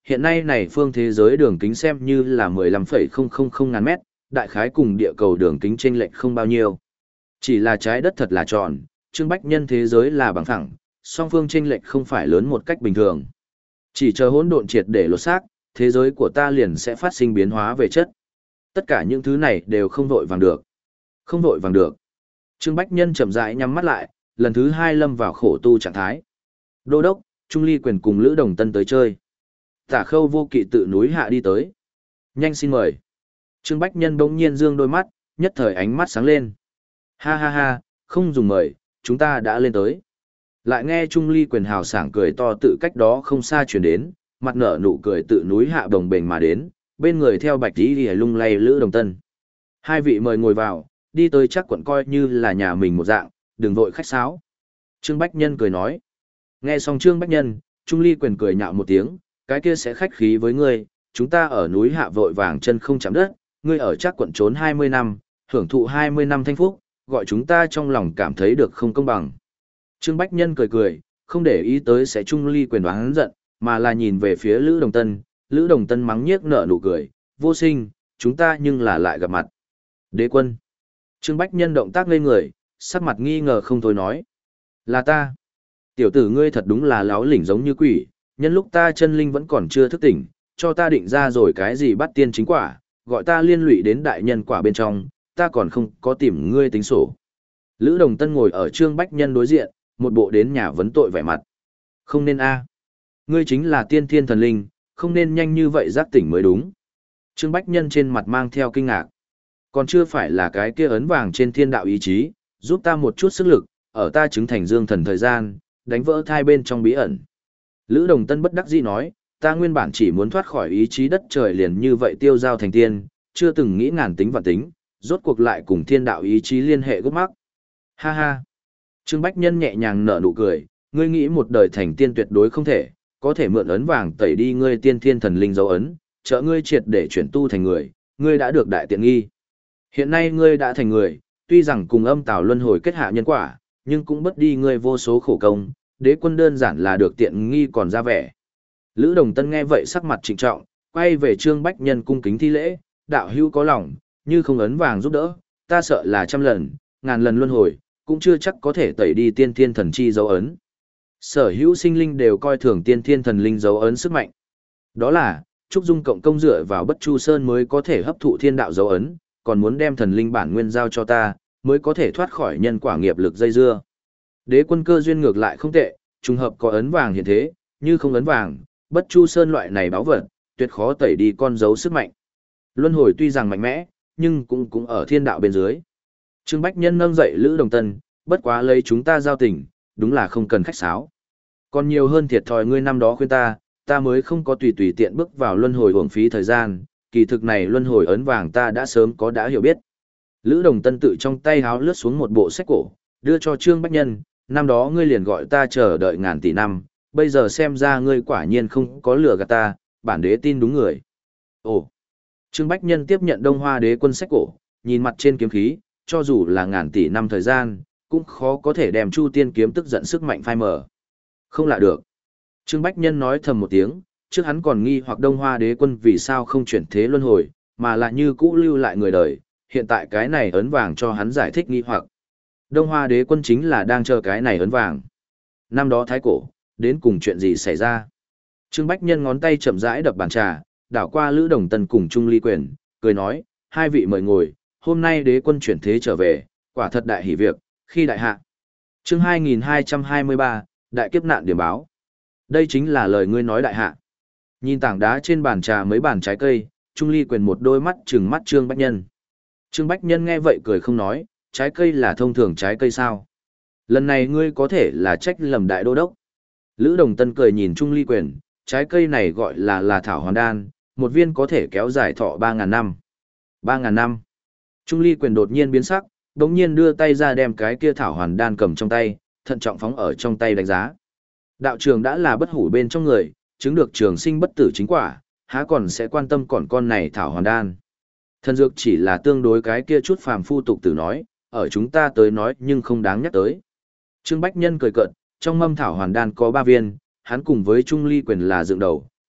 Speaker 1: hiện nay này phương thế giới đường kính xem như là mười lăm phẩy không không không ngàn mét, đại khái cùng địa cầu đường kính chênh lệch không bao nhiêu. Chỉ là trái đất thật là tròn, Trương Bách Nhân thế giới là bằng phẳng, song phương chênh lệch không phải lớn một cách bình thường. Chỉ chờ hỗn độn triệt để lột xác, thế giới của ta liền sẽ phát sinh biến hóa về chất. Tất cả những thứ này đều không vội vàng được. Không vội vàng được. Trương Bách Nhân chậm rãi nhắm mắt lại, lần thứ hai lâm vào khổ tu trạng thái. Đô đốc, Trung Ly Quyền cùng Lữ Đồng Tân tới chơi. Tả Khâu Vô Kỵ tự núi hạ đi tới. Nhanh xin mời. Trương Bách Nhân bỗng nhiên dương đôi mắt, nhất thời ánh mắt sáng lên. Ha ha ha, không dùng mời, chúng ta đã lên tới. Lại nghe Trung Ly Quyền hào sảng cười to tự cách đó không xa chuyển đến, mặt nở nụ cười tự núi hạ đồng bền mà đến, bên người theo bạch tí đi lung lay Lữ Đồng Tân. Hai vị mời ngồi vào, đi tới chắc quận coi như là nhà mình một dạng, đừng vội khách sáo. Trương Bách Nhân cười nói. Nghe xong Trương Bách Nhân, Trung Ly Quyền cười nhạo một tiếng, cái kia sẽ khách khí với ngươi, chúng ta ở núi hạ vội vàng chân không chạm đất, ngươi ở chắc quận trốn hai mươi năm, hưởng thụ hai mươi năm thanh phúc, gọi chúng ta trong lòng cảm thấy được không công bằng. Trương Bách Nhân cười cười, không để ý tới sẽ Trung Ly Quyền đoán giận, mà là nhìn về phía Lữ Đồng Tân, Lữ Đồng Tân mắng nhiếc nở nụ cười, vô sinh, chúng ta nhưng là lại gặp mặt. Đế quân. Trương Bách Nhân động tác lên người, sắc mặt nghi ngờ không thôi nói. Là ta. Tiểu tử ngươi thật đúng là láo lỉnh giống như quỷ, nhân lúc ta chân linh vẫn còn chưa thức tỉnh, cho ta định ra rồi cái gì bắt tiên chính quả, gọi ta liên lụy đến đại nhân quả bên trong, ta còn không có tìm ngươi tính sổ. Lữ Đồng Tân ngồi ở Trương Bách Nhân đối diện, một bộ đến nhà vấn tội vẻ mặt. Không nên a, ngươi chính là tiên thiên thần linh, không nên nhanh như vậy giác tỉnh mới đúng. Trương Bách Nhân trên mặt mang theo kinh ngạc. Còn chưa phải là cái kia ấn vàng trên thiên đạo ý chí, giúp ta một chút sức lực, ở ta chứng thành dương thần thời gian, đánh vỡ thai bên trong bí ẩn. Lữ Đồng Tân bất đắc dĩ nói, ta nguyên bản chỉ muốn thoát khỏi ý chí đất trời liền như vậy tiêu giao thành tiên, chưa từng nghĩ ngàn tính vạn tính, rốt cuộc lại cùng thiên đạo ý chí liên hệ gốc mắc. Ha ha. Trương Bách Nhân nhẹ nhàng nở nụ cười, ngươi nghĩ một đời thành tiên tuyệt đối không thể, có thể mượn ấn vàng tẩy đi ngươi tiên thiên thần linh dấu ấn, trợ ngươi triệt để chuyển tu thành người, ngươi đã được đại tiện nghi. Hiện nay ngươi đã thành người, tuy rằng cùng âm tào luân hồi kết hạ nhân quả, nhưng cũng bất đi ngươi vô số khổ công, đế quân đơn giản là được tiện nghi còn ra vẻ. Lữ Đồng Tân nghe vậy sắc mặt trịnh trọng, quay về Trương Bách Nhân cung kính thi lễ, đạo hữu có lòng, như không ấn vàng giúp đỡ, ta sợ là trăm lần, ngàn lần luân hồi, cũng chưa chắc có thể tẩy đi tiên thiên thần chi dấu ấn. Sở hữu sinh linh đều coi thường tiên thiên thần linh dấu ấn sức mạnh. Đó là, Trúc Dung cộng công dựa vào Bất Chu Sơn mới có thể hấp thụ thiên đạo dấu ấn, còn muốn đem thần linh bản nguyên giao cho ta, mới có thể thoát khỏi nhân quả nghiệp lực dây dưa. Đế quân cơ duyên ngược lại không tệ, trùng hợp có ấn vàng hiện thế, như không ấn vàng, Bất Chu Sơn loại này báo vật, tuyệt khó tẩy đi con dấu sức mạnh. Luân hồi tuy rằng mạnh mẽ, nhưng cũng cũng ở thiên đạo bên dưới. Trương Bách Nhân nâng dậy Lữ Đồng Tân, bất quá lấy chúng ta giao tình, đúng là không cần khách sáo. Còn nhiều hơn thiệt thòi ngươi năm đó khuyên ta, ta mới không có tùy tùy tiện bước vào luân hồi uổng phí thời gian, kỳ thực này luân hồi ấn vàng ta đã sớm có đã hiểu biết. Lữ Đồng Tân tự trong tay háo lướt xuống một bộ sách cổ, đưa cho Trương Bách Nhân, năm đó ngươi liền gọi ta chờ đợi ngàn tỷ năm, bây giờ xem ra ngươi quả nhiên không có lừa gạt ta, bản đế tin đúng người. Ồ! Trương Bách Nhân tiếp nhận Đông Hoa đế quân sách cổ, nhìn mặt trên kiếm khí, cho dù là ngàn tỷ năm thời gian, cũng khó có thể đem Chu Tiên kiếm tức giận sức mạnh phai mờ. Không lạ được. Trương Bách Nhân nói thầm một tiếng, trước hắn còn nghi hoặc Đông Hoa đế quân vì sao không chuyển thế luân hồi, mà là như cũ lưu lại người đời, hiện tại cái này ấn vàng cho hắn giải thích nghi hoặc. Đông Hoa đế quân chính là đang chờ cái này ấn vàng. Năm đó thái cổ, đến cùng chuyện gì xảy ra? Trương Bách Nhân ngón tay chậm rãi đập bàn trà, đảo qua Lữ Đồng Tân cùng Trung Ly Quyền, cười nói, hai vị mời ngồi, hôm nay đế quân chuyển thế trở về, quả thật đại hỷ việc, khi đại hạ. Chương hai nghìn hai trăm hai mươi ba, Đại kiếp nạn điểm báo. Đây chính là lời ngươi nói đại hạ. Nhìn tảng đá trên bàn trà mấy bàn trái cây, Trung Ly Quyền một đôi mắt trừng mắt Trương Bách Nhân. Trương Bách Nhân nghe vậy cười không nói, trái cây là thông thường trái cây sao? Lần này ngươi có thể là trách lầm đại đô đốc. Lữ Đồng Tân cười nhìn Trung Ly Quyền, trái cây này gọi là là thảo hoàn đan, một viên có thể kéo dài thọ ba ngàn năm. ba ngàn năm. Trung Ly Quyền đột nhiên biến sắc, đống nhiên đưa tay ra đem cái kia thảo hoàn đan cầm trong tay, thận trọng phóng ở trong tay đánh giá. Đạo trường đã là bất hủ bên trong người, chứng được trường sinh bất tử chính quả, há còn sẽ quan tâm còn con này thảo hoàn đan. Thần dược chỉ là tương đối cái kia chút phàm phu tục tử nói, ở chúng ta tới nói nhưng không đáng nhắc tới. Trương Bách Nhân cười cợt, trong mâm thảo hoàn đan có ba viên, hắn cùng với Trung Ly Quyền là dựng đầu,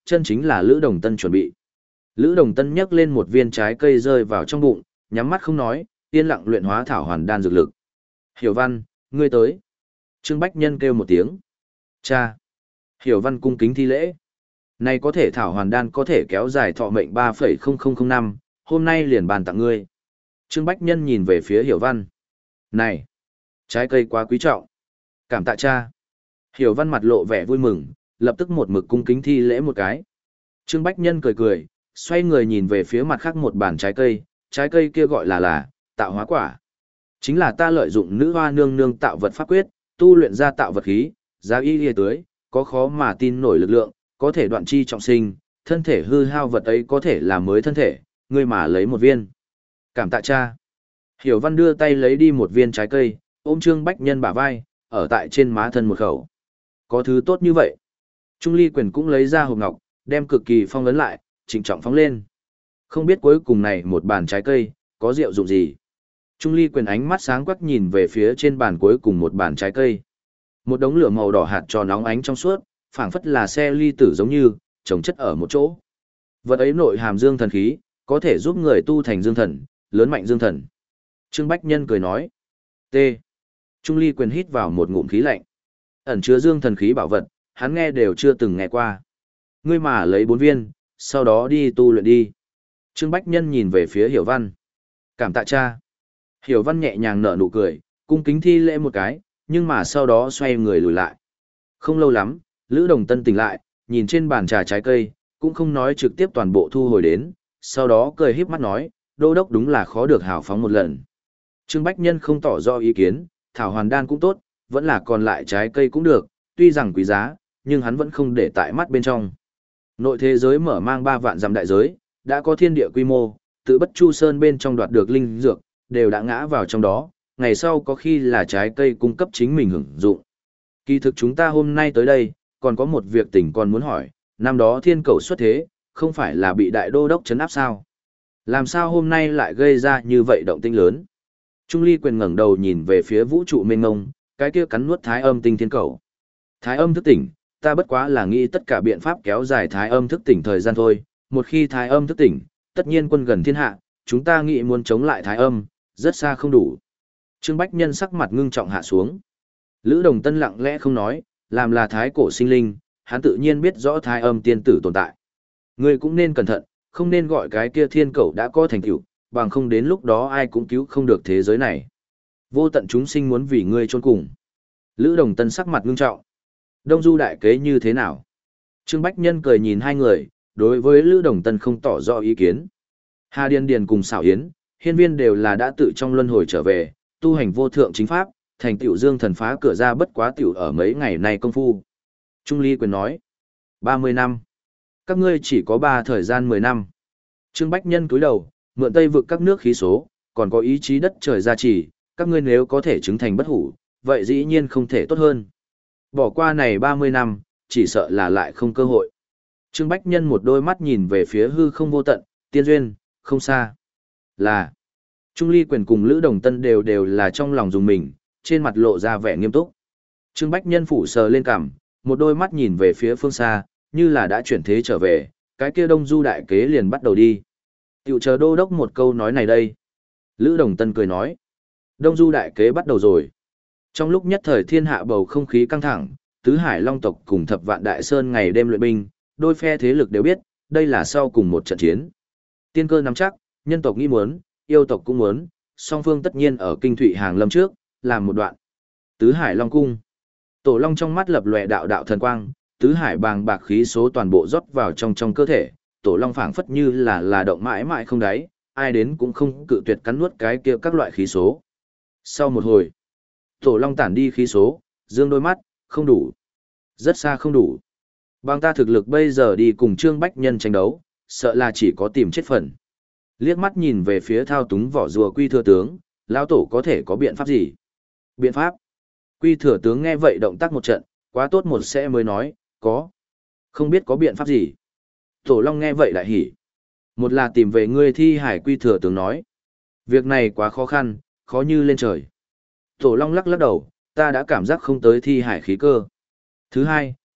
Speaker 1: chân chính là Lữ Đồng Tân chuẩn bị. Lữ Đồng Tân nhấc lên một viên trái cây rơi vào trong bụng, nhắm mắt không nói, yên lặng luyện hóa thảo hoàn đan dược lực. Hiểu Văn, ngươi tới. Trương Bách Nhân kêu một tiếng. Cha. Hiểu Văn cung kính thi lễ. Này có thể thảo hoàn đan có thể kéo dài thọ mệnh ba phẩy không không không năm, hôm nay liền bàn tặng ngươi. Trương Bách Nhân nhìn về phía Hiểu Văn. Này, trái cây quá quý trọng. Cảm tạ cha. Hiểu Văn mặt lộ vẻ vui mừng, lập tức một mực cung kính thi lễ một cái. Trương Bách Nhân cười cười, xoay người nhìn về phía mặt khác một bàn trái cây, trái cây kia gọi là là, tạo hóa quả. Chính là ta lợi dụng nữ hoa nương nương tạo vật pháp quyết, tu luyện ra tạo vật khí, giá y lìa tưới, có khó mà tin nổi lực lượng, có thể đoạn chi trọng sinh, thân thể hư hao vật ấy có thể là mới thân thể, ngươi mà lấy một viên. Cảm tạ cha. Hiểu Văn đưa tay lấy đi một viên trái cây, ôm Trương Bách Nhân bả vai, ở tại trên má thân một khẩu. Có thứ tốt như vậy. Trung Ly Quyền cũng lấy ra hộp ngọc, đem cực kỳ phong ấn lại, trịnh trọng phóng lên. Không biết cuối cùng này một bàn trái cây, có rượu dụng gì. Trung Ly Quyền ánh mắt sáng quắc nhìn về phía trên bàn cuối cùng một bàn trái cây. Một đống lửa màu đỏ hạt tròn nóng ánh trong suốt, phảng phất là xe ly tử giống như, chồng chất ở một chỗ. Vật ấy nội hàm dương thần khí, có thể giúp người tu thành dương thần, lớn mạnh dương thần. Trương Bách Nhân cười nói. T. Trung Ly Quyền hít vào một ngụm khí lạnh. Ẩn chứa dương thần khí bảo vật, hắn nghe đều chưa từng nghe qua. Ngươi mà lấy bốn viên, sau đó đi tu luyện đi. Trương Bách Nhân nhìn về phía Hiểu Văn. Cảm tạ cha. Hiểu Văn nhẹ nhàng nở nụ cười, cung kính thi lễ một cái, nhưng mà sau đó xoay người lùi lại. Không lâu lắm, Lữ Đồng Tân tỉnh lại, nhìn trên bàn trà trái cây, cũng không nói trực tiếp toàn bộ thu hồi đến, sau đó cười híp mắt nói, đô đốc đúng là khó được hào phóng một lần. Trương Bách Nhân không tỏ rõ ý kiến, thảo hoàn đan cũng tốt, vẫn là còn lại trái cây cũng được, tuy rằng quý giá, nhưng hắn vẫn không để tại mắt bên trong. Nội thế giới mở mang ba vạn dặm đại giới, đã có thiên địa quy mô, tự Bất Chu Sơn bên trong đoạt được linh dược, đều đã ngã vào trong đó, ngày sau có khi là trái cây cung cấp chính mình hưởng dụng. Kỳ thực chúng ta hôm nay tới đây, còn có một việc tỉnh còn muốn hỏi, năm đó thiên cầu xuất thế, không phải là bị đại đô đốc trấn áp sao? Làm sao hôm nay lại gây ra như vậy động tĩnh lớn? Trung Ly Quyền ngẩng đầu nhìn về phía vũ trụ mênh mông, cái kia cắn nuốt thái âm tinh thiên cầu. Thái âm thức tỉnh, ta bất quá là nghĩ tất cả biện pháp kéo dài thái âm thức tỉnh thời gian thôi, một khi thái âm thức tỉnh, tất nhiên quân gần thiên hạ, chúng ta nghĩ muốn chống lại thái âm, rất xa không đủ. Trương Bách Nhân sắc mặt ngưng trọng hạ xuống. Lữ Đồng Tân lặng lẽ không nói, làm là thái cổ sinh linh, hắn tự nhiên biết rõ thái âm tiên tử tồn tại. Ngươi cũng nên cẩn thận, không nên gọi cái kia thiên cầu đã có thành tựu, bằng không đến lúc đó ai cũng cứu không được thế giới này. Vô tận chúng sinh muốn vì ngươi chôn cùng. Lữ Đồng Tân sắc mặt ngưng trọng. Đông Du đại kế như thế nào? Trương Bách Nhân cười nhìn hai người, đối với Lữ Đồng Tân không tỏ rõ ý kiến. Hà Điền Điền cùng Xảo Yến, Hiên Viên đều là đã tự trong luân hồi trở về, tu hành vô thượng chính pháp, thành tựu dương thần phá cửa ra bất quá tiểu ở mấy ngày nay công phu. Trung Ly Quyền nói, ba mươi năm. Các ngươi chỉ có ba thời gian mười năm. Trương Bách Nhân cúi đầu, mượn Tây vực các nước khí số, còn có ý chí đất trời gia trì, các ngươi nếu có thể chứng thành bất hủ, vậy dĩ nhiên không thể tốt hơn. Bỏ qua này ba mươi năm, chỉ sợ là lại không cơ hội. Trương Bách Nhân một đôi mắt nhìn về phía hư không vô tận, tiên duyên, không xa. Là, Trung Ly Quyền cùng Lữ Đồng Tân đều đều là trong lòng dùng mình, trên mặt lộ ra vẻ nghiêm túc. Trương Bách Nhân phủ sờ lên cằm, một đôi mắt nhìn về phía phương xa, như là đã chuyển thế trở về, cái kia Đông Du đại kế liền bắt đầu đi. Tiểu chờ đô đốc một câu nói này đây. Lữ Đồng Tân cười nói, Đông Du đại kế bắt đầu rồi. Trong lúc nhất thời thiên hạ bầu không khí căng thẳng, Tứ Hải Long tộc cùng Thập Vạn Đại Sơn ngày đêm luyện binh, đôi phe thế lực đều biết, đây là sau cùng một trận chiến. Tiên cơ nắm chắc, nhân tộc nghĩ muốn, yêu tộc cũng muốn, song phương tất nhiên ở kinh thụy hàng lâm trước, làm một đoạn. Tứ Hải Long cung. Tổ Long trong mắt lập lòe đạo đạo thần quang, Tứ Hải bàng bạc khí số toàn bộ rót vào trong trong cơ thể, Tổ Long phảng phất như là là động mãi mãi không đáy, ai đến cũng không cự tuyệt cắn nuốt cái kia các loại khí số. Sau một hồi, Tổ Long tản đi khí số, dương đôi mắt, không đủ. Rất xa không đủ. Bằng ta thực lực bây giờ đi cùng Trương Bách Nhân tranh đấu, sợ là chỉ có tìm chết phần. Liếc mắt nhìn về phía thao túng vỏ rùa Quy Thừa Tướng, lão tổ có thể có biện pháp gì? Biện pháp? Quy Thừa Tướng nghe vậy động tác một trận, quá tốt một sẽ mới nói, có. Không biết có biện pháp gì? Tổ Long nghe vậy lại hỉ. Một là tìm về ngươi thi hải. Quy Thừa Tướng nói. Việc này quá khó khăn, khó như lên trời. Tổ Long lắc lắc đầu, ta đã cảm giác không tới thi hải khí cơ. Thứ hai,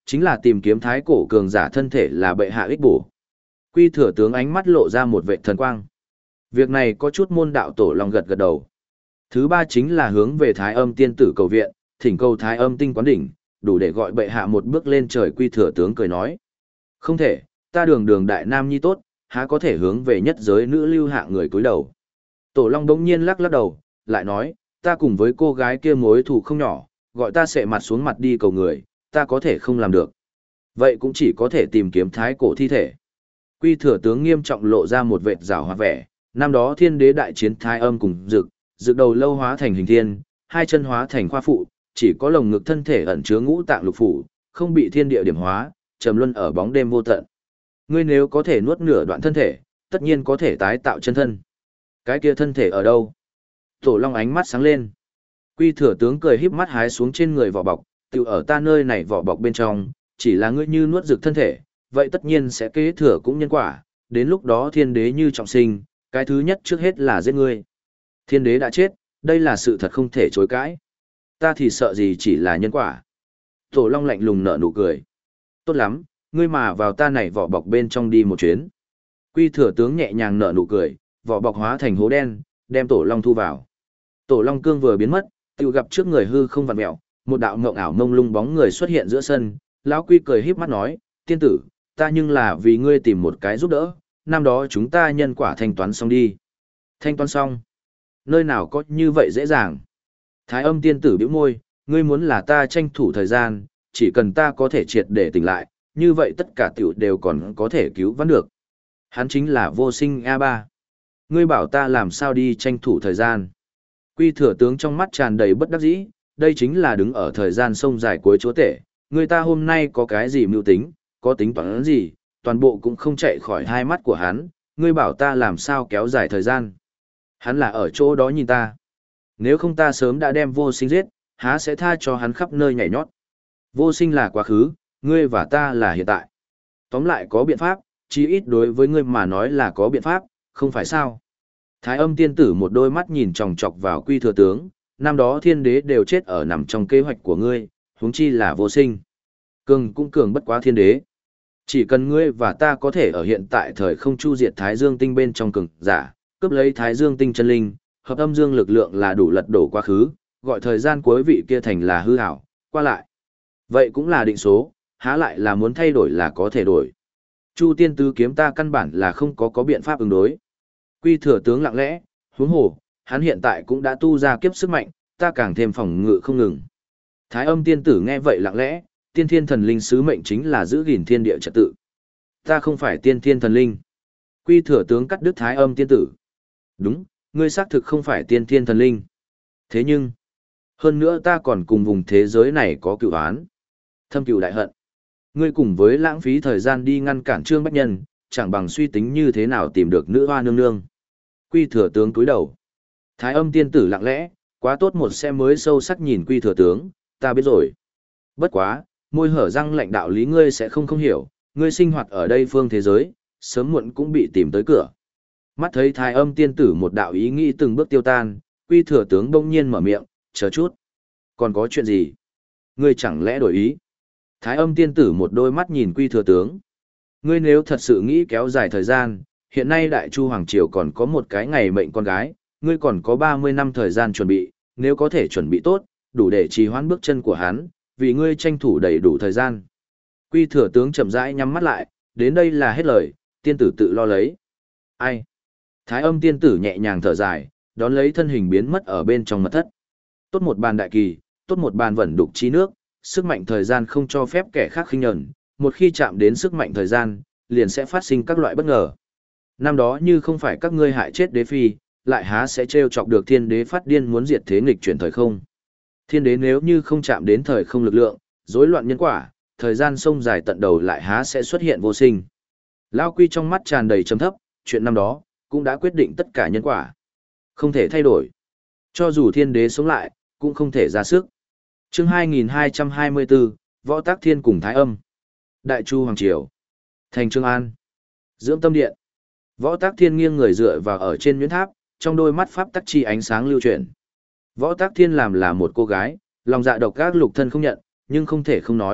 Speaker 1: chính là tìm kiếm thái cổ cường giả thân thể là bệ hạ ích bổ. Quy thừa tướng ánh mắt lộ ra một vệ thần quang. Việc này có chút môn đạo tổ long gật gật đầu. Thứ ba chính là hướng về thái âm tiên tử cầu viện, thỉnh cầu thái âm tinh quán đỉnh, đủ để gọi bệ hạ một bước lên trời. Quy thừa tướng cười nói. Không thể, ta đường đường đại nam nhi tốt, há có thể hướng về nhất giới nữ lưu hạ người cúi đầu. Tổ long đống nhiên lắc lắc đầu, lại nói, ta cùng với cô gái kia mối thù không nhỏ, gọi ta sệ mặt xuống mặt đi cầu người, ta có thể không làm được. Vậy cũng chỉ có thể tìm kiếm thái cổ thi thể. Quy thừa tướng nghiêm trọng lộ ra một vệt rào hoa vẻ, năm đó thiên đế đại chiến thái âm cùng dực, dực đầu lâu hóa thành hình thiên, hai chân hóa thành khoa phụ, chỉ có lồng ngực thân thể ẩn chứa ngũ tạng lục phủ, không bị thiên địa điểm hóa, trầm luân ở bóng đêm vô tận. Ngươi nếu có thể nuốt nửa đoạn thân thể, tất nhiên có thể tái tạo chân thân. Cái kia thân thể ở đâu? Tổ long ánh mắt sáng lên. Quy thừa tướng cười híp mắt hái xuống trên người vỏ bọc, tự ở ta nơi này vỏ bọc bên trong, chỉ là ngươi như nuốt rực thân thể, vậy tất nhiên sẽ kế thừa cũng nhân quả, đến lúc đó thiên đế như trọng sinh, cái thứ nhất trước hết là giết ngươi. Thiên đế đã chết, đây là sự thật không thể chối cãi. Ta thì sợ gì chỉ là nhân quả. Tổ long lạnh lùng nở nụ cười. Tốt lắm, ngươi mà vào ta này vỏ bọc bên trong đi một chuyến. Quy thừa tướng nhẹ nhàng nở nụ cười, vỏ bọc hóa thành hố đen, đem tổ long thu vào. Tổ long cương vừa biến mất, tự gặp trước người hư không vặn mẹo, một đạo ngộng ảo mông lung bóng người xuất hiện giữa sân. Lão Quy cười híp mắt nói, tiên tử, ta nhưng là vì ngươi tìm một cái giúp đỡ, năm đó chúng ta nhân quả thanh toán xong đi. Thanh toán xong? Nơi nào có như vậy dễ dàng? Thái âm tiên tử bĩu môi, ngươi muốn là ta tranh thủ thời gian, chỉ cần ta có thể triệt để tỉnh lại, như vậy tất cả tiểu đều còn có thể cứu vãn được. Hắn chính là vô sinh a ba. Ngươi bảo ta làm sao đi tranh thủ thời gian. Quy thừa tướng trong mắt tràn đầy bất đắc dĩ, đây chính là đứng ở thời gian sông dài cuối chúa tể. Người ta hôm nay có cái gì mưu tính, có tính toán gì, toàn bộ cũng không chạy khỏi hai mắt của hắn, ngươi bảo ta làm sao kéo dài thời gian. Hắn là ở chỗ đó nhìn ta. Nếu không ta sớm đã đem vô sinh giết, há sẽ tha cho hắn khắp nơi nhảy nhót. Vô sinh là quá khứ, ngươi và ta là hiện tại. Tóm lại có biện pháp, chí ít đối với ngươi mà nói là có biện pháp, không phải sao. Thái âm tiên tử một đôi mắt nhìn chòng chọc vào quy thừa tướng, năm đó thiên đế đều chết ở nằm trong kế hoạch của ngươi, huống chi là vô sinh. Cường cũng cường bất quá thiên đế. Chỉ cần ngươi và ta có thể ở hiện tại thời không chu diệt Thái Dương tinh bên trong cường giả, cướp lấy Thái Dương tinh chân linh, hợp âm dương lực lượng là đủ lật đổ quá khứ, gọi thời gian cuối vị kia thành là hư ảo, qua lại. Vậy cũng là định số, há lại là muốn thay đổi là có thể đổi. Chu tiên tứ kiếm ta căn bản là không có có biện pháp ứng đối. Quy thừa tướng lặng lẽ, huống hồ, hắn hiện tại cũng đã tu ra kiếp sức mạnh, ta càng thêm phòng ngự không ngừng. Thái âm tiên tử nghe vậy lặng lẽ, tiên thiên thần linh sứ mệnh chính là giữ gìn thiên địa trật tự. Ta không phải tiên thiên thần linh. Quy thừa tướng cắt đứt thái âm tiên tử. Đúng, ngươi xác thực không phải tiên thiên thần linh. Thế nhưng, hơn nữa ta còn cùng vùng thế giới này có cựu án. Thâm cựu đại hận. Ngươi cùng với lãng phí thời gian đi ngăn cản Trương Bách Nhân, chẳng bằng suy tính như thế nào tìm được nữ hoa nương nương. Quy thừa tướng cúi đầu. Thái âm tiên tử lặng lẽ, quá tốt một xe mới sâu sắc nhìn quy thừa tướng, ta biết rồi. Bất quá, môi hở răng lạnh đạo lý ngươi sẽ không không hiểu, ngươi sinh hoạt ở đây phương thế giới, sớm muộn cũng bị tìm tới cửa. Mắt thấy thái âm tiên tử một đạo ý nghĩ từng bước tiêu tan, quy thừa tướng đông nhiên mở miệng, chờ chút. Còn có chuyện gì? Ngươi chẳng lẽ đổi ý? Thái âm tiên tử một đôi mắt nhìn quy thừa tướng. Ngươi nếu thật sự nghĩ kéo dài thời gian, hiện nay Đại Chu Hoàng Triều còn có một cái ngày mệnh con gái, ngươi còn có ba mươi năm thời gian chuẩn bị, nếu có thể chuẩn bị tốt, đủ để trì hoãn bước chân của hắn, vì ngươi tranh thủ đầy đủ thời gian. Quy thừa tướng chậm rãi nhắm mắt lại, đến đây là hết lời, tiên tử tự lo lấy. Ai? Thái âm tiên tử nhẹ nhàng thở dài, đón lấy thân hình biến mất ở bên trong mật thất. Tốt một bàn đại kỳ, tốt một bàn vẩn đục trí nước, sức mạnh thời gian không cho phép kẻ khác khinh nhẫn, một khi chạm đến sức mạnh thời gian, liền sẽ phát sinh các loại bất ngờ. Năm đó như không phải các ngươi hại chết đế phi, lại há sẽ trêu chọc được thiên đế phát điên muốn diệt thế nghịch chuyển thời không. Thiên đế nếu như không chạm đến thời không lực lượng, rối loạn nhân quả, thời gian sông dài tận đầu lại há sẽ xuất hiện vô sinh. Lao Quy trong mắt tràn đầy trầm thấp, chuyện năm đó, cũng đã quyết định tất cả nhân quả. Không thể thay đổi. Cho dù thiên đế sống lại, cũng không thể ra sức. Chương hai nghìn hai trăm hai mươi bốn, Võ Tác Thiên cùng Thái Âm. Đại Chu Hoàng Triều. Thành Trương An. Dưỡng Tâm Điện. Võ Tác Thiên nghiêng người dựa vào ở trên nhuyễn tháp, trong đôi mắt pháp tắc chi ánh sáng lưu chuyển. Võ Tác Thiên làm là một cô gái, lòng dạ độc ác lục thân không nhận, nhưng không thể không nói,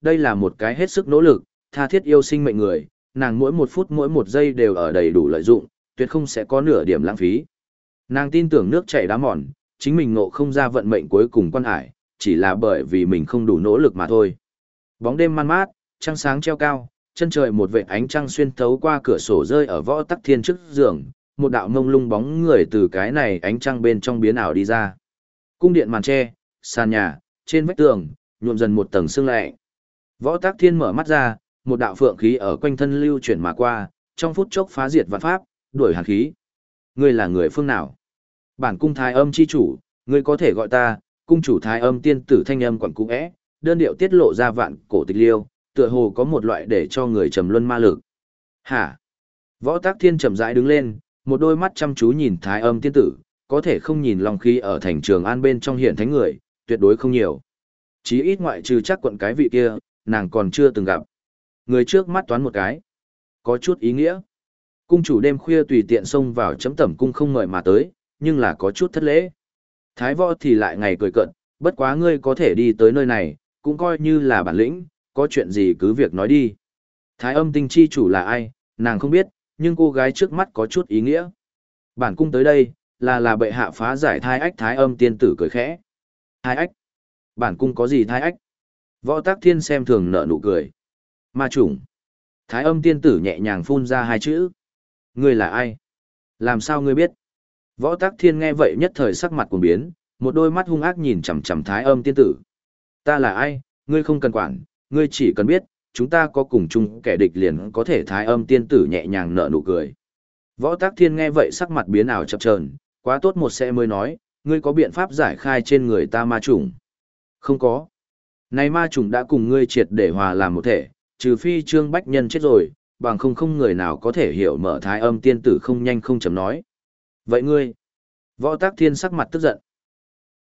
Speaker 1: đây là một cái hết sức nỗ lực, tha thiết yêu sinh mệnh người, nàng mỗi một phút mỗi một giây đều ở đầy đủ lợi dụng, tuyệt không sẽ có nửa điểm lãng phí. Nàng tin tưởng nước chảy đá mòn, chính mình ngộ không ra vận mệnh cuối cùng quan hải, chỉ là bởi vì mình không đủ nỗ lực mà thôi. Bóng đêm man mát, trăng sáng treo cao, chân trời một vệt ánh trăng xuyên thấu qua cửa sổ rơi ở Võ Tắc Thiên trước giường, một đạo mông lung bóng người từ cái này ánh trăng bên trong biến ảo đi ra. Cung điện màn tre, sàn nhà, trên vách tường, nhuộm dần một tầng sương lạnh. Võ Tắc Thiên mở mắt ra, một đạo phượng khí ở quanh thân lưu chuyển mà qua, trong phút chốc phá diệt vạn pháp, đuổi hàn khí. Ngươi là người phương nào? Bản cung Thái Âm chi chủ, ngươi có thể gọi ta, cung chủ Thái Âm tiên tử thanh âm quẩn cũ é, đơn điệu tiết lộ ra vạn cổ tịch liêu, tựa hồ có một loại để cho người trầm luân ma lực. Hả? Võ Tắc Thiên chậm rãi đứng lên, một đôi mắt chăm chú nhìn Thái Âm tiên tử, có thể không nhìn long khí ở thành Trường An bên trong hiện thánh người, tuyệt đối không nhiều. Chí ít ngoại trừ chắc quận cái vị kia, nàng còn chưa từng gặp. Người trước mắt toán một cái. Có chút ý nghĩa. Cung chủ đêm khuya tùy tiện xông vào chấm tẩm cung không mời mà tới, nhưng là có chút thất lễ. Thái Võ thì lại ngày cười cận, bất quá ngươi có thể đi tới nơi này, cũng coi như là bản lĩnh, có chuyện gì cứ việc nói đi. Thái Âm tinh chi chủ là ai, nàng không biết, nhưng cô gái trước mắt có chút ý nghĩa. Bản cung tới đây, là là bệ hạ phá giải thai ách. Thái Âm tiên tử cười khẽ. Thai ách? Bản cung có gì thai ách? Võ Tắc Thiên xem thường nở nụ cười. Ma chủng. Thái Âm tiên tử nhẹ nhàng phun ra hai chữ. Ngươi là ai? Làm sao ngươi biết? Võ Tắc Thiên nghe vậy nhất thời sắc mặt cuồng biến, một đôi mắt hung ác nhìn chằm chằm Thái Âm tiên tử. Ta là ai, ngươi không cần quản, ngươi chỉ cần biết, chúng ta có cùng chung kẻ địch liền có thể. Thái Âm tiên tử nhẹ nhàng nở nụ cười. Võ Tắc Thiên nghe vậy sắc mặt biến ảo chập chờn, quá tốt một sẽ mới nói, ngươi có biện pháp giải khai trên người ta ma chủng? Không có. Này ma chủng đã cùng ngươi triệt để hòa làm một thể, trừ phi Trương Bách Nhân chết rồi, bằng không không người nào có thể hiểu. Mở Thái Âm tiên tử không nhanh không chậm nói. Vậy ngươi? Võ Tắc Thiên sắc mặt tức giận,